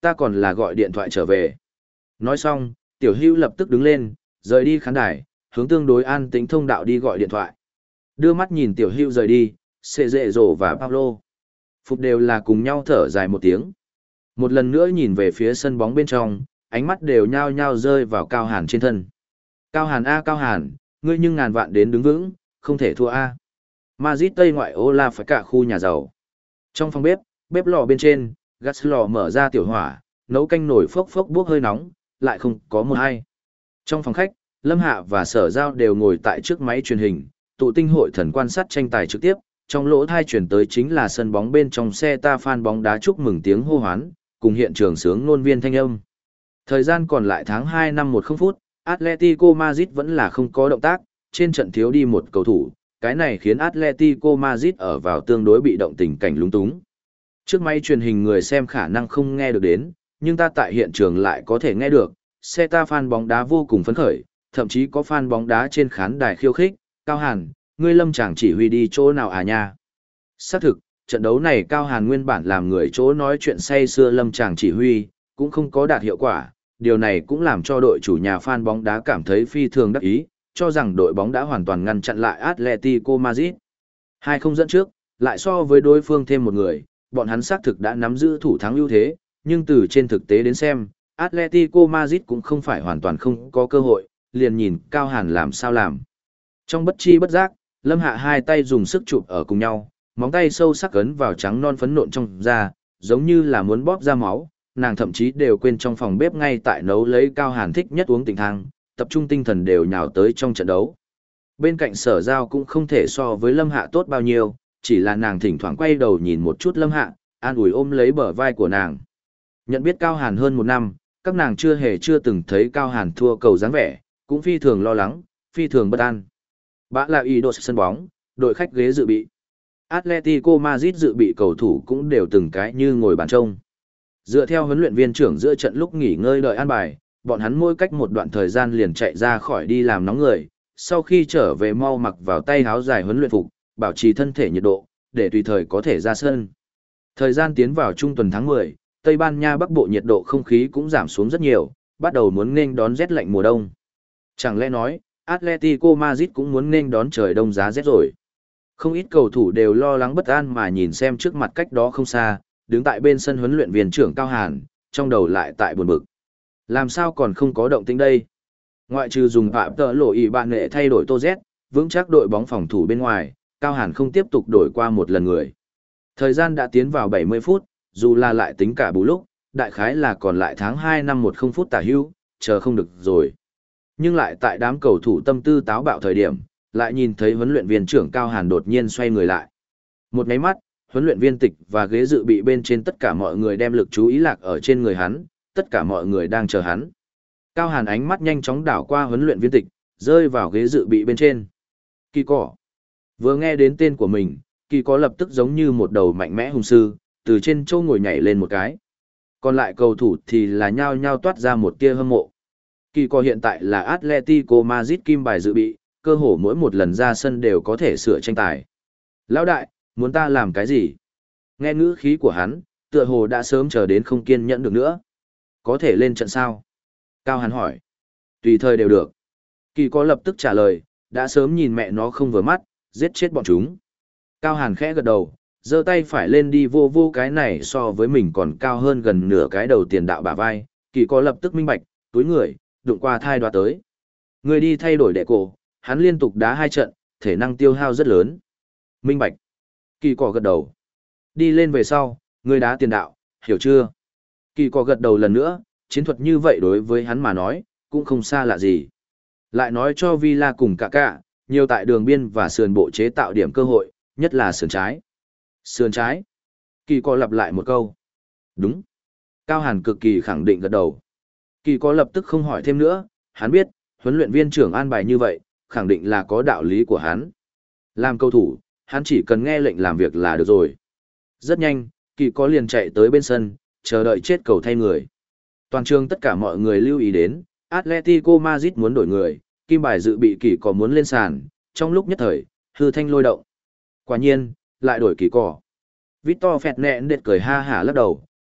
ta còn là gọi điện thoại trở về. Nói xong, Tiểu Hữu lập tức đứng lên, rời đi khán đài, hướng tương đối an tĩnh thông đạo đi gọi điện thoại. Đưa mắt nhìn Tiểu Hữu rời đi, Sệ Dệ Dỗ và Paulo Phục đều là cùng nhau thở dài một tiếng. Một lần nữa nhìn về phía sân bóng bên trong, ánh mắt đều nhao nhao rơi vào Cao Hàn trên thân. Cao Hàn a Cao Hàn, ngươi nhưng ngàn vạn đến đứng vững, không thể thua a. Madrid Tây ngoại ô là phải cả khu nhà giàu. Trong phòng bếp, bếp lò bên trên, gas lò mở ra tiểu hỏa, nấu canh nổi phốc phốc bốc hơi nóng, lại không có một ai. Trong phòng khách, Lâm Hạ và Sở Giao đều ngồi tại trước máy truyền hình, tụ tinh hội thần quan sát tranh tài trực tiếp, trong lỗ thai chuyển tới chính là sân bóng bên trong xe ta fan bóng đá chúc mừng tiếng hô hoán, cùng hiện trường sướng nôn viên thanh âm. Thời gian còn lại tháng hai năm một không phút, Atletico Madrid vẫn là không có động tác, trên trận thiếu đi một cầu thủ, cái này khiến Atletico Madrid ở vào tương đối bị động tình cảnh lúng túng. Trước máy truyền hình người xem khả năng không nghe được đến, nhưng ta tại hiện trường lại có thể nghe được, xe ta fan bóng đá vô cùng phấn khởi, thậm chí có fan bóng đá trên khán đài khiêu khích, Cao Hàn, ngươi Lâm chẳng chỉ huy đi chỗ nào à nha. Xác thực, trận đấu này Cao Hàn nguyên bản làm người chỗ nói chuyện say xưa Lâm chàng chỉ huy, cũng không có đạt hiệu quả, điều này cũng làm cho đội chủ nhà fan bóng đá cảm thấy phi thường đắc ý, cho rằng đội bóng đã hoàn toàn ngăn chặn lại Atletico Madrid. Hai không dẫn trước, lại so với đối phương thêm một người, bọn hắn xác thực đã nắm giữ thủ thắng ưu thế, nhưng từ trên thực tế đến xem, Atletico Madrid cũng không phải hoàn toàn không có cơ hội, liền nhìn Cao Hàn làm sao làm. Trong bất chi bất giác, Lâm Hạ hai tay dùng sức chụp ở cùng nhau, móng tay sâu sắc ấn vào trắng non phấn nộn trong da, giống như là muốn bóp ra máu, nàng thậm chí đều quên trong phòng bếp ngay tại nấu lấy Cao Hàn thích nhất uống tình thang, tập trung tinh thần đều nhào tới trong trận đấu. Bên cạnh Sở Giao cũng không thể so với Lâm Hạ tốt bao nhiêu, chỉ là nàng thỉnh thoảng quay đầu nhìn một chút Lâm Hạ, an ủi ôm lấy bờ vai của nàng. Nhận biết Cao Hàn hơn một năm, các nàng chưa hề chưa từng thấy Cao Hàn thua cầu dáng vẻ, cũng phi thường lo lắng, phi thường bất an. Bã là ý đồ sân bóng, đội khách ghế dự bị. Atletico Madrid dự bị cầu thủ cũng đều từng cái như ngồi bàn trông. Dựa theo huấn luyện viên trưởng giữa trận lúc nghỉ ngơi đợi an bài, bọn hắn mỗi cách một đoạn thời gian liền chạy ra khỏi đi làm nóng người, sau khi trở về mau mặc vào tay áo dài huấn luyện phục, bảo trì thân thể nhiệt độ, để tùy thời có thể ra sân. Thời gian tiến vào trung tuần tháng mười, Tây Ban Nha Bắc Bộ nhiệt độ không khí cũng giảm xuống rất nhiều, bắt đầu muốn nên đón rét lạnh mùa đông. Chẳng lẽ nói, Atletico Madrid cũng muốn nên đón trời đông giá rét rồi. Không ít cầu thủ đều lo lắng bất an mà nhìn xem trước mặt cách đó không xa, đứng tại bên sân huấn luyện viên trưởng Cao Hàn, trong đầu lại tại buồn bực. Làm sao còn không có động tĩnh đây? Ngoại trừ dùng phạm tợ lộ ý bạn nghệ thay đổi Tô Z, vững chắc đội bóng phòng thủ bên ngoài, Cao Hàn không tiếp tục đổi qua một lần người. Thời gian đã tiến vào bảy mươi phút, dù là lại tính cả bù lúc, đại khái là còn lại tháng hai năm một không phút tả hữu, chờ không được rồi. Nhưng lại tại đám cầu thủ tâm tư táo bạo thời điểm, lại nhìn thấy huấn luyện viên trưởng Cao Hàn đột nhiên xoay người lại. Một cái mắt, huấn luyện viên tịch và ghế dự bị bên trên tất cả mọi người đem lực chú ý lạc ở trên người hắn, tất cả mọi người đang chờ hắn. Cao Hàn ánh mắt nhanh chóng đảo qua huấn luyện viên tịch, rơi vào ghế dự bị bên trên. Kỳ cỏ. Vừa nghe đến tên của mình, Kỳ có lập tức giống như một đầu mạnh mẽ hùng sư, từ trên châu ngồi nhảy lên một cái. Còn lại cầu thủ thì là nhao nhao toát ra một tia hâm mộ. Kỳ có hiện tại là Atletico Madrid kim bài dự bị, cơ hồ mỗi một lần ra sân đều có thể sửa tranh tài. Lão đại, muốn ta làm cái gì? Nghe ngữ khí của hắn, tựa hồ đã sớm chờ đến không kiên nhẫn được nữa. Có thể lên trận sao? Cao Hàn hỏi. Tùy thời đều được. Kỳ có lập tức trả lời, đã sớm nhìn mẹ nó không vừa mắt, giết chết bọn chúng. Cao Hàn khẽ gật đầu, giơ tay phải lên đi vô vô cái này so với mình còn cao hơn gần nửa cái đầu tiền đạo bả vai. Kỳ có lập tức minh bạch, túi người, đụng qua thai đoạt tới. Người đi thay đổi đệ cổ, hắn liên tục đá hai trận, thể năng tiêu hao rất lớn. Minh bạch. Kỳ cỏ gật đầu. Đi lên về sau, người đá tiền đạo, hiểu chưa? Kỳ cỏ gật đầu lần nữa, chiến thuật như vậy đối với hắn mà nói, cũng không xa lạ gì. Lại nói cho Villa cùng cả cả, nhiều tại đường biên và sườn bộ chế tạo điểm cơ hội, nhất là sườn trái. Sườn trái. Kỳ cỏ lặp lại một câu. Đúng. Cao Hàn cực kỳ khẳng định gật đầu. Kỳ cỏ lập tức không hỏi thêm nữa, hắn biết, huấn luyện viên trưởng an bài như vậy, khẳng định là có đạo lý của hắn. Làm cầu thủ, hắn chỉ cần nghe lệnh làm việc là được rồi. Rất nhanh, Kỳ có liền chạy tới bên sân, chờ đợi chết cầu thay người. Toàn trường tất cả mọi người lưu ý đến, Atletico Madrid muốn đổi người, kim bài dự bị Kỳ có muốn lên sàn, trong lúc nhất thời, hư thanh lôi động. Quả nhiên, lại đổi Kỳ cỏ. Victor Fernandes cười ha hả lắc đầu,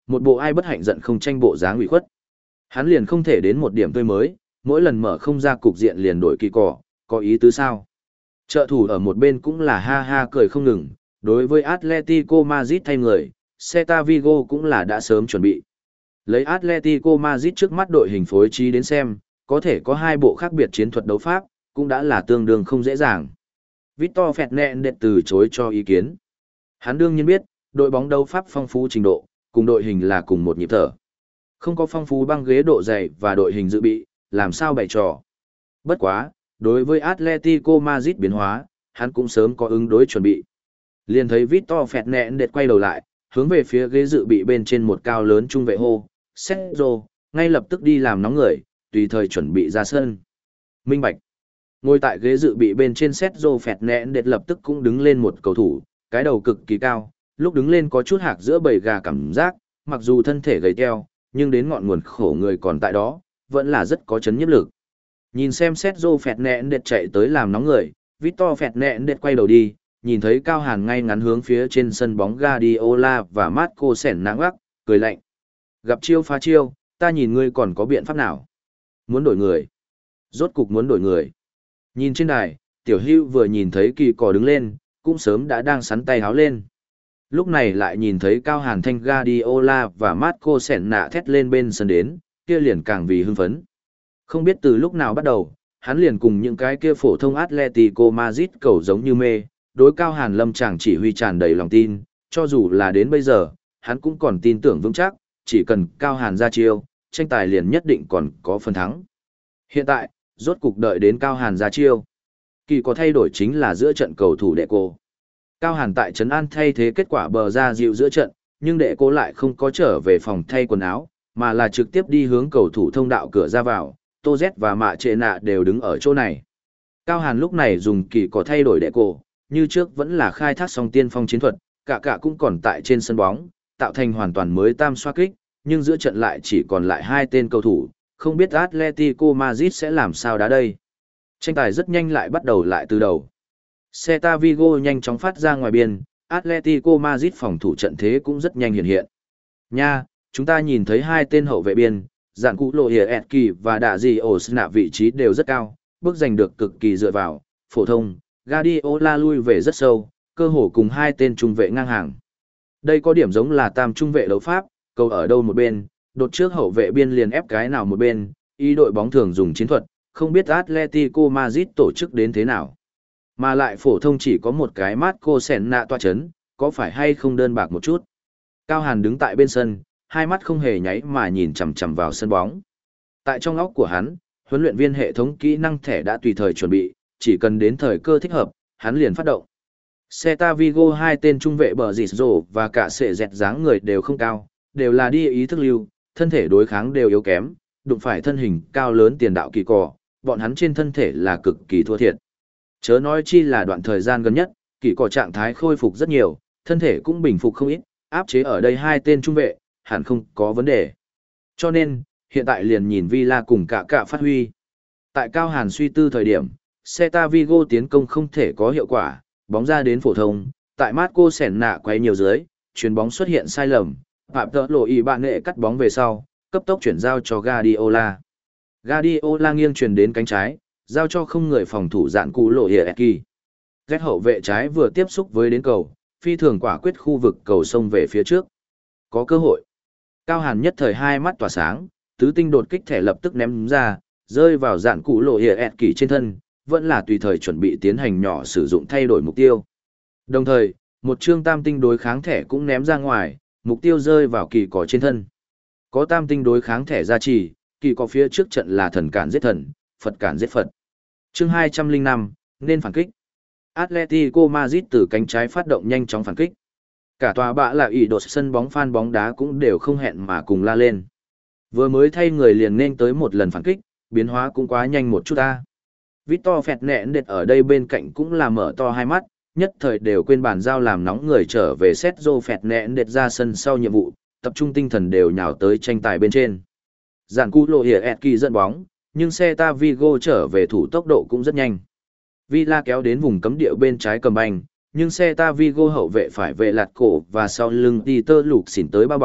Một bộ ai bất hạnh giận không tranh bộ dáng ủy khuất. Hắn liền không thể đến một điểm tươi mới, mỗi lần mở không ra cục diện liền đổi kỳ cỏ, có ý tứ sao? Trợ thủ ở một bên cũng là ha ha cười không ngừng, đối với Atletico Madrid thay người, Celta Vigo cũng là đã sớm chuẩn bị. Lấy Atletico Madrid trước mắt đội hình phối trí đến xem, có thể có hai bộ khác biệt chiến thuật đấu pháp, cũng đã là tương đương không dễ dàng. Victor Fernandes từ chối cho ý kiến. Hắn đương nhiên biết, đội bóng đấu pháp phong phú trình độ, cùng đội hình là cùng một nhịp thở. Không có phong phú băng ghế độ dày và đội hình dự bị, làm sao bày trò. Bất quá, đối với Atletico Madrid biến hóa, hắn cũng sớm có ứng đối chuẩn bị. Liền thấy Victor Fernandes quay đầu lại, hướng về phía ghế dự bị bên trên một cao lớn trung vệ hô, Sergio, ngay lập tức đi làm nóng người, tùy thời chuẩn bị ra sân. Minh bạch. Ngồi tại ghế dự bị bên trên Sergio Fernandes lập tức cũng đứng lên một cầu thủ, cái đầu cực kỳ cao, lúc đứng lên có chút hạc giữa bầy gà cảm giác, mặc dù thân thể gầy teo, nhưng đến ngọn nguồn khổ người còn tại đó, vẫn là rất có chấn nhiếp lực. Nhìn xem Sergio Fernandes chạy tới làm nóng người, Victor Fernandes quay đầu đi, nhìn thấy Cao Hàn ngay ngắn hướng phía trên sân bóng Guardiola và Marco Sennac, cười lạnh. Gặp chiêu phá chiêu, ta nhìn ngươi còn có biện pháp nào? Muốn đổi người. Rốt cục muốn đổi người. Nhìn trên đài, Tiểu Hưu vừa nhìn thấy Kỳ Cỏ đứng lên, cũng sớm đã đang sắn tay háo lên. Lúc này lại nhìn thấy Cao Hàn thanh Guardiola và Marco Sennac thét lên bên sân đến, kia liền càng vì hưng phấn. Không biết từ lúc nào bắt đầu, hắn liền cùng những cái kia phổ thông Atletico Madrid cầu giống như mê, đối Cao Hàn Lâm chàng chỉ huy tràn đầy lòng tin, cho dù là đến bây giờ, hắn cũng còn tin tưởng vững chắc, chỉ cần Cao Hàn ra chiêu, tranh tài liền nhất định còn có phần thắng. Hiện tại, rốt cục đợi đến Cao Hàn ra chiêu. Kỳ có thay đổi chính là giữa trận cầu thủ đệ cô. Cao Hàn tại Trấn An thay thế kết quả bờ ra dịu giữa trận, nhưng đệ cô lại không có trở về phòng thay quần áo, mà là trực tiếp đi hướng cầu thủ thông đạo cửa ra vào, Tô Z và Mạ Trệ Nạ đều đứng ở chỗ này. Cao Hàn lúc này dùng kỳ có thay đổi đệ cổ, như trước vẫn là khai thác song tiên phong chiến thuật, cả cả cũng còn tại trên sân bóng, tạo thành hoàn toàn mới tam xoá kích, nhưng giữa trận lại chỉ còn lại hai tên cầu thủ, không biết Atletico Madrid sẽ làm sao đá đây. Tranh tài rất nhanh lại bắt đầu lại từ đầu. Celta Vigo nhanh chóng phát ra ngoài biên, Atletico Madrid phòng thủ trận thế cũng rất nhanh hiện hiện. Nha, chúng ta nhìn thấy hai tên hậu vệ biên, dạn cụ lộ hiệp Etki và đạ gì ổ nạ vị trí đều rất cao, bước giành được cực kỳ dựa vào, phổ thông, Guardiola lui về rất sâu, cơ hồ cùng hai tên trung vệ ngang hàng. Đây có điểm giống là tam trung vệ đấu pháp, cầu ở đâu một bên, đột trước hậu vệ biên liền ép cái nào một bên, ý đội bóng thường dùng chiến thuật, không biết Atletico Madrid tổ chức đến thế nào. Mà lại phổ thông chỉ có một cái Marco Senna toa chấn, có phải hay không đơn bạc một chút. Cao Hàn đứng tại bên sân, hai mắt không hề nháy mà nhìn chằm chằm vào sân bóng. Tại trong óc của hắn, huấn luyện viên hệ thống kỹ năng thẻ đã tùy thời chuẩn bị, chỉ cần đến thời cơ thích hợp, hắn liền phát động. Celta Vigo hai tên trung vệ bờ dịt rổ và cả sệ dẹt dáng người đều không cao, đều là đi ý thức lưu, thân thể đối kháng đều yếu kém, đụng phải thân hình cao lớn tiền đạo kỳ cỏ, bọn hắn trên thân thể là cực kỳ thua thiệt. Chớ nói chi là đoạn thời gian gần nhất, kỳ cỏ trạng thái khôi phục rất nhiều, thân thể cũng bình phục không ít, áp chế ở đây hai tên trung vệ, hẳn không có vấn đề. Cho nên, hiện tại liền nhìn Villa cùng cả cả phát huy. Tại Cao Hàn suy tư thời điểm, Celta Vigo tiến công không thể có hiệu quả, bóng ra đến phổ thông, tại Marco Senna quay nhiều dưới, chuyền bóng xuất hiện sai lầm, phạm tợ lộ ý bạn nghệ cắt bóng về sau, cấp tốc chuyển giao cho Guardiola. Guardiola nghiêng chuyển đến cánh trái, giao cho không người phòng thủ dạn cú lộ hiệp Etki. Ghét hậu vệ trái vừa tiếp xúc với đến cầu, phi thường quả quyết khu vực cầu sông về phía trước. Có cơ hội. Cao Hàn nhất thời hai mắt tỏa sáng, tứ tinh đột kích thẻ lập tức ném ra, rơi vào dạn cú lộ hiệp Etki trên thân, vẫn là tùy thời chuẩn bị tiến hành nhỏ sử dụng thay đổi mục tiêu. Đồng thời, một chương tam tinh đối kháng thẻ cũng ném ra ngoài, mục tiêu rơi vào kỳ cỏ trên thân. Có tam tinh đối kháng thẻ gia trì, kỳ cỏ phía trước trận là thần cản giết thần, Phật cản giết Phật. Chương hai trăm lẻ năm, nên phản kích. Atletico Madrid từ cánh trái phát động nhanh chóng phản kích. Cả tòa bạ là ỷ đột sân bóng fan bóng đá cũng đều không hẹn mà cùng la lên. Vừa mới thay người liền nên tới một lần phản kích, biến hóa cũng quá nhanh một chút ta. Victor Fernandes ở đây bên cạnh cũng là mở to hai mắt, nhất thời đều quên bàn giao làm nóng người trở về Sergio Fernandes ra sân sau nhiệm vụ, tập trung tinh thần đều nhào tới tranh tài bên trên. Giản cú lộ hiệp Etki dẫn bóng, nhưng Celta Vigo trở về thủ tốc độ cũng rất nhanh. Villa kéo đến vùng cấm địa bên trái cầm banh, nhưng Celta Vigo hậu vệ phải vệ lạt cổ và sau lưng Peter lục xỉn tới bao bọc,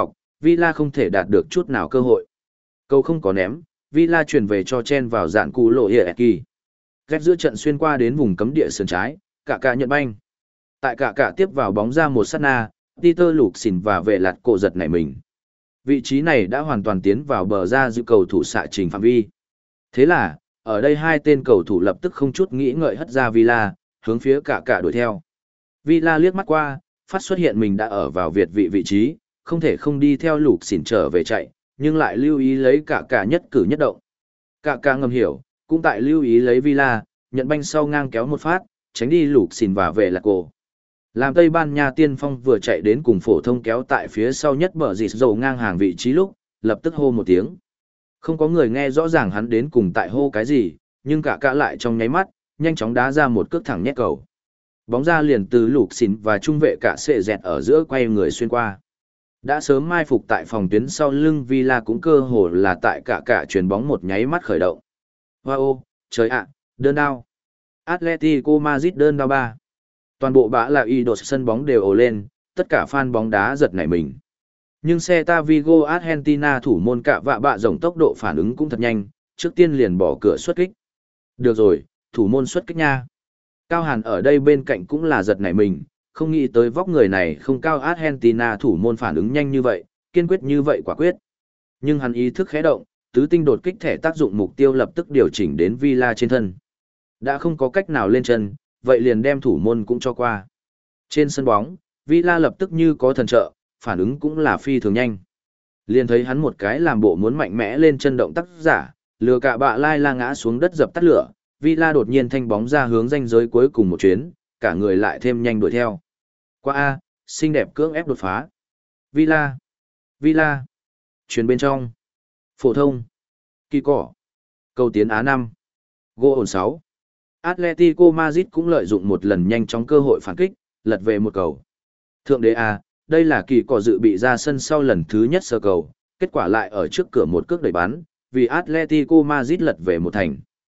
Villa không thể đạt được chút nào cơ hội. Cầu không có ném, Villa chuyển về cho chen vào dạn cú lộ Hieki. Ghét giữa trận xuyên qua đến vùng cấm địa sườn trái, cả cả nhận banh. Tại cả cả tiếp vào bóng ra một sát na, Peter lục xỉn và vệ lạt cổ giật nảy mình. Vị trí này đã hoàn toàn tiến vào bờ ra giữ cầu thủ xạ trình phạm vi. Thế là, ở đây hai tên cầu thủ lập tức không chút nghĩ ngợi hất ra Villa, hướng phía cả cả đuổi theo. Villa liếc mắt qua, phát xuất hiện mình đã ở vào việt vị vị trí, không thể không đi theo lục xỉn trở về chạy, nhưng lại lưu ý lấy cả cả nhất cử nhất động. Cả cả ngầm hiểu, cũng tại lưu ý lấy Villa, nhận banh sau ngang kéo một phát, tránh đi lục xỉn và vệ lạc cổ. Làm Tây Ban Nha tiên phong vừa chạy đến cùng phổ thông kéo tại phía sau nhất bờ dịt dầu ngang hàng vị trí lúc, lập tức hô một tiếng. Không có người nghe rõ ràng hắn đến cùng tại hô cái gì, nhưng cả cả lại trong nháy mắt, nhanh chóng đá ra một cước thẳng nhét cầu. Bóng ra liền từ lục xỉn và trung vệ cả sệ dẹt ở giữa quay người xuyên qua. Đã sớm mai phục tại phòng tuyến sau lưng Villa cũng cơ hồ là tại cả cả chuyền bóng một nháy mắt khởi động. Wow, trời ạ, đơn đao. Atletico Madrid đơn đao ba. Toàn bộ bã là y đột sân bóng đều ồ lên, tất cả fan bóng đá giật nảy mình. Nhưng Celta Vigo Argentina thủ môn cạ vạ bạ rồng tốc độ phản ứng cũng thật nhanh, trước tiên liền bỏ cửa xuất kích. Được rồi, thủ môn xuất kích nha. Cao Hàn ở đây bên cạnh cũng là giật nảy mình, không nghĩ tới vóc người này không cao Argentina thủ môn phản ứng nhanh như vậy, kiên quyết như vậy quả quyết. Nhưng hắn ý thức khẽ động, tứ tinh đột kích thẻ tác dụng mục tiêu lập tức điều chỉnh đến Villa trên thân. Đã không có cách nào lên chân, vậy liền đem thủ môn cũng cho qua. Trên sân bóng, Villa lập tức như có thần trợ, phản ứng cũng là phi thường nhanh. Liền thấy hắn một cái làm bộ muốn mạnh mẽ lên chân động tác giả, lừa cả bạ lai la ngã xuống đất dập tắt lửa, Villa đột nhiên thanh bóng ra hướng ranh giới cuối cùng một chuyến, cả người lại thêm nhanh đuổi theo. Qua A, xinh đẹp cưỡng ép đột phá. Villa, Villa, chuyền bên trong, phổ thông, kỳ cỏ, cầu tiến Á năm, gỗ ổn sáu. Atletico Madrid cũng lợi dụng một lần nhanh chóng cơ hội phản kích, lật về một cầu. Thượng đế A, đây là kỳ cỏ dự bị ra sân sau lần thứ nhất sơ cầu, kết quả lại ở trước cửa một cước đẩy bắn, vì Atletico Madrid lật về một thành.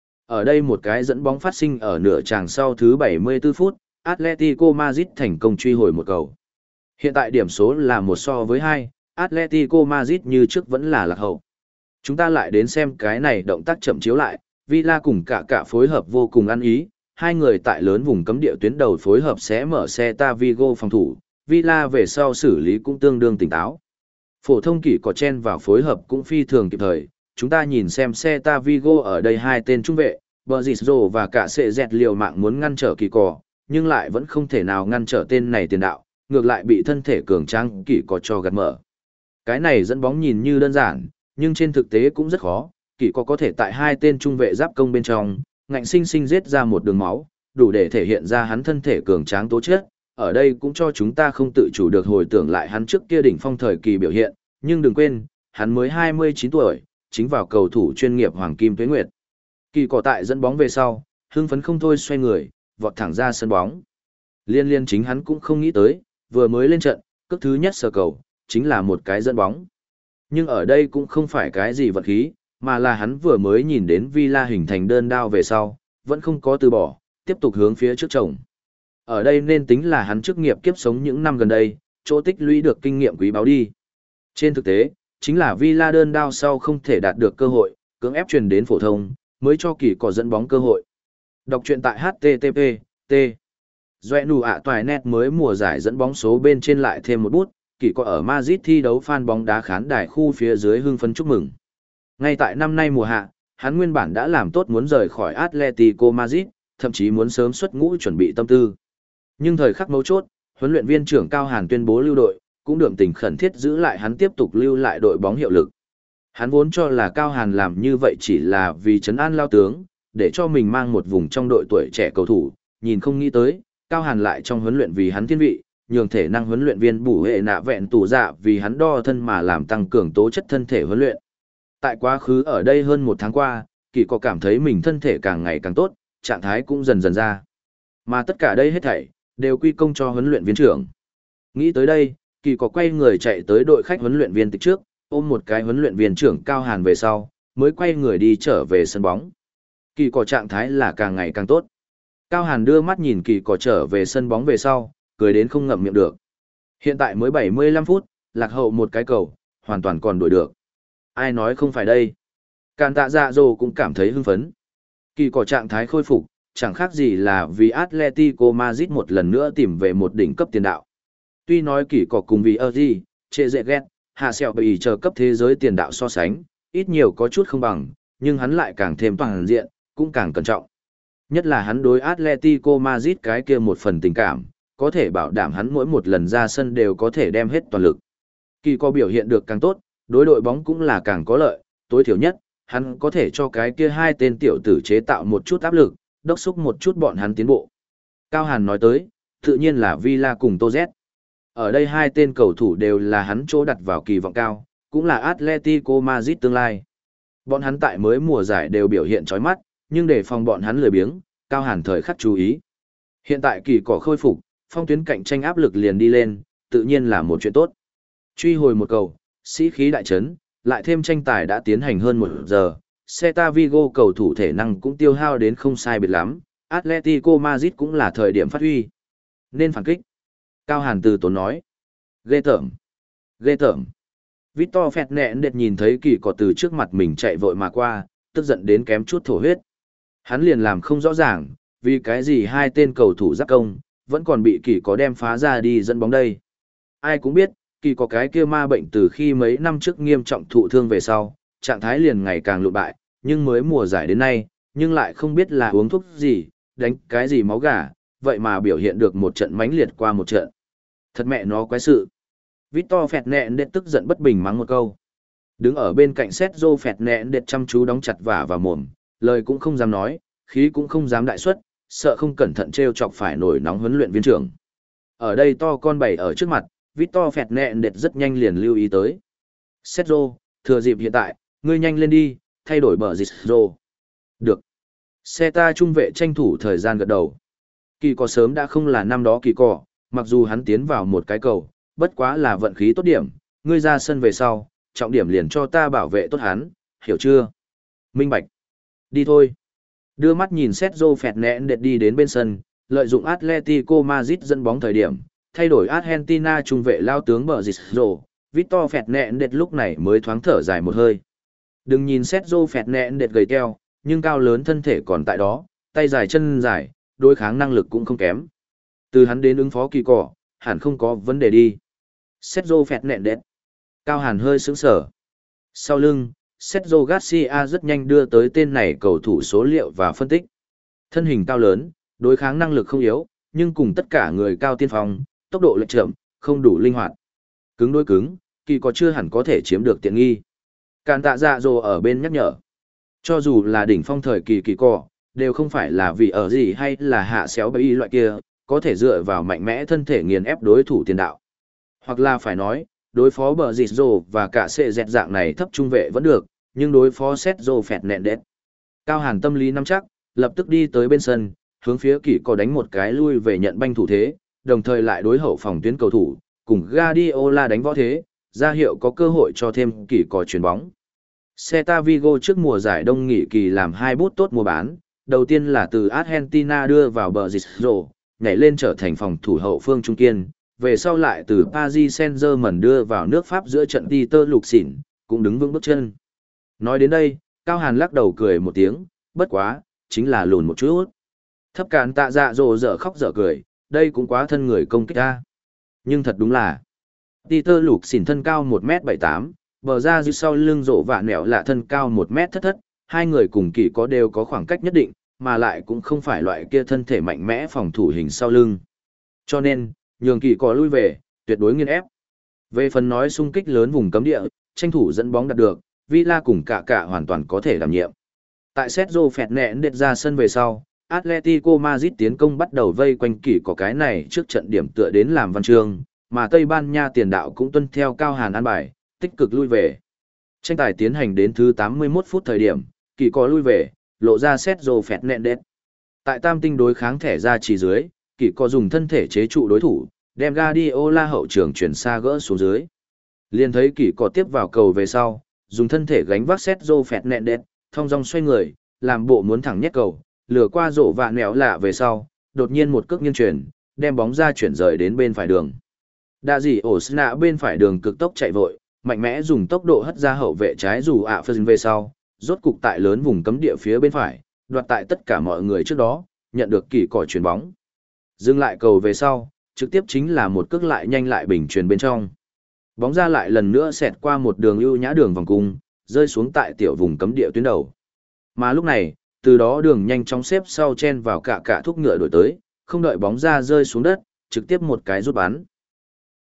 Ở đây một cái dẫn bóng phát sinh ở nửa tràng sau thứ bảy mươi tư phút, Atletico Madrid thành công truy hồi một cầu. Hiện tại điểm số là một so với hai, Atletico Madrid như trước vẫn là lạc hậu. Chúng ta lại đến xem cái này động tác chậm chiếu lại, Villa cùng cả cả phối hợp vô cùng ăn ý, hai người tại lớn vùng cấm địa tuyến đầu phối hợp sẽ mở Celta Vigo phòng thủ, Villa về sau xử lý cũng tương đương tỉnh táo. Phổ thông kỷ có chen vào phối hợp cũng phi thường kịp thời, chúng ta nhìn xem Celta Vigo ở đây hai tên trung vệ, Bernardo và cả sệ dẹt liều mạng muốn ngăn trở kỳ cỏ, nhưng lại vẫn không thể nào ngăn trở tên này tiền đạo, ngược lại bị thân thể cường tráng kỳ cỏ cho gạt mở. Cái này dẫn bóng nhìn như đơn giản, nhưng trên thực tế cũng rất khó, kỳ cỏ có thể tại hai tên trung vệ giáp công bên trong, ngạnh sinh sinh giết ra một đường máu, đủ để thể hiện ra hắn thân thể cường tráng tố chất. Ở đây cũng cho chúng ta không tự chủ được hồi tưởng lại hắn trước kia đỉnh phong thời kỳ biểu hiện, nhưng đừng quên, hắn mới hai mươi chín tuổi, chính vào cầu thủ chuyên nghiệp Hoàng Kim Tuế Nguyệt. Kỳ cỏ tại dẫn bóng về sau, hưng phấn không thôi xoay người, vọt thẳng ra sân bóng. Liên liên chính hắn cũng không nghĩ tới, vừa mới lên trận, cước thứ nhất sờ cầu, chính là một cái dẫn bóng. Nhưng ở đây cũng không phải cái gì vật khí, mà là hắn vừa mới nhìn đến Villa hình thành đơn đao về sau, vẫn không có từ bỏ, tiếp tục hướng phía trước chồng. Ở đây nên tính là hắn chức nghiệp kiếp sống những năm gần đây, chỗ tích lũy được kinh nghiệm quý báu đi. Trên thực tế, chính là Villa đơn đao sau không thể đạt được cơ hội, cưỡng ép truyền đến phổ thông, mới cho kỳ cỏ dẫn bóng cơ hội. Đọc truyện tại H T T P, T. Doe nụ ạ toài nét mới mùa giải dẫn bóng số bên trên lại thêm một bút, kỳ cỏ ở Madrid thi đấu fan bóng đá khán đài khu phía dưới hưng phấn chúc mừng. Ngay tại năm nay mùa hạ, hắn nguyên bản đã làm tốt muốn rời khỏi Atletico Madrid, thậm chí muốn sớm xuất ngũ chuẩn bị tâm tư. Nhưng thời khắc mấu chốt, huấn luyện viên trưởng Cao Hàn tuyên bố lưu đội, cũng đượm tình khẩn thiết giữ lại hắn tiếp tục lưu lại đội bóng hiệu lực. Hắn vốn cho là Cao Hàn làm như vậy chỉ là vì trấn an lao tướng, để cho mình mang một vùng trong đội tuổi trẻ cầu thủ, nhìn không nghĩ tới, Cao Hàn lại trong huấn luyện vì hắn thiên vị, nhường thể năng huấn luyện viên bù hệ nạ vẹn tủ dạ vì hắn đo thân mà làm tăng cường tố chất thân thể huấn luyện. Tại quá khứ ở đây hơn một tháng qua, Kỳ có cảm thấy mình thân thể càng ngày càng tốt, trạng thái cũng dần dần ra. Mà tất cả đây hết thảy, đều quy công cho huấn luyện viên trưởng. Nghĩ tới đây, Kỳ có quay người chạy tới đội khách huấn luyện viên tịch trước, ôm một cái huấn luyện viên trưởng Cao Hàn về sau, mới quay người đi trở về sân bóng. Kỳ có trạng thái là càng ngày càng tốt. Cao Hàn đưa mắt nhìn Kỳ có trở về sân bóng về sau, cười đến không ngậm miệng được. Hiện tại mới bảy mươi lăm phút, lạc hậu một cái cầu, hoàn toàn còn đuổi được. Ai nói không phải đây? Càn tạ dạ dồ cũng cảm thấy hưng phấn. Kỳ cỏ trạng thái khôi phục, chẳng khác gì là vì Atletico Madrid một lần nữa tìm về một đỉnh cấp tiền đạo. Tuy nói kỳ cỏ cùng vì Erdi, Che Dệ Ghét, Hạ Sẹo bị chờ cấp thế giới tiền đạo so sánh, ít nhiều có chút không bằng, nhưng hắn lại càng thêm toàn diện, cũng càng cẩn trọng. Nhất là hắn đối Atletico Madrid cái kia một phần tình cảm, có thể bảo đảm hắn mỗi một lần ra sân đều có thể đem hết toàn lực. Kỳ có biểu hiện được càng tốt, đối đội bóng cũng là càng có lợi, tối thiểu nhất, hắn có thể cho cái kia hai tên tiểu tử chế tạo một chút áp lực, đốc thúc một chút bọn hắn tiến bộ. Cao Hàn nói tới, tự nhiên là Villa cùng Tô Z. Ở đây hai tên cầu thủ đều là hắn chỗ đặt vào kỳ vọng cao, cũng là Atletico Madrid tương lai. Bọn hắn tại mới mùa giải đều biểu hiện chói mắt, nhưng để phòng bọn hắn lười biếng, Cao Hàn thời khắc chú ý. Hiện tại kỳ cỏ khôi phục, phong tuyến cạnh tranh áp lực liền đi lên, tự nhiên là một chuyện tốt. Truy hồi một cầu, sĩ khí đại trấn, lại thêm tranh tài đã tiến hành hơn một giờ, Celta Vigo cầu thủ thể năng cũng tiêu hao đến không sai biệt lắm, Atletico Madrid cũng là thời điểm phát huy. Nên phản kích. Cao Hàn từ tốn nói. Ghê tởm. Ghê tởm. Victor Fernandes nhìn thấy kỳ cỏ từ trước mặt mình chạy vội mà qua, tức giận đến kém chút thổ huyết. Hắn liền làm không rõ ràng, vì cái gì hai tên cầu thủ giáp công, vẫn còn bị kỳ có đem phá ra đi dẫn bóng đây. Ai cũng biết, kỳ có cái kia ma bệnh từ khi mấy năm trước nghiêm trọng thụ thương về sau, trạng thái liền ngày càng lụt bại, nhưng mới mùa giải đến nay, nhưng lại không biết là uống thuốc gì, đánh cái gì máu gà, vậy mà biểu hiện được một trận mãnh liệt qua một trận. Thật mẹ nó quái sự. Victor Fernandes tức giận bất bình mắng một câu. Đứng ở bên cạnh Sergio Fernandes chăm chú đóng chặt vả vào mồm, lời cũng không dám nói, khí cũng không dám đại xuất, sợ không cẩn thận trêu chọc phải nổi nóng huấn luyện viên trưởng. Ở đây to con bày ở trước mặt, Victor Fernandes rất nhanh liền lưu ý tới. Sergio, thừa dịp hiện tại, ngươi nhanh lên đi, thay đổi bờ dịch rô. Được. Xe ta trung vệ tranh thủ thời gian gật đầu. Kỳ cỏ sớm đã không là năm đó kỳ cỏ, mặc dù hắn tiến vào một cái cầu, bất quá là vận khí tốt điểm, ngươi ra sân về sau, trọng điểm liền cho ta bảo vệ tốt hắn, hiểu chưa? Minh bạch. Đi thôi. Đưa mắt nhìn Sergio Fernandes đi đến bên sân, lợi dụng Atletico Madrid dẫn bóng thời điểm, thay đổi Argentina trung vệ lao tướng bờ dịch rồ, Victor Fernandes lúc này mới thoáng thở dài một hơi. Đừng nhìn Sergio Fernandes gầy teo, nhưng cao lớn thân thể còn tại đó, tay dài chân dài, đối kháng năng lực cũng không kém. Từ hắn đến ứng phó kỳ cỏ, hẳn không có vấn đề đi. Sergio Fernandes. Cao Hàn hơi sững sờ. Sau lưng, Sergio Garcia rất nhanh đưa tới tên này cầu thủ số liệu và phân tích. Thân hình cao lớn, đối kháng năng lực không yếu, nhưng cùng tất cả người cao tiên phong, tốc độ lệch chậm, không đủ linh hoạt. Cứng đối cứng, kỳ có chưa hẳn có thể chiếm được tiện nghi. Càn tạ dạ dồ ở bên nhắc nhở. Cho dù là đỉnh phong thời kỳ kỳ cỏ, đều không phải là vì ở gì hay là hạ xéo bẫy loại kia, có thể dựa vào mạnh mẽ thân thể nghiền ép đối thủ tiền đạo. Hoặc là phải nói, đối phó bờ dịt rồ và cả sệ dẹt dạng này thấp trung vệ vẫn được, nhưng đối phó xét rồ phẹt nẹn đét. Cao Hàn tâm lý nắm chắc, lập tức đi tới bên sân, hướng phía kỳ cỏ đánh một cái lui về nhận banh thủ thế, đồng thời lại đối hậu phòng tuyến cầu thủ, cùng Guardiola đánh võ thế, ra hiệu có cơ hội cho thêm kỳ cỏ chuyền bóng. Celta Vigo trước mùa giải đông nghỉ kỳ làm hai bút tốt mua bán, đầu tiên là từ Argentina đưa vào bờ dịch rồ, nhảy lên trở thành phòng thủ hậu phương trung kiên, về sau lại từ Paris Saint-Germain đưa vào nước Pháp giữa trận Peter Lục xỉn, cũng đứng vững bước chân. Nói đến đây, Cao Hàn lắc đầu cười một tiếng, bất quá, chính là lùn một chút. Thấp cản tạ dạ dồ dở khóc dở cười, đây cũng quá thân người công kích ta. Nhưng thật đúng là, Peter Lục xỉn thân cao một mét bảy mươi tám, bờ ra dưới sau lưng rộ vạ nẻo là thân cao một mét thất thất, hai người cùng kỳ có đều có khoảng cách nhất định, mà lại cũng không phải loại kia thân thể mạnh mẽ phòng thủ hình sau lưng. Cho nên, nhường kỳ có lui về, tuyệt đối nghiên ép. Về phần nói xung kích lớn vùng cấm địa, tranh thủ dẫn bóng đạt được, Villa cùng cả cả hoàn toàn có thể đảm nhiệm. Tại Sergio Fernandes ra sân về sau, Atletico Madrid tiến công bắt đầu vây quanh kỳ có cái này trước trận điểm tựa đến làm văn chương, mà Tây Ban Nha tiền đạo cũng tuân theo Cao Hàn an bài, tích cực lui về. Tranh tài tiến hành đến thứ tám mươi mốt phút thời điểm, kỳ có lui về, lộ ra Sergio Fernandes. Tại tam tinh đối kháng thẻ ra chỉ dưới, kỳ có dùng thân thể chế trụ đối thủ, đem Guardiola hậu trường chuyển xa gỡ xuống dưới. Liền thấy kỳ có tiếp vào cầu về sau, dùng thân thể gánh vác Sergio Fernandes, thong dong xoay người, làm bộ muốn thẳng nhét cầu, lừa qua rổ vạ nẻo lạ về sau, đột nhiên một cước nghiêng chuyển, đem bóng ra chuyển rời đến bên phải đường. Đa dị ổ sna bên phải đường cực tốc chạy vội, mạnh mẽ dùng tốc độ hất ra hậu vệ trái dù ạ phân về sau, rốt cục tại lớn vùng cấm địa phía bên phải, đoạt tại tất cả mọi người trước đó, nhận được kỳ còi chuyền bóng. Dừng lại cầu về sau, trực tiếp chính là một cước lại nhanh lại bình chuyền bên trong. Bóng ra lại lần nữa xẹt qua một đường ưu nhã đường vòng cung, rơi xuống tại tiểu vùng cấm địa tuyến đầu. Mà lúc này, từ đó đường nhanh chóng xếp sau chen vào cả cả thúc ngựa đổi tới, không đợi bóng ra rơi xuống đất, trực tiếp một cái rút bắn.